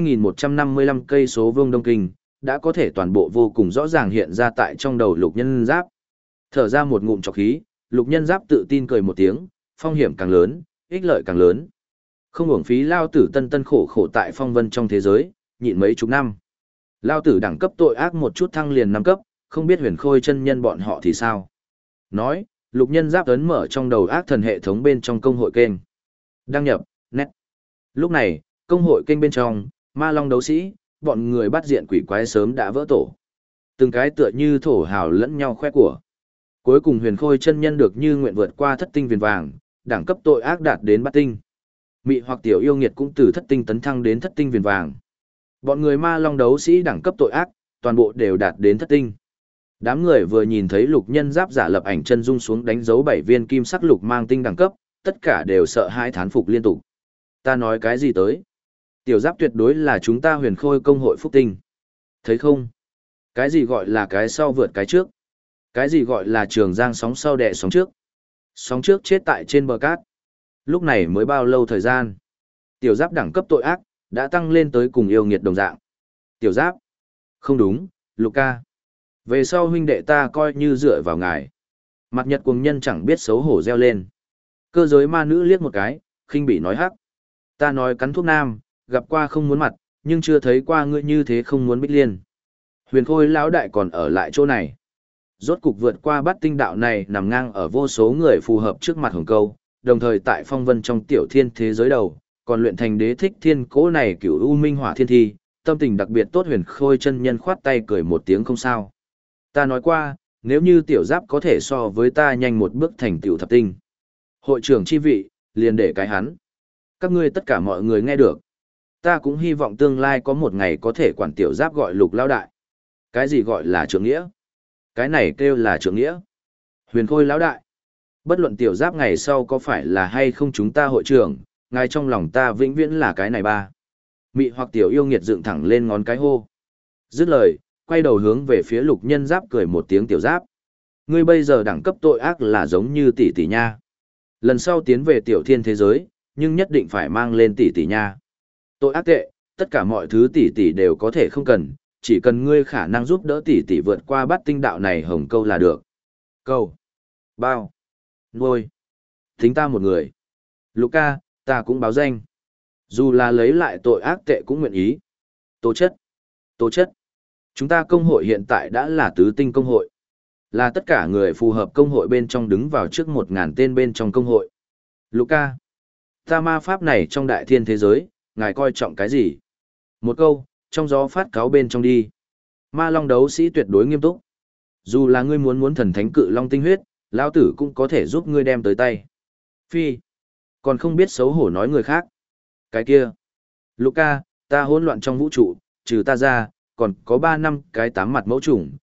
2.155 cây số vuông đông kinh, đã có thể toàn bộ vô cùng rõ ràng hiện ra tại trong đầu lục nhân giáp. Thở ra một ngụm trọc khí, lục nhân giáp tự tin cười một tiếng, phong hiểm càng lớn, ích lợi càng lớn. Không uổng phí lao tử tân tân khổ khổ tại phong vân trong thế giới, nhịn mấy chục năm. Lao tử đẳng cấp tội ác một chút thăng liền 5 cấp, không biết huyền khôi chân nhân bọn họ thì sao. Nói, lục nhân giáp ấn mở trong đầu ác thần hệ thống bên trong công hội kênh. Đăng nhập, nét. Lúc này, công hội kênh bên trong, ma long đấu sĩ, bọn người bắt diện quỷ quái sớm đã vỡ tổ. Từng cái tựa như thổ hào lẫn nhau khoe của. Cuối cùng huyền khôi chân nhân được như nguyện vượt qua thất tinh viền vàng, đẳng cấp tội ác đạt đến bát tinh. Mị hoặc tiểu yêu nghiệt cũng từ thất tinh tấn thăng đến thất tinh viền vàng. Bọn người ma long đấu sĩ đẳng cấp tội ác, toàn bộ đều đạt đến thất tinh. Đám người vừa nhìn thấy lục nhân giáp giả lập ảnh chân dung xuống đánh dấu 7 viên kim sắc lục mang tinh đẳng cấp, tất cả đều sợ hãi thán phục liên tục. Ta nói cái gì tới? Tiểu giáp tuyệt đối là chúng ta huyền khôi công hội phúc tinh. Thấy không? Cái gì gọi là cái sau vượt cái trước? Cái gì gọi là trường giang sóng sau đẻ sóng trước? Sóng trước chết tại trên bờ cát. Lúc này mới bao lâu thời gian? Tiểu giáp đẳng cấp tội ác, đã tăng lên tới cùng yêu nghiệt đồng dạng. Tiểu giáp? Không đúng, Luca. Về sau huynh đệ ta coi như dựa vào ngài. Mặt nhật cuồng nhân chẳng biết xấu hổ reo lên. Cơ giới ma nữ liếc một cái, khinh bỉ nói hắc. Ta nói cắn thuốc nam, gặp qua không muốn mặt, nhưng chưa thấy qua ngươi như thế không muốn bích liên. Huyền khôi lão đại còn ở lại chỗ này. Rốt cục vượt qua bát tinh đạo này nằm ngang ở vô số người phù hợp trước mặt hồng câu, đồng thời tại phong vân trong tiểu thiên thế giới đầu, còn luyện thành đế thích thiên cố này cửu u minh hỏa thiên thi, tâm tình đặc biệt tốt huyền khôi chân nhân khoát tay cười một tiếng không sao. Ta nói qua, nếu như tiểu giáp có thể so với ta nhanh một bước thành tiểu thập tinh. Hội trưởng chi vị, liền để cái hắn. Các ngươi tất cả mọi người nghe được. Ta cũng hy vọng tương lai có một ngày có thể quản tiểu giáp gọi lục lao đại. Cái gì gọi là trưởng nghĩa? Cái này kêu là trưởng nghĩa. Huyền khôi lão đại. Bất luận tiểu giáp ngày sau có phải là hay không chúng ta hội trưởng, ngài trong lòng ta vĩnh viễn là cái này ba. Mị hoặc tiểu yêu nghiệt dựng thẳng lên ngón cái hô. Dứt lời, quay đầu hướng về phía lục nhân giáp cười một tiếng tiểu giáp. Ngươi bây giờ đẳng cấp tội ác là giống như tỷ tỷ nha. Lần sau tiến về tiểu thiên thế giới, nhưng nhất định phải mang lên tỷ tỷ nha. Tội ác tệ, tất cả mọi thứ tỷ tỷ đều có thể không cần, chỉ cần ngươi khả năng giúp đỡ tỷ tỷ vượt qua bát tinh đạo này hồng câu là được. Câu. Bao. Nuôi. Thính ta một người. Luca, ta cũng báo danh. Dù là lấy lại tội ác tệ cũng nguyện ý. Tố chất. Tố chất. Chúng ta công hội hiện tại đã là tứ tinh công hội. Là tất cả người phù hợp công hội bên trong đứng vào trước 1.000 tên bên trong công hội. Luca. Ta ma pháp này trong đại thiên thế giới, ngài coi trọng cái gì? Một câu, trong gió phát cáo bên trong đi. Ma long đấu sĩ tuyệt đối nghiêm túc. Dù là ngươi muốn thần thánh cự long tinh huyết, lão tử cũng có thể giúp ngươi đem tới tay. Phi. Còn không biết xấu hổ nói người khác. Cái kia. Luca, ta hỗn loạn trong vũ trụ, trừ ta ra, còn có 3 năm cái tám mặt mẫu trùng,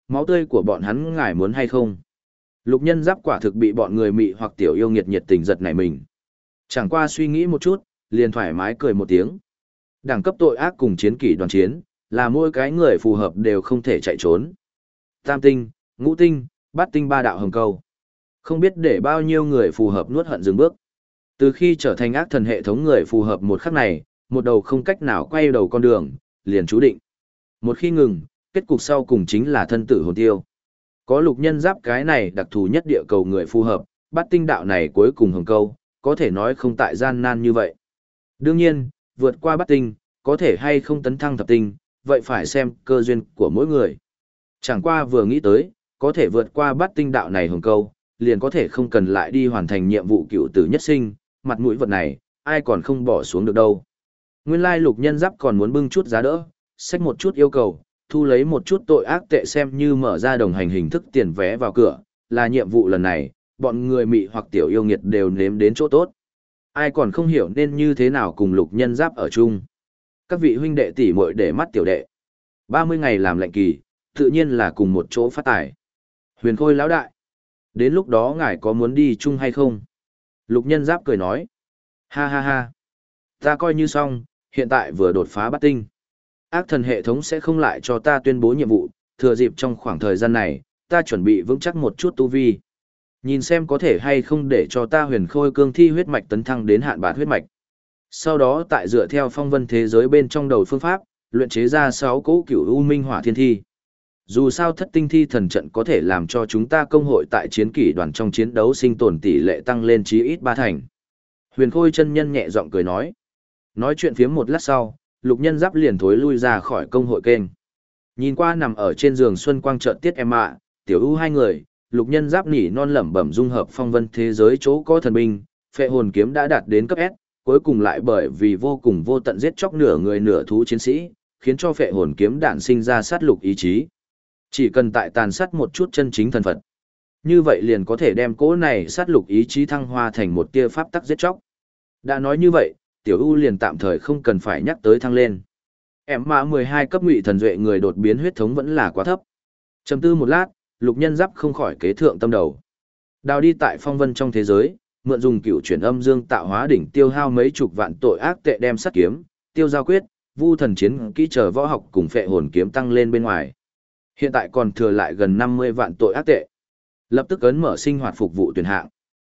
máu tươi của bọn hắn ngài muốn hay không? Lục nhân giáp quả thực bị bọn người mị hoặc tiểu yêu nghiệt nhiệt tình giật nảy mình. Chẳng qua suy nghĩ một chút, liền thoải mái cười một tiếng. Đẳng cấp tội ác cùng chiến kỷ đoàn chiến, là mỗi cái người phù hợp đều không thể chạy trốn. Tam tinh, ngũ tinh, bát tinh ba đạo hồng câu. Không biết để bao nhiêu người phù hợp nuốt hận dừng bước. Từ khi trở thành ác thần hệ thống người phù hợp một khắc này, một đầu không cách nào quay đầu con đường, liền chú định. Một khi ngừng, kết cục sau cùng chính là thân tử hồn tiêu. Có lục nhân giáp cái này đặc thù nhất địa cầu người phù hợp, bát tinh đạo này cuối cùng hồng câu, có thể nói không tại gian nan như vậy. Đương nhiên, vượt qua bát tinh, có thể hay không tấn thăng thập tinh, vậy phải xem cơ duyên của mỗi người. Chẳng qua vừa nghĩ tới, có thể vượt qua bát tinh đạo này hồng câu, liền có thể không cần lại đi hoàn thành nhiệm vụ cựu tử nhất sinh, mặt mũi vật này, ai còn không bỏ xuống được đâu. Nguyên lai lục nhân giáp còn muốn bưng chút giá đỡ, xách một chút yêu cầu, thu lấy một chút tội ác tệ xem như mở ra đồng hành hình thức tiền vé vào cửa, là nhiệm vụ lần này, bọn người mị hoặc tiểu yêu nghiệt đều nếm đến chỗ tốt. Ai còn không hiểu nên như thế nào cùng lục nhân giáp ở chung. Các vị huynh đệ tỷ muội để mắt tiểu đệ. 30 ngày làm lệnh kỳ, tự nhiên là cùng một chỗ phát tài. Huyền Khôi lão đại. Đến lúc đó ngài có muốn đi chung hay không? Lục nhân giáp cười nói. Ha ha ha. Ta coi như xong, hiện tại vừa đột phá bát tinh. Ác thần hệ thống sẽ không lại cho ta tuyên bố nhiệm vụ, thừa dịp trong khoảng thời gian này, ta chuẩn bị vững chắc một chút tu vi. Nhìn xem có thể hay không để cho ta huyền khôi cương thi huyết mạch tấn thăng đến hạn bát huyết mạch. Sau đó tại dựa theo phong vân thế giới bên trong đầu phương pháp, luyện chế ra 6 cỗ cửu u minh hỏa thiên thi. Dù sao thất tinh thi thần trận có thể làm cho chúng ta công hội tại chiến kỷ đoàn trong chiến đấu sinh tồn tỷ lệ tăng lên chí ít 3 thành. Huyền Khôi chân nhân nhẹ giọng cười nói. Nói chuyện phiếm một lát sau, lục nhân giáp liền thối lui ra khỏi công hội kênh. Nhìn qua nằm ở trên giường xuân quang trợn tiết em ạ, tiểu u hai người, lục nhân giáp nỉ non lẩm bẩm dung hợp phong vân thế giới chỗ có thần binh, phệ hồn kiếm đã đạt đến cấp S, cuối cùng lại bởi vì vô cùng vô tận giết chóc nửa người nửa thú chiến sĩ, khiến cho phệ hồn kiếm đản sinh ra sát lục ý chí. Chỉ cần tại tàn sát một chút chân chính thần Phật. Như vậy liền có thể đem cỗ này sát lục ý chí thăng hoa thành một tia pháp tắc giết chóc. Đã nói như vậy, tiểu U liền tạm thời không cần phải nhắc tới thăng lên. Em mã 12 cấp ngụy thần duệ người đột biến huyết thống vẫn là quá thấp. Trầm tư một lát, lục nhân giáp không khỏi kế thượng tâm đầu. Đào đi tại phong vân trong thế giới, mượn dùng cựu chuyển âm dương tạo hóa đỉnh tiêu hao mấy chục vạn tội ác tệ đem sát kiếm, tiêu giao quyết, vu thần chiến kỹ trở võ học cùng phệ hồn kiếm tăng lên bên ngoài. Hiện tại còn thừa lại gần 50 vạn tội ác tệ. Lập tức ấn mở sinh hoạt phục vụ tuyển hạng.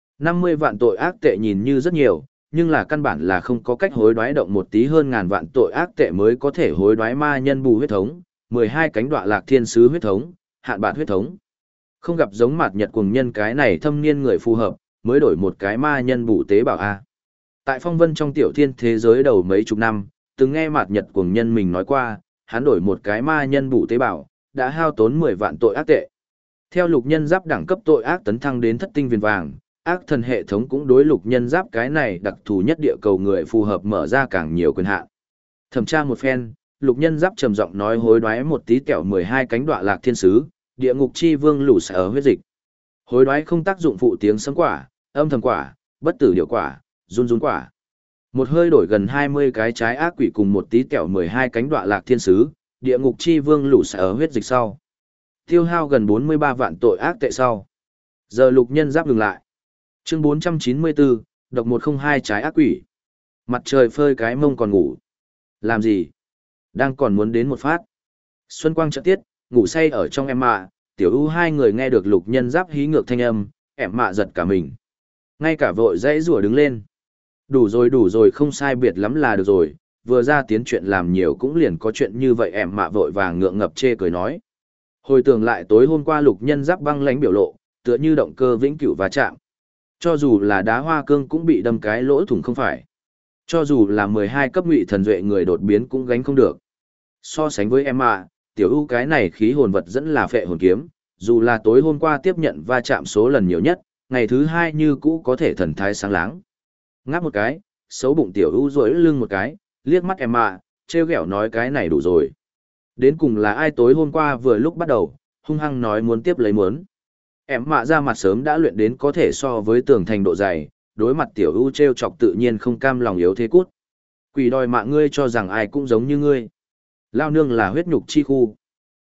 50 vạn tội ác tệ nhìn như rất nhiều, nhưng là căn bản là không có cách hối đoái động một tí hơn ngàn vạn tội ác tệ mới có thể hối đoái ma nhân bù huyết thống, 12 cánh đoạ lạc thiên sứ huyết thống, hạn bạc huyết thống. Không gặp giống mạt nhật cuồng nhân cái này thâm niên người phù hợp, mới đổi một cái ma nhân bù tế bảo A. Tại phong vân trong tiểu thiên thế giới đầu mấy chục năm, từng nghe mạt nhật cuồng nhân mình nói qua, hắn đổi một cái ma nhân bù tế bảo, đã hao tốn 10 vạn tội ác tệ. Theo lục nhân giáp đẳng cấp tội ác tấn thăng đến thất tinh viền vàng, ác thần hệ thống cũng đối lục nhân giáp cái này đặc thù nhất địa cầu người phù hợp mở ra càng nhiều quyền hạn. Thẩm tra một phen, lục nhân giáp trầm giọng nói hối đoái một tí kẹo 12 cánh đoạ lạc thiên sứ, địa ngục chi vương lũ sở huyết dịch. Hối đoái không tác dụng phụ tiếng sấm quả, âm thầm quả, bất tử điệu quả, run run quả. Một hơi đổi gần 20 cái trái ác quỷ cùng một tí kẹo 12 cánh đoạ lạc thiên sứ, địa ngục chi vương lũ sở huyết dịch sau. Tiêu hao gần 43 vạn tội ác tệ sau. Giờ lục nhân giáp dừng lại. Chương 494, độc 102 trái ác quỷ. Mặt trời phơi cái mông còn ngủ. Làm gì? Đang còn muốn đến một phát. Xuân quang chợt tiết, ngủ say ở trong em mạ, tiểu u hai người nghe được lục nhân giáp hí ngược thanh âm, em mạ giật cả mình. Ngay cả vội dãy rủa đứng lên. Đủ rồi không sai biệt lắm là được rồi, vừa ra tiến chuyện làm nhiều cũng liền có chuyện như vậy em mạ vội vàng ngượng ngập chê cười nói. Hồi tưởng lại tối hôm qua lục nhân giáp băng lãnh biểu lộ, tựa như động cơ vĩnh cửu va chạm. Cho dù là đá hoa cương cũng bị đâm cái lỗ thủng không phải. Cho dù là 12 cấp ngụy thần duệ người đột biến cũng gánh không được. So sánh với em ạ, tiểu ưu cái này khí hồn vật dẫn là phệ hồn kiếm, dù là tối hôm qua tiếp nhận va chạm số lần nhiều nhất, ngày thứ hai như cũ có thể thần thái sáng láng. Ngáp một cái, xấu bụng tiểu ưu rỗi lưng một cái, liếc mắt em ạ, trêu ghẹo nói cái này đủ rồi. Đến cùng là ai tối hôm qua vừa lúc bắt đầu, hung hăng nói muốn tiếp lấy muốn. Em mạ ra mặt sớm đã luyện đến có thể so với tường thành độ dày, đối mặt tiểu ưu trêu chọc tự nhiên không cam lòng yếu thế cút. Quỷ đòi mạng ngươi cho rằng ai cũng giống như ngươi. Lao nương là huyết nhục chi khu.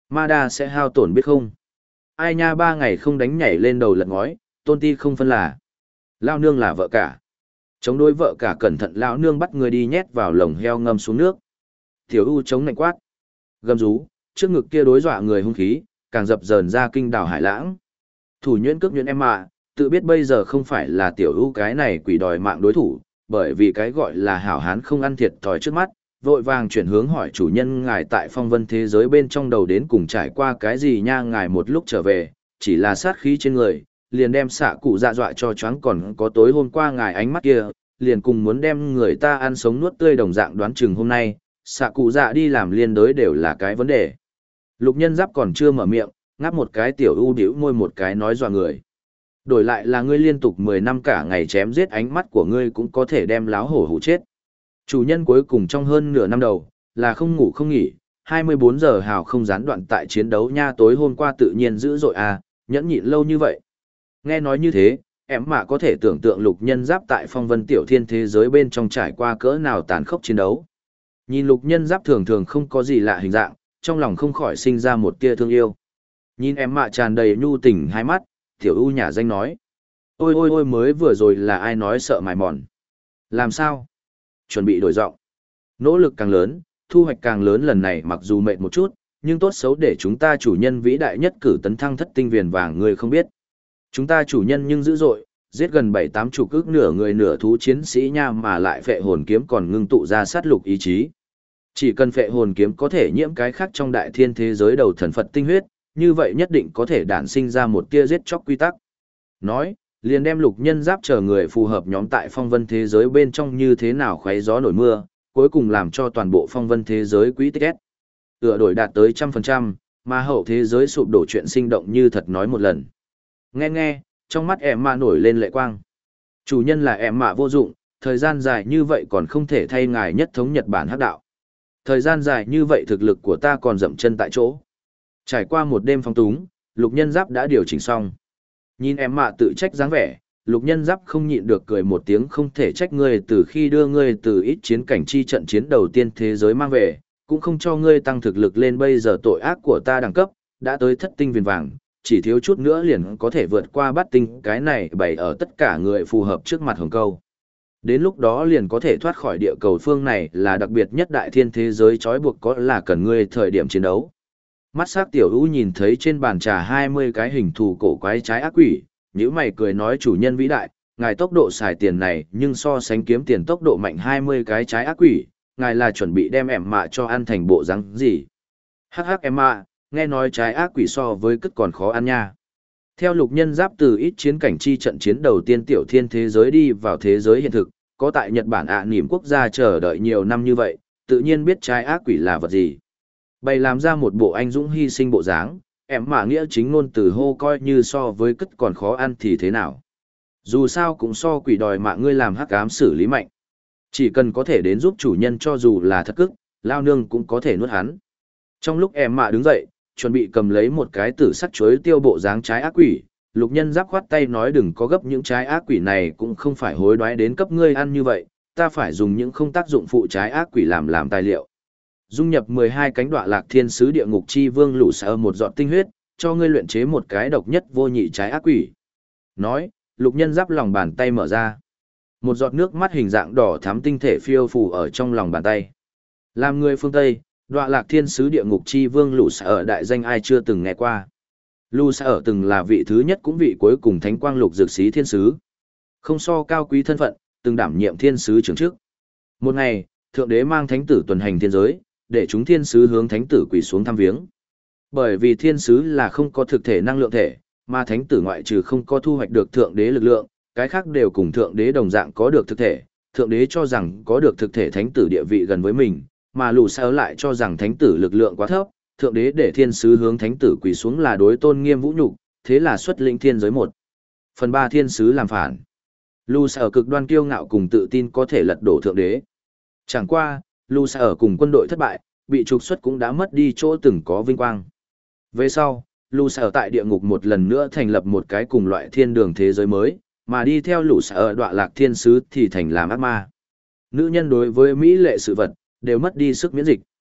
Mada sẽ hao tổn biết không? Ai nha 3 ngày không đánh nhảy lên đầu lật ngói, tôn ti không phân là. Lao nương là vợ cả. Chống đối vợ cả cẩn thận lão nương bắt người đi nhét vào lồng heo ngâm xuống nước. Tiểu U chống nạnh quát. Gầm rú, trước ngực kia đối dọa người hung khí, càng dập dờn ra kinh đảo hải lãng. Thủ nhuyễn cước nhuyễn em ạ, tự biết bây giờ không phải là Tiểu U cái này quỷ đòi mạng đối thủ, bởi vì cái gọi là hảo hán không ăn thiệt thòi trước mắt, vội vàng chuyển hướng hỏi chủ nhân ngài tại phong vân thế giới bên trong đầu đến cùng trải qua cái gì nha. Ngài một lúc trở về, chỉ là sát khí trên người, liền đem xạ cụ dạ dọa cho choáng, còn có tối hôm qua ngài ánh mắt kia, liền cùng muốn đem người ta ăn sống nuốt tươi đồng dạng. Đoán chừng hôm nay, xạ cụ dạ đi làm liên đới đều là cái vấn đề. Lục nhân giáp còn chưa mở miệng, ngáp một cái. Tiểu U bĩu môi một cái nói dọa người. Đổi lại là ngươi liên tục 10 năm cả ngày chém giết, ánh mắt của ngươi cũng có thể đem láo hổ hủ chết. Chủ nhân cuối cùng trong hơn nửa năm đầu, là không ngủ không nghỉ, 24 giờ hào không gián đoạn tại chiến đấu nha. Tối hôm qua tự nhiên dữ dội à, nhẫn nhịn lâu như vậy. Nghe nói như thế, em mà có thể tưởng tượng lục nhân giáp tại phong vân tiểu thiên thế giới bên trong trải qua cỡ nào tàn khốc chiến đấu. Nhìn lục nhân giáp thường thường không có gì lạ hình dạng, trong lòng không khỏi sinh ra một tia thương yêu. Nhìn em mạ tràn đầy nhu tình hai mắt, Tiểu U nhả danh nói. Ôi ôi ôi, mới vừa rồi là ai nói sợ mài mòn? Làm sao? Chuẩn bị đổi giọng. Nỗ lực càng lớn, thu hoạch càng lớn. Lần này mặc dù mệt một chút, nhưng tốt xấu để chúng ta chủ nhân vĩ đại nhất cử tấn thăng thất tinh viền vàng, người không biết. Chúng ta chủ nhân nhưng dữ dội, giết gần 7-8 chục ức nửa người nửa thú chiến sĩ nha, mà lại phệ hồn kiếm còn ngưng tụ ra sát lục ý chí. Chỉ cần phệ hồn kiếm có thể nhiễm cái khác trong đại thiên thế giới đầu thần Phật tinh huyết, như vậy nhất định có thể đản sinh ra một tia giết chóc quy tắc. Nói, liền đem lục nhân giáp chờ người phù hợp nhóm tại phong vân thế giới bên trong như thế nào khoé gió nổi mưa, cuối cùng làm cho toàn bộ phong vân thế giới quý tích ép. Tựa đổi đạt tới 100%, mà hậu thế giới sụp đổ chuyện sinh động như thật nói một lần. Nghe, trong mắt em mạ nổi lên lệ quang. Chủ nhân là em mạ vô dụng, thời gian dài như vậy còn không thể thay ngài nhất thống Nhật Bản hắc đạo. Thời gian dài như vậy thực lực của ta còn dậm chân tại chỗ. Trải qua một đêm phong túng, lục nhân giáp đã điều chỉnh xong. Nhìn em mạ tự trách dáng vẻ, lục nhân giáp không nhịn được cười một tiếng. Không thể trách ngươi, từ khi đưa ngươi từ ít chiến cảnh chi trận chiến đầu tiên thế giới mang về, cũng không cho ngươi tăng thực lực lên. Bây giờ tội ác của ta đẳng cấp đã tới thất tinh viền vàng, chỉ thiếu chút nữa liền có thể vượt qua bát tinh, cái này bày ở tất cả người phù hợp trước mặt hồng câu. Đến lúc đó liền có thể thoát khỏi địa cầu phương này là đặc biệt nhất đại thiên thế giới trói buộc, có là cần ngươi thời điểm chiến đấu. Mắt sắc Tiểu U nhìn thấy trên bàn trà 20 cái hình thù cổ quái trái ác quỷ, nhíu mày cười nói chủ nhân vĩ đại, ngài tốc độ xài tiền này nhưng so sánh kiếm tiền tốc độ mạnh. 20 cái trái ác quỷ, ngài là chuẩn bị đem em mạ cho ăn thành bộ răng gì? Hắc hắc em mạ, nghe nói trái ác quỷ so với cứt còn khó ăn nha. Theo lục nhân giáp từ ít chiến cảnh chi trận chiến đầu tiên tiểu thiên thế giới đi vào thế giới hiện thực, có tại Nhật Bản nỉm quốc gia chờ đợi nhiều năm như vậy, tự nhiên biết trái ác quỷ là vật gì. Bày làm ra một bộ anh dũng hy sinh bộ dáng, em mà nghĩa chính ngôn từ hô coi như so với cứt còn khó ăn thì thế nào. Dù sao cũng so quỷ đòi mạng ngươi làm hắc ám xử lý mạnh. Chỉ cần có thể đến giúp chủ nhân cho dù là thật cức, lao nương cũng có thể nuốt hắn. Trong lúc em mạ đứng dậy, chuẩn bị cầm lấy một cái tử sắc chuối tiêu bộ dáng trái ác quỷ, lục nhân giáp khoát tay nói đừng có gấp, những trái ác quỷ này cũng không phải hối đoái đến cấp ngươi ăn như vậy, ta phải dùng những không tác dụng phụ trái ác quỷ làm tài liệu. Dung nhập 12 cánh đọa lạc thiên sứ địa ngục chi vương lũ sở một giọt tinh huyết, cho ngươi luyện chế một cái độc nhất vô nhị trái ác quỷ. Nói, lục nhân giáp lòng bàn tay mở ra. Một giọt nước mắt hình dạng đỏ thắm tinh thể phiêu phù ở trong lòng bàn tay. Làm người phương Tây, đọa lạc thiên sứ địa ngục chi vương lũ sở đại danh ai chưa từng nghe qua. Lũ sở từng là vị thứ nhất cũng vị cuối cùng thánh quang lục dược sĩ thiên sứ. Không so cao quý thân phận, từng đảm nhiệm thiên sứ trưởng chức. Một ngày, thượng đế mang thánh tử tuần hành thiên giới, để chúng thiên sứ hướng thánh tử quỳ xuống thăm viếng. Bởi vì thiên sứ là không có thực thể năng lượng thể, mà thánh tử ngoại trừ không có thu hoạch được thượng đế lực lượng, cái khác đều cùng thượng đế đồng dạng có được thực thể. Thượng đế cho rằng có được thực thể thánh tử địa vị gần với mình, mà lù sao lại cho rằng thánh tử lực lượng quá thấp, thượng đế để thiên sứ hướng thánh tử quỳ xuống là đối tôn nghiêm vũ nhục, thế là xuất lĩnh thiên giới 1/3 thiên sứ làm phản. Lù sao cực đoan kiêu ngạo cùng tự tin có thể lật đổ thượng đế. Chẳng qua, Lù Sa cùng quân đội thất bại, bị trục xuất cũng đã mất đi chỗ từng có vinh quang. Về sau, Lù Sa tại địa ngục một lần nữa thành lập một cái cùng loại thiên đường thế giới mới, mà đi theo Lù Sa đọa lạc thiên sứ thì thành làm ác ma. Nữ nhân đối với mỹ lệ sự vật, đều mất đi sức miễn dịch.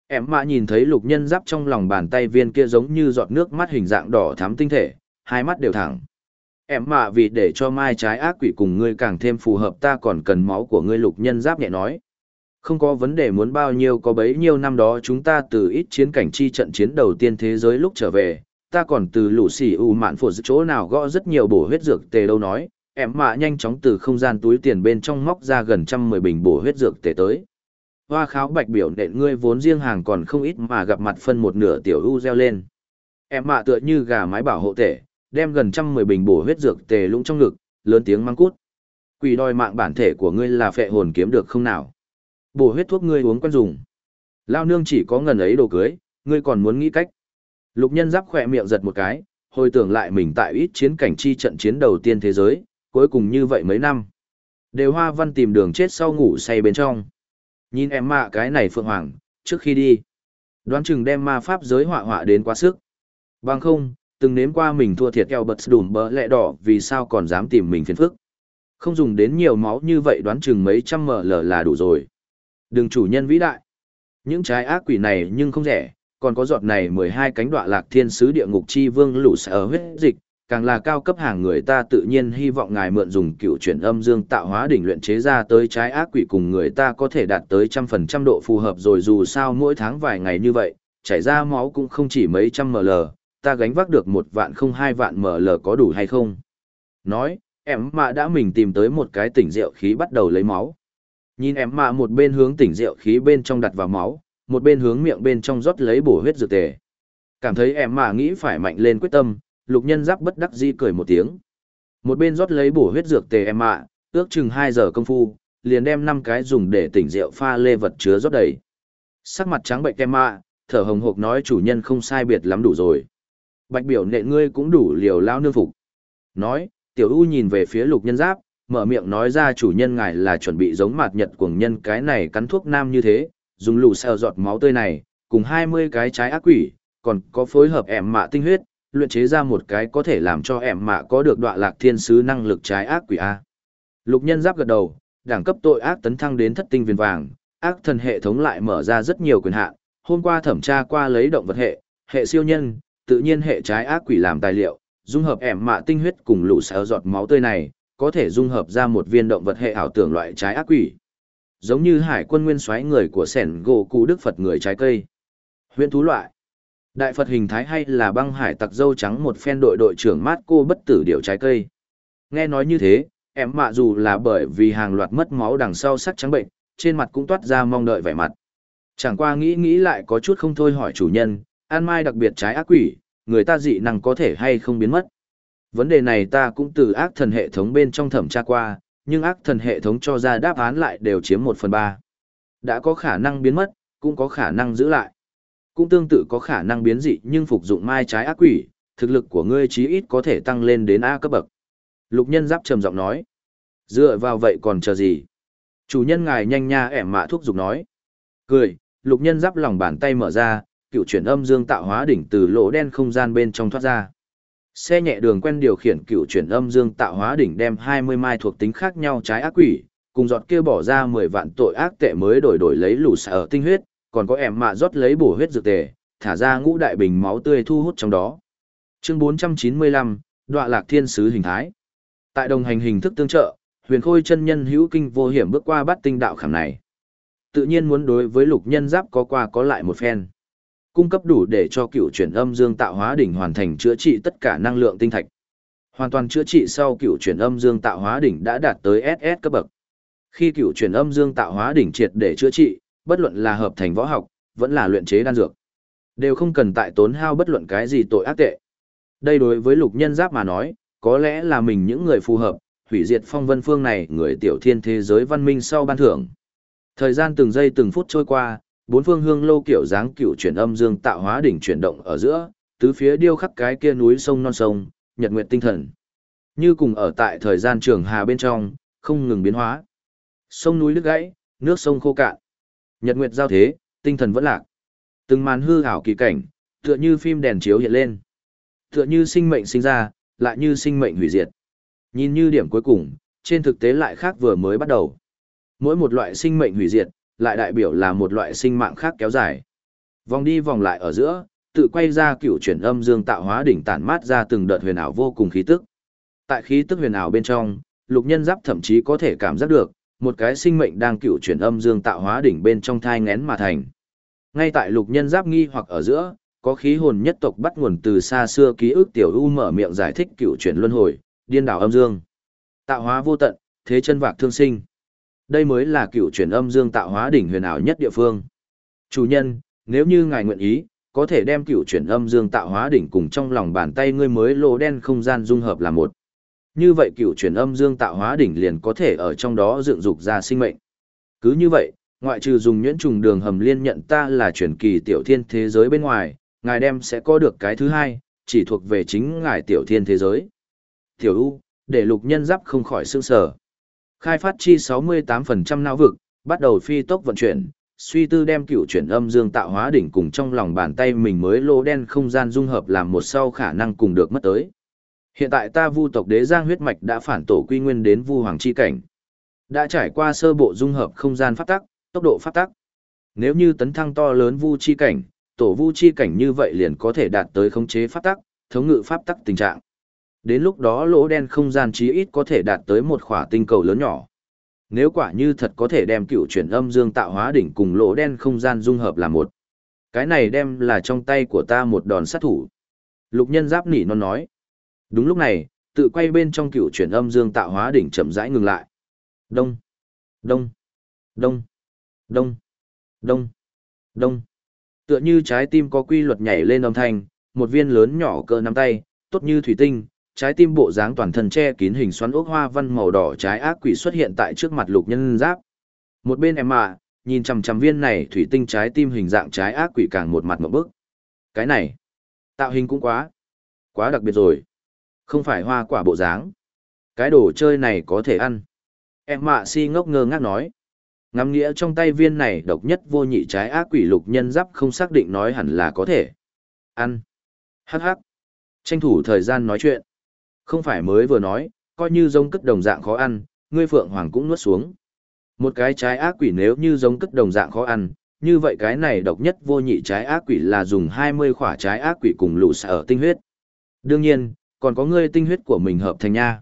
Em mạ nhìn thấy lục nhân giáp trong lòng bàn tay viên kia giống như giọt nước mắt hình dạng đỏ thắm tinh thể, hai mắt đều thẳng. Em mạ vì để cho mai trái ác quỷ cùng ngươi càng thêm phù hợp ta còn cần máu của ngươi, lục nhân giáp nhẹ nói. Không có vấn đề, muốn bao nhiêu có bấy nhiêu. Năm đó chúng ta từ ít chiến cảnh chi trận chiến đầu tiên thế giới lúc trở về, ta còn từ lũ xỉ u mạn phổ chỗ nào gõ rất nhiều bổ huyết dược tề đâu nói. Em mạ nhanh chóng từ không gian túi tiền bên trong móc ra gần 110 bình bổ huyết dược tề tới. Hoa kháo bạch biểu nện ngươi vốn riêng hàng còn không ít mà gặp mặt phân một nửa tiểu u reo lên. Em mạ tựa như gà mái bảo hộ tể, đem gần 110 bình bổ huyết dược tề lũng trong ngực, lớn tiếng mang cút. Quỷ đòi mạng bản thể của ngươi là phệ hồn kiếm được không nào? Bổ huyết thuốc ngươi uống quen dùng. Lao nương chỉ có ngần ấy đồ cưới, ngươi còn muốn nghĩ cách. Lục nhân giáp khỏe miệng giật một cái, hồi tưởng lại mình tại ít chiến cảnh chi trận chiến đầu tiên thế giới, cuối cùng như vậy mấy năm. Đều hoa văn tìm đường chết sau ngủ say bên trong. Nhìn em mạ cái này phượng hoàng, trước khi đi. Đoán chừng đem ma pháp giới họa họa đến quá sức. Bằng không, từng nếm qua mình thua thiệt eo bật đùm bỡ lẹ đỏ vì sao còn dám tìm mình phiền phức. Không dùng đến nhiều máu như vậy, đoán chừng mấy trăm ml là đủ rồi. Đừng chủ nhân vĩ đại. Những trái ác quỷ này nhưng không rẻ, còn có giọt này 12 cánh đọa lạc thiên sứ địa ngục chi vương lũ sở huyết dịch, càng là cao cấp hàng người ta tự nhiên hy vọng ngài mượn dùng cựu chuyển âm dương tạo hóa đỉnh luyện chế ra tới trái ác quỷ cùng người ta có thể đạt tới 100% độ phù hợp rồi, dù sao mỗi tháng vài ngày như vậy, chảy ra máu cũng không chỉ mấy trăm ml, ta gánh vác được 1 vạn không 2 vạn ml có đủ hay không? Nói, em mạ đã mình tìm tới một cái tỉnh rượu khí bắt đầu lấy máu. Nhìn em mạ một bên hướng tỉnh rượu khí bên trong đặt vào máu, một bên hướng miệng bên trong rót lấy bổ huyết dược tề. Cảm thấy em mạ nghĩ phải mạnh lên quyết tâm, lục nhân giáp bất đắc dĩ cười một tiếng. Một bên rót lấy bổ huyết dược tề em mạ, ước chừng 2 giờ công phu, liền đem 5 cái dùng để tỉnh rượu pha lê vật chứa rót đầy. Sắc mặt trắng bệnh em mạ, thở hồng hộc nói chủ nhân không sai biệt lắm đủ rồi. Bạch biểu nện ngươi cũng đủ liều lao nương phục. Nói, tiểu u nhìn về phía lục nhân giáp, mở miệng nói ra chủ nhân ngài là chuẩn bị giống mạt nhật cuồng nhân cái này cắn thuốc nam như thế, dùng lù xeo giọt máu tươi này, cùng 20 cái trái ác quỷ, còn có phối hợp ẻm mạ tinh huyết, luyện chế ra một cái có thể làm cho ẻm mạ có được đọa lạc thiên sứ năng lực trái ác quỷ A. Lục nhân giáp gật đầu, đẳng cấp tội ác tấn thăng đến thất tinh viền vàng, ác thần hệ thống lại mở ra rất nhiều quyền hạn. Hôm qua thẩm tra qua lấy động vật hệ siêu nhân, tự nhiên hệ trái ác quỷ làm tài liệu, dung hợp ẻm mạ tinh huyết cùng lũ xéo giọt máu tươi này, có thể dung hợp ra một viên động vật hệ ảo tưởng loại trái ác quỷ. Giống như hải quân nguyên soái người của sẻn gỗ cụ đức Phật người trái cây. Huyễn thú loại. Đại Phật hình thái hay là băng hải tặc dâu trắng một phen đội trưởng mát cô bất tử điểu trái cây. Nghe nói như thế, em mạ dù là bởi vì hàng loạt mất máu đằng sau sắc trắng bệnh, trên mặt cũng toát ra mong đợi vẻ mặt. Chẳng qua nghĩ lại có chút không thôi hỏi chủ nhân, ăn mai đặc biệt trái ác quỷ, người ta dị năng có thể hay không biến mất. Vấn đề này ta cũng từ ác thần hệ thống bên trong thẩm tra qua, nhưng ác thần hệ thống cho ra đáp án lại đều chiếm 1/3. Đã có khả năng biến mất, cũng có khả năng giữ lại. Cũng tương tự có khả năng biến dị nhưng phục dụng mai trái ác quỷ, thực lực của ngươi chí ít có thể tăng lên đến A cấp bậc. Lục nhân giáp trầm giọng nói. Dựa vào vậy còn chờ gì? Chủ nhân ngài nhanh nha, ẻm mạ thúc giục nói. Cười, lục nhân giáp lòng bàn tay mở ra, cựu chuyển âm dương tạo hóa đỉnh từ lỗ đen không gian bên trong thoát ra. Xe nhẹ đường quen điều khiển cựu chuyển âm dương tạo hóa đỉnh đem 20 mai thuộc tính khác nhau trái ác quỷ, cùng giọt kia bỏ ra 10 vạn tội ác tệ mới đổi lấy lũ sở tinh huyết, còn có ẻm mạ rót lấy bổ huyết dược tề, thả ra ngũ đại bình máu tươi thu hút trong đó. Chương 495, Đọa lạc thiên sứ hình thái. Tại đồng hành hình thức tương trợ, Huyền Khôi chân nhân hữu kinh vô hiểm bước qua bát tinh đạo khảm này. Tự nhiên muốn đối với lục nhân giáp có qua có lại một phen. Cung cấp đủ để cho cựu chuyển âm dương tạo hóa đỉnh hoàn thành chữa trị tất cả năng lượng tinh thạch. Hoàn toàn chữa trị sau cựu chuyển âm dương tạo hóa đỉnh đã đạt tới SS cấp bậc. Khi cựu chuyển âm dương tạo hóa đỉnh triệt để chữa trị, bất luận là hợp thành võ học, vẫn là luyện chế đan dược, đều không cần tại tốn hao bất luận cái gì tội ác tệ. Đây đối với lục nhân giáp mà nói, có lẽ là mình những người phù hợp, hủy diệt phong vân phương này người tiểu thiên thế giới văn minh sau ban thưởng. Thời gian từng giây từng phút trôi qua, bốn phương hương lô kiểu dáng cựu chuyển âm dương tạo hóa đỉnh chuyển động ở giữa, tứ phía điêu khắc cái kia núi sông non sông, nhật nguyệt tinh thần. Như cùng ở tại thời gian trường hà bên trong, không ngừng biến hóa. Sông núi đứt gãy, nước sông khô cạn. Nhật nguyệt giao thế, tinh thần vẫn lạc. Từng màn hư ảo kỳ cảnh, tựa như phim đèn chiếu hiện lên. Tựa như sinh mệnh sinh ra, lại như sinh mệnh hủy diệt. Nhìn như điểm cuối cùng, trên thực tế lại khác vừa mới bắt đầu. Mỗi một loại sinh mệnh hủy diệt, lại đại biểu là một loại sinh mạng khác kéo dài. Vòng đi vòng lại ở giữa, tự quay ra cựu chuyển âm dương tạo hóa đỉnh tản mát ra từng đợt huyền ảo vô cùng khí tức. Tại khí tức huyền ảo bên trong, Lục Nhân Giáp thậm chí có thể cảm giác được một cái sinh mệnh đang cựu chuyển âm dương tạo hóa đỉnh bên trong thai nghén mà thành. Ngay tại Lục Nhân Giáp nghi hoặc ở giữa, có khí hồn nhất tộc bắt nguồn từ xa xưa ký ức tiểu u mở miệng giải thích cựu chuyển luân hồi, điên đảo âm dương, tạo hóa vô tận, thế chân vạc thương sinh. Đây mới là cựu chuyển âm dương tạo hóa đỉnh huyền ảo nhất địa phương. Chủ nhân, nếu như ngài nguyện ý, có thể đem cựu chuyển âm dương tạo hóa đỉnh cùng trong lòng bàn tay ngươi mới lỗ đen không gian dung hợp là một. Như vậy cựu chuyển âm dương tạo hóa đỉnh liền có thể ở trong đó dựng dục ra sinh mệnh. Cứ như vậy, ngoại trừ dùng nhuyễn trùng đường hầm liên nhận ta là truyền kỳ tiểu thiên thế giới bên ngoài, ngài đem sẽ có được cái thứ hai, chỉ thuộc về chính ngài tiểu thiên thế giới. Tiểu U, để Lục Nhân Giáp không khỏi sương sở. Khai phát chi 68% não vực, bắt đầu phi tốc vận chuyển, suy tư đem cựu chuyển âm dương tạo hóa đỉnh cùng trong lòng bàn tay mình mới lô đen không gian dung hợp làm một sau khả năng cùng được mất tới. Hiện tại ta Vu tộc Đế Giang huyết mạch đã phản tổ quy nguyên đến Vu Hoàng chi cảnh. Đã trải qua sơ bộ dung hợp không gian pháp tắc, tốc độ pháp tắc. Nếu như tấn thăng to lớn Vu chi cảnh, tổ Vu chi cảnh như vậy liền có thể đạt tới khống chế pháp tắc, thống ngự pháp tắc tình trạng. Đến lúc đó lỗ đen không gian chí ít có thể đạt tới một khỏa tinh cầu lớn nhỏ. Nếu quả như thật có thể đem cựu chuyển âm dương tạo hóa đỉnh cùng lỗ đen không gian dung hợp là một. Cái này đem là trong tay của ta một đòn sát thủ. Lục Nhân Giáp nỉ non nói. Đúng lúc này, tự quay bên trong cựu chuyển âm dương tạo hóa đỉnh chậm rãi ngừng lại. Đông, đông, đông, đông, đông, đông. Tựa như trái tim có quy luật nhảy lên âm thanh, một viên lớn nhỏ cỡ nắm tay, tốt như thủy tinh, trái tim bộ dáng toàn thân che kín hình xoắn ốc hoa văn màu đỏ trái ác quỷ xuất hiện tại trước mặt Lục Nhân Giáp. Một bên em ạ, nhìn chằm chằm viên này thủy tinh trái tim hình dạng trái ác quỷ càng một mặt ngộp bức. Cái này, tạo hình cũng quá đặc biệt rồi. Không phải hoa quả bộ dáng. Cái đồ chơi này có thể ăn. Em mạ si ngốc ngơ ngác nói. Ngắm nghĩa trong tay viên này độc nhất vô nhị trái ác quỷ Lục Nhân Giáp không xác định nói hẳn là có thể. Ăn. Hắc hắc. Tranh thủ thời gian nói chuyện. Không phải mới vừa nói, coi như giống cất đồng dạng khó ăn, ngươi Phượng Hoàng cũng nuốt xuống. Một cái trái ác quỷ nếu như giống cất đồng dạng khó ăn, như vậy cái này độc nhất vô nhị trái ác quỷ là dùng 20 khỏa trái ác quỷ cùng lũ sở tinh huyết. Đương nhiên, còn có ngươi tinh huyết của mình hợp thành nha.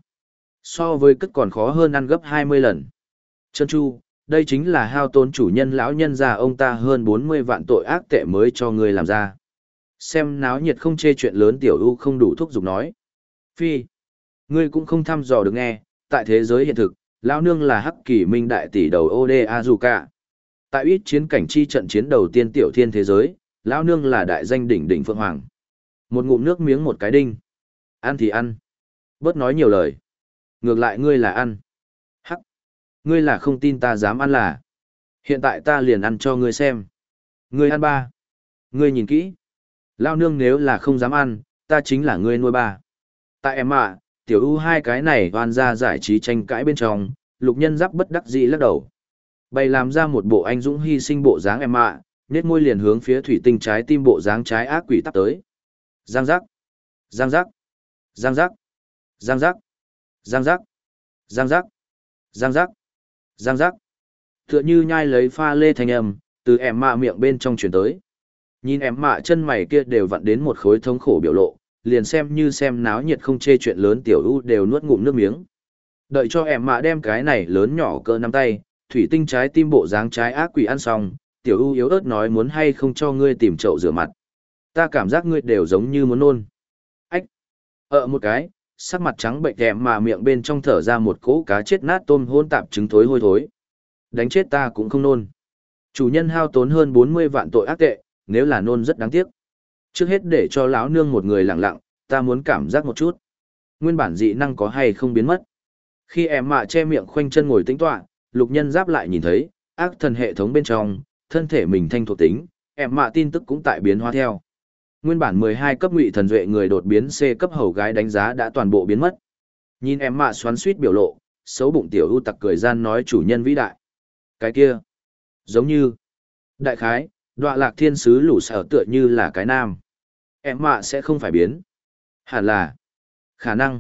So với cất còn khó hơn ăn gấp 20 lần. Trân Chu, đây chính là hao tốn chủ nhân lão nhân già ông ta hơn 40 vạn tội ác tệ mới cho ngươi làm ra. Xem náo nhiệt không chê chuyện lớn tiểu u không đủ thúc giục nói. Phi, ngươi cũng không thăm dò được nghe, tại thế giới hiện thực, lão nương là hắc kỳ minh đại tỷ đầu Oda Azuka. Tại ít chiến cảnh chi trận chiến đầu tiên tiểu thiên thế giới, lão nương là đại danh đỉnh đỉnh Phượng Hoàng. Một ngụm nước miếng một cái đinh. Ăn thì ăn. Bớt nói nhiều lời. Ngược lại ngươi là ăn. Hắc. Ngươi là không tin ta dám ăn là. Hiện tại ta liền ăn cho ngươi xem. Ngươi ăn ba. Ngươi nhìn kỹ. Lão nương nếu là không dám ăn, ta chính là ngươi nuôi ba. Tại em ạ, tiểu u hai cái này oan ra giải trí tranh cãi bên trong, Lục Nhân Giáp bất đắc dĩ lắc đầu. Bày làm ra một bộ anh dũng hy sinh bộ dáng em ạ, nét môi liền hướng phía thủy tinh trái tim bộ dáng trái ác quỷ tắp tới. Giang giác, giang giác, giang giác, giang giác, giang giác, giang giác, giang giác, giang giác. Tựa như nhai lấy pha lê thanh âm, từ em mạ miệng bên trong chuyển tới. Nhìn em mạ chân mày kia đều vặn đến một khối thống khổ biểu lộ, liền xem như xem náo nhiệt không chê chuyện lớn tiểu u đều nuốt ngụm nước miếng. Đợi cho em mạ đem cái này lớn nhỏ cỡ nắm tay, thủy tinh trái tim bộ dáng trái ác quỷ ăn xong, tiểu u yếu ớt nói muốn hay không cho ngươi tìm chậu rửa mặt. Ta cảm giác ngươi đều giống như muốn nôn. Ách! Một cái, sắc mặt trắng bệnh em mà miệng bên trong thở ra một cỗ cá chết nát tôm hôn tạp trứng thối hôi thối. Đánh chết ta cũng không nôn. Chủ nhân hao tốn hơn 40 vạn tội ác tệ, nếu là nôn rất đáng tiếc. Trước hết để cho lão nương một người lặng lặng, ta muốn cảm giác một chút. Nguyên bản dị năng có hay không biến mất. Khi em mạ che miệng khoanh chân ngồi tĩnh tọa, Lục Nhân Giáp lại nhìn thấy, ác thần hệ thống bên trong, thân thể mình thanh thuộc tính, em mạ tin tức cũng tại biến hóa theo. Nguyên bản 12 cấp ngụy thần duệ người đột biến C cấp hầu gái đánh giá đã toàn bộ biến mất. Nhìn em mạ xoắn suýt biểu lộ, xấu bụng tiểu ưu tặc cười gian nói chủ nhân vĩ đại. Cái kia, giống như, đại khái, đọa lạc thiên sứ lũ sở tựa như là cái nam. Em mạ sẽ không phải biến. Hẳn là, khả năng,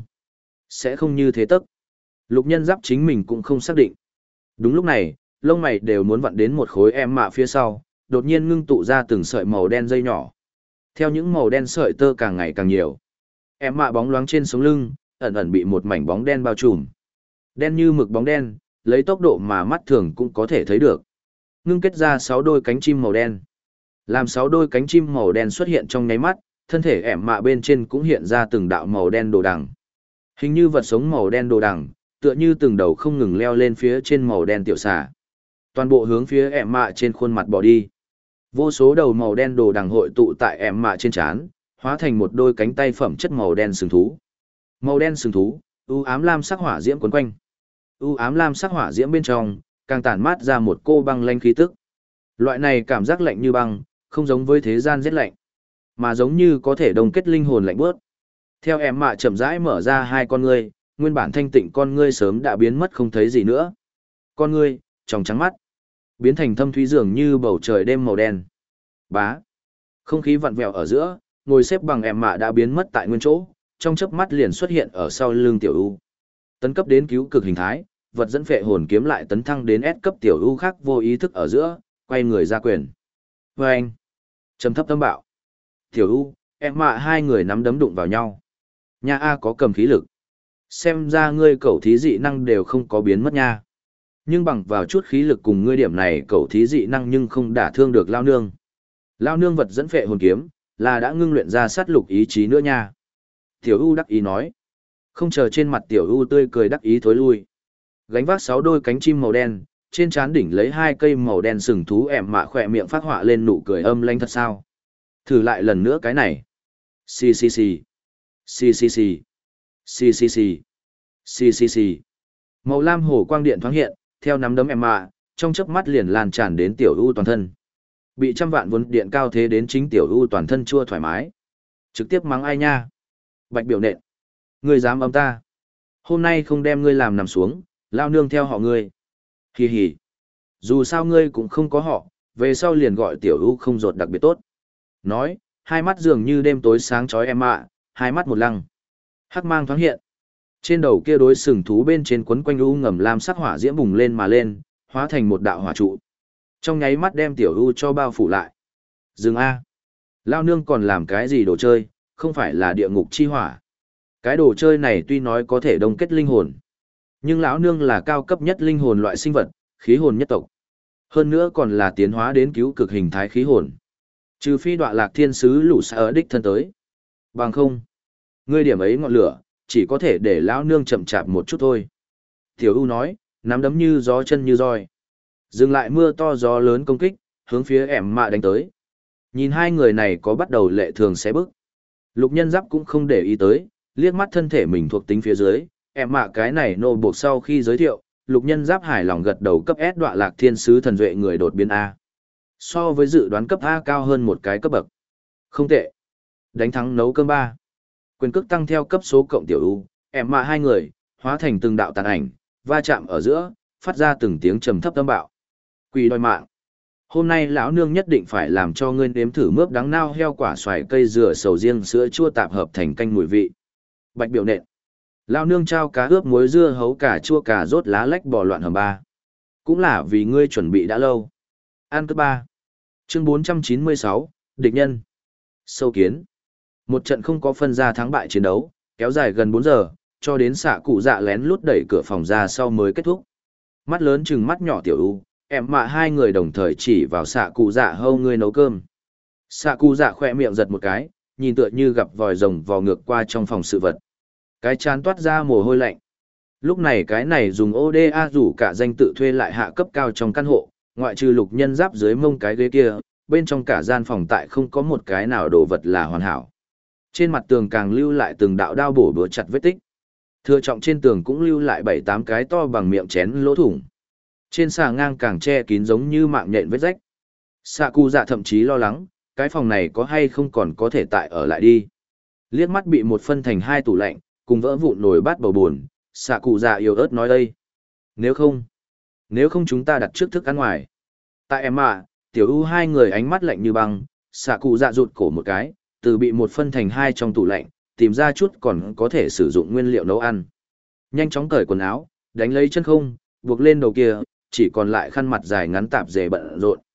sẽ không như thế tức. Lục Nhân Giáp chính mình cũng không xác định. Đúng lúc này, lông mày đều muốn vặn đến một khối em mạ phía sau, đột nhiên ngưng tụ ra từng sợi màu đen dây nhỏ. Theo những màu đen sợi tơ càng ngày càng nhiều, em mạ bóng loáng trên sống lưng, ẩn ẩn bị một mảnh bóng đen bao trùm. Đen như mực bóng đen, lấy tốc độ mà mắt thường cũng có thể thấy được. Ngưng kết ra 6 đôi cánh chim màu đen. Làm 6 đôi cánh chim màu đen xuất hiện trong nháy mắt, thân thể ẻm mạ bên trên cũng hiện ra từng đạo màu đen đồ đằng. Hình như vật sống màu đen đồ đằng, tựa như từng đầu không ngừng leo lên phía trên màu đen tiểu xà. Toàn bộ hướng phía ẻm mạ trên khuôn mặt bỏ đi. Vô số đầu màu đen đồ đằng hội tụ tại ẻm mạ trên trán, hóa thành một đôi cánh tay phẩm chất màu đen sừng thú. Màu đen sừng thú, u ám lam sắc hỏa diễm quấn quanh. U ám lam sắc hỏa diễm bên trong, càng tản mát ra một cô băng lanh khí tức. Loại này cảm giác lạnh như băng, không giống với thế gian rét lạnh, mà giống như có thể đông kết linh hồn lạnh bớt. Theo em mạ chậm rãi mở ra hai con ngươi, nguyên bản thanh tịnh con ngươi sớm đã biến mất không thấy gì nữa. Con ngươi, tròng trắng mắt, biến thành thâm thúy dường như bầu trời đêm màu đen. Bá. Không khí vặn vẹo ở giữa, ngồi xếp bằng em mạ đã biến mất tại nguyên chỗ, trong chớp mắt liền xuất hiện ở sau lưng tiểu u. Tấn cấp đến cứu cực hình thái, vật dẫn phệ hồn kiếm lại tấn thăng đến S cấp tiểu u khác vô ý thức ở giữa, quay người ra quyền. Và anh, trầm thấp tâm bạo. Tiểu u, em mạ hai người nắm đấm đụng vào nhau. Nha A có cầm khí lực. Xem ra ngươi cẩu thí dị năng đều không có biến mất nha. Nhưng bằng vào chút khí lực cùng ngươi điểm này cẩu thí dị năng nhưng không đả thương được lao nương. Lao nương vật dẫn phệ hồn kiếm, là đã ngưng luyện ra sát lục ý chí nữa nha. Tiểu u đắc ý nói. Không chờ trên mặt tiểu u tươi cười đắc ý thối lui. Gánh vác 6 đôi cánh chim màu đen, trên trán đỉnh lấy 2 cây màu đen sừng thú ẻm mạ khỏe miệng phát họa lên nụ cười âm lanh thật sao. Thử lại lần nữa cái này. Xì xì xì. Xì xì xì. Xì xì xì. Xì xì xì. Màu lam hổ quang điện thoáng hiện, theo nắm đấm ẻm mạ, trong chớp mắt liền lan tràn đến tiểu u toàn thân. Bị trăm vạn vốn điện cao thế đến chính tiểu u toàn thân chua thoải mái. Trực tiếp mắng ai nha. Bạch biểu nện. Ngươi dám âm ta. Hôm nay không đem ngươi làm nằm xuống, lao nương theo họ ngươi. Hì hì. Dù sao ngươi cũng không có họ, về sau liền gọi tiểu u không rột đặc biệt tốt. Nói, hai mắt dường như đêm tối sáng chói em ạ, hai mắt một lăng. Hắc mang thoáng hiện. Trên đầu kia đối sừng thú bên trên quấn quanh u ngầm lam sắc hỏa diễm bùng lên mà lên, hóa thành một đạo hỏa trụ. Trong nháy mắt đem tiểu u cho bao phủ lại. Dừng A. Lao nương còn làm cái gì đồ chơi, không phải là địa ngục chi hỏa. Cái đồ chơi này tuy nói có thể đông kết linh hồn, nhưng lão nương là cao cấp nhất linh hồn loại sinh vật, khí hồn nhất tộc. Hơn nữa còn là tiến hóa đến cứu cực hình thái khí hồn. Trừ phi đọa lạc thiên sứ lũ xa ở đích thân tới. Bằng không, ngươi điểm ấy ngọn lửa, chỉ có thể để lão nương chậm chạp một chút thôi. Tiểu U nói, nắm đấm như gió chân như roi. Dừng lại mưa to gió lớn công kích, hướng phía ẻm mạ đánh tới. Nhìn hai người này có bắt đầu lệ thường xé bức. Lục nhân giáp cũng không để ý tới, liếc mắt thân thể mình thuộc tính phía dưới, em mạ cái này nô buộc sau khi giới thiệu, lục nhân giáp hài lòng gật đầu cấp S đọa lạc thiên sứ thần duệ người đột biến A. So với dự đoán cấp A cao hơn một cái cấp bậc. Không tệ. Đánh thắng nấu cơm 3. Quyền cước tăng theo cấp số cộng tiểu U, em mạ hai người, hóa thành từng đạo tàn ảnh, va chạm ở giữa, phát ra từng tiếng trầm thấp âm bạo. Quỷ đòi mạng. Hôm nay lão nương nhất định phải làm cho ngươi nếm thử mướp đắng nao heo quả xoài cây dừa sầu riêng sữa chua tạp hợp thành canh mùi vị. Bạch biểu nện. Lão nương trao cá ướp muối dưa hấu cà chua cà rốt lá lách bò loạn hầm 3. Cũng là vì ngươi chuẩn bị đã lâu. An cấp 3. Chương 496, địch nhân. Sâu kiến. Một trận không có phân ra thắng bại chiến đấu, kéo dài gần 4 giờ, cho đến xạ cụ dạ lén lút đẩy cửa phòng ra sau mới kết thúc. Mắt lớn chừng mắt nhỏ tiểu U, em mạ hai người đồng thời chỉ vào xạ cụ dạ hâu ngươi nấu cơm. Xạ cụ dạ khỏe miệng giật một cái, nhìn tựa như gặp vòi rồng vò ngược qua trong phòng sự vật. Cái chán toát ra mồ hôi lạnh. Lúc này cái này dùng ODA rủ cả danh tự thuê lại hạ cấp cao trong căn hộ, ngoại trừ lục nhân giáp dưới mông cái ghế kia, bên trong cả gian phòng tại không có một cái nào đồ vật là hoàn hảo. Trên mặt tường càng lưu lại từng đạo đao bổ búa chặt vết tích. Thừa trọng trên tường cũng lưu lại 7-8 cái to bằng miệng chén lỗ thủng. Trên xà ngang càng che kín giống như mạng nhện vết rách. Sạ cụ dạ thậm chí lo lắng, cái phòng này có hay không còn có thể tại ở lại đi. Liếc mắt bị một phân thành 2 tủ lạnh, cùng vỡ vụn nồi bát bầu buồn, sạ cụ dạ yếu ớt nói đây. Nếu không chúng ta đặt trước thức ăn ngoài. Tại em ạ, tiểu U hai người ánh mắt lạnh như băng, sạ cụ dạ rụt cổ một cái, từ bị một phân thành 2 trong tủ lạnh, tìm ra chút còn có thể sử dụng nguyên liệu nấu ăn. Nhanh chóng cởi quần áo, đánh lấy chân không, buộc lên đầu kia, chỉ còn lại khăn mặt dài ngắn tạp dề bận rộn.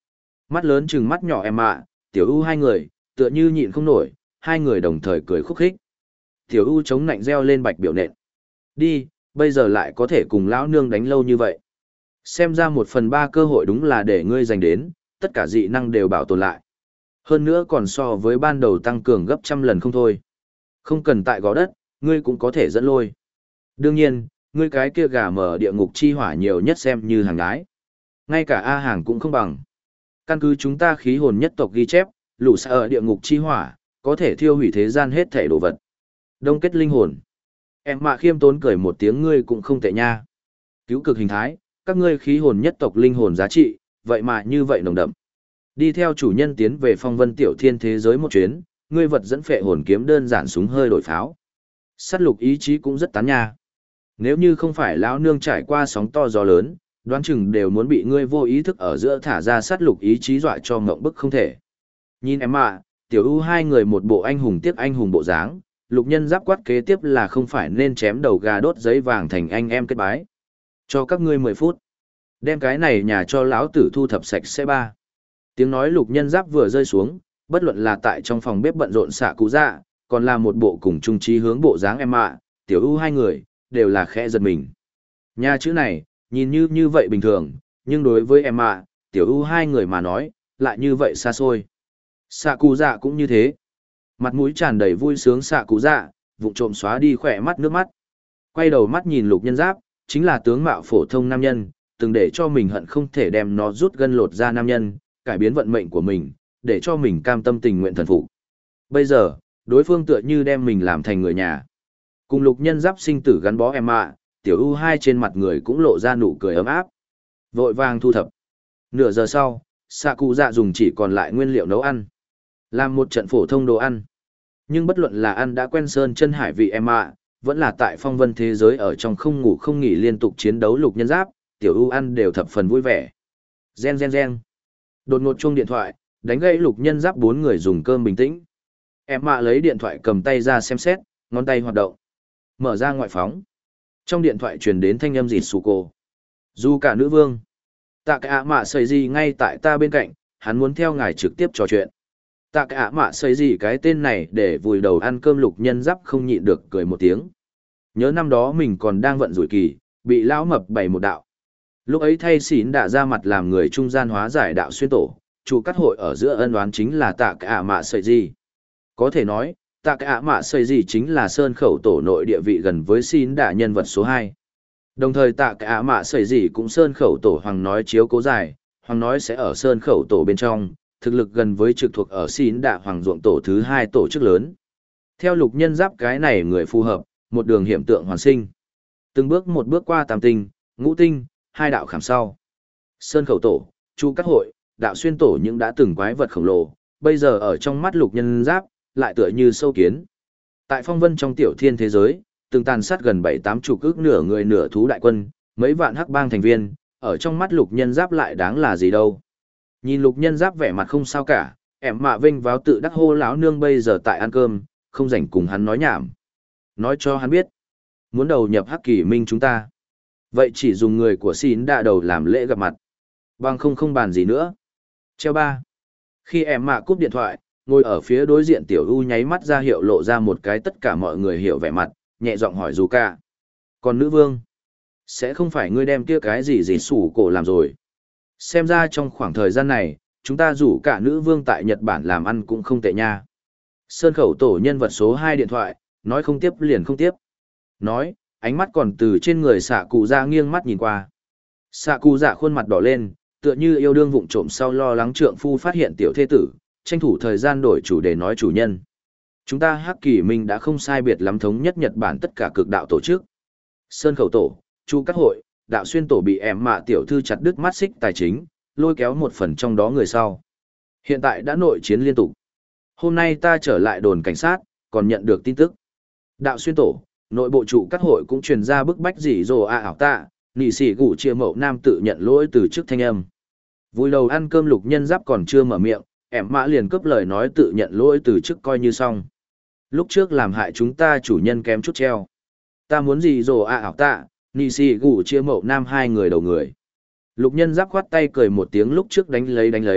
Mắt lớn chừng mắt nhỏ em ạ, tiểu ưu hai người, tựa như nhịn không nổi, hai người đồng thời cười khúc khích. Tiểu ưu chống nạnh reo lên bạch biểu nện. Đi, bây giờ lại có thể cùng lão nương đánh lâu như vậy. Xem ra 1/3 cơ hội đúng là để ngươi giành đến, tất cả dị năng đều bảo tồn lại. Hơn nữa còn so với ban đầu tăng cường gấp trăm lần không thôi. Không cần tại gò đất, ngươi cũng có thể dẫn lôi. Đương nhiên, ngươi cái kia gà mở địa ngục chi hỏa nhiều nhất xem như hàng đái. Ngay cả A hàng cũng không bằng. Căn cứ chúng ta khí hồn nhất tộc ghi chép, lũ xa ở địa ngục chi hỏa, có thể thiêu hủy thế gian hết thể đồ vật. Đông kết linh hồn. Em mạ khiêm tốn cười một tiếng ngươi cũng không tệ nha. Cứu cực hình thái, các ngươi khí hồn nhất tộc linh hồn giá trị, vậy mà như vậy nồng đậm. Đi theo chủ nhân tiến về phong vân tiểu thiên thế giới một chuyến, ngươi vật dẫn phệ hồn kiếm đơn giản súng hơi đổi pháo. Sát lục ý chí cũng rất tán nha. Nếu như không phải lão nương trải qua sóng to gió lớn, đoán chừng đều muốn bị ngươi vô ý thức ở giữa thả ra sát lục ý chí dọa cho ngộng bức không thể. Nhìn em ạ, tiểu ưu hai người một bộ anh hùng tiếc anh hùng bộ dáng, lục nhân giáp quát kế tiếp là không phải nên chém đầu gà đốt giấy vàng thành anh em kết bái. Cho các ngươi 10 phút. Đem cái này nhà cho lão tử thu thập sạch sẽ ba. Tiếng nói lục nhân giáp vừa rơi xuống, bất luận là tại trong phòng bếp bận rộn xạ cú dạ, còn là một bộ cùng trung trí hướng bộ dáng em ạ, tiểu ưu hai người, đều là khẽ giật mình. Nhà chữ này, nhìn như vậy bình thường, nhưng đối với em ạ, tiểu ưu hai người mà nói, lại như vậy xa xôi. Xạ cú dạ cũng như thế. Mặt mũi tràn đầy vui sướng xạ cú dạ, vụng trộm xóa đi khỏe mắt nước mắt. Quay đầu mắt nhìn lục nhân giáp, chính là tướng mạo phổ thông nam nhân, từng để cho mình hận không thể đem nó rút gân lột ra nam nhân, cải biến vận mệnh của mình, để cho mình cam tâm tình nguyện thần phục. Bây giờ, đối phương tựa như đem mình làm thành người nhà. Cùng lục nhân giáp sinh tử gắn bó em ạ, tiểu ưu hai trên mặt người cũng lộ ra nụ cười ấm áp. Vội vàng thu thập. Nửa giờ sau, xạ cụ dạ dùng chỉ còn lại nguyên liệu nấu ăn. Làm một trận phổ thông đồ ăn. Nhưng bất luận là ăn đã quen sơn chân hải vị em ạ, vẫn là tại phong vân thế giới ở trong không ngủ không nghỉ liên tục chiến đấu lục nhân giáp, tiểu ưu ăn đều thập phần vui vẻ. Gen gen gen. Đột ngột chuông điện thoại, đánh gãy lục nhân giáp 4 người dùng cơm bình tĩnh. Em mạ lấy điện thoại cầm tay ra xem xét, ngón tay hoạt động. Mở ra ngoại phóng. Trong điện thoại truyền đến thanh âm dịt sù cô. Dù cả nữ vương. Tạ cái ạ mạ xây gì ngay tại ta bên cạnh, hắn muốn theo ngài trực tiếp trò chuyện. Tạ cái ạ mạ xây gì cái tên này để vùi đầu ăn cơm lục nhân giáp không nhịn được cười một tiếng. Nhớ năm đó mình còn đang vận rủi kỳ, bị lão mập bày một đạo. Lúc ấy thay xỉn đã ra mặt làm người trung gian hóa giải đạo xuyên tổ, chủ cắt hội ở giữa ân oán chính là tạ cái ạ mạ xây gì. Có thể nói, tạ cái ạ mạ xây gì chính là sơn khẩu tổ nội địa vị gần với xỉn đã nhân vật số 2. Đồng thời tạ cái ạ mạ xây gì cũng sơn khẩu tổ hoàng nói chiếu cố dài, hoàng nói sẽ ở sơn khẩu tổ bên trong, thực lực gần với trực thuộc ở xỉn đã hoàng ruộng tổ thứ 2 tổ chức lớn. Theo lục nhân giáp cái này người phù hợp, một đường hiện tượng hoàn sinh. Từng bước một bước qua tam tinh, ngũ tinh, 2 đạo khảm sau. Sơn khẩu tổ, chu cắt hội, đạo xuyên tổ những đã từng quái vật khổng lồ, bây giờ ở trong mắt lục nhân giáp, lại tựa như sâu kiến. Tại phong vân trong tiểu thiên thế giới, từng tàn sát gần 7-8 chục ức nửa người nửa thú đại quân, mấy vạn hắc bang thành viên, ở trong mắt lục nhân giáp lại đáng là gì đâu. Nhìn lục nhân giáp vẻ mặt không sao cả, em mạ vinh váo tự đắc hô lão nương bây giờ tại ăn cơm, không rảnh cùng hắn nói nhảm. Nói cho hắn biết, muốn đầu nhập hắc kỳ minh chúng ta. Vậy chỉ dùng người của xín đạ đầu làm lễ gặp mặt. Bằng không bàn gì nữa. Treo ba. Khi em mạ cúp điện thoại, ngồi ở phía đối diện tiểu u nháy mắt ra hiệu lộ ra một cái tất cả mọi người hiểu vẻ mặt, nhẹ giọng hỏi dù ca. Còn nữ vương, sẽ không phải ngươi đem kia cái gì sủ cổ làm rồi. Xem ra trong khoảng thời gian này, chúng ta rủ cả nữ vương tại Nhật Bản làm ăn cũng không tệ nha. Sơn khẩu tổ nhân vật số 2 điện thoại, nói không tiếp liền không tiếp. Nói, ánh mắt còn từ trên người xạ cụ dạ nghiêng mắt nhìn qua. Xạ cụ dạ khuôn mặt đỏ lên, tựa như yêu đương vụng trộm sau lo lắng trượng phu phát hiện tiểu thê tử, tranh thủ thời gian đổi chủ đề nói chủ nhân. Chúng ta Hắc Kỳ Minh đã không sai biệt lắm thống nhất Nhật Bản tất cả cực đạo tổ chức. Sơn khẩu tổ, chu các hội, đạo xuyên tổ bị em mạ tiểu thư chặt đứt mắt xích tài chính, lôi kéo một phần trong đó người sau. Hiện tại đã nội chiến liên tục. Hôm nay ta trở lại đồn cảnh sát, còn nhận được tin tức. Đạo xuyên tổ, nội bộ trụ các hội cũng truyền ra bức bách gì rồ ảo tạ, nị sĩ gủ chia mậu nam tự nhận lỗi từ trước thanh âm. Vui đầu ăn cơm lục nhân giáp còn chưa mở miệng, em mã liền cướp lời nói tự nhận lỗi từ trước coi như xong. Lúc trước làm hại chúng ta chủ nhân kém chút treo. Ta muốn gì rồ ảo tạ, nị sĩ gủ chia mậu nam 2 người đầu người. Lục nhân giáp khoát tay cười một tiếng lúc trước đánh lấy,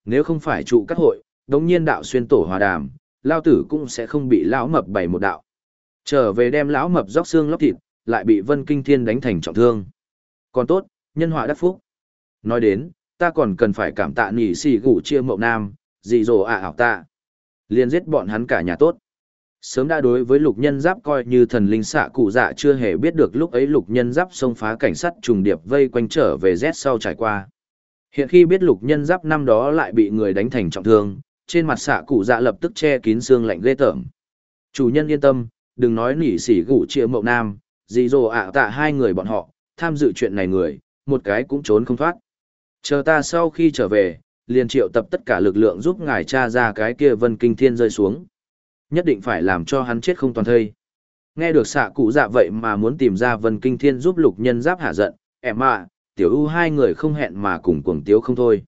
Nếu không phải trụ các hội, đống nhiên đạo xuyên tổ hòa đàm, lao tử cũng sẽ không bị lão mập bày một đạo. Trở về đem lão mập róc xương lóc thịt, lại bị Vân Kinh Thiên đánh thành trọng thương. Còn tốt, nhân họa đắc phúc. Nói đến, ta còn cần phải cảm tạ nỉ xì gủ chia mậu nam, dị dồ ảo ta. Liên giết bọn hắn cả nhà tốt. Sớm đã đối với lục nhân giáp coi như thần linh xạ cụ dạ chưa hề biết được lúc ấy lục nhân giáp xông phá cảnh sát trùng điệp vây quanh trở về Z sau trải qua. Hiện khi biết lục nhân giáp năm đó lại bị người đánh thành trọng thương, trên mặt xạ cụ dạ lập tức che kín xương lạnh ghê tởm. Chủ nhân yên tâm, đừng nói nỉ xỉ gủ chia mậu nam, dị dồ ạ tạ hai người bọn họ, tham dự chuyện này người, một cái cũng trốn không thoát. Chờ ta sau khi trở về, liền triệu tập tất cả lực lượng giúp ngài tra ra cái kia Vân Kinh Thiên rơi xuống. Nhất định phải làm cho hắn chết không toàn thây. Nghe được xạ cụ dạ vậy mà muốn tìm ra Vân Kinh Thiên giúp lục nhân giáp hạ giận, em ạ, tiểu ưu hai người không hẹn mà cùng cuồng tiếu không thôi.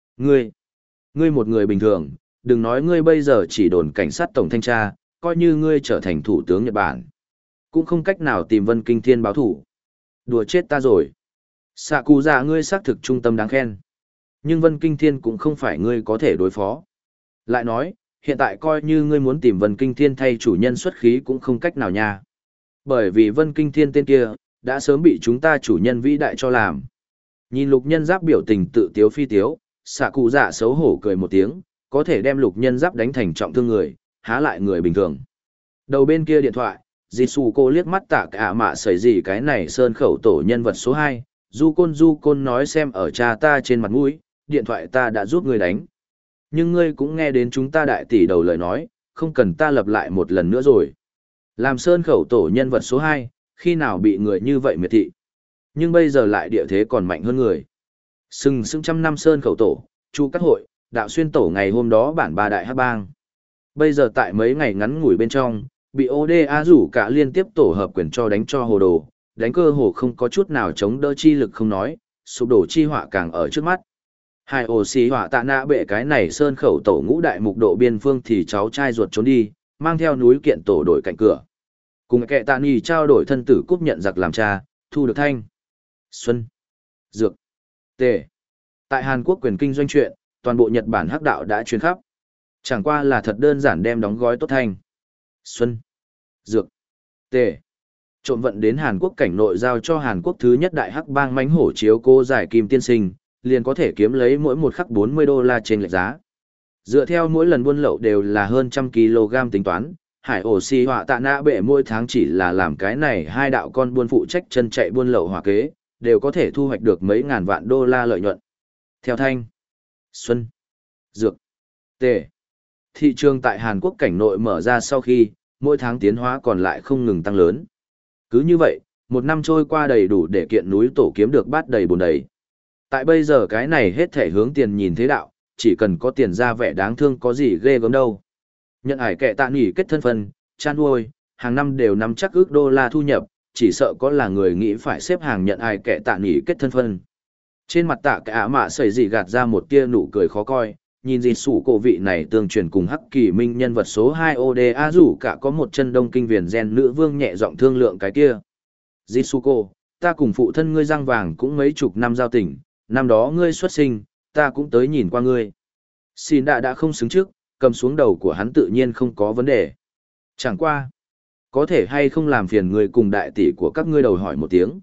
Ngươi một người bình thường, đừng nói ngươi bây giờ chỉ đồn cảnh sát tổng thanh tra, coi như ngươi trở thành thủ tướng Nhật Bản. Cũng không cách nào tìm Vân Kinh Thiên báo thủ. Đùa chết ta rồi. Xạ cụ dạ ngươi xác thực trung tâm đáng khen. Nhưng Vân Kinh Thiên cũng không phải ngươi có thể đối phó. Lại nói, hiện tại coi như ngươi muốn tìm Vân Kinh Thiên thay chủ nhân xuất khí cũng không cách nào nha. Bởi vì Vân Kinh Thiên tên kia, đã sớm bị chúng ta chủ nhân vĩ đại cho làm. Nhìn lục nhân giáp biểu tình tự tiếu phi tiếu, xạ cụ dạ xấu hổ cười một tiếng, có thể đem lục nhân giáp đánh thành trọng thương người, há lại người bình thường. Đầu bên kia điện thoại, Jitsu cô liếc mắt tạ cả mạ sẩy gì cái này sơn khẩu tổ nhân vật số 2, du côn nói xem ở cha ta trên mặt mũi, điện thoại ta đã giúp ngươi đánh. Nhưng ngươi cũng nghe đến chúng ta đại tỷ đầu lời nói, không cần ta lặp lại một lần nữa rồi. Làm sơn khẩu tổ nhân vật số 2, khi nào bị người như vậy miệt thị. Nhưng bây giờ lại địa thế còn mạnh hơn người. Sừng trăm năm sơn khẩu tổ, chu cắt hội, đạo xuyên tổ ngày hôm đó bản ba đại hắc bang. Bây giờ tại mấy ngày ngắn ngủi bên trong, bị ODA rủ cả liên tiếp tổ hợp quyền cho đánh cho hồ đồ, đánh cơ hồ không có chút nào chống đỡ chi lực không nói, sụp đổ chi họa càng ở trước mắt. Hai ổ xì họa tạ nạ bệ cái này sơn khẩu tổ ngũ đại mục độ biên phương thì cháu trai ruột trốn đi, mang theo núi kiện tổ đổi cạnh cửa. Cùng kệ tạ nì trao đổi thân tử cúp nhận giặc làm cha, thu được thanh, xuân, dược, tề. Tại Hàn Quốc quyền kinh doanh chuyện, toàn bộ Nhật Bản hắc đạo đã truyền khắp. Chẳng qua là thật đơn giản đem đóng gói tốt thanh, xuân, dược, tề. Trộm vận đến Hàn Quốc cảnh nội giao cho Hàn Quốc thứ nhất đại hắc bang mánh hổ chiếu cô giải kim tiên sinh, liền có thể kiếm lấy mỗi một khắc $40 trên lệch giá. Dựa theo mỗi lần buôn lậu đều là hơn 100 kg tính toán, hải ổ xì họa tạ nạ bệ mỗi tháng chỉ là làm cái này hai đạo con buôn phụ trách chân chạy buôn lậu hỏa kế, đều có thể thu hoạch được mấy ngàn vạn đô la lợi nhuận. Theo thanh, xuân, dược, tề. Thị trường tại Hàn Quốc cảnh nội mở ra sau khi, mỗi tháng tiến hóa còn lại không ngừng tăng lớn. Cứ như vậy, một năm trôi qua đầy đủ để kiện núi tổ kiếm được bát đầy bồn đầy. Tại bây giờ cái này hết thể hướng tiền nhìn thế đạo, chỉ cần có tiền ra vẻ đáng thương có gì ghê gớm đâu. Nhận ải kệ tạ nghỉ kết thân phân, chăn nuôi, hàng năm đều nắm chắc ước đô la thu nhập, chỉ sợ có là người nghĩ phải xếp hàng nhận ải kệ tạ nghỉ kết thân phân. Trên mặt tạ cả mạ sẩy gì gạt ra một tia nụ cười khó coi, nhìn gì sủ cổ vị này tương truyền cùng hắc kỳ minh nhân vật số 2 ODA rủ cả có một chân đông kinh viền gen nữ vương nhẹ giọng thương lượng cái kia. Jitsuko, ta cùng phụ thân ngươi răng vàng cũng mấy chục năm giao tình, năm đó ngươi xuất sinh, ta cũng tới nhìn qua ngươi. Xin đã không xứng trước, cầm xuống đầu của hắn tự nhiên không có vấn đề. Chẳng qua, có thể hay không làm phiền người cùng đại tỷ của các ngươi đầu hỏi một tiếng.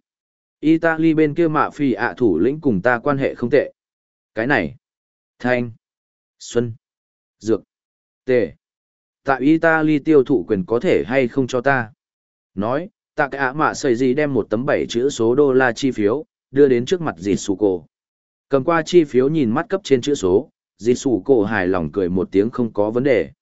Italy bên kia mạ phi ạ thủ lĩnh cùng ta quan hệ không tệ. Cái này, thanh, xuân, dược, tề. Tại Italy tiêu thụ quyền có thể hay không cho ta. Nói, tạ cái ạ mạ sầy gì đem một tấm 7 chữ số đô la chi phiếu, đưa đến trước mặt Jitsuko. Cầm qua chi phiếu nhìn mắt cấp trên chữ số, Jitsuko hài lòng cười một tiếng không có vấn đề.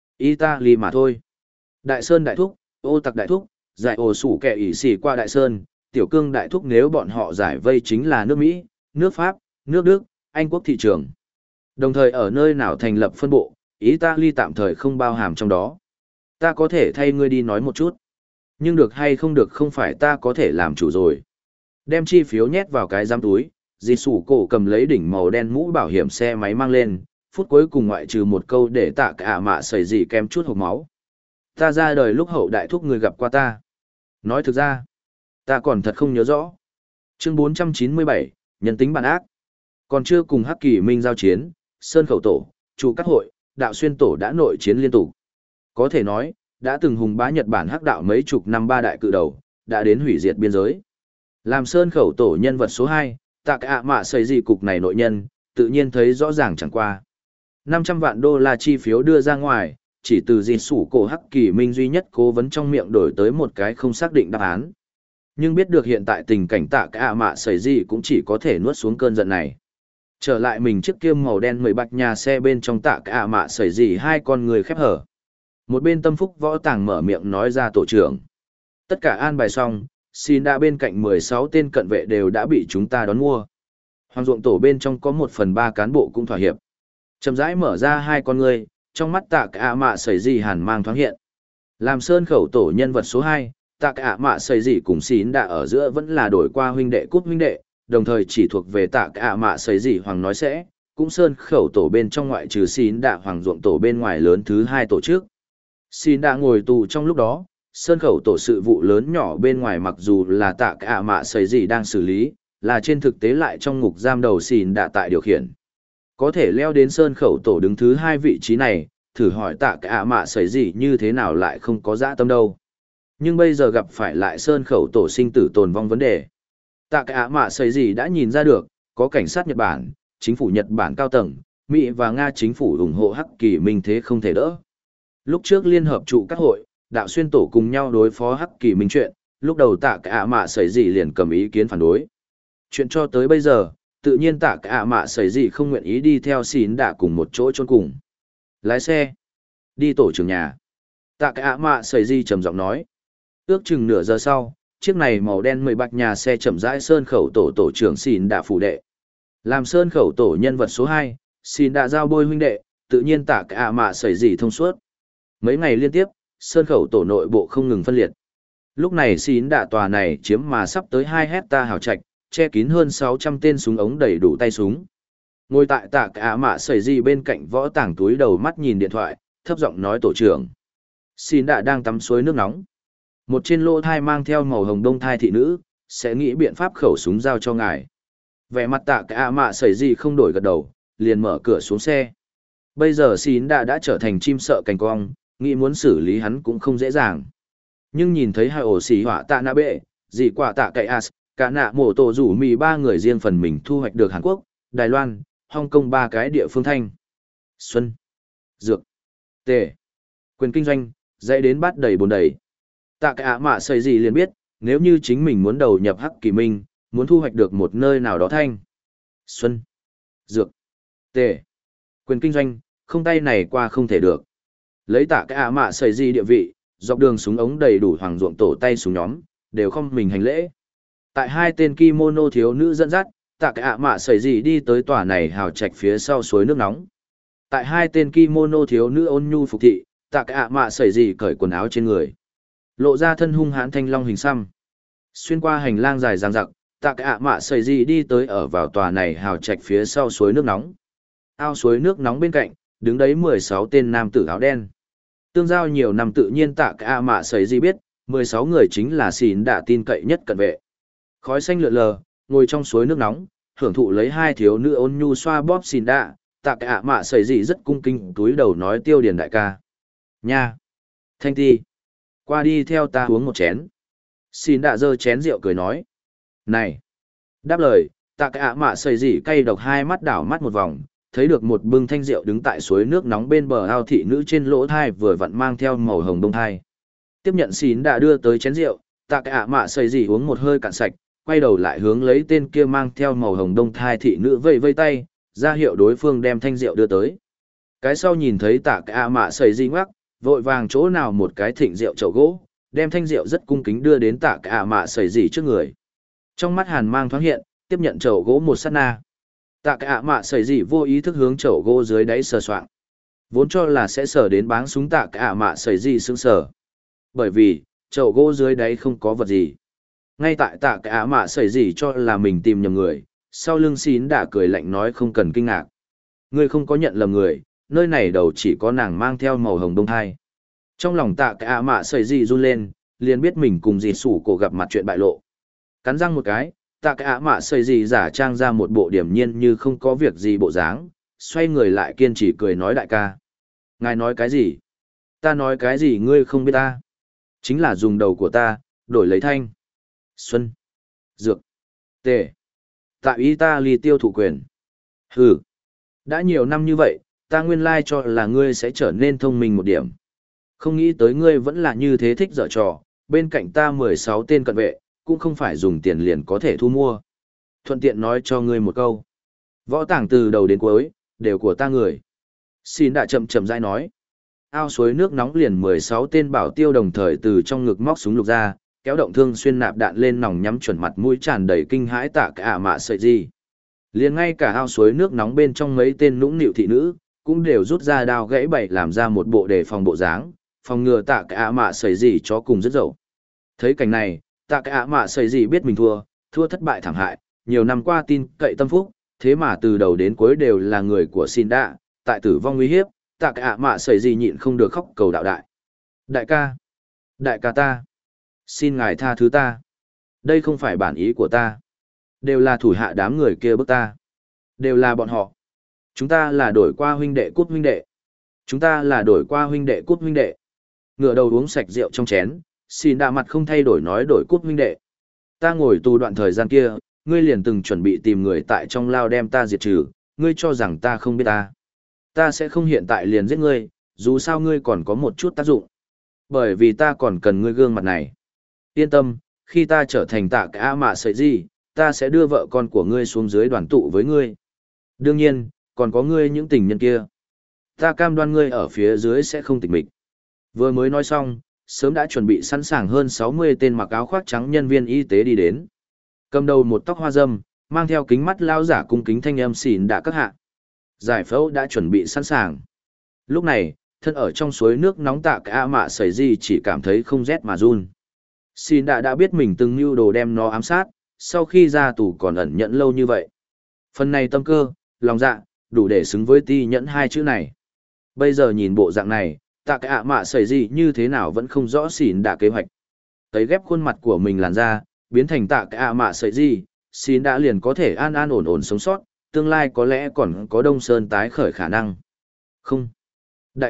Italy mà thôi. Đại Sơn đại thúc, ô tặc đại thúc, giải ổ sủ kẻ ỉ xỉ qua Đại Sơn, tiểu cương đại thúc nếu bọn họ giải vây chính là nước Mỹ, nước Pháp, nước Đức, Anh quốc thị trường. Đồng thời ở nơi nào thành lập phân bộ, Italy tạm thời không bao hàm trong đó. Ta có thể thay ngươi đi nói một chút. Nhưng được hay không được không phải ta có thể làm chủ rồi. Đem chi phiếu nhét vào cái giám túi, dì sủ cổ cầm lấy đỉnh màu đen mũ bảo hiểm xe máy mang lên, phút cuối cùng ngoại trừ một câu để tạ cả mạ sẩy gì kém chút hộc máu. Ta ra đời lúc hậu đại thúc người gặp qua ta. Nói thực ra, ta còn thật không nhớ rõ. Chương 497, nhân tính bản ác. Còn chưa cùng Hắc Kỳ Minh giao chiến, Sơn Khẩu Tổ, Trụ Các Hội, Đạo Xuyên Tổ đã nội chiến liên tục. Có thể nói, đã từng hùng bá Nhật Bản hắc đạo mấy chục năm ba đại cự đầu, đã đến hủy diệt biên giới. Làm Sơn Khẩu Tổ nhân vật số 2, tạ cả mạ xây gì cục này nội nhân, tự nhiên thấy rõ ràng chẳng qua. 500 vạn đô la chi phiếu đưa ra ngoài, chỉ từ dịt sủ cổ hắc kỳ minh duy nhất cố vấn trong miệng đổi tới một cái không xác định đáp án. Nhưng biết được hiện tại tình cảnh tạ cả mạ xây gì cũng chỉ có thể nuốt xuống cơn giận này. Trở lại mình chiếc kiêm màu đen mười bạch nhà xe bên trong tạ cả mạ xây gì hai con người khép hở. Một bên tâm phúc võ tàng mở miệng nói ra tổ trưởng. Tất cả an bài xong, xin đã bên cạnh 16 tên cận vệ đều đã bị chúng ta đón mua. Hoàng ruộng tổ bên trong có 1/3 cán bộ cũng thỏa hiệp. Chậm rãi mở ra hai con ngươi, trong mắt tạ cả mạ sẩy gì hàn mang thoáng hiện. Làm Sơn Khẩu Tổ nhân vật số 2, tạ cả mạ sẩy gì cùng xin đã ở giữa vẫn là đổi qua huynh đệ cút huynh đệ, đồng thời chỉ thuộc về tạ cả mạ sẩy gì hoàng nói sẽ, cũng Sơn Khẩu Tổ bên trong ngoại trừ xin đã hoàng ruộng tổ bên ngoài lớn thứ 2 tổ chức. Xin đã ngồi tù trong lúc đó, Sơn Khẩu Tổ sự vụ lớn nhỏ bên ngoài mặc dù là tạ cả mạ sẩy gì đang xử lý, là trên thực tế lại trong ngục giam đầu xin đã tại điều khiển. Có thể leo đến Sơn Khẩu Tổ đứng thứ 2 vị trí này, thử hỏi tạ cả mạ sẩy gì như thế nào lại không có dã tâm đâu. Nhưng bây giờ gặp phải lại Sơn Khẩu Tổ sinh tử tồn vong vấn đề. Tạ cả mạ sẩy gì đã nhìn ra được, có cảnh sát Nhật Bản, chính phủ Nhật Bản cao tầng, Mỹ và Nga chính phủ ủng hộ hắc kỳ minh thế không thể đỡ. Lúc trước Liên Hợp Trụ Các Hội, Đạo Xuyên Tổ cùng nhau đối phó hắc kỳ minh chuyện, lúc đầu tạ cả mạ sẩy gì liền cầm ý kiến phản đối. Chuyện cho tới bây giờ, tự nhiên tạ cả mạ sẩy gì không nguyện ý đi theo xin đã cùng một chỗ chôn cùng. Lái xe, đi tổ trưởng nhà. Tạ cả mạ sẩy gì trầm giọng nói. Ước chừng nửa giờ sau, chiếc này màu đen 10 bạch nhà xe chậm rãi Sơn Khẩu Tổ tổ trưởng xin đã phủ đệ. Làm Sơn Khẩu Tổ nhân vật số 2, xin đã giao bôi huynh đệ, tự nhiên tạ cả mạ sẩy gì thông suốt. Mấy ngày liên tiếp, Sơn Khẩu Tổ nội bộ không ngừng phân liệt. Lúc này xin đã tòa này chiếm mà sắp tới 2 hecta hào trạch, che kín hơn 600 tên súng ống đầy đủ tay súng. Ngồi tại tạ cả mạ sẩy gì bên cạnh võ tàng túi đầu mắt nhìn điện thoại, thấp giọng nói tổ trưởng. Xin đã đang tắm suối nước nóng. Một trên lô thai mang theo màu hồng đông thai thị nữ, sẽ nghĩ biện pháp khẩu súng giao cho ngài. Vẻ mặt tạ cả mạ sẩy gì không đổi gật đầu, liền mở cửa xuống xe. Bây giờ xin đã trở thành chim sợ cành cong, nghĩ muốn xử lý hắn cũng không dễ dàng. Nhưng nhìn thấy hai ổ xì hỏa tạ nạ bệ, dị quả tạ cậy as, cả nạ mổ tổ rủ mì 3 người riêng phần mình thu hoạch được Hàn Quốc, Đài Loan, Hong Kong 3 cái địa phương thanh. Xuân, Dược, Tề, quyền kinh doanh, dạy đến bát đầy bồn đầy. Tạ cả mạ sẩy gì liền biết, nếu như chính mình muốn đầu nhập hắc kỳ minh, muốn thu hoạch được một nơi nào đó thanh. Xuân, Dược, Tề, quyền kinh doanh, không tay này qua không thể được. Lấy tạ cả mạ sẩy gì địa vị, dọc đường súng ống đầy đủ hoàng ruộng tổ tay súng nhóm, đều không mình hành lễ. Tại 2 tên kimono thiếu nữ dẫn dắt, tạ cả mạ sẩy gì đi tới tòa này hào trạch phía sau suối nước nóng. Tại 2 tên kimono thiếu nữ ôn nhu phục thị, tạ cả mạ sẩy gì cởi quần áo trên người. Lộ ra thân hung hãn thanh long hình xăm. Xuyên qua hành lang dài dằng dặc, tạ cả mạ sẩy gì đi tới ở vào tòa này hào trạch phía sau suối nước nóng. Ao suối nước nóng bên cạnh, đứng đấy 16 tên nam tử áo đen. Tương giao nhiều năm tự nhiên tạ cả mạ sẩy gì biết, 16 người chính là xin đã tin cậy nhất cận vệ. Khói xanh lượn lờ, ngồi trong suối nước nóng, hưởng thụ lấy 2 thiếu nữ ôn nhu xoa bóp xin đã, tạ cả mạ sẩy gì rất cung kính túi đầu nói Tiêu Điền đại ca. Nha! Thanh ti! Qua đi theo ta uống một chén. Xin đã giơ chén rượu cười nói. Này! Đáp lời, tạ cả mạ sẩy gì cay độc 2 mắt đảo mắt một vòng, thấy được một bưng thanh rượu đứng tại suối nước nóng bên bờ ao thị nữ trên lỗ thai vừa vặn mang theo màu hồng đông thai. Tiếp nhận xin đã đưa tới chén rượu, tạ cả mạ sẩy gì uống một hơi cạn sạch, quay đầu lại hướng lấy tên kia mang theo màu hồng đông thai thị nữ vây vây tay, ra hiệu đối phương đem thanh rượu đưa tới. Cái sau nhìn thấy tạ cả mạ sẩy gì ngoắc, vội vàng chỗ nào một cái thịnh rượu chậu gỗ, đem thanh rượu rất cung kính đưa đến tạ cả mạ sẩy gì trước người. Trong mắt hàn mang thoáng hiện, tiếp nhận chậu gỗ một sát na. Tạ cả mạ sẩy gì vô ý thức hướng chậu gỗ dưới đáy sờ soạng. Vốn cho là sẽ sờ đến báng súng tạ cả mạ sẩy gì sững sờ. Bởi vì, chậu gỗ dưới đáy không có vật gì. Ngay tại tạ cả mạ sẩy gì cho là mình tìm nhầm người, sau lưng xin đã cười lạnh nói không cần kinh ngạc. Ngươi không có nhận lầm người, nơi này đầu chỉ có nàng mang theo màu hồng đông thai. Trong lòng tạ cả mạ sẩy gì run lên, liền biết mình cùng dì sủ cổ gặp mặt chuyện bại lộ. Cắn răng một cái, tạ cả mạ sẩy gì giả trang ra một bộ điềm nhiên như không có việc gì bộ dáng, xoay người lại kiên trì cười nói đại ca. Ngài nói cái gì? Ta nói cái gì ngươi không biết ta? Chính là dùng đầu của ta, đổi lấy thanh. Xuân. Dược. Tề. Tại Italy tiêu thụ quyền. Hừ. Đã nhiều năm như vậy, ta nguyên lai cho là ngươi sẽ trở nên thông minh một điểm. Không nghĩ tới ngươi vẫn là như thế thích dở trò, bên cạnh ta 16 tên cận vệ, cũng không phải dùng tiền liền có thể thu mua. Thuận tiện nói cho ngươi một câu. Võ tàng từ đầu đến cuối, đều của ta người. Xin đã chậm chậm rãi nói. Ao suối nước nóng liền 16 tên bảo tiêu đồng thời từ trong ngực móc súng lục ra, kéo động thương xuyên nạp đạn lên nòng nhắm chuẩn mặt mũi tràn đầy kinh hãi tạ cả mạ sợi gì. Liền ngay cả ao suối nước nóng bên trong mấy tên nũng nịu thị nữ, cũng đều rút ra đao gãy bậy làm ra một bộ đề phòng bộ dáng, phòng ngừa tạ cả mạ sợi gì cho cùng rất dậu. Thấy cảnh này, tạ cả mạ sợi gì biết mình thua thất bại thảm hại, nhiều năm qua tin cậy tâm phúc, thế mà từ đầu đến cuối đều là người của xin đạ, tại tử vong nguy hiếp, tạ cả mạ sợi gì nhịn không được khóc cầu đạo đại. Đại ca ta, xin ngài tha thứ ta. Đây không phải bản ý của ta. Đều là thủ hạ đám người kia bức ta. Đều là bọn họ. Chúng ta là đổi qua huynh đệ cút huynh đệ. Chúng ta là đổi qua huynh đệ cút huynh đệ. Ngửa đầu uống sạch rượu trong chén, xin đạ mặt không thay đổi nói đổi cút huynh đệ. Ta ngồi tù đoạn thời gian kia, ngươi liền từng chuẩn bị tìm người tại trong lao đem ta diệt trừ, ngươi cho rằng ta không biết ta. Ta sẽ không hiện tại liền giết ngươi, dù sao ngươi còn có một chút tác dụng. Bởi vì ta còn cần ngươi gương mặt này. Yên tâm, khi ta trở thành tạ cả mạ sợi gì, ta sẽ đưa vợ con của ngươi xuống dưới đoàn tụ với ngươi. Đương nhiên, còn có ngươi những tình nhân kia. Ta cam đoan ngươi ở phía dưới sẽ không tịch mịch. Vừa mới nói xong, sớm đã chuẩn bị sẵn sàng hơn 60 tên mặc áo khoác trắng nhân viên y tế đi đến. Cầm đầu một tóc hoa râm, mang theo kính mắt lao giả cung kính thanh âm xỉn đã các hạ. Giải phẫu đã chuẩn bị sẵn sàng. Lúc này, thân ở trong suối nước nóng tạ cả mạ sợi gì chỉ cảm thấy không rét mà run. Xin đã biết mình từng mưu đồ đem nó ám sát, sau khi ra tù còn ẩn nhẫn lâu như vậy. Phần này tâm cơ, lòng dạ, đủ để xứng với ti nhẫn hai chữ này. Bây giờ nhìn bộ dạng này, tạ cả mạ sợi gì như thế nào vẫn không rõ xỉn đã kế hoạch. Tấy ghép khuôn mặt của mình làn ra, biến thành tạ cả mạ sợi gì, xin đã liền có thể an an ổn ổn sống sót, tương lai có lẽ còn có Đông Sơn tái khởi khả năng. Không. Đại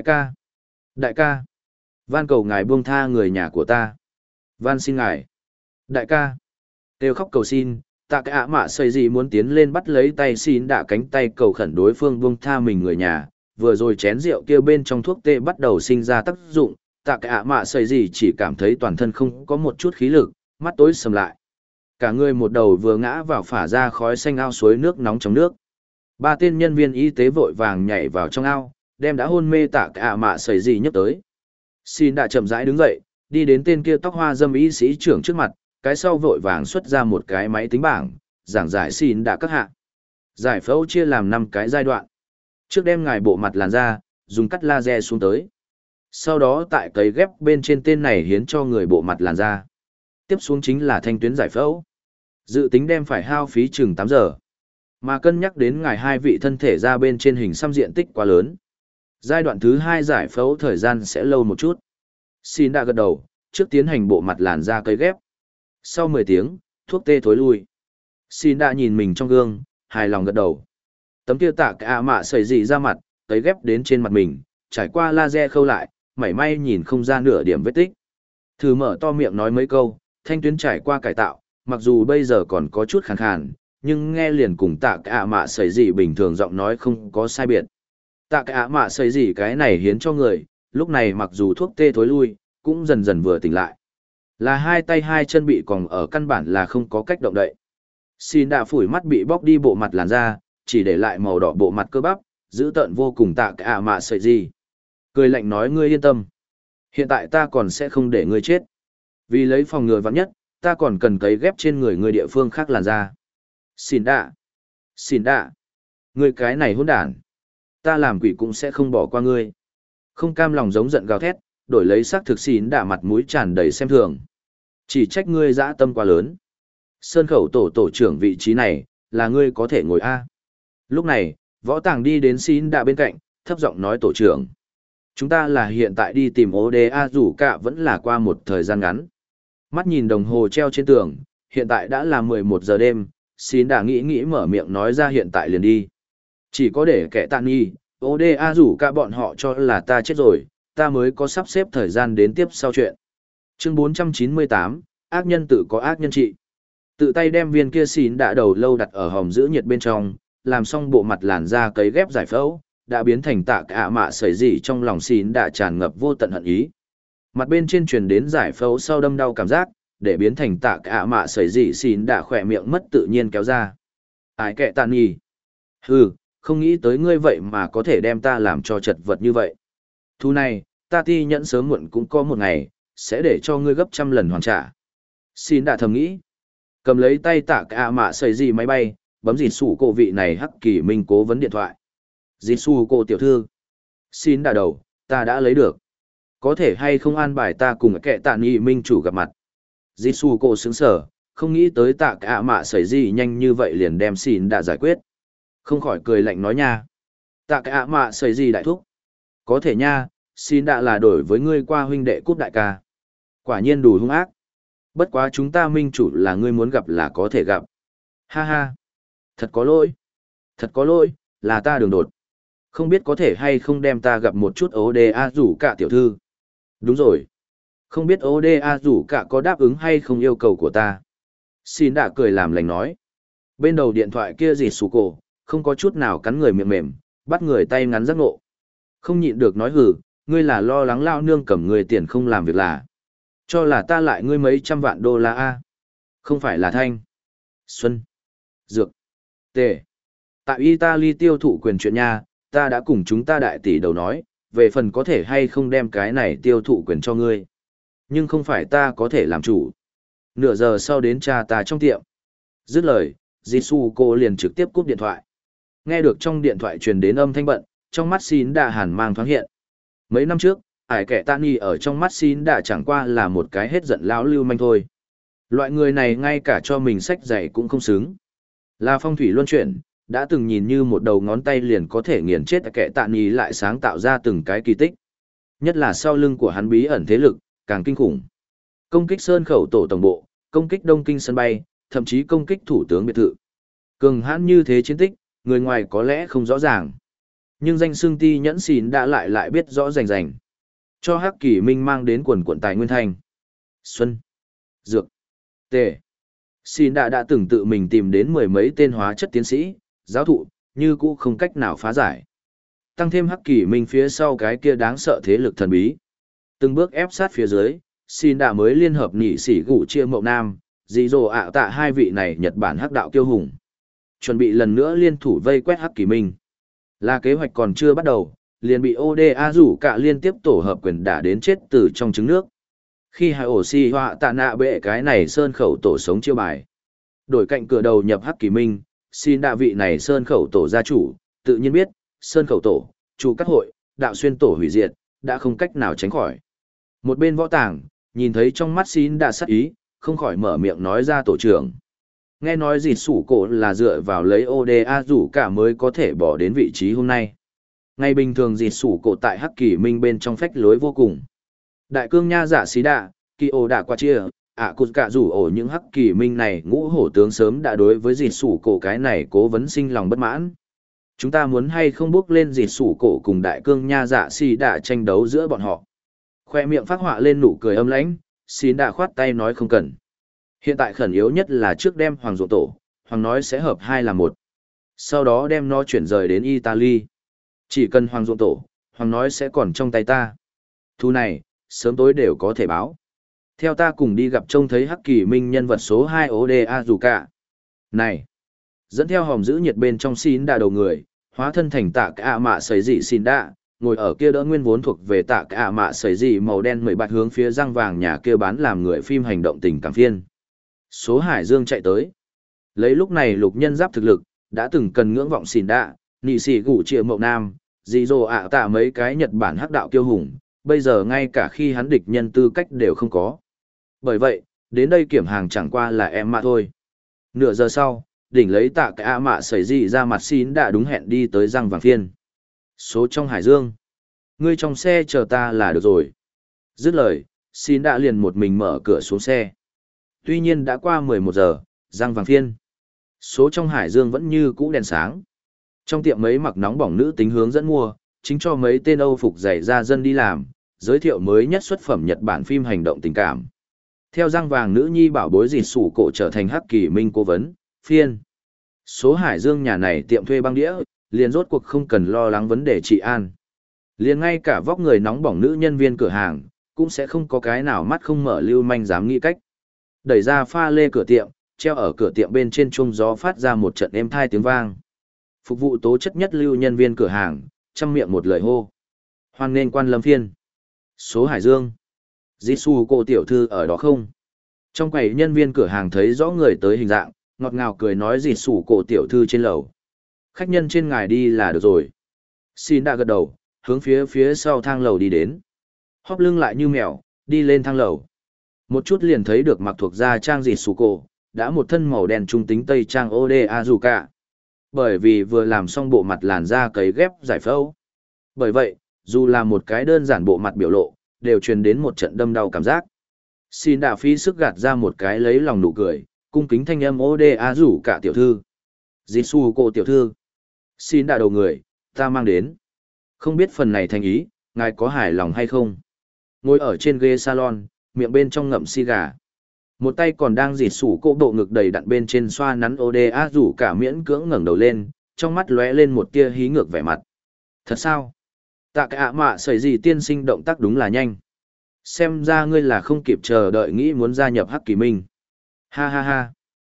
ca, van cầu ngài buông tha người nhà của ta. Van xin ngài. Đại ca. Kêu khóc cầu xin, tạ cả mạ sợi gì muốn tiến lên bắt lấy tay xin đã cánh tay cầu khẩn đối phương buông tha mình người nhà. Vừa rồi chén rượu kia bên trong thuốc tê bắt đầu sinh ra tác dụng, tạ cả mạ sợi gì chỉ cảm thấy toàn thân không có một chút khí lực, mắt tối sầm lại. Cả người một đầu vừa ngã vào phả ra khói xanh ao suối nước nóng trong nước. Ba tên nhân viên y tế vội vàng nhảy vào trong ao, đem đã hôn mê tạ cả mạ sợi gì nhấc tới. Xin đã chậm rãi đứng dậy, đi đến tên kia tóc hoa dâm y sĩ trưởng trước mặt, cái sau vội vàng xuất ra một cái máy tính bảng, giảng giải xin đã các hạ. Giải phẫu chia làm 5 cái giai đoạn. Trước đem ngài bộ mặt làn da, dùng cắt laser xuống tới. Sau đó tại cấy ghép bên trên tên này hiến cho người bộ mặt làn da. Tiếp xuống chính là thanh tuyến giải phẫu. Dự tính đem phải hao phí chừng 8 giờ. Mà cân nhắc đến ngài hai vị thân thể ra bên trên hình xăm diện tích quá lớn. Giai đoạn thứ 2 giải phẫu thời gian sẽ lâu một chút. Xin đã gật đầu, trước tiến hành bộ mặt làn da cấy ghép. Sau 10 tiếng, thuốc tê thối lui. Xin đã nhìn mình trong gương, hài lòng gật đầu. Tấm kia tạ cả mạ sợi gì ra mặt, cấy ghép đến trên mặt mình, trải qua laser khâu lại, mảy may nhìn không ra nửa điểm vết tích. Thử mở to miệng nói mấy câu, thanh tuyến trải qua cải tạo, mặc dù bây giờ còn có chút khàn khàn, nhưng nghe liền cùng tạ cả mạ sợi gì bình thường giọng nói không có sai biệt. Tạ cả mạ sợi gì cái này hiến cho người, lúc này mặc dù thuốc tê thối lui, cũng dần dần vừa tỉnh lại. Là hai tay hai chân bị còng ở căn bản là không có cách động đậy. Xin đã phủi mắt bị bóc đi bộ mặt làn da, chỉ để lại màu đỏ bộ mặt cơ bắp, giữ tợn vô cùng tạ cả mạ sợi gì. Cười lạnh nói ngươi yên tâm. Hiện tại ta còn sẽ không để ngươi chết. Vì lấy phòng ngừa vắn nhất, ta còn cần cấy ghép trên người địa phương khác làn da. Xin đã. Ngươi cái này hỗn đản. Ta làm quỷ cũng sẽ không bỏ qua ngươi. Không cam lòng giống giận gào thét, đổi lấy xác thực xin đã mặt mũi tràn đầy xem thường. Chỉ trách ngươi dã tâm quá lớn. Sơn khẩu tổ trưởng vị trí này, là ngươi có thể ngồi A. Lúc này, võ tàng đi đến xin đã bên cạnh, thấp giọng nói tổ trưởng. Chúng ta là hiện tại đi tìm ODA dù cả vẫn là qua một thời gian ngắn. Mắt nhìn đồng hồ treo trên tường, hiện tại đã là 11 giờ đêm, xin đã nghĩ mở miệng nói ra hiện tại liền đi. Chỉ có để kẻ tàn nghi, ODA rủ cả bọn họ cho là ta chết rồi, ta mới có sắp xếp thời gian đến tiếp sau chuyện. Chương 498, ác nhân tự có ác nhân trị. Tự tay đem viên kia xín đã đầu lâu đặt ở hòm giữ nhiệt bên trong, làm xong bộ mặt làn da cấy ghép giải phẫu, đã biến thành tạ cả mạ sẩy gì trong lòng xín đã tràn ngập vô tận hận ý. Mặt bên trên truyền đến giải phẫu sau đâm đau cảm giác, để biến thành tạ cả mạ sẩy gì xín đã khỏe miệng mất tự nhiên kéo ra. Ái kệ tàn nhì. Hừ, không nghĩ tới ngươi vậy mà có thể đem ta làm cho chật vật như vậy. Thu này, ta ti nhẫn sớm muộn cũng có một ngày, sẽ để cho ngươi gấp trăm lần hoàn trả. Xin đã thầm nghĩ. Cầm lấy tay tạ cả mạ sẩy gì máy bay, bấm dịt sủ cổ vị này hắc kỳ minh cố vấn điện thoại. Dịt sủ cổ tiểu thư. Xin đã đầu, ta đã lấy được. Có thể hay không an bài ta cùng kệ tạ nghị minh chủ gặp mặt. Dịt sủ cổ sướng sở, không nghĩ tới tạ cả mạ sẩy gì nhanh như vậy liền đem xin đã giải quyết. Không khỏi cười lạnh nói nha. Tạ cả mạ sẩy gì đại thúc. Có thể nha, xin đã là đổi với ngươi qua huynh đệ cút đại ca. Quả nhiên đủ hung ác. Bất quá chúng ta minh chủ là ngươi muốn gặp là có thể gặp. Ha ha. Thật có lỗi. Thật có lỗi, là ta đường đột. Không biết có thể hay không đem ta gặp một chút ODA rủ cả tiểu thư. Đúng rồi. Không biết ODA rủ cả có đáp ứng hay không yêu cầu của ta. Xin đã cười làm lành nói. Bên đầu điện thoại kia dịt sủ cổ, không có chút nào cắn người miệng mềm, bắt người tay ngắn giác ngộ. Không nhịn được nói hừ, ngươi là lo lắng lao nương cầm người tiền không làm việc là. Cho là ta lại ngươi mấy trăm vạn đô la A. Không phải là Thanh, Xuân, Dược, Tề. Tại Italy tiêu thụ quyền chuyện nha, ta đã cùng chúng ta đại tỷ đầu nói, về phần có thể hay không đem cái này tiêu thụ quyền cho ngươi. Nhưng không phải ta có thể làm chủ. Nửa giờ sau đến cha ta trong tiệm. Dứt lời, Jisoo cô liền trực tiếp cúp điện thoại. Nghe được trong điện thoại truyền đến âm thanh bận, trong mắt xin đã hàn mang thoáng hiện. Mấy năm trước, ải kẻ tạ nghi ở trong mắt xin đã chẳng qua là một cái hết giận lão lưu manh thôi. Loại người này ngay cả cho mình sách giày cũng không xứng. Là phong thủy luân chuyển, đã từng nhìn như một đầu ngón tay liền có thể nghiền chết kẻ tạ nghi lại sáng tạo ra từng cái kỳ tích. Nhất là sau lưng của hắn bí ẩn thế lực, càng kinh khủng. Công kích Sơn Khẩu tổ tổng bộ, công kích Đông Kinh sân bay, thậm chí công kích thủ tướng biệt thự. Cường hãn như thế chiến tích, người ngoài có lẽ không rõ ràng. Nhưng danh xưng ti nhẫn xỉn đã lại biết rõ rành rành. Cho Hắc Kỳ Minh mang đến quần quận tài nguyên thanh. Xuân, Dược, Tề. Xỉn đã từng tự mình tìm đến mười mấy tên hóa chất tiến sĩ, giáo thụ, như cũ không cách nào phá giải. Tăng thêm Hắc Kỳ Minh phía sau cái kia đáng sợ thế lực thần bí. Từng bước ép sát phía dưới, Xỉn đã mới liên hợp nhị sĩ gủ chia mậu nam, dì dồ ạ tạ hai vị này Nhật Bản hắc đạo kiêu hùng. Chuẩn bị lần nữa liên thủ vây quét Hắc Kỳ Minh. Là kế hoạch còn chưa bắt đầu, liền bị ODA rủ cả liên tiếp tổ hợp quyền đả đến chết từ trong trứng nước. Khi hai ổ si họa tạ nạ bệ cái này sơn khẩu tổ sống chiêu bài. Đổi cạnh cửa đầu nhập Hắc Kỳ Minh, xin đạ vị này sơn khẩu tổ gia chủ, tự nhiên biết, sơn khẩu tổ, chủ các hội, đạo xuyên tổ hủy diệt, đã không cách nào tránh khỏi. Một bên võ tàng, nhìn thấy trong mắt xin đã sắc ý, không khỏi mở miệng nói ra tổ trưởng. Nghe nói dịt sủ cổ là dựa vào lấy ODA rủ cả mới có thể bỏ đến vị trí hôm nay. Ngày bình thường dịt sủ cổ tại Hắc Kỳ Minh bên trong phách lối vô cùng. Đại cương nha giả xí đạ, kỳ ổ đạ qua chia, cụt cả rủ ổ những Hắc Kỳ Minh này ngũ hổ tướng sớm đã đối với dịt sủ cổ cái này cố vấn sinh lòng bất mãn. Chúng ta muốn hay không bước lên dịt sủ cổ cùng đại cương nha giả xí đạ tranh đấu giữa bọn họ. Khoe miệng phát họa lên nụ cười âm lãnh, xí đạ khoát tay nói không cần. Hiện tại khẩn yếu nhất là trước đem Hoàng Ruộng Tổ, Hoàng nói sẽ hợp hai là một. Sau đó đem nó chuyển rời đến Italy. Chỉ cần Hoàng Ruộng Tổ, Hoàng nói sẽ còn trong tay ta. Thu này, sớm tối đều có thể báo. Theo ta cùng đi gặp trông thấy Hắc Kỳ Minh nhân vật số 2 ODA dù cả. Này! Dẫn theo hòm giữ nhiệt bên trong xin đà đầu người, hóa thân thành tạ cả mạ sấy dị xin đà, ngồi ở kia đỡ nguyên vốn thuộc về tạ cả mạ sấy dị màu đen mười bạt hướng phía răng vàng nhà kia bán làm người phim hành động tình cảm phiên. Số Hải Dương chạy tới. Lấy lúc này lục nhân giáp thực lực, đã từng cần ngưỡng vọng xỉn đạ, nị sĩ gủ trịa mậu nam, dì dồ ạ tạ mấy cái Nhật Bản hắc đạo kiêu hùng, bây giờ ngay cả khi hắn địch nhân tư cách đều không có. Bởi vậy, đến đây kiểm hàng chẳng qua là em mà thôi. Nửa giờ sau, đỉnh lấy tạ cái ạ mạ xảy dị ra mặt xỉn đạ đúng hẹn đi tới răng vàng phiên. Số trong Hải Dương. Ngươi trong xe chờ ta là được rồi. Dứt lời, xỉn đạ liền một mình mở cửa xuống xe. Tuy nhiên đã qua 11 giờ, răng vàng phiên. Số trong Hải Dương vẫn như cũ đèn sáng. Trong tiệm mấy mặc nóng bỏng nữ tính hướng dẫn mua, chính cho mấy tên Âu phục giày ra dân đi làm, giới thiệu mới nhất xuất phẩm Nhật Bản phim hành động tình cảm. Theo răng vàng nữ nhi bảo bối dịt sủ cổ trở thành Hắc Kỳ Minh cố vấn, phiên. Số Hải Dương nhà này tiệm thuê băng đĩa, liền rốt cuộc không cần lo lắng vấn đề trị an. Liền ngay cả vóc người nóng bỏng nữ nhân viên cửa hàng, cũng sẽ không có cái nào mắt không mở lưu manh dám nghĩ cách. Đẩy ra pha lê cửa tiệm, treo ở cửa tiệm bên trên chuông gió phát ra một trận êm thai tiếng vang. Phục vụ tố chất nhất lưu nhân viên cửa hàng, trăm miệng một lời hô. Hoan nghênh quan lâm phiên. Số Hải Dương. Jisoo cô tiểu thư ở đó không? Trong quầy nhân viên cửa hàng thấy rõ người tới hình dạng, ngọt ngào cười nói Jisoo cô tiểu thư trên lầu. Khách nhân trên ngài đi là được rồi. Xin đã gật đầu, hướng phía sau thang lầu đi đến. Hóp lưng lại như mèo, đi lên thang lầu. Một chút liền thấy được mặc thuộc da trang Jisoo cô, đã một thân màu đen trung tính tây trang Ode Azuka. Bởi vì vừa làm xong bộ mặt làn da cấy ghép giải phẫu. Bởi vậy, dù là một cái đơn giản bộ mặt biểu lộ, đều truyền đến một trận đâm đau cảm giác. Xin đã phí sức gạt ra một cái lấy lòng nụ cười, cung kính thanh âm Ode Azuka tiểu thư. Jisoo cô tiểu thư. Xin đã đầu người, ta mang đến. Không biết phần này thành ý, ngài có hài lòng hay không? Ngồi ở trên ghế salon, miệng bên trong ngậm xì gà. Một tay còn đang dịt sủ cô bộ ngực đầy đặn bên trên xoa nắn Oda rủ cả miễn cưỡng ngẩng đầu lên, trong mắt lóe lên một tia hí ngược vẻ mặt. Thật sao? Tạ cái ạ mạ sẩy gì tiên sinh động tác đúng là nhanh. Xem ra ngươi là không kịp chờ đợi nghĩ muốn gia nhập Hắc Kỳ Minh. Ha ha ha.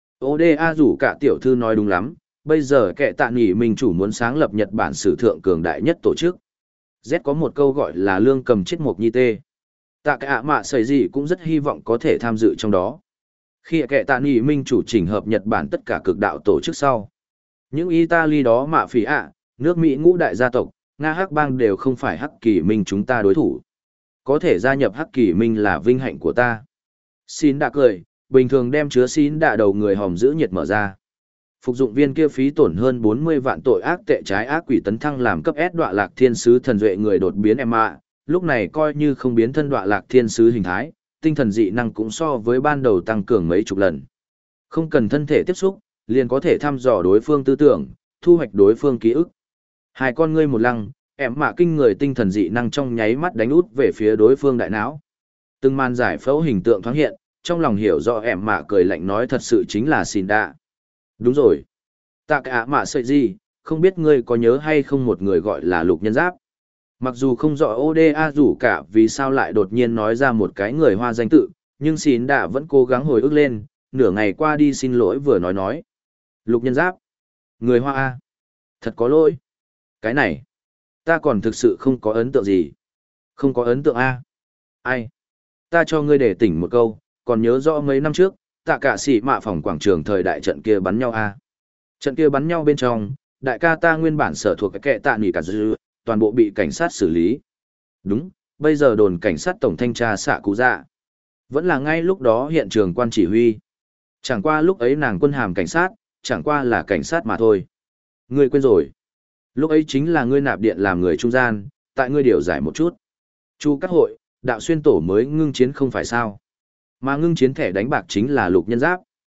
Oda rủ cả tiểu thư nói đúng lắm, bây giờ kẻ tạ nghỉ mình chủ muốn sáng lập Nhật Bản sử thượng cường đại nhất tổ chức. Z có một câu gọi là lương cầm chết mộc nhi tê. Tạ cái ạ mạ sẩy gì cũng rất hy vọng có thể tham dự trong đó. Khi kẻ tạ nghỉ minh chủ chỉnh hợp Nhật Bản tất cả cực đạo tổ chức sau. Những Italy đó mạ phỉ ạ, nước Mỹ ngũ đại gia tộc, Nga Hắc bang đều không phải Hắc Kỳ Minh chúng ta đối thủ. Có thể gia nhập Hắc Kỳ Minh là vinh hạnh của ta. Xin đã cười, bình thường đem chứa xin đã đầu người hòm giữ nhiệt mở ra. Phục dụng viên kia phí tổn hơn 40 vạn tội ác tệ trái ác quỷ tấn thăng làm cấp S đọa lạc thiên sứ thần duệ người đột biến em ạ, lúc này coi như không biến thân đọa lạc thiên sứ hình thái, tinh thần dị năng cũng so với ban đầu tăng cường mấy chục lần. Không cần thân thể tiếp xúc, liền có thể thăm dò đối phương tư tưởng, thu hoạch đối phương ký ức. Hai con ngươi một lăng, em mạ kinh người tinh thần dị năng trong nháy mắt đánh út về phía đối phương đại não. Từng màn giải phẫu hình tượng thoáng hiện, trong lòng hiểu rõ em mạ cười lạnh nói thật sự chính là xin đạ. Đúng rồi. Tạ cả mạ sợi gì, không biết ngươi có nhớ hay không một người gọi là Lục Nhân Giáp. Mặc dù không rõ Oda rủ cả vì sao lại đột nhiên nói ra một cái người Hoa danh tự, nhưng xin đã vẫn cố gắng hồi ức lên, nửa ngày qua đi xin lỗi vừa nói. Lục Nhân Giáp. Người Hoa A. Thật có lỗi. Cái này. Ta còn thực sự không có ấn tượng gì. Không có ấn tượng A. Ai? Ta cho ngươi để tỉnh một câu, còn nhớ rõ mấy năm trước, tạ cả sĩ mạ phòng quảng trường thời đại trận kia bắn nhau A. Trận kia bắn nhau bên trong, đại ca ta nguyên bản sở thuộc cái kệ tạ nỉ cả dư, toàn bộ bị cảnh sát xử lý. Đúng, bây giờ đồn cảnh sát tổng thanh tra xạ cụ dạ. Vẫn là ngay lúc đó hiện trường quan chỉ huy. Chẳng qua lúc ấy nàng quân hàm cảnh sát, chẳng qua là cảnh sát mà thôi. Ngươi quên rồi. Lúc ấy chính là ngươi nạp điện làm người trung gian, tại ngươi điều giải một chút. Chu các hội, đạo xuyên tổ mới ngưng chiến không phải sao. Mà ngưng chiến thẻ đánh bạc chính là Lục Nhân Giáp.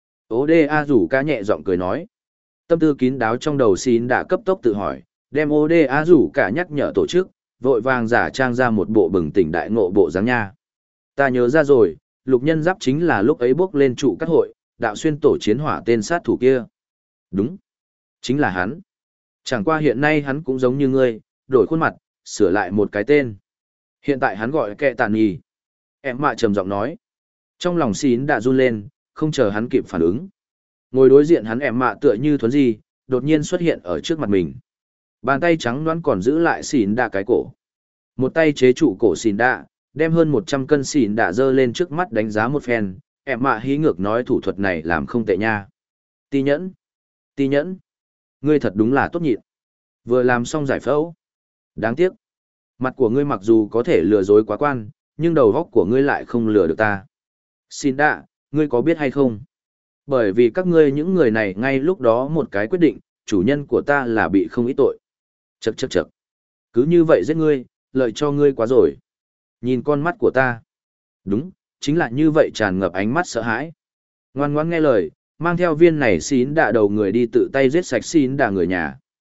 Oda rủ ca nhẹ giọng cười nói. Tâm tư kín đáo trong đầu xin đã cấp tốc tự hỏi, đem Oda rủ cả nhắc nhở tổ chức, vội vàng giả trang ra một bộ bừng tỉnh đại ngộ bộ dáng nha. Ta nhớ ra rồi, Lục Nhân Giáp chính là lúc ấy bước lên trụ các hội, đạo xuyên tổ chiến hỏa tên sát thủ kia. Đúng, chính là hắn. Chẳng qua hiện nay hắn cũng giống như ngươi, đổi khuôn mặt, sửa lại một cái tên. Hiện tại hắn gọi kệ tàn nhì. Em mạ trầm giọng nói. Trong lòng xin đã run lên, không chờ hắn kịp phản ứng. Ngồi đối diện hắn em mạ tựa như thuấn di, đột nhiên xuất hiện ở trước mặt mình. Bàn tay trắng đoán còn giữ lại xỉn đạ cái cổ. Một tay chế trụ cổ xỉn đạ, đem hơn 100 cân xỉn đạ dơ lên trước mắt đánh giá một phen. Em mạ hí ngược nói thủ thuật này làm không tệ nha. Ti nhẫn. Ti nhẫn. Ngươi thật đúng là tốt nhịn. Vừa làm xong giải phẫu. Đáng tiếc. Mặt của ngươi mặc dù có thể lừa dối quá quan, nhưng đầu óc của ngươi lại không lừa được ta. Xin đạ, ngươi có biết hay không? Bởi vì các ngươi những người này ngay lúc đó một cái quyết định, chủ nhân của ta là bị không ít tội. Chậc chậc chậc. Cứ như vậy giết ngươi, lợi cho ngươi quá rồi. Nhìn con mắt của ta. Đúng, chính là như vậy tràn ngập ánh mắt sợ hãi. Ngoan ngoãn nghe lời, mang theo viên này xín đạ đầu người đi tự tay giết sạch xín đạ người nhà.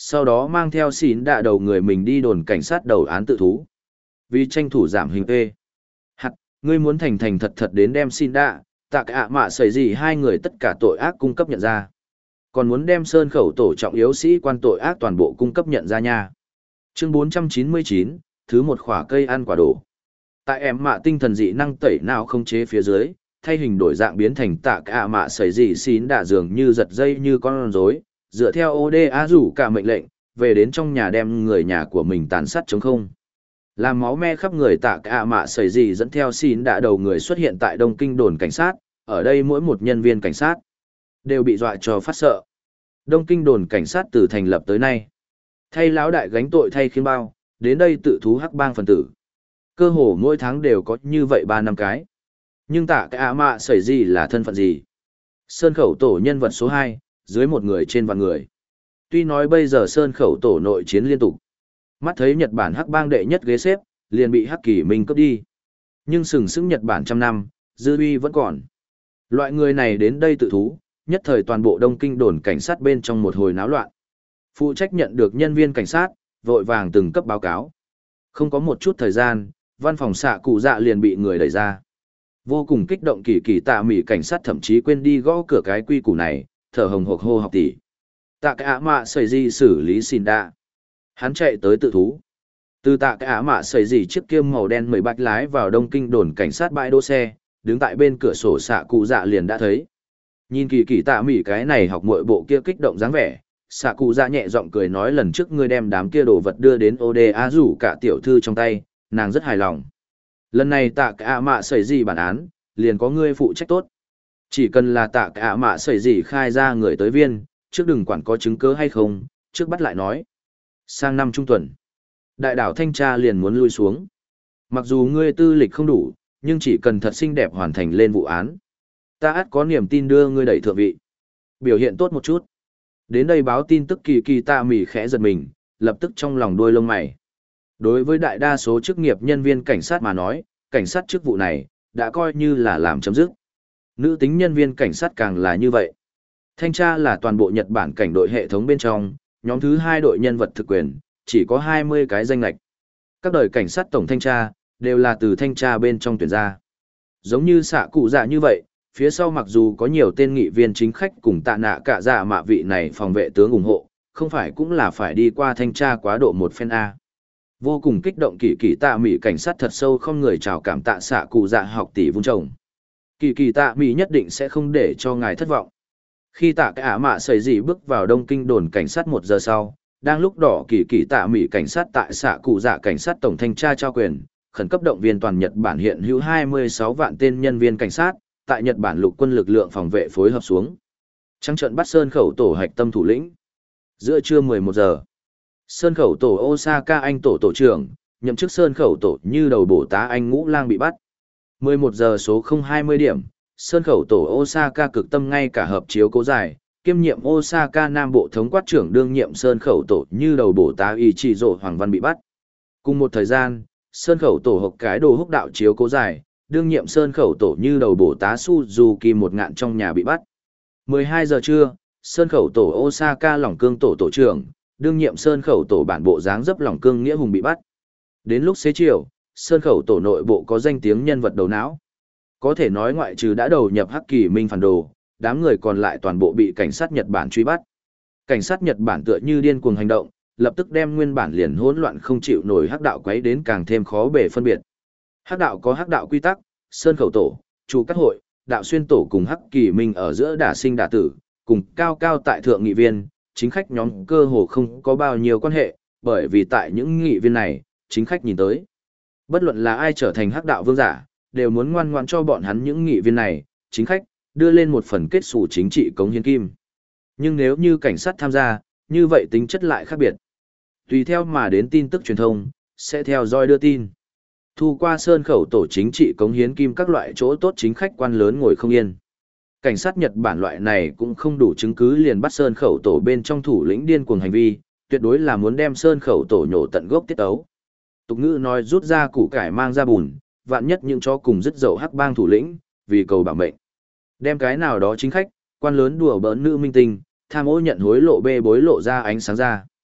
Sau đó mang theo xỉn đạ đầu người mình đi đồn cảnh sát đầu án tự thú. Vì tranh thủ giảm hình phê. Hạt, ngươi muốn thành thành thật thật đến đem xỉn đạ, tạ cả mạ xảy gì hai người tất cả tội ác cung cấp nhận ra. Còn muốn đem sơn khẩu tổ trọng yếu sĩ quan tội ác toàn bộ cung cấp nhận ra nha. Chương 499, thứ một khỏa cây ăn quả đổ. Tại em mạ tinh thần dị năng tẩy nào không chế phía dưới, thay hình đổi dạng biến thành tạ cả mạ xảy gì xín đạ dường như giật dây như con rối, dựa theo ODA rủ cả mệnh lệnh, về đến trong nhà đem người nhà của mình tàn sát chống không. Làm máu me khắp người tạ cả mạ xảy gì dẫn theo xín đạ đầu người xuất hiện tại Đông Kinh đồn cảnh sát, ở đây mỗi một nhân viên cảnh sát đều bị dọa cho phát sợ. Đông Kinh đồn cảnh sát từ thành lập tới nay, thay lão đại gánh tội thay khiên bao, đến đây tự thú hắc bang phần tử. Cơ hồ mỗi tháng đều có như vậy 3 năm cái. Nhưng tạ cái mạ xảy gì là thân phận gì? Sơn khẩu tổ nhân vật số 2, dưới một người trên vạn người. Tuy nói bây giờ Sơn khẩu tổ nội chiến liên tục, mắt thấy Nhật Bản hắc bang đệ nhất ghế xếp, liền bị Hắc Kỳ Minh cướp đi. Nhưng sừng sững Nhật Bản trăm năm, dư uy vẫn còn. Loại người này đến đây tự thú, nhất thời toàn bộ Đông Kinh đồn cảnh sát bên trong một hồi náo loạn. Phụ trách nhận được nhân viên cảnh sát, vội vàng từng cấp báo cáo. Không có một chút thời gian, văn phòng xạ cụ dạ liền bị người đẩy ra. Vô cùng kích động kỳ kỳ tạ mỉ cảnh sát thậm chí quên đi gõ cửa cái quy củ này, thở hồng hộc hô học tỷ. Tạ cái ả mạ xảy gì xử lý xin đa. Hắn chạy tới tự thú. Từ tạ cái ả mạ xảy gì chiếc kiêm màu đen mười bạch lái vào Đông Kinh đồn cảnh sát bãi đỗ xe, đứng tại bên cửa sổ xạ cụ dạ liền đã thấy. Nhìn kỳ kỳ tạ mỉ cái này học muội bộ kia kích động dáng vẻ, xạ cụ dạ nhẹ giọng cười nói lần trước ngươi đem đám kia đồ vật đưa đến ODA rủ cả tiểu thư trong tay, nàng rất hài lòng. Lần này tạ cả mạ xảy gì bản án, liền có ngươi phụ trách tốt. Chỉ cần là tạ cả mạ xảy gì khai ra người tới viên, trước đừng quản có chứng cứ hay không, trước bắt lại nói. Sang năm trung tuần, đại đảo thanh tra liền muốn lui xuống. Mặc dù ngươi tư lịch không đủ, nhưng chỉ cần thật xinh đẹp hoàn thành lên vụ án. Ta ắt có niềm tin đưa ngươi đẩy thượng vị. Biểu hiện tốt một chút. Đến đây báo tin tức kỳ kỳ tạ mỉ khẽ giật mình, lập tức trong lòng đuôi lông mày. Đối với đại đa số chức nghiệp nhân viên cảnh sát mà nói, cảnh sát chức vụ này, đã coi như là làm chấm dứt. Nữ tính nhân viên cảnh sát càng là như vậy. Thanh tra là toàn bộ Nhật Bản cảnh đội hệ thống bên trong, nhóm thứ 2 đội nhân vật thực quyền, chỉ có 20 cái danh lệch. Các đời cảnh sát tổng thanh tra, đều là từ thanh tra bên trong tuyển ra. Giống như xạ cụ dạ như vậy, phía sau mặc dù có nhiều tên nghị viên chính khách cùng tạ nạ cả dạ mạ vị này phòng vệ tướng ủng hộ, không phải cũng là phải đi qua thanh tra quá độ một phen A. Vô cùng kích động kỳ kỳ tạ mỉ cảnh sát thật sâu không người chào cảm tạ xạ cụ dạ học tỷ vun trồng. Kỳ kỳ tạ mỉ nhất định sẽ không để cho ngài thất vọng. Khi tạ cái ả mạ xảy gì bước vào Đông Kinh đồn cảnh sát 1 giờ sau, đang lúc đỏ kỳ kỳ tạ mỉ cảnh sát tại xạ cụ dạ cảnh sát tổng thanh tra trao quyền, khẩn cấp động viên toàn Nhật Bản hiện hữu 26 vạn tên nhân viên cảnh sát, tại Nhật Bản lục quân lực lượng phòng vệ phối hợp xuống. Trắng trận bắt Sơn khẩu tổ hạch tâm thủ lĩnh. Giữa trưa 11 giờ, Sơn khẩu tổ Osaka Anh tổ trưởng, nhậm chức Sơn khẩu tổ như đầu bổ tá Anh Ngũ Lang bị bắt. 11 giờ số 020 điểm, Sơn khẩu tổ Osaka cực tâm ngay cả hợp chiếu cố giải, kiêm nhiệm Osaka Nam Bộ thống quát trưởng đương nhiệm Sơn khẩu tổ như đầu bổ tá Ichizo Hoàng Văn bị bắt. Cùng một thời gian, Sơn khẩu tổ hộp cái đồ húc đạo chiếu cố giải, đương nhiệm Sơn khẩu tổ như đầu bổ tá Suzuki một ngạn trong nhà bị bắt. 12 giờ trưa, Sơn khẩu tổ Osaka lỏng cương tổ trưởng, đương nhiệm Sơn khẩu tổ bản bộ dáng dấp lỏng cương nghĩa hùng bị bắt. Đến lúc xế chiều, Sơn khẩu tổ nội bộ có danh tiếng nhân vật đầu não. Có thể nói ngoại trừ đã đầu nhập Hắc Kỳ Minh phản đồ, đám người còn lại toàn bộ bị cảnh sát Nhật Bản truy bắt. Cảnh sát Nhật Bản tựa như điên cuồng hành động, lập tức đem nguyên bản liền hỗn loạn không chịu nổi hắc đạo quấy đến càng thêm khó bề phân biệt. Hắc đạo có hắc đạo quy tắc, Sơn khẩu tổ, chủ các hội, đạo xuyên tổ cùng Hắc Kỳ Minh ở giữa đả sinh đả tử, cùng cao cao tại thượng nghị viên, chính khách nhóm cơ hồ không có bao nhiêu quan hệ, bởi vì tại những nghị viên này, chính khách nhìn tới. Bất luận là ai trở thành hắc đạo vương giả, đều muốn ngoan ngoãn cho bọn hắn những nghị viên này, chính khách, đưa lên một phần kết xù chính trị cống hiến kim. Nhưng nếu như cảnh sát tham gia, như vậy tính chất lại khác biệt. Tùy theo mà đến tin tức truyền thông, sẽ theo dõi đưa tin. Thu qua Sơn khẩu tổ chính trị cống hiến kim các loại chỗ tốt chính khách quan lớn ngồi không yên. Cảnh sát Nhật Bản loại này cũng không đủ chứng cứ liền bắt Sơn khẩu tổ bên trong thủ lĩnh điên cuồng hành vi, tuyệt đối là muốn đem Sơn khẩu tổ nhổ tận gốc tiết ấu. Tục ngữ nói rút ra củ cải mang ra bùn, vạn nhất những chó cùng dứt dậu hắc bang thủ lĩnh, vì cầu bảo mệnh. Đem cái nào đó chính khách, quan lớn đùa bỡn nữ minh tinh, tham ô nhận hối lộ bê bối lộ ra ánh sáng ra.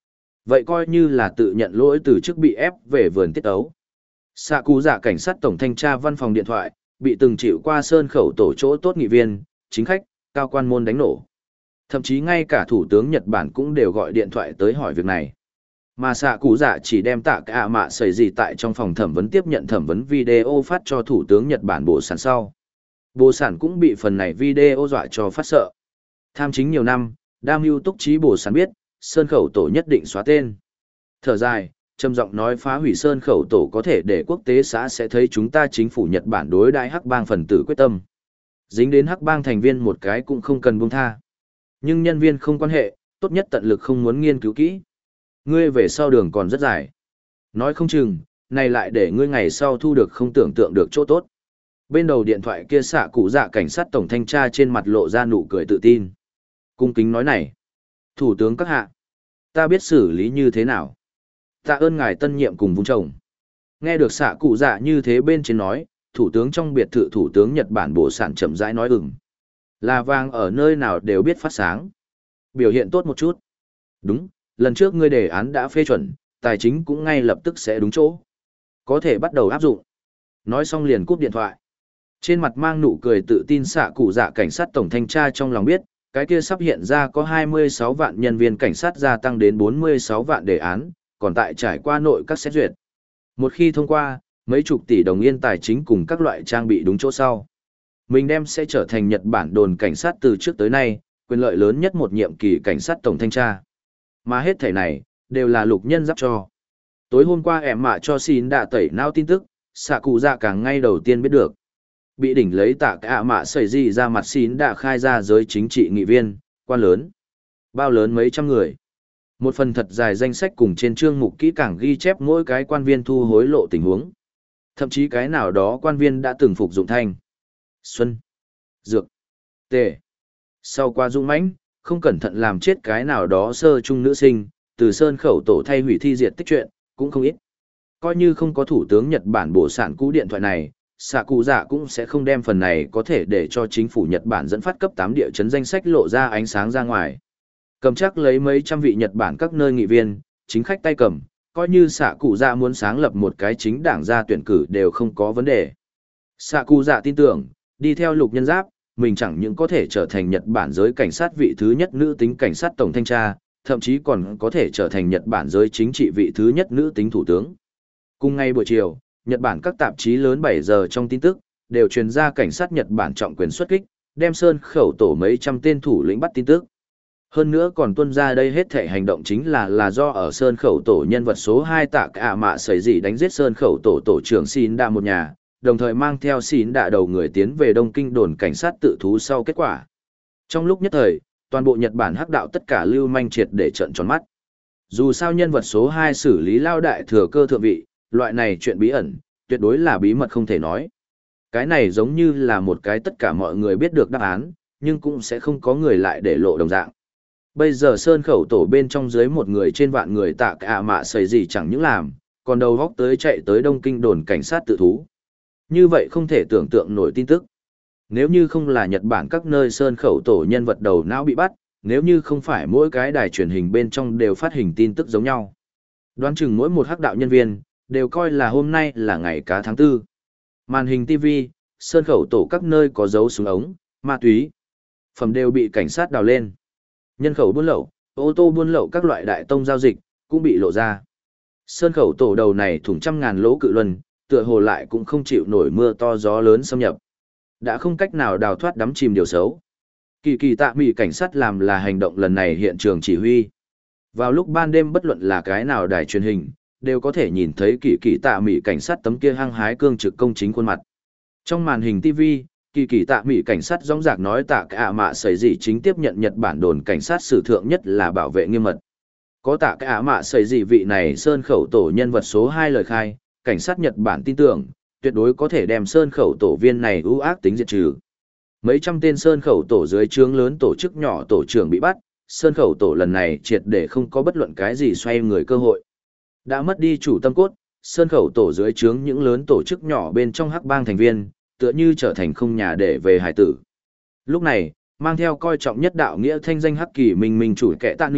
Vậy coi như là tự nhận lỗi từ chức bị ép về vườn tiết ấu. Xạ cụ dạ cảnh sát tổng thanh tra văn phòng điện thoại, bị từng chịu qua sơn khẩu tổ chỗ tốt nghị viên, chính khách, cao quan môn đánh nổ. Thậm chí ngay cả thủ tướng Nhật Bản cũng đều gọi điện thoại tới hỏi việc này. Mà xạ cụ dạ chỉ đem tạ cả mạ xảy gì tại trong phòng thẩm vấn tiếp nhận thẩm vấn video phát cho thủ tướng Nhật Bản Bộ Sản sau. Bộ Sản cũng bị phần này video dọa cho phát sợ. Tham chính nhiều năm, đam mưu túc trí Bộ Sản biết, sơn khẩu tổ nhất định xóa tên. Thở dài, trầm giọng nói phá hủy sơn khẩu tổ có thể để quốc tế xã sẽ thấy chúng ta chính phủ Nhật Bản đối đãi hắc bang phần tử quyết tâm. Dính đến hắc bang thành viên một cái cũng không cần buông tha. Nhưng nhân viên không quan hệ, tốt nhất tận lực không muốn nghiên cứu kỹ. Ngươi về sau đường còn rất dài. Nói không chừng, này lại để ngươi ngày sau thu được không tưởng tượng được chỗ tốt. Bên đầu điện thoại kia xạ cụ dạ cảnh sát tổng thanh tra trên mặt lộ ra nụ cười tự tin. Cung kính nói này. Thủ tướng các hạ. Ta biết xử lý như thế nào. Tạ ơn ngài tân nhiệm cùng vùng chồng. Nghe được xạ cụ dạ như thế bên trên nói, thủ tướng trong biệt thự thủ tướng Nhật Bản Bộ Sản chậm rãi nói ừng. Là vàng ở nơi nào đều biết phát sáng. Biểu hiện tốt một chút. Đúng, lần trước ngươi đề án đã phê chuẩn, tài chính cũng ngay lập tức sẽ đúng chỗ. Có thể bắt đầu áp dụng. Nói xong liền cúp điện thoại. Trên mặt mang nụ cười tự tin xạ cụ dạ cảnh sát tổng thanh tra trong lòng biết, cái kia sắp hiện ra có 26 vạn nhân viên cảnh sát gia tăng đến 46 vạn đề án, còn tại trải qua nội các xét duyệt. Một khi thông qua, mấy chục tỷ đồng yên tài chính cùng các loại trang bị đúng chỗ sau. Mình đem sẽ trở thành Nhật Bản đồn cảnh sát từ trước tới nay, quyền lợi lớn nhất một nhiệm kỳ cảnh sát tổng thanh tra. Mà hết thể này, đều là lục nhân giáp cho. Tối hôm qua em mạ cho xin đã tẩy não tin tức, xạ cụ dạ càng ngay đầu tiên biết được. Bị đỉnh lấy tạ cả mạ xảy gì ra mặt xin đã khai ra giới chính trị nghị viên, quan lớn. Bao lớn mấy trăm người. Một phần thật dài danh sách cùng trên chương mục kỹ càng ghi chép mỗi cái quan viên thu hối lộ tình huống. Thậm chí cái nào đó quan viên đã từng phục dụng thanh, xuân, dược, tề. Sau qua dũng mãnh, không cẩn thận làm chết cái nào đó sơ trung nữ sinh, từ sơn khẩu tổ thay hủy thi diệt tích chuyện, cũng không ít. Coi như không có thủ tướng Nhật Bản Bộ Sản cú điện thoại này, xạ cụ dạ cũng sẽ không đem phần này có thể để cho chính phủ Nhật Bản dẫn phát cấp 8 địa chấn danh sách lộ ra ánh sáng ra ngoài. Cầm chắc lấy mấy trăm vị Nhật Bản các nơi nghị viên, chính khách tay cầm, coi như xạ cụ dạ muốn sáng lập một cái chính đảng ra tuyển cử đều không có vấn đề. Xạ cụ dạ tin tưởng, đi theo lục nhân giáp, mình chẳng những có thể trở thành Nhật Bản giới cảnh sát vị thứ nhất nữ tính cảnh sát tổng thanh tra, thậm chí còn có thể trở thành Nhật Bản giới chính trị vị thứ nhất nữ tính thủ tướng. Cùng ngày buổi chiều, Nhật Bản các tạp chí lớn 7 giờ trong tin tức, đều truyền ra cảnh sát Nhật Bản trọng quyền xuất kích, đem sơn khẩu tổ mấy trăm tên thủ lĩnh bắt tin tức. Hơn nữa còn tuân ra đây hết thể hành động chính là do ở sơn khẩu tổ nhân vật số 2 tạ cả mạ xảy dị đánh giết sơn khẩu tổ tổ trưởng xin đa một nhà, đồng thời mang theo xin đa đầu người tiến về Đông Kinh đồn cảnh sát tự thú sau kết quả. Trong lúc nhất thời, toàn bộ Nhật Bản hắc đạo tất cả lưu manh triệt để trợn tròn mắt. Dù sao nhân vật số 2 xử lý lao đại thừa cơ thượng vị, loại này chuyện bí ẩn, tuyệt đối là bí mật không thể nói. Cái này giống như là một cái tất cả mọi người biết được đáp án, nhưng cũng sẽ không có người lại để lộ đồng dạng. Bây giờ sơn khẩu tổ bên trong dưới một người trên vạn người tạ cả mạ xảy gì chẳng những làm, còn đầu góc tới chạy tới Đông Kinh đồn cảnh sát tự thú. Như vậy không thể tưởng tượng nổi tin tức. Nếu như không là Nhật Bản các nơi sơn khẩu tổ nhân vật đầu não bị bắt, nếu như không phải mỗi cái đài truyền hình bên trong đều phát hình tin tức giống nhau. Đoán chừng mỗi một hắc đạo nhân viên, đều coi là hôm nay là ngày cá tháng 4. Màn hình TV, sơn khẩu tổ các nơi có dấu súng ống, ma túy. Phẩm đều bị cảnh sát đào lên. Nhân khẩu buôn lậu, ô tô buôn lậu các loại đại tông giao dịch, cũng bị lộ ra. Sơn khẩu tổ đầu này thủng trăm ngàn lỗ cự luân, tựa hồ lại cũng không chịu nổi mưa to gió lớn xâm nhập. Đã không cách nào đào thoát đắm chìm điều xấu. Kỳ kỳ tạ mị cảnh sát làm là hành động lần này hiện trường chỉ huy. Vào lúc ban đêm bất luận là cái nào đài truyền hình, đều có thể nhìn thấy kỳ kỳ tạ mị cảnh sát tấm kia hăng hái cương trực công chính khuôn mặt. Trong màn hình TV, kỳ kỳ tạ mị cảnh sát rõng rạc nói tạ cả mạ xảy gì chính tiếp nhận Nhật Bản đồn cảnh sát sử thượng nhất là bảo vệ nghiêm mật. Có tạ cả mạ xảy gì vị này sơn khẩu tổ nhân vật số 2 lời khai, cảnh sát Nhật Bản tin tưởng, tuyệt đối có thể đem sơn khẩu tổ viên này ưu ác tính diệt trừ. Mấy trăm tên sơn khẩu tổ dưới trướng lớn tổ chức nhỏ tổ trưởng bị bắt, sơn khẩu tổ lần này triệt để không có bất luận cái gì xoay người cơ hội. Đã mất đi chủ tâm cốt, sơn khẩu tổ dưới trướng những lớn tổ chức nhỏ bên trong hắc bang thành viên, tựa như trở thành không nhà để về hải tử. Lúc này, mang theo coi trọng nhất đạo nghĩa thanh danh hắc kỳ minh chủ kẻ tạ nghi,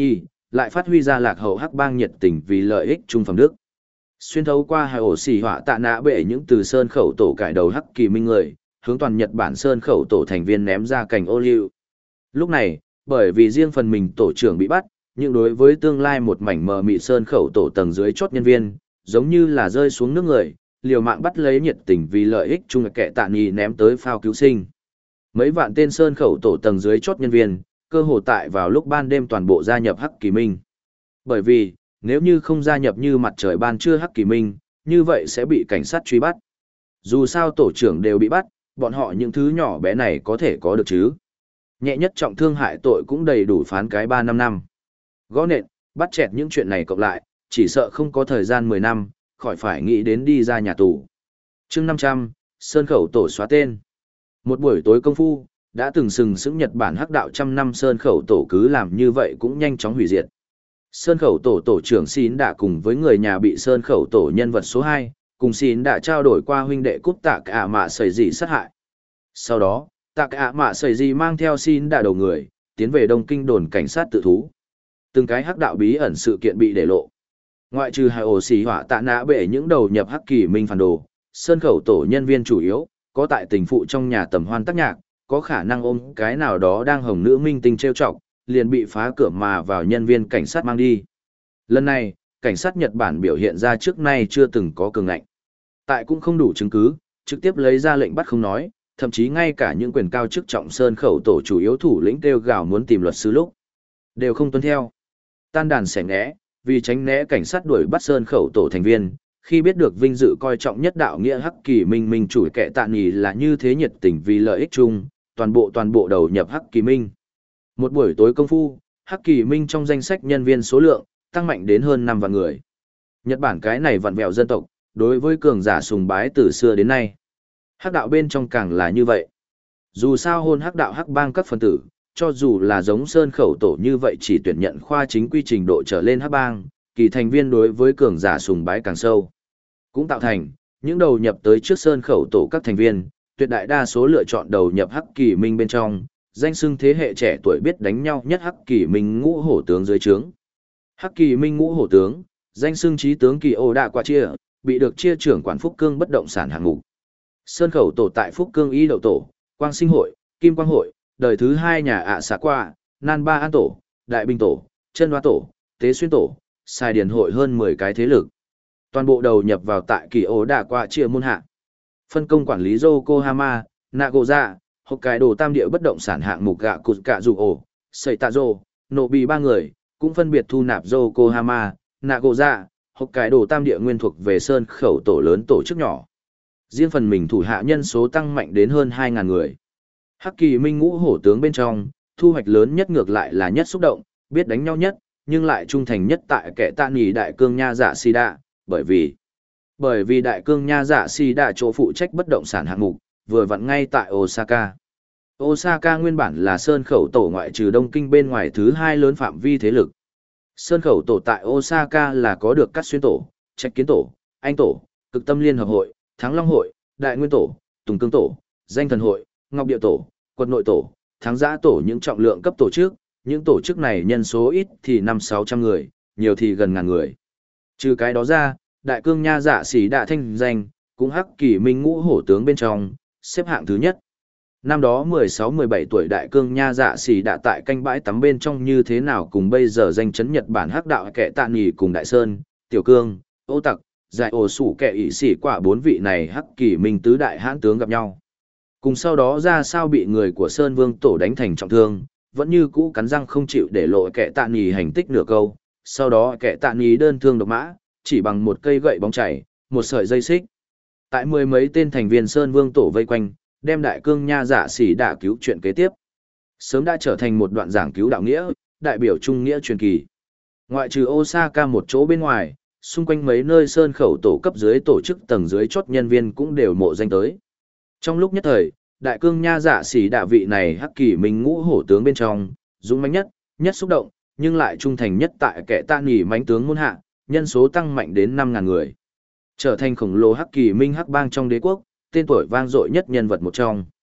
lại phát huy ra lạc hậu hắc bang nhiệt tình vì lợi ích chung phẩm đức. Xuyên thấu qua hai ổ xì họa tạ nạ bệ những từ sơn khẩu tổ cải đầu hắc kỳ minh người, hướng toàn Nhật Bản sơn khẩu tổ thành viên ném ra cành ô liu. Lúc này, bởi vì riêng phần mình tổ trưởng bị bắt, nhưng đối với tương lai một mảnh mờ mịt sơn khẩu tổ tầng dưới chốt nhân viên, giống như là rơi xuống nước người, liều mạng bắt lấy nhiệt tình vì lợi ích chung kẻ tạ nhì ném tới phao cứu sinh. Mấy vạn tên sơn khẩu tổ tầng dưới chốt nhân viên, cơ hồ tại vào lúc ban đêm toàn bộ gia nhập hắc kỳ minh. Bởi vì, nếu như không gia nhập như mặt trời ban trưa hắc kỳ minh, như vậy sẽ bị cảnh sát truy bắt. Dù sao tổ trưởng đều bị bắt, bọn họ những thứ nhỏ bé này có thể có được chứ. Nhẹ nhất trọng thương hại tội cũng đầy đủ phán cái 3-5 năm. Gõ nện, bắt chẹt những chuyện này cộng lại, chỉ sợ không có thời gian 10 năm, khỏi phải nghĩ đến đi ra nhà tù. Chương 500, sơn khẩu tổ xóa tên. Một buổi tối công phu, đã từng sừng sững Nhật Bản hắc đạo trăm năm sơn khẩu tổ cứ làm như vậy cũng nhanh chóng hủy diệt. Sơn khẩu tổ tổ trưởng Xin đã cùng với người nhà bị sơn khẩu tổ nhân vật số 2, cùng Xin đã trao đổi qua huynh đệ cúp tạ cả mạ sẩy dị sát hại. Sau đó, tạ cả mạ sẩy dị mang theo Xin đã đầu người, tiến về Đông Kinh đồn cảnh sát tự thú. Từng cái hắc đạo bí ẩn sự kiện bị để lộ. Ngoại trừ hai ổ xì hỏa tạ nã bể những đầu nhập hắc kỳ minh phản đồ, sơn khẩu tổ nhân viên chủ yếu, có tại tình phụ trong nhà tầm hoan tác nhạc, có khả năng ôm cái nào đó đang hồng nữ minh tinh trêu chọc, liền bị phá cửa mà vào nhân viên cảnh sát mang đi. Lần này, cảnh sát Nhật Bản biểu hiện ra trước nay chưa từng có cường ngạnh. Tại cũng không đủ chứng cứ, trực tiếp lấy ra lệnh bắt không nói, thậm chí ngay cả những quyền cao chức trọng sơn khẩu tổ chủ yếu thủ lĩnh kêu gào muốn tìm luật sư lúc, đều không tuân theo. Tan đàn xẻ né, vì tránh né cảnh sát đuổi bắt sơn khẩu tổ thành viên, khi biết được vinh dự coi trọng nhất đạo nghĩa hắc kỳ minh minh chủ kẻ tạ nghỉ là như thế nhiệt tình vì lợi ích chung, toàn bộ đầu nhập hắc kỳ minh. Một buổi tối công phu, hắc kỳ minh trong danh sách nhân viên số lượng tăng mạnh đến hơn 5 vạn người. Nhật Bản cái này vặn vẹo dân tộc, đối với cường giả sùng bái từ xưa đến nay. Hắc đạo bên trong càng là như vậy. Dù sao hôn hắc đạo hắc bang các phân tử, cho dù là giống sơn khẩu tổ như vậy chỉ tuyển nhận khoa chính quy trình độ trở lên hắc bang, kỳ thành viên đối với cường giả sùng bái càng sâu. Cũng tạo thành, những đầu nhập tới trước sơn khẩu tổ các thành viên, tuyệt đại đa số lựa chọn đầu nhập hắc kỳ minh bên trong, danh xưng thế hệ trẻ tuổi biết đánh nhau nhất hắc kỳ minh ngũ hổ tướng dưới trướng. Hắc kỳ minh ngũ hổ tướng, danh xưng trí tướng kỳ ô đạ qua chia, bị được chia trưởng quản Phúc Cương bất động sản hạng mục. Sơn khẩu tổ tại Phúc Cương Y Đậu Tổ, Quang Sinh Hội, Kim Quang Hội, đời thứ 2 nhà ạ xạ qua, Nan Ba An Tổ, Đại Binh Tổ, Chân Hoa Tổ, Tế Xuyên Tổ, Sai Điền Hội hơn 10 cái thế lực. Toàn bộ đầu nhập vào tại kỳ ố đạ qua chia môn hạ. Phân công quản lý Yokohama, Nagoya, Hokkaido tam địa bất động sản hạng mục gạ cụt cạ dù ổ, Seitazo, Nobi 3 người, cũng phân biệt thu nạp Yokohama, Nagoya, Hokkaido tam địa nguyên thuộc về sơn khẩu tổ lớn tổ chức nhỏ. Riêng phần mình thủ hạ nhân số tăng mạnh đến hơn 2.000 người. Hắc kỳ minh ngũ hổ tướng bên trong, thu hoạch lớn nhất ngược lại là nhất xúc động, biết đánh nhau nhất, nhưng lại trung thành nhất tại kẻ tạ nghỉ đại cương nha dạ si đạ, bởi vì đại cương nha dạ si đạ chỗ phụ trách bất động sản hạng mục, vừa vặn ngay tại Osaka. Osaka nguyên bản là sơn khẩu tổ ngoại trừ Đông Kinh bên ngoài thứ 2 lớn phạm vi thế lực. Sơn khẩu tổ tại Osaka là có được các xuyên tổ, trách kiến tổ, anh tổ, cực tâm liên hợp hội, thắng long hội, đại nguyên tổ, tùng cương tổ, danh thần hội, ngọc địa tổ, quật nội tổ, thắng giã tổ những trọng lượng cấp tổ chức, những tổ chức này nhân số ít thì 500-600 người, nhiều thì gần ngàn người. Trừ cái đó ra, đại cương nha dạ sĩ đạ thanh danh, cũng hắc kỳ minh ngũ hổ tướng bên trong, xếp hạng thứ nhất. Năm đó 16-17 tuổi đại cương nha dạ sĩ đạ tại canh bãi tắm bên trong như thế nào cùng bây giờ danh chấn Nhật Bản hắc đạo kẻ tạ nghỉ cùng Đại Sơn, Tiểu Cương, Ô Tặc, Giải ổ sủ kẻ ỷ sĩ quả 4 vị này hắc kỳ minh tứ đại hãn tướng gặp nhau. Cùng sau đó ra sao bị người của Sơn Vương Tổ đánh thành trọng thương, vẫn như cũ cắn răng không chịu để lộ kẻ tạ nghỉ hành tích nửa câu, sau đó kẻ tạ nghỉ đơn thương độc mã, chỉ bằng một cây gậy bóng chảy, một sợi dây xích. Tại 10 mấy tên thành viên Sơn Vương Tổ vây quanh, đem đại cương nha dạ sĩ đạ cứu chuyện kế tiếp. Sớm đã trở thành một đoạn giảng cứu đạo nghĩa, đại biểu trung nghĩa truyền kỳ. Ngoại trừ Osaka một chỗ bên ngoài, xung quanh mấy nơi sơn khẩu tổ cấp dưới tổ chức tầng dưới chốt nhân viên cũng đều mộ danh tới. Trong lúc nhất thời, đại cương nha dạ sĩ đạ vị này hắc kỳ minh ngũ hổ tướng bên trong, dũng mãnh nhất, nhất xúc động, nhưng lại trung thành nhất tại kẻ tạ nghỉ mãnh tướng môn hạ, nhân số tăng mạnh đến 5.000 người. Trở thành khổng lồ hắc kỳ minh hắc bang trong đế quốc, tên tuổi vang dội nhất nhân vật một trong.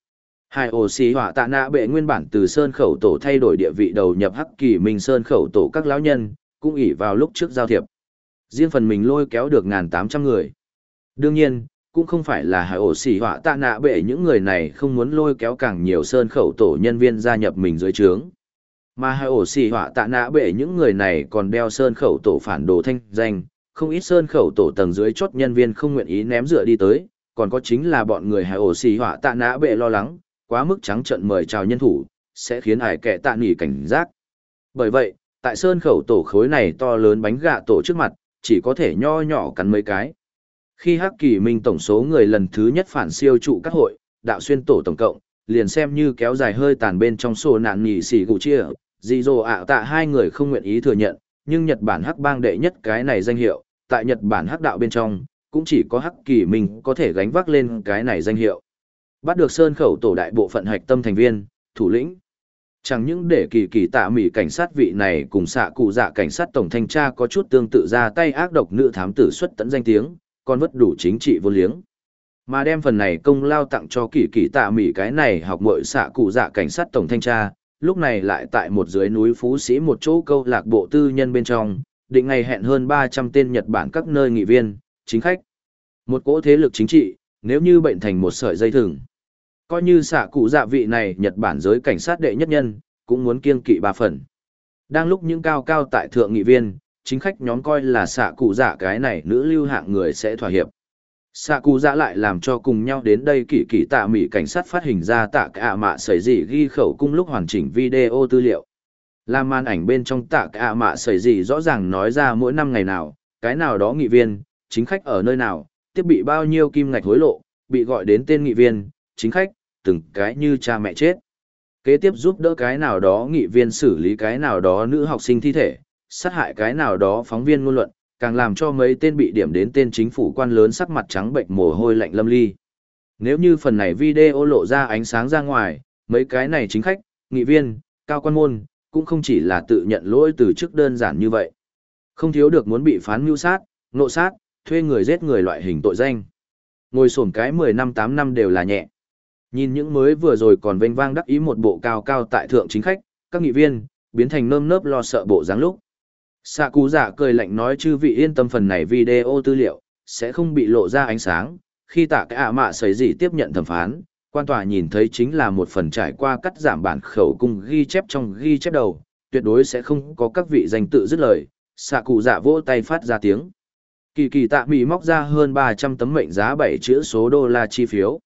Hải ổ xì họa tạ nạ bệ nguyên bản từ sơn khẩu tổ thay đổi địa vị đầu nhập hắc kỳ minh sơn khẩu tổ các lão nhân, cũng ỷ vào lúc trước giao thiệp. Riêng phần mình lôi kéo được 1.800 người. Đương nhiên, cũng không phải là hải ổ xì họa tạ nạ bệ những người này không muốn lôi kéo càng nhiều sơn khẩu tổ nhân viên gia nhập mình dưới trướng. Mà hải ổ xì họa tạ nạ bệ những người này còn đeo sơn khẩu tổ phản đồ thanh danh, không ít sơn khẩu tổ tầng dưới chốt nhân viên không nguyện ý ném dựa đi tới, còn có chính là bọn người hải ổ xì họa tạ nạ bệ lo lắng, quá mức trắng trợn mời chào nhân thủ, sẽ khiến ải kẻ tạ nghỉ cảnh giác. Bởi vậy, tại sơn khẩu tổ khối này to lớn bánh gạ tổ trước mặt, chỉ có thể nho nhỏ cắn mấy cái. Khi Hắc Kỳ Minh tổng số người lần thứ nhất phản siêu trụ các hội, đạo xuyên tổ tổng cộng, liền xem như kéo dài hơi tàn bên trong sổ nạn nhì xỉ gụ chia, dì dồ ạ tạ hai người không nguyện ý thừa nhận, nhưng Nhật Bản Hắc bang đệ nhất cái này danh hiệu, tại Nhật Bản Hắc đạo bên trong, cũng chỉ có Hắc Kỳ Minh có thể gánh vác lên cái này danh hiệu. Bắt được sơn khẩu tổ đại bộ phận hạch tâm thành viên, thủ lĩnh. Chẳng những để kỳ kỳ tạ mỉ cảnh sát vị này cùng xạ cụ dạ cảnh sát tổng thanh tra có chút tương tự ra tay ác độc nữ thám tử xuất tận danh tiếng, còn vất đủ chính trị vô liếng. Mà đem phần này công lao tặng cho kỳ kỳ tạ mỉ cái này học mội xạ cụ dạ cảnh sát tổng thanh tra, lúc này lại tại một dưới núi Phú Sĩ một chỗ câu lạc bộ tư nhân bên trong, định ngày hẹn hơn 300 tên Nhật Bản các nơi nghị viên, chính khách. Một cỗ thế lực chính trị, nếu như bệnh thành một sợi dây thừng. Coi như xạ cụ dạ vị này Nhật Bản giới cảnh sát đệ nhất nhân, cũng muốn kiêng kỵ 3 phần. Đang lúc những cao cao tại thượng nghị viên, chính khách nhóm coi là xạ cụ dạ cái này nữ lưu hạng người sẽ thỏa hiệp. Xạ cụ dạ lại làm cho cùng nhau đến đây kỳ kỳ tạ mỉ cảnh sát phát hình ra tạ cả mạ sẩy dị ghi khẩu cung lúc hoàn chỉnh video tư liệu. Làm màn ảnh bên trong tạ cả mạ sẩy dị rõ ràng nói ra mỗi năm ngày nào, cái nào đó nghị viên, chính khách ở nơi nào, tiếp bị bao nhiêu kim ngạch hối lộ, bị gọi đến tên nghị viên, chính khách, từng cái như cha mẹ chết. Kế tiếp giúp đỡ cái nào đó nghị viên xử lý cái nào đó nữ học sinh thi thể, sát hại cái nào đó phóng viên ngôn luận, càng làm cho mấy tên bị điểm đến tên chính phủ quan lớn sắc mặt trắng bệnh mồ hôi lạnh lâm ly. Nếu như phần này video lộ ra ánh sáng ra ngoài, mấy cái này chính khách, nghị viên, cao quan môn, cũng không chỉ là tự nhận lỗi từ chức đơn giản như vậy. Không thiếu được muốn bị phán mưu sát, nộ sát, thuê người giết người loại hình tội danh. Ngồi xổm cái 10 năm 8 năm đều là nhẹ. Nhìn những mới vừa rồi còn vênh vang đắc ý một bộ cao cao tại thượng chính khách, các nghị viên, biến thành nơm nớp lo sợ bộ dáng lúc. Sạ cụ dạ cười lạnh nói chư vị yên tâm phần này video tư liệu, sẽ không bị lộ ra ánh sáng. Khi tạ cái mạ sấy gì tiếp nhận thẩm phán, quan tòa nhìn thấy chính là một phần trải qua cắt giảm bản khẩu cung ghi chép trong ghi chép đầu, tuyệt đối sẽ không có các vị danh tự dứt lời. Sạ cụ dạ vỗ tay phát ra tiếng. Kỳ kỳ tạ mỉ móc ra hơn 300 tấm mệnh giá 7 chữ số đô la chi phiếu.